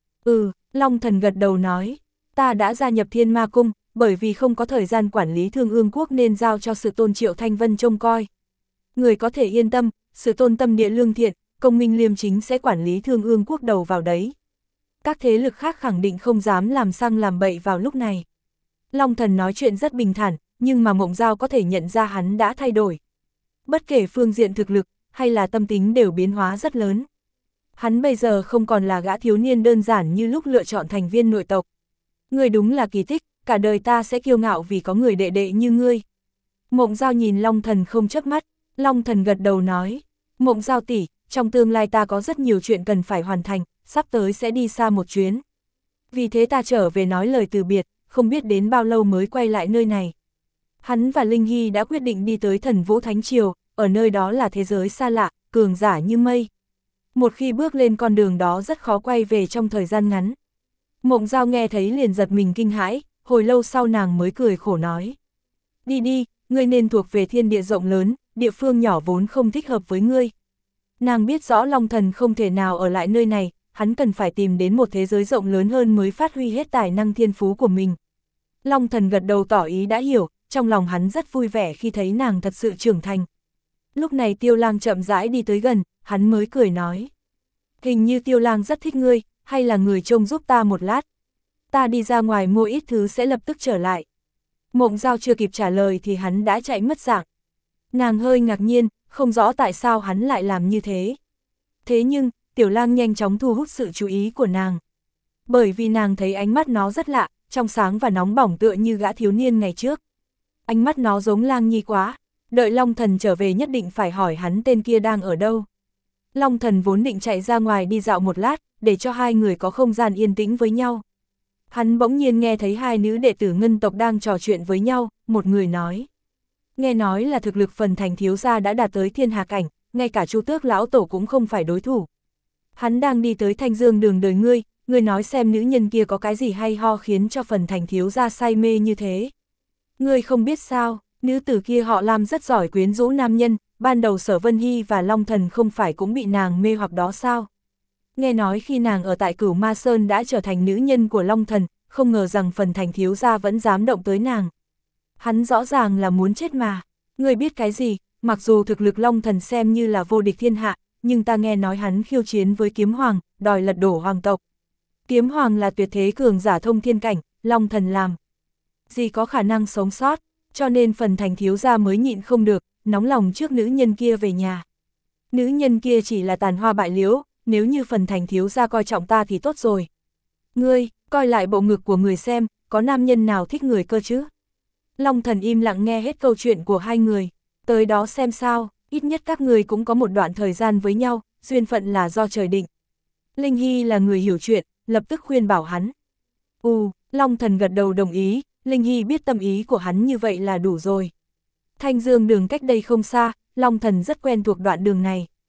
Ừ, Long Thần gật đầu nói, ta đã gia nhập Thiên Ma Cung, bởi vì không có thời gian quản lý Thương Ương Quốc nên giao cho Sự Tôn Triệu Thanh Vân trông coi. Người có thể yên tâm, Sự Tôn tâm địa lương thiện, công minh liêm chính sẽ quản lý Thương Ương Quốc đầu vào đấy. Các thế lực khác khẳng định không dám làm sang làm bậy vào lúc này. Long Thần nói chuyện rất bình thản, nhưng mà Mộng Giao có thể nhận ra hắn đã thay đổi. Bất kể phương diện thực lực, hay là tâm tính đều biến hóa rất lớn. Hắn bây giờ không còn là gã thiếu niên đơn giản như lúc lựa chọn thành viên nội tộc. Ngươi đúng là kỳ tích, cả đời ta sẽ kiêu ngạo vì có người đệ đệ như ngươi. Mộng Giao nhìn Long Thần không chớp mắt, Long Thần gật đầu nói, Mộng Giao tỷ, trong tương lai ta có rất nhiều chuyện cần phải hoàn thành, sắp tới sẽ đi xa một chuyến. Vì thế ta trở về nói lời từ biệt, không biết đến bao lâu mới quay lại nơi này. Hắn và Linh Hy đã quyết định đi tới Thần Vũ Thánh Triều, ở nơi đó là thế giới xa lạ, cường giả như mây. Một khi bước lên con đường đó rất khó quay về trong thời gian ngắn. Mộng Giao nghe thấy liền giật mình kinh hãi, hồi lâu sau nàng mới cười khổ nói. Đi đi, ngươi nên thuộc về thiên địa rộng lớn, địa phương nhỏ vốn không thích hợp với ngươi. Nàng biết rõ Long Thần không thể nào ở lại nơi này, hắn cần phải tìm đến một thế giới rộng lớn hơn mới phát huy hết tài năng thiên phú của mình. Long Thần gật đầu tỏ ý đã hiểu, trong lòng hắn rất vui vẻ khi thấy nàng thật sự trưởng thành. Lúc này Tiêu Lang chậm rãi đi tới gần, hắn mới cười nói. Hình như Tiêu Lang rất thích ngươi, hay là người trông giúp ta một lát. Ta đi ra ngoài mua ít thứ sẽ lập tức trở lại. Mộng Giao chưa kịp trả lời thì hắn đã chạy mất dạng. Nàng hơi ngạc nhiên, không rõ tại sao hắn lại làm như thế. Thế nhưng, Tiểu Lang nhanh chóng thu hút sự chú ý của nàng. Bởi vì nàng thấy ánh mắt nó rất lạ, trong sáng và nóng bỏng tựa như gã thiếu niên ngày trước. Ánh mắt nó giống Lang Nhi quá, đợi Long Thần trở về nhất định phải hỏi hắn tên kia đang ở đâu. Long Thần vốn định chạy ra ngoài đi dạo một lát, để cho hai người có không gian yên tĩnh với nhau. Hắn bỗng nhiên nghe thấy hai nữ đệ tử Ngân tộc đang trò chuyện với nhau, một người nói. Nghe nói là thực lực Phần Thành thiếu gia đã đạt tới thiên hà cảnh, ngay cả Chu Tước lão tổ cũng không phải đối thủ. Hắn đang đi tới Thanh Dương đường đời ngươi, ngươi nói xem nữ nhân kia có cái gì hay ho khiến cho Phần Thành thiếu gia say mê như thế. Ngươi không biết sao, nữ tử kia họ Lam rất giỏi quyến rũ nam nhân, ban đầu Sở Vân Hy và Long Thần không phải cũng bị nàng mê hoặc đó sao? Nghe nói khi nàng ở tại Cửu Ma Sơn đã trở thành nữ nhân của Long Thần, không ngờ rằng Phần Thành thiếu gia vẫn dám động tới nàng. Hắn rõ ràng là muốn chết mà. Ngươi biết cái gì, mặc dù thực lực Long Thần xem như là vô địch thiên hạ, nhưng ta nghe nói hắn khiêu chiến với Kiếm Hoàng, đòi lật đổ hoàng tộc. Kiếm Hoàng là tuyệt thế cường giả thông thiên cảnh, Long Thần làm gì có khả năng sống sót, cho nên Phần Thành thiếu gia mới nhịn không được, nóng lòng trước nữ nhân kia về nhà. Nữ nhân kia chỉ là tàn hoa bại liễu, nếu như Phần Thành thiếu gia coi trọng ta thì tốt rồi. Ngươi, coi lại bộ ngực của người xem, có nam nhân nào thích người cơ chứ? Long Thần im lặng nghe hết câu chuyện của hai người, tới đó xem sao, ít nhất các người cũng có một đoạn thời gian với nhau, duyên phận là do trời định. Linh Hy là người hiểu chuyện, lập tức khuyên bảo hắn. Ừ, Long Thần gật đầu đồng ý, Linh Hy biết tâm ý của hắn như vậy là đủ rồi. Thanh Dương đường cách đây không xa, Long Thần rất quen thuộc đoạn đường này.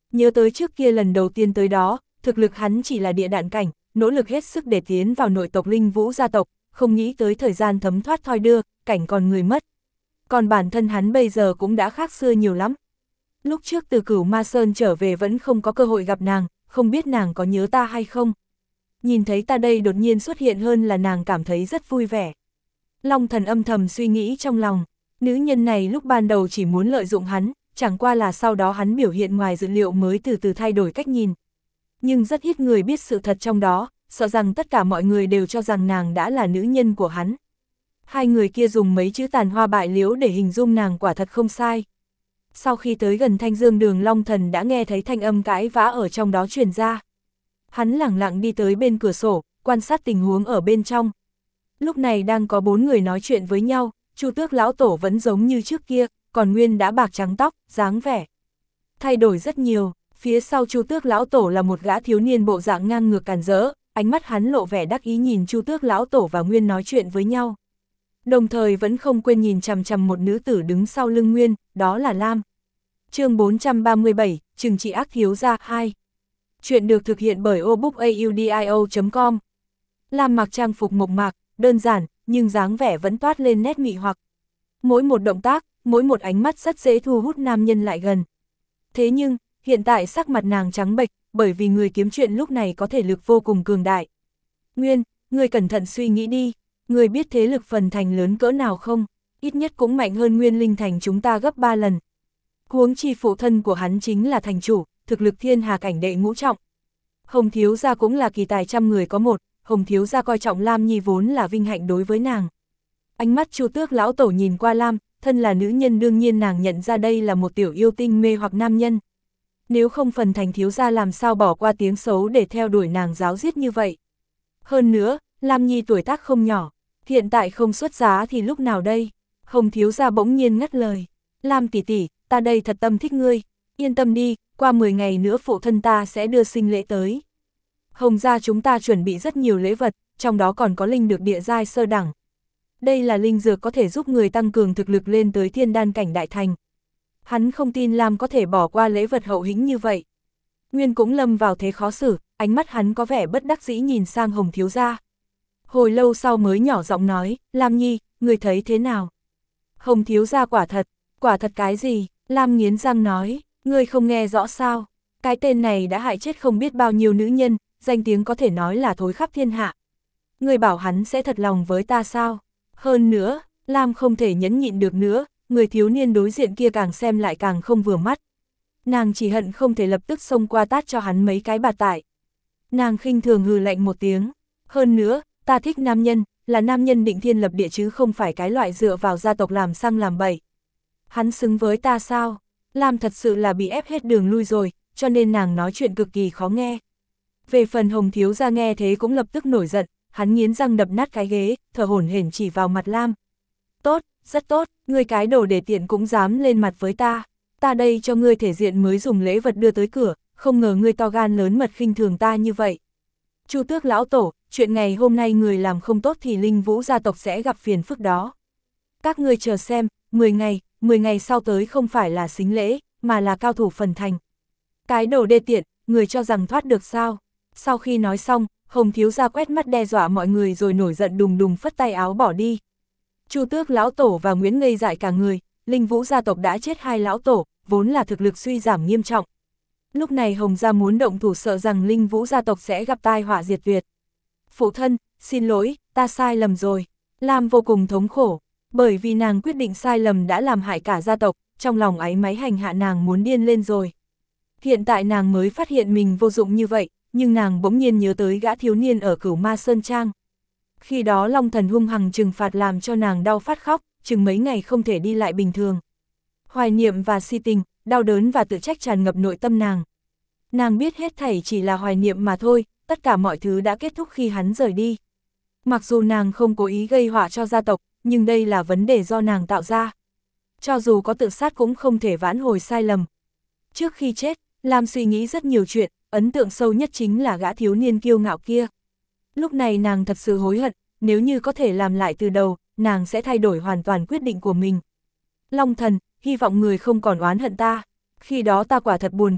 Nhớ tới trước kia lần đầu tiên tới đó, thực lực hắn chỉ là địa đạn cảnh, nỗ lực hết sức để tiến vào nội tộc Linh Vũ gia tộc, không nghĩ tới thời gian thấm thoát thoi đưa, cảnh còn người mất. Còn bản thân hắn bây giờ cũng đã khác xưa nhiều lắm. Lúc trước từ Cửu Ma Sơn trở về vẫn không có cơ hội gặp nàng, không biết nàng có nhớ ta hay không. Nhìn thấy ta đây đột nhiên xuất hiện hơn là nàng cảm thấy rất vui vẻ. Long Thần âm thầm suy nghĩ trong lòng, nữ nhân này lúc ban đầu chỉ muốn lợi dụng hắn, chẳng qua là sau đó hắn biểu hiện ngoài dự liệu mới từ từ thay đổi cách nhìn. Nhưng rất ít người biết sự thật trong đó, sợ rằng tất cả mọi người đều cho rằng nàng đã là nữ nhân của hắn. Hai người kia dùng mấy chữ tàn hoa bại liễu để hình dung nàng quả thật không sai. Sau khi tới gần Thanh Dương Đường, Long Thần đã nghe thấy thanh âm cãi vã ở trong đó truyền ra. Hắn lẳng lặng đi tới bên cửa sổ, quan sát tình huống ở bên trong. Lúc này đang có bốn người nói chuyện với nhau, Chu Tước lão tổ vẫn giống như trước kia, còn Nguyên đã bạc trắng tóc, dáng vẻ thay đổi rất nhiều. Phía sau Chu Tước lão tổ là một gã thiếu niên bộ dạng ngang ngược càn rỡ, ánh mắt hắn lộ vẻ đắc ý nhìn Chu Tước lão tổ và Nguyên nói chuyện với nhau. Đồng thời vẫn không quên nhìn chằm chằm một nữ tử đứng sau lưng Nguyên, đó là Lam. Chương bốn trăm ba mươi bảy, Trừng trị ác thiếu gia hai. Chuyện được thực hiện bởi obookaudio chấm com. Lam mặc trang phục mộc mạc, đơn giản, nhưng dáng vẻ vẫn toát lên nét mị hoặc. Mỗi một động tác, mỗi một ánh mắt rất dễ thu hút nam nhân lại gần. Thế nhưng, hiện tại sắc mặt nàng trắng bệch, bởi vì người kiếm chuyện lúc này có thể lực vô cùng cường đại. Nguyên, người cẩn thận suy nghĩ đi, người biết thế lực phần thành lớn cỡ nào không? Ít nhất cũng mạnh hơn Nguyên Linh thành chúng ta gấp ba lần. Huống chi phụ thân của hắn chính là thành chủ, thực lực thiên hà cảnh đệ ngũ trọng. Hồng thiếu gia cũng là kỳ tài trăm người có một, Hồng thiếu gia coi trọng Lam Nhi vốn là vinh hạnh đối với nàng. Ánh mắt Chu Tước lão tổ nhìn qua Lam, thân là nữ nhân đương nhiên nàng nhận ra đây là một tiểu yêu tinh mê hoặc nam nhân. Nếu không phần thành thiếu gia làm sao bỏ qua tiếng xấu để theo đuổi nàng giáo giết như vậy. Hơn nữa, Lam Nhi tuổi tác không nhỏ, hiện tại không xuất giá thì lúc nào đây? Hồng thiếu gia bỗng nhiên ngắt lời. Lam tỷ tỷ, ta đây thật tâm thích ngươi, yên tâm đi, qua mười ngày nữa phụ thân ta sẽ đưa sinh lễ tới. Hồng gia chúng ta chuẩn bị rất nhiều lễ vật, trong đó còn có linh được địa giai sơ đẳng. Đây là linh dược có thể giúp người tăng cường thực lực lên tới thiên đan cảnh đại thành. Hắn không tin Lam có thể bỏ qua lễ vật hậu hĩnh như vậy. Nguyên cũng lâm vào thế khó xử, ánh mắt hắn có vẻ bất đắc dĩ nhìn sang Hồng thiếu gia. Hồi lâu sau mới nhỏ giọng nói, Lam Nhi, người thấy thế nào? Hồng thiếu gia quả thật, quả thật cái gì? Lam nghiến răng nói, ngươi không nghe rõ sao? Cái tên này đã hại chết không biết bao nhiêu nữ nhân, danh tiếng có thể nói là thối khắp thiên hạ. Ngươi bảo hắn sẽ thật lòng với ta sao? Hơn nữa, Lam không thể nhẫn nhịn được nữa, người thiếu niên đối diện kia càng xem lại càng không vừa mắt. Nàng chỉ hận không thể lập tức xông qua tát cho hắn mấy cái bạt tại. Nàng khinh thường hừ lạnh một tiếng. Hơn nữa, ta thích nam nhân, là nam nhân định thiên lập địa chứ không phải cái loại dựa vào gia tộc làm xăng làm bậy. Hắn xứng với ta sao? Lam thật sự là bị ép hết đường lui rồi, cho nên nàng nói chuyện cực kỳ khó nghe. Về phần Hồng thiếu gia nghe thế cũng lập tức nổi giận, hắn nghiến răng đập nát cái ghế, thở hổn hển chỉ vào mặt Lam. Tốt, rất tốt, ngươi cái đồ để tiện cũng dám lên mặt với ta. Ta đây cho ngươi thể diện mới dùng lễ vật đưa tới cửa, không ngờ ngươi to gan lớn mật khinh thường ta như vậy. Chu Tước lão tổ, chuyện ngày hôm nay người làm không tốt thì Linh Vũ gia tộc sẽ gặp phiền phức đó. Các ngươi chờ xem, mười ngày, mười ngày sau tới không phải là sính lễ, mà là cao thủ phần thành. Cái đồ đê tiện, người cho rằng thoát được sao? Sau khi nói xong, Hồng thiếu gia quét mắt đe dọa mọi người rồi nổi giận đùng đùng phất tay áo bỏ đi. Chu Tước lão tổ và Nguyễn ngây dại cả người, Linh Vũ gia tộc đã chết hai lão tổ, vốn là thực lực suy giảm nghiêm trọng. Lúc này Hồng gia muốn động thủ sợ rằng Linh Vũ gia tộc sẽ gặp tai họa diệt tuyệt. Phụ thân, xin lỗi, ta sai lầm rồi. Lam vô cùng thống khổ, bởi vì nàng quyết định sai lầm đã làm hại cả gia tộc, trong lòng áy náy hành hạ nàng muốn điên lên rồi. Hiện tại nàng mới phát hiện mình vô dụng như vậy, nhưng nàng bỗng nhiên nhớ tới gã thiếu niên ở Cửu Ma Sơn Trang. Khi đó Long Thần hung hăng trừng phạt làm cho nàng đau phát khóc, chừng mấy ngày không thể đi lại bình thường. Hoài niệm và si tình, đau đớn và tự trách tràn ngập nội tâm nàng. Nàng biết hết thảy chỉ là hoài niệm mà thôi, tất cả mọi thứ đã kết thúc khi hắn rời đi. Mặc dù nàng không cố ý gây họa cho gia tộc, nhưng đây là vấn đề do nàng tạo ra. Cho dù có tự sát cũng không thể vãn hồi sai lầm. Trước khi chết, Lam suy nghĩ rất nhiều chuyện, ấn tượng sâu nhất chính là gã thiếu niên kiêu ngạo kia. Lúc này nàng thật sự hối hận, nếu như có thể làm lại từ đầu, nàng sẽ thay đổi hoàn toàn quyết định của mình. Long Thần, hy vọng người không còn oán hận ta. Khi đó ta quả thật buồn cười,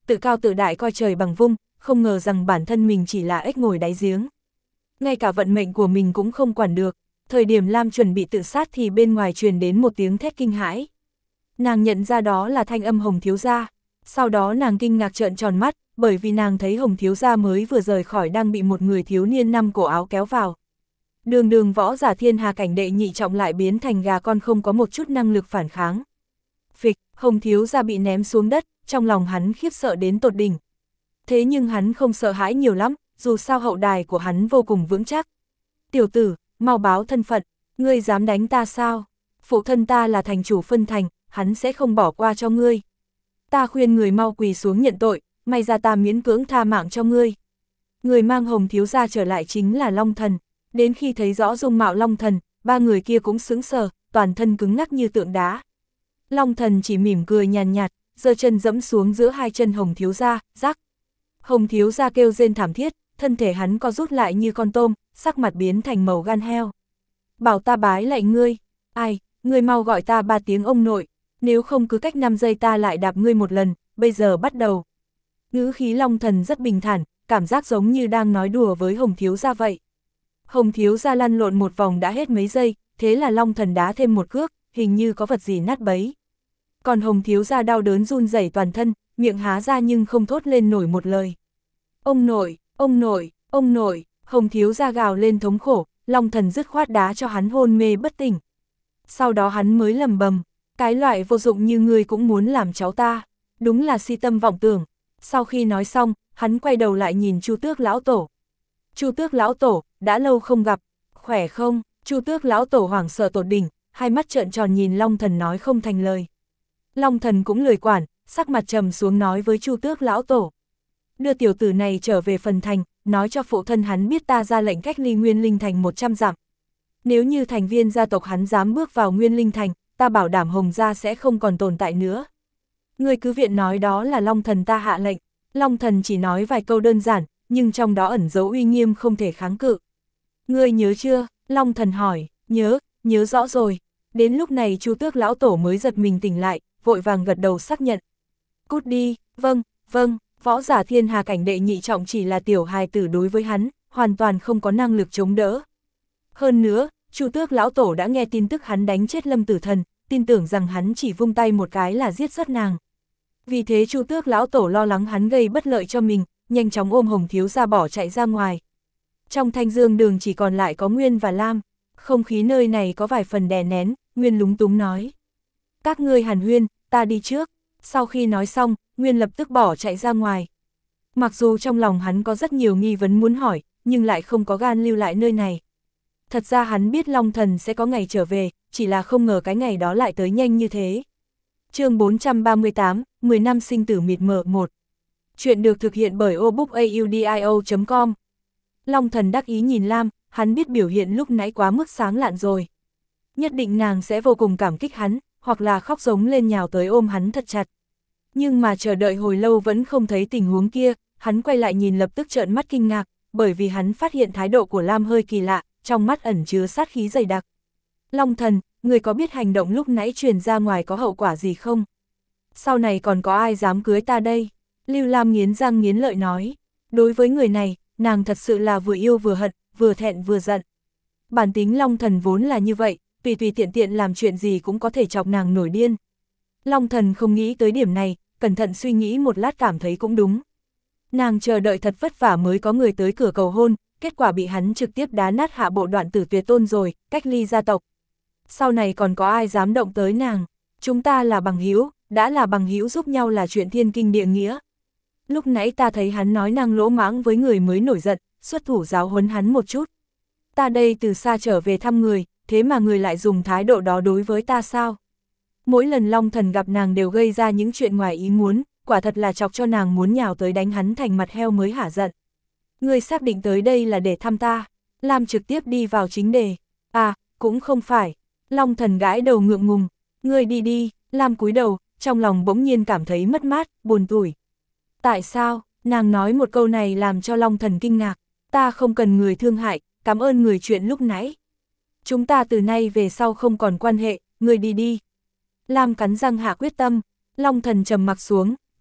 tự cao tự đại coi trời bằng vung, không ngờ rằng bản thân mình chỉ là ếch ngồi đáy giếng. Ngay cả vận mệnh của mình cũng không quản được, thời điểm Lam chuẩn bị tự sát thì bên ngoài truyền đến một tiếng thét kinh hãi. Nàng nhận ra đó là thanh âm Hồng thiếu gia, sau đó nàng kinh ngạc trợn tròn mắt, bởi vì nàng thấy Hồng thiếu gia mới vừa rời khỏi đang bị một người thiếu niên nắm cổ áo kéo vào. Đường đường võ giả thiên hà cảnh đệ nhị trọng lại biến thành gà con không có một chút năng lực phản kháng. Phịch, Hồng thiếu gia bị ném xuống đất, trong lòng hắn khiếp sợ đến tột đỉnh. Thế nhưng hắn không sợ hãi nhiều lắm, dù sao hậu đài của hắn vô cùng vững chắc. Tiểu tử, mau báo thân phận, ngươi dám đánh ta sao? Phụ thân ta là thành chủ phân thành, hắn sẽ không bỏ qua cho ngươi. Ta khuyên người mau quỳ xuống nhận tội, may ra ta miễn cưỡng tha mạng cho ngươi. Người mang Hồng thiếu gia trở lại chính là Long Thần. Đến khi thấy rõ dung mạo Long Thần, ba người kia cũng sững sờ, toàn thân cứng ngắc như tượng đá. Long Thần chỉ mỉm cười nhàn nhạt, giơ chân dẫm xuống giữa hai chân Hồng thiếu gia, rắc. Hồng thiếu gia kêu rên thảm thiết, thân thể hắn co rút lại như con tôm, sắc mặt biến thành màu gan heo. Bảo ta bái lạy ngươi, ai, ngươi mau gọi ta ba tiếng ông nội, nếu không cứ cách năm giây ta lại đạp ngươi một lần, bây giờ bắt đầu. Ngữ khí Long Thần rất bình thản, cảm giác giống như đang nói đùa với Hồng thiếu gia vậy. Hồng thiếu gia lăn lộn một vòng đã hết mấy giây, thế là Long Thần đá thêm một cước, hình như có vật gì nát bấy. Còn Hồng thiếu gia đau đớn run rẩy toàn thân, miệng há ra nhưng không thốt lên nổi một lời. Ông nội, ông nội, ông nội, Hồng thiếu gia gào lên thống khổ, Long Thần dứt khoát đá cho hắn hôn mê bất tỉnh. Sau đó hắn mới lầm bầm, cái loại vô dụng như ngươi cũng muốn làm cháu ta, đúng là si tâm vọng tưởng. Sau khi nói xong, hắn quay đầu lại nhìn Chu Tước lão tổ. Chu Tước lão tổ, đã lâu không gặp, khỏe không? Chu Tước lão tổ hoảng sợ tột đỉnh, hai mắt trợn tròn nhìn Long Thần nói không thành lời. Long Thần cũng lười quản, sắc mặt trầm xuống nói với Chu Tước lão tổ. Đưa tiểu tử này trở về phần thành, nói cho phụ thân hắn biết ta ra lệnh cách ly Nguyên Linh Thành một trăm dặm. Nếu như thành viên gia tộc hắn dám bước vào Nguyên Linh Thành, ta bảo đảm Hồng gia sẽ không còn tồn tại nữa. Người cứ viện nói đó là Long Thần ta hạ lệnh. Long Thần chỉ nói vài câu đơn giản, nhưng trong đó ẩn dấu uy nghiêm không thể kháng cự. Ngươi nhớ chưa? Long Thần hỏi. Nhớ, nhớ rõ rồi. Đến lúc này Chu Tước lão tổ mới giật mình tỉnh lại, vội vàng gật đầu xác nhận. Cút đi, vâng, vâng, võ giả thiên hà cảnh đệ nhị trọng chỉ là tiểu hài tử đối với hắn, hoàn toàn không có năng lực chống đỡ. Hơn nữa, Chu Tước lão tổ đã nghe tin tức hắn đánh chết Lâm Tử Thần, tin tưởng rằng hắn chỉ vung tay một cái là giết rất nàng. Vì thế Chu Tước lão tổ lo lắng hắn gây bất lợi cho mình, nhanh chóng ôm Hồng thiếu gia bỏ chạy ra ngoài. Trong Thanh Dương đường chỉ còn lại có Nguyên và Lam, không khí nơi này có vài phần đè nén, Nguyên lúng túng nói. Các ngươi hàn huyên, ta đi trước. Sau khi nói xong, Nguyên lập tức bỏ chạy ra ngoài. Mặc dù trong lòng hắn có rất nhiều nghi vấn muốn hỏi, nhưng lại không có gan lưu lại nơi này. Thật ra hắn biết Long Thần sẽ có ngày trở về, chỉ là không ngờ cái ngày đó lại tới nhanh như thế. Chương bốn trăm ba mươi tám, mười năm sinh tử mịt mờ một. Chuyện được thực hiện bởi obookaudio chấm com. Long Thần đắc ý nhìn Lam, hắn biết biểu hiện lúc nãy quá mức sáng lạn rồi. Nhất định nàng sẽ vô cùng cảm kích hắn, hoặc là khóc giống lên nhào tới ôm hắn thật chặt. Nhưng mà chờ đợi hồi lâu vẫn không thấy tình huống kia, hắn quay lại nhìn lập tức trợn mắt kinh ngạc, bởi vì hắn phát hiện thái độ của Lam hơi kỳ lạ, trong mắt ẩn chứa sát khí dày đặc. Long Thần, người có biết hành động lúc nãy truyền ra ngoài có hậu quả gì không? Sau này còn có ai dám cưới ta đây? Lưu Lam nghiến răng nghiến lợi nói. Đối với người này, nàng thật sự là vừa yêu vừa hận, vừa thẹn vừa giận. Bản tính Long Thần vốn là như vậy, tùy tùy tiện tiện làm chuyện gì cũng có thể chọc nàng nổi điên. Long Thần không nghĩ tới điểm này, cẩn thận suy nghĩ một lát cảm thấy cũng đúng. Nàng chờ đợi thật vất vả mới có người tới cửa cầu hôn, kết quả bị hắn trực tiếp đá nát hạ bộ Đoạn Tử Tuyệt Tôn rồi, cách ly gia tộc. Sau này còn có ai dám động tới nàng? Chúng ta là bằng hữu, đã là bằng hữu giúp nhau là chuyện thiên kinh địa nghĩa. Lúc nãy ta thấy hắn nói năng lỗ mãng với người mới nổi giận, xuất thủ giáo huấn hắn một chút. Ta đây từ xa trở về thăm người, thế mà người lại dùng thái độ đó đối với ta sao? Mỗi lần Long Thần gặp nàng đều gây ra những chuyện ngoài ý muốn, quả thật là chọc cho nàng muốn nhào tới đánh hắn thành mặt heo mới hả giận. Ngươi xác định tới đây là để thăm ta? Lam trực tiếp đi vào chính đề. À, cũng không phải. Long Thần gãi đầu ngượng ngùng. Ngươi đi đi. Lam cúi đầu, trong lòng bỗng nhiên cảm thấy mất mát, buồn tủi. Tại sao? Nàng nói một câu này làm cho Long Thần kinh ngạc. Ta không cần người thương hại, cảm ơn người chuyện lúc nãy. Chúng ta từ nay về sau không còn quan hệ, ngươi đi đi. Lam cắn răng hạ quyết tâm. Long Thần trầm mặc xuống,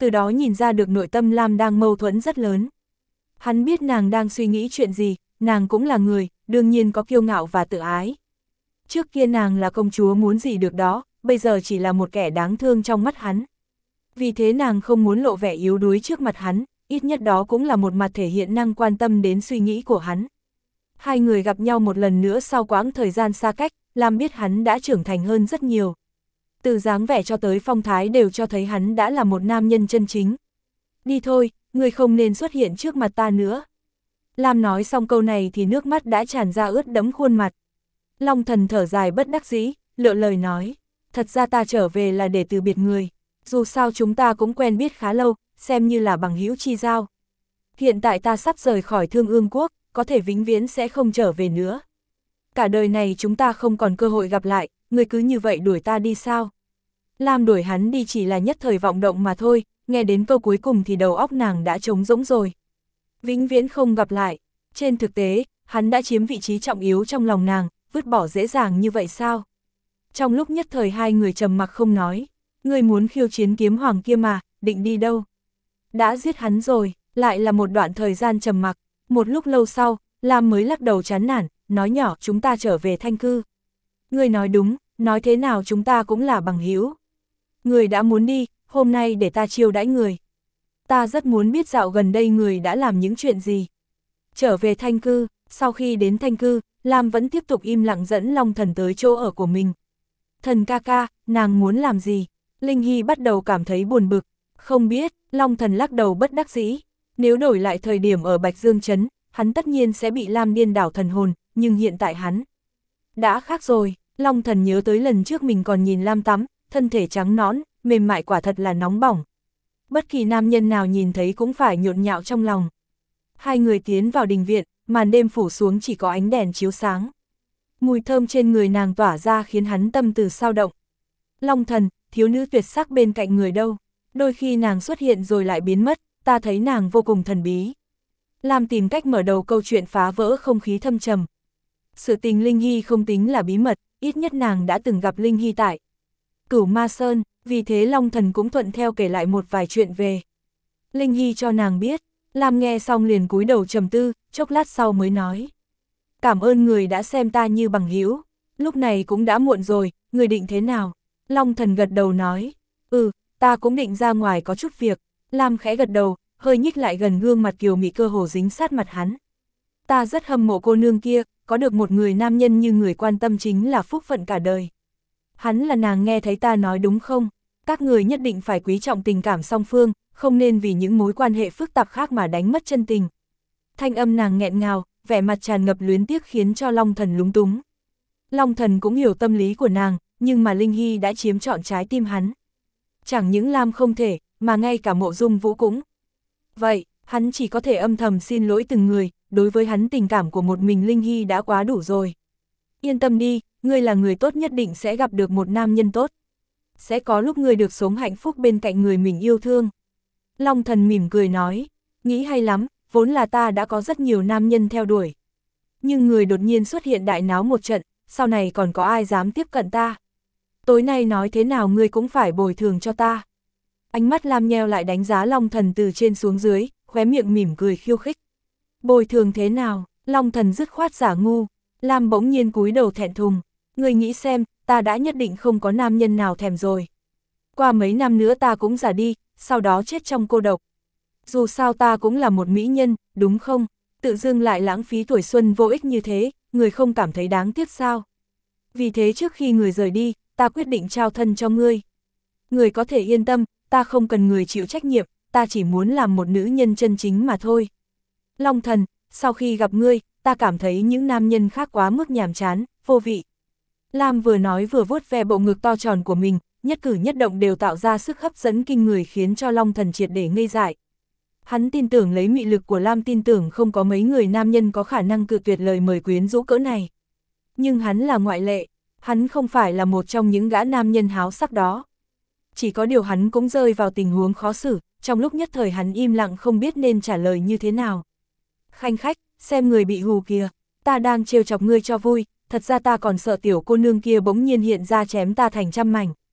từ đó nhìn ra được nội tâm Lam đang mâu thuẫn rất lớn. Hắn biết nàng đang suy nghĩ chuyện gì, nàng cũng là người, đương nhiên có kiêu ngạo và tự ái. Trước kia nàng là công chúa muốn gì được đó, bây giờ chỉ là một kẻ đáng thương trong mắt hắn. Vì thế nàng không muốn lộ vẻ yếu đuối trước mặt hắn, ít nhất đó cũng là một mặt thể hiện năng quan tâm đến suy nghĩ của hắn. Hai người gặp nhau một lần nữa sau quãng thời gian xa cách, Lam biết hắn đã trưởng thành hơn rất nhiều. Từ dáng vẻ cho tới phong thái đều cho thấy hắn đã là một nam nhân chân chính. Đi thôi, người không nên xuất hiện trước mặt ta nữa. Lam nói xong câu này thì nước mắt đã tràn ra ướt đẫm khuôn mặt. Long Thần thở dài bất đắc dĩ, lựa lời nói, thật ra ta trở về là để từ biệt người. Dù sao chúng ta cũng quen biết khá lâu, xem như là bằng hữu chi giao. Hiện tại ta sắp rời khỏi Thương Ương Quốc, có thể vĩnh viễn sẽ không trở về nữa. Cả đời này chúng ta không còn cơ hội gặp lại, ngươi cứ như vậy đuổi ta đi sao? Lam đuổi hắn đi chỉ là nhất thời vọng động mà thôi, nghe đến câu cuối cùng thì đầu óc nàng đã trống rỗng rồi. Vĩnh viễn không gặp lại, trên thực tế, hắn đã chiếm vị trí trọng yếu trong lòng nàng, vứt bỏ dễ dàng như vậy sao? Trong lúc nhất thời hai người trầm mặc không nói, ngươi muốn khiêu chiến kiếm hoàng kia mà, định đi đâu? Đã giết hắn rồi, lại là một đoạn thời gian trầm mặc, một lúc lâu sau, Lam mới lắc đầu chán nản, nói nhỏ chúng ta trở về Thanh Cư. Ngươi nói đúng, nói thế nào chúng ta cũng là bằng hữu. Người đã muốn đi, hôm nay để ta chiêu đãi người. Ta rất muốn biết dạo gần đây người đã làm những chuyện gì. Trở về Thanh Cư, sau khi đến Thanh Cư, Lam vẫn tiếp tục im lặng dẫn Long Thần tới chỗ ở của mình. Thần ca ca, nàng muốn làm gì? Linh Hy bắt đầu cảm thấy buồn bực. Không biết, Long Thần lắc đầu bất đắc dĩ. Nếu đổi lại thời điểm ở Bạch Dương Trấn, hắn tất nhiên sẽ bị Lam điên đảo thần hồn, nhưng hiện tại hắn đã khác rồi. Long Thần nhớ tới lần trước mình còn nhìn Lam tắm, thân thể trắng nõn, mềm mại quả thật là nóng bỏng. Bất kỳ nam nhân nào nhìn thấy cũng phải nhộn nhạo trong lòng. Hai người tiến vào đình viện, màn đêm phủ xuống chỉ có ánh đèn chiếu sáng. Mùi thơm trên người nàng tỏa ra khiến hắn tâm từ sao động. Long Thần, thiếu nữ tuyệt sắc bên cạnh người đâu? Đôi khi nàng xuất hiện rồi lại biến mất, ta thấy nàng vô cùng thần bí. Lam tìm cách mở đầu câu chuyện phá vỡ không khí thâm trầm. Sự tình Linh Hy không tính là bí mật, ít nhất nàng đã từng gặp Linh Hy tại Cửu Ma Sơn, vì thế Long Thần cũng thuận theo kể lại một vài chuyện về Linh Hy cho nàng biết. Lam nghe xong liền cúi đầu trầm tư, chốc lát sau mới nói. Cảm ơn người đã xem ta như bằng hữu. Lúc này cũng đã muộn rồi, người định thế nào? Long Thần gật đầu nói. Ừ, ta cũng định ra ngoài có chút việc. Lam khẽ gật đầu, hơi nhích lại gần gương mặt kiều mị cơ hồ dính sát mặt hắn. Ta rất hâm mộ cô nương kia, có được một người nam nhân như người quan tâm chính là phúc phận cả đời. Hắn là nàng nghe thấy ta nói đúng không? Các người nhất định phải quý trọng tình cảm song phương, không nên vì những mối quan hệ phức tạp khác mà đánh mất chân tình. Thanh âm nàng nghẹn ngào, vẻ mặt tràn ngập luyến tiếc khiến cho Long Thần lúng túng. Long Thần cũng hiểu tâm lý của nàng, nhưng mà Linh Hy đã chiếm trọn trái tim hắn. Chẳng những Lam không thể, mà ngay cả Mộ Dung Vũ cũng. Vậy, hắn chỉ có thể âm thầm xin lỗi từng người, đối với hắn tình cảm của một mình Linh Hy đã quá đủ rồi. Yên tâm đi, ngươi là người tốt nhất định sẽ gặp được một nam nhân tốt. Sẽ có lúc ngươi được sống hạnh phúc bên cạnh người mình yêu thương. Long Thần mỉm cười nói, nghĩ hay lắm, vốn là ta đã có rất nhiều nam nhân theo đuổi. Nhưng người đột nhiên xuất hiện đại náo một trận, sau này còn có ai dám tiếp cận ta. Tối nay nói thế nào ngươi cũng phải bồi thường cho ta. Ánh mắt Lam nheo lại đánh giá Long Thần từ trên xuống dưới, khóe miệng mỉm cười khiêu khích. Bồi thường thế nào? Long Thần dứt khoát giả ngu. Lam bỗng nhiên cúi đầu thẹn thùng. Ngươi nghĩ xem, ta đã nhất định không có nam nhân nào thèm rồi. Qua mấy năm nữa ta cũng già đi, sau đó chết trong cô độc. Dù sao ta cũng là một mỹ nhân, đúng không? Tự dưng lại lãng phí tuổi xuân vô ích như thế, người không cảm thấy đáng tiếc sao? Vì thế trước khi người rời đi, ta quyết định trao thân cho ngươi. Người có thể yên tâm, ta không cần người chịu trách nhiệm, ta chỉ muốn làm một nữ nhân chân chính mà thôi. Long Thần, sau khi gặp ngươi, ta cảm thấy những nam nhân khác quá mức nhàm chán, vô vị. Lam vừa nói vừa vuốt ve bộ ngực to tròn của mình, nhất cử nhất động đều tạo ra sức hấp dẫn kinh người khiến cho Long Thần triệt để ngây dại. Hắn tin tưởng lấy mị lực của Lam, tin tưởng không có mấy người nam nhân có khả năng cự tuyệt lời mời quyến rũ cỡ này. Nhưng hắn là ngoại lệ, hắn không phải là một trong những gã nam nhân háo sắc đó. Chỉ có điều hắn cũng rơi vào tình huống khó xử, trong lúc nhất thời hắn im lặng không biết nên trả lời như thế nào. Khanh khách, xem người bị hù kìa, ta đang trêu chọc ngươi cho vui, thật ra ta còn sợ tiểu cô nương kia bỗng nhiên hiện ra chém ta thành trăm mảnh.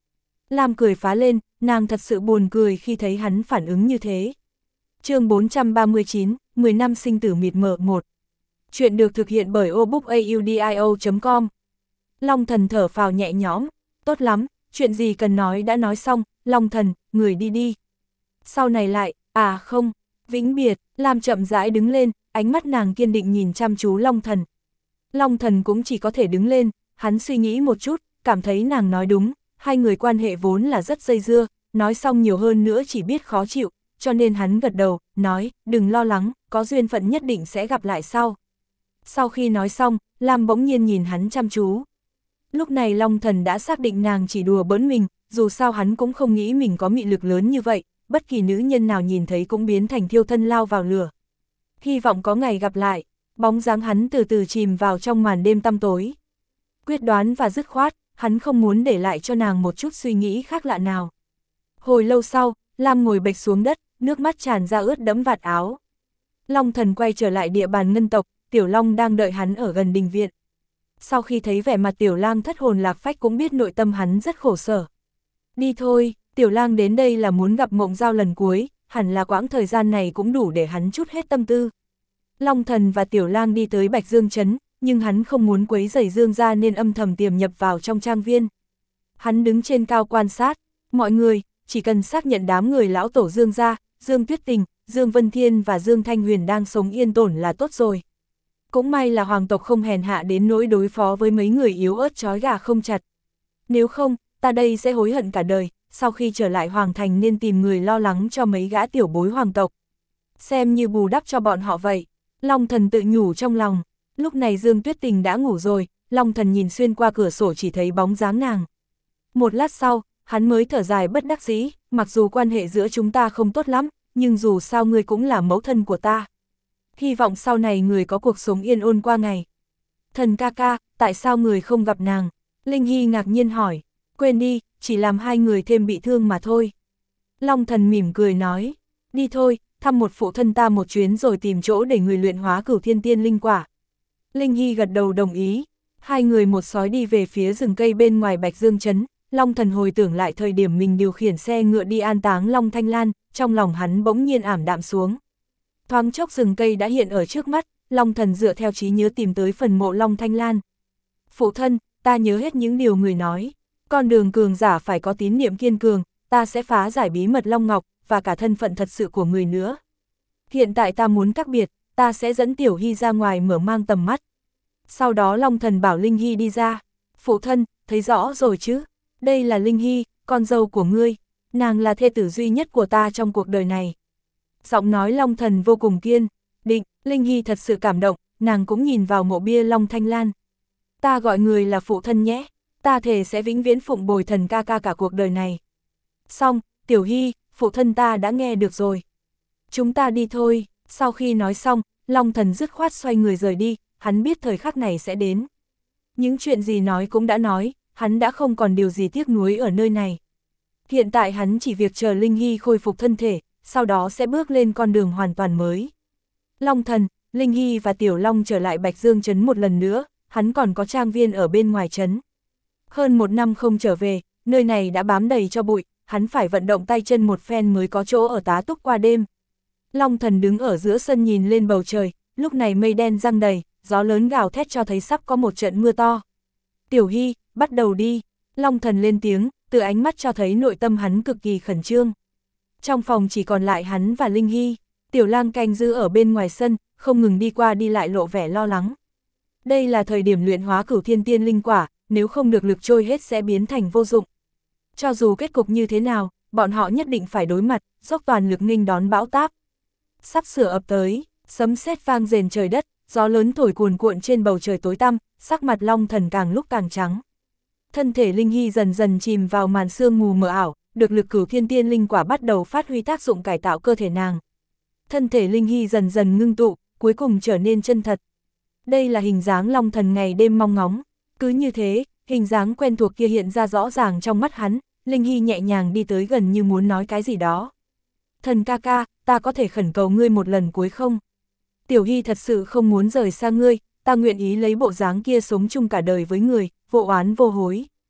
Lam cười phá lên, nàng thật sự buồn cười khi thấy hắn phản ứng như thế. Chương bốn trăm ba mươi chín, mười năm sinh tử mịt mờ một. Chuyện được thực hiện bởi obookaudio chấm com. Long Thần thở phào nhẹ nhõm, tốt lắm, chuyện gì cần nói đã nói xong, Long Thần, người đi đi. Sau này lại, à không, vĩnh biệt, Lam chậm rãi đứng lên, ánh mắt nàng kiên định nhìn chăm chú Long Thần. Long Thần cũng chỉ có thể đứng lên, hắn suy nghĩ một chút, cảm thấy nàng nói đúng, hai người quan hệ vốn là rất dây dưa, nói xong nhiều hơn nữa chỉ biết khó chịu, cho nên hắn gật đầu, nói, đừng lo lắng, có duyên phận nhất định sẽ gặp lại sau. Sau khi nói xong, Lam bỗng nhiên nhìn hắn chăm chú. Lúc này Long Thần đã xác định nàng chỉ đùa bỡn mình, dù sao hắn cũng không nghĩ mình có mị lực lớn như vậy, bất kỳ nữ nhân nào nhìn thấy cũng biến thành thiêu thân lao vào lửa. Hy vọng có ngày gặp lại, bóng dáng hắn từ từ chìm vào trong màn đêm tăm tối. Quyết đoán và dứt khoát, hắn không muốn để lại cho nàng một chút suy nghĩ khác lạ nào. Hồi lâu sau, Lam ngồi bệt xuống đất, nước mắt tràn ra ướt đẫm vạt áo. Long Thần quay trở lại địa bàn ngân tộc, Tiểu Long đang đợi hắn ở gần đình viện. Sau khi thấy vẻ mặt Tiểu Lang thất hồn lạc phách cũng biết nội tâm hắn rất khổ sở. Đi thôi, Tiểu Lang đến đây là muốn gặp Mộng Giao lần cuối, hẳn là quãng thời gian này cũng đủ để hắn trút hết tâm tư. Long Thần và Tiểu Lang đi tới Bạch Dương Trấn, nhưng hắn không muốn quấy rầy Dương gia nên âm thầm tiềm nhập vào trong trang viên. Hắn đứng trên cao quan sát, mọi người, chỉ cần xác nhận đám người lão tổ Dương gia, Dương Tuyết Tình, Dương Vân Thiên và Dương Thanh Huyền đang sống yên ổn là tốt rồi. Cũng may là hoàng tộc không hèn hạ đến nỗi đối phó với mấy người yếu ớt trói gà không chặt. Nếu không, ta đây sẽ hối hận cả đời, sau khi trở lại hoàng thành nên tìm người lo lắng cho mấy gã tiểu bối hoàng tộc. Xem như bù đắp cho bọn họ vậy. Long Thần tự nhủ trong lòng. Lúc này Dương Tuyết Tình đã ngủ rồi, Long Thần nhìn xuyên qua cửa sổ chỉ thấy bóng dáng nàng. Một lát sau, hắn mới thở dài bất đắc dĩ, mặc dù quan hệ giữa chúng ta không tốt lắm, nhưng dù sao ngươi cũng là mẫu thân của ta. Hy vọng sau này người có cuộc sống yên ổn qua ngày. Thần ca ca, tại sao người không gặp nàng? Linh Hy ngạc nhiên hỏi. Quên đi, chỉ làm hai người thêm bị thương mà thôi. Long Thần mỉm cười nói. Đi thôi, thăm một phụ thân ta một chuyến rồi tìm chỗ để người luyện hóa cửu thiên tiên linh quả. Linh Hy gật đầu đồng ý. Hai người một sói đi về phía rừng cây bên ngoài Bạch Dương Trấn. Long Thần hồi tưởng lại thời điểm mình điều khiển xe ngựa đi an táng Long Thanh Lan, trong lòng hắn bỗng nhiên ảm đạm xuống. Thoáng chốc rừng cây đã hiện ở trước mắt, Long Thần dựa theo trí nhớ tìm tới phần mộ Long Thanh Lan. Phụ thân, ta nhớ hết những điều người nói. Con đường cường giả phải có tín niệm kiên cường, ta sẽ phá giải bí mật Long Ngọc, và cả thân phận thật sự của người nữa. Hiện tại ta muốn cách biệt, ta sẽ dẫn Tiểu Hy ra ngoài mở mang tầm mắt. Sau đó Long Thần bảo Linh Hy đi ra. Phụ thân, thấy rõ rồi chứ? Đây là Linh Hy, con dâu của ngươi. Nàng là thê tử duy nhất của ta trong cuộc đời này. Giọng nói Long Thần vô cùng kiên định, Linh Hy thật sự cảm động, nàng cũng nhìn vào mộ bia Long Thanh Lan. Ta gọi người là phụ thân nhé, ta thề sẽ vĩnh viễn phụng bồi thần ca ca cả cuộc đời này. Xong, Tiểu Hy, phụ thân ta đã nghe được rồi. Chúng ta đi thôi. Sau khi nói xong, Long Thần dứt khoát xoay người rời đi, hắn biết thời khắc này sẽ đến. Những chuyện gì nói cũng đã nói, hắn đã không còn điều gì tiếc nuối ở nơi này. Hiện tại hắn chỉ việc chờ Linh Hy khôi phục thân thể, sau đó sẽ bước lên con đường hoàn toàn mới. Long Thần, Linh Hy và Tiểu Long trở lại Bạch Dương Trấn một lần nữa, hắn còn có trang viên ở bên ngoài trấn. Hơn một năm không trở về, nơi này đã bám đầy cho bụi, hắn phải vận động tay chân một phen mới có chỗ ở tá túc qua đêm. Long Thần đứng ở giữa sân nhìn lên bầu trời, lúc này mây đen giăng đầy, gió lớn gào thét cho thấy sắp có một trận mưa to. Tiểu Hy, bắt đầu đi. Long Thần lên tiếng, từ ánh mắt cho thấy nội tâm hắn cực kỳ khẩn trương. Trong phòng chỉ còn lại hắn và Linh Hy, Tiểu Lang canh giữ ở bên ngoài sân, không ngừng đi qua đi lại lộ vẻ lo lắng. Đây là thời điểm luyện hóa cửu thiên tiên linh quả, nếu không được lực trôi hết sẽ biến thành vô dụng. Cho dù kết cục như thế nào, bọn họ nhất định phải đối mặt, dốc toàn lực nghênh đón bão táp. Sắp sửa ập tới, sấm sét vang rền trời đất, gió lớn thổi cuồn cuộn trên bầu trời tối tăm, sắc mặt Long Thần càng lúc càng trắng. Thân thể Linh Hy dần dần chìm vào màn sương mù mờ ảo, được lực cửu thiên tiên linh quả bắt đầu phát huy tác dụng cải tạo cơ thể nàng. Thân thể Linh Hy dần dần ngưng tụ, cuối cùng trở nên chân thật. Đây là hình dáng Long Thần ngày đêm mong ngóng. Cứ như thế, hình dáng quen thuộc kia hiện ra rõ ràng trong mắt hắn, Linh Hy nhẹ nhàng đi tới gần như muốn nói cái gì đó. Thần ca ca, ta có thể khẩn cầu ngươi một lần cuối không? Tiểu Hy thật sự không muốn rời xa ngươi, ta nguyện ý lấy bộ dáng kia sống chung cả đời với người, vô oán vô hối.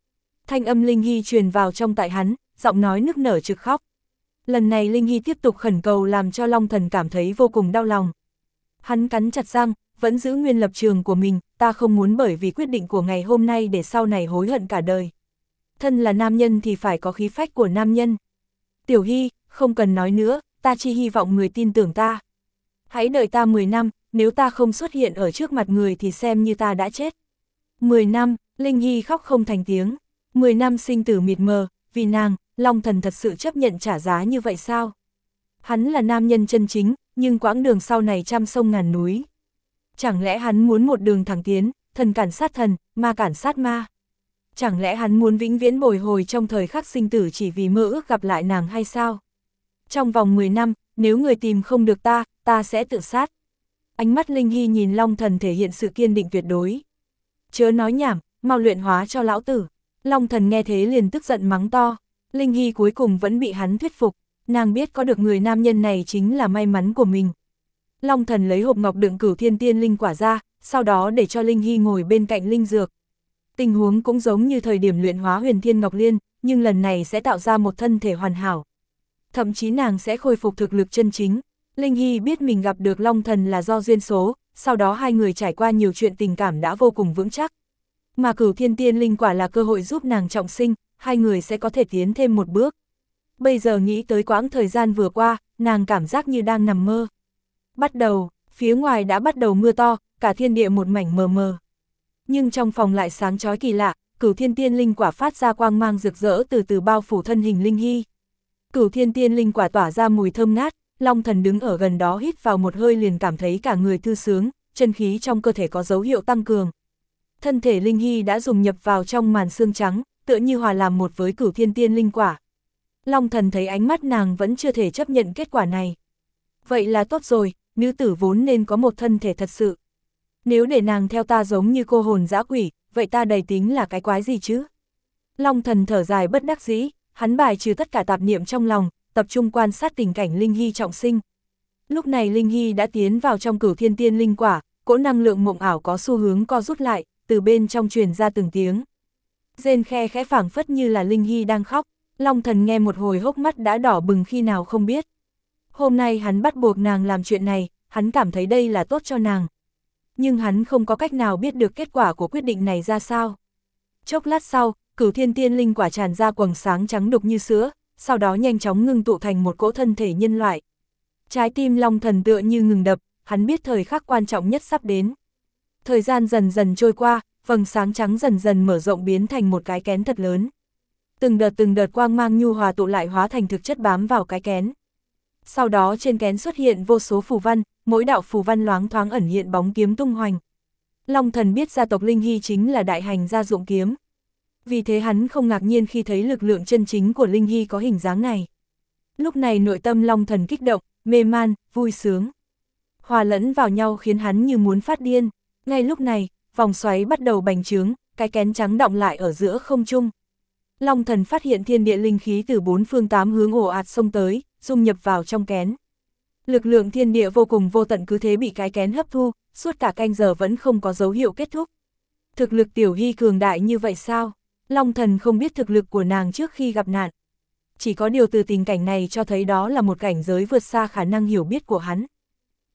Thanh âm Linh Hy truyền vào trong tai hắn, giọng nói nức nở trực khóc. Lần này Linh Hy tiếp tục khẩn cầu làm cho Long Thần cảm thấy vô cùng đau lòng. Hắn cắn chặt răng, vẫn giữ nguyên lập trường của mình, ta không muốn bởi vì quyết định của ngày hôm nay để sau này hối hận cả đời. Thân là nam nhân thì phải có khí phách của nam nhân. Tiểu Hy, không cần nói nữa, ta chỉ hy vọng người tin tưởng ta. Hãy đợi ta mười năm, nếu ta không xuất hiện ở trước mặt người thì xem như ta đã chết. mười năm, Linh Hy khóc không thành tiếng. mười năm sinh tử mịt mờ, vì nàng, Long Thần thật sự chấp nhận trả giá như vậy sao? Hắn là nam nhân chân chính, nhưng quãng đường sau này trăm sông ngàn núi. Chẳng lẽ hắn muốn một đường thẳng tiến, thần cản sát thần, ma cản sát ma? Chẳng lẽ hắn muốn vĩnh viễn bồi hồi trong thời khắc sinh tử chỉ vì mơ ước gặp lại nàng hay sao? Trong vòng mười năm, nếu người tìm không được ta, ta sẽ tự sát. Ánh mắt Linh Hy nhìn Long Thần thể hiện sự kiên định tuyệt đối. Chớ nói nhảm, mau luyện hóa cho lão tử. Long Thần nghe thế liền tức giận mắng to. Linh Hy cuối cùng vẫn bị hắn thuyết phục. Nàng biết có được người nam nhân này chính là may mắn của mình. Long Thần lấy hộp ngọc đựng Cửu Thiên Tiên Linh quả ra, sau đó để cho Linh Hy ngồi bên cạnh linh dược. Tình huống cũng giống như thời điểm luyện hóa Huyền Thiên Ngọc Liên, nhưng lần này sẽ tạo ra một thân thể hoàn hảo. Thậm chí nàng sẽ khôi phục thực lực chân chính. Linh Hy biết mình gặp được Long Thần là do duyên số, sau đó hai người trải qua nhiều chuyện tình cảm đã vô cùng vững chắc. Mà Cửu Thiên Tiên Linh quả là cơ hội giúp nàng trọng sinh, hai người sẽ có thể tiến thêm một bước. Bây giờ nghĩ tới quãng thời gian vừa qua, nàng cảm giác như đang nằm mơ. Bắt đầu, phía ngoài đã bắt đầu mưa to, cả thiên địa một mảnh mờ mờ. Nhưng trong phòng lại sáng chói kỳ lạ, Cửu Thiên Tiên Linh quả phát ra quang mang rực rỡ từ từ bao phủ thân hình Linh Hy. Cửu Thiên Tiên Linh quả tỏa ra mùi thơm ngát, Long Thần đứng ở gần đó hít vào một hơi liền cảm thấy cả người thư sướng, chân khí trong cơ thể có dấu hiệu tăng cường. Thân thể Linh Hy đã dùng nhập vào trong màn xương trắng, tựa như hòa làm một với Cửu Thiên Tiên Linh quả. Long Thần thấy ánh mắt nàng vẫn chưa thể chấp nhận kết quả này. Vậy là tốt rồi, nữ tử vốn nên có một thân thể thật sự. Nếu để nàng theo ta giống như cô hồn dã quỷ, vậy ta đầy tính là cái quái gì chứ? Long Thần thở dài bất đắc dĩ, hắn bài trừ tất cả tạp niệm trong lòng, tập trung quan sát tình cảnh Linh Hy trọng sinh. Lúc này Linh Hy đã tiến vào trong Cửu Thiên Tiên Linh quả, cỗ năng lượng mộng ảo có xu hướng co rút lại, từ bên trong truyền ra từng tiếng. Rên khe khẽ phảng phất như là Linh Hy đang khóc, Long Thần nghe một hồi hốc mắt đã đỏ bừng khi nào không biết. Hôm nay hắn bắt buộc nàng làm chuyện này, hắn cảm thấy đây là tốt cho nàng. Nhưng hắn không có cách nào biết được kết quả của quyết định này ra sao. Chốc lát sau, Cửu Thiên Tiên Linh quả tràn ra quầng sáng trắng đục như sữa, sau đó nhanh chóng ngưng tụ thành một cỗ thân thể nhân loại. Trái tim Long Thần tựa như ngừng đập, hắn biết thời khắc quan trọng nhất sắp đến. Thời gian dần dần trôi qua, vầng sáng trắng dần dần mở rộng biến thành một cái kén thật lớn. Từng đợt từng đợt quang mang nhu hòa tụ lại hóa thành thực chất bám vào cái kén. Sau đó trên kén xuất hiện vô số phù văn, mỗi đạo phù văn loáng thoáng ẩn hiện bóng kiếm tung hoành. Long Thần biết gia tộc Linh Hy chính là đại hành gia dụng kiếm. Vì thế hắn không ngạc nhiên khi thấy lực lượng chân chính của Linh Hy có hình dáng này. Lúc này nội tâm Long Thần kích động, mê man, vui sướng. Hòa lẫn vào nhau khiến hắn như muốn phát điên. Ngay lúc này, vòng xoáy bắt đầu bành trướng, cái kén trắng đọng lại ở giữa không trung. Long Thần phát hiện thiên địa linh khí từ bốn phương tám hướng ồ ạt xông tới, dung nhập vào trong kén. Lực lượng thiên địa vô cùng vô tận cứ thế bị cái kén hấp thu, suốt cả canh giờ vẫn không có dấu hiệu kết thúc. Thực lực Tiểu Hy cường đại như vậy sao? Long Thần không biết thực lực của nàng trước khi gặp nạn. Chỉ có điều từ tình cảnh này cho thấy đó là một cảnh giới vượt xa khả năng hiểu biết của hắn.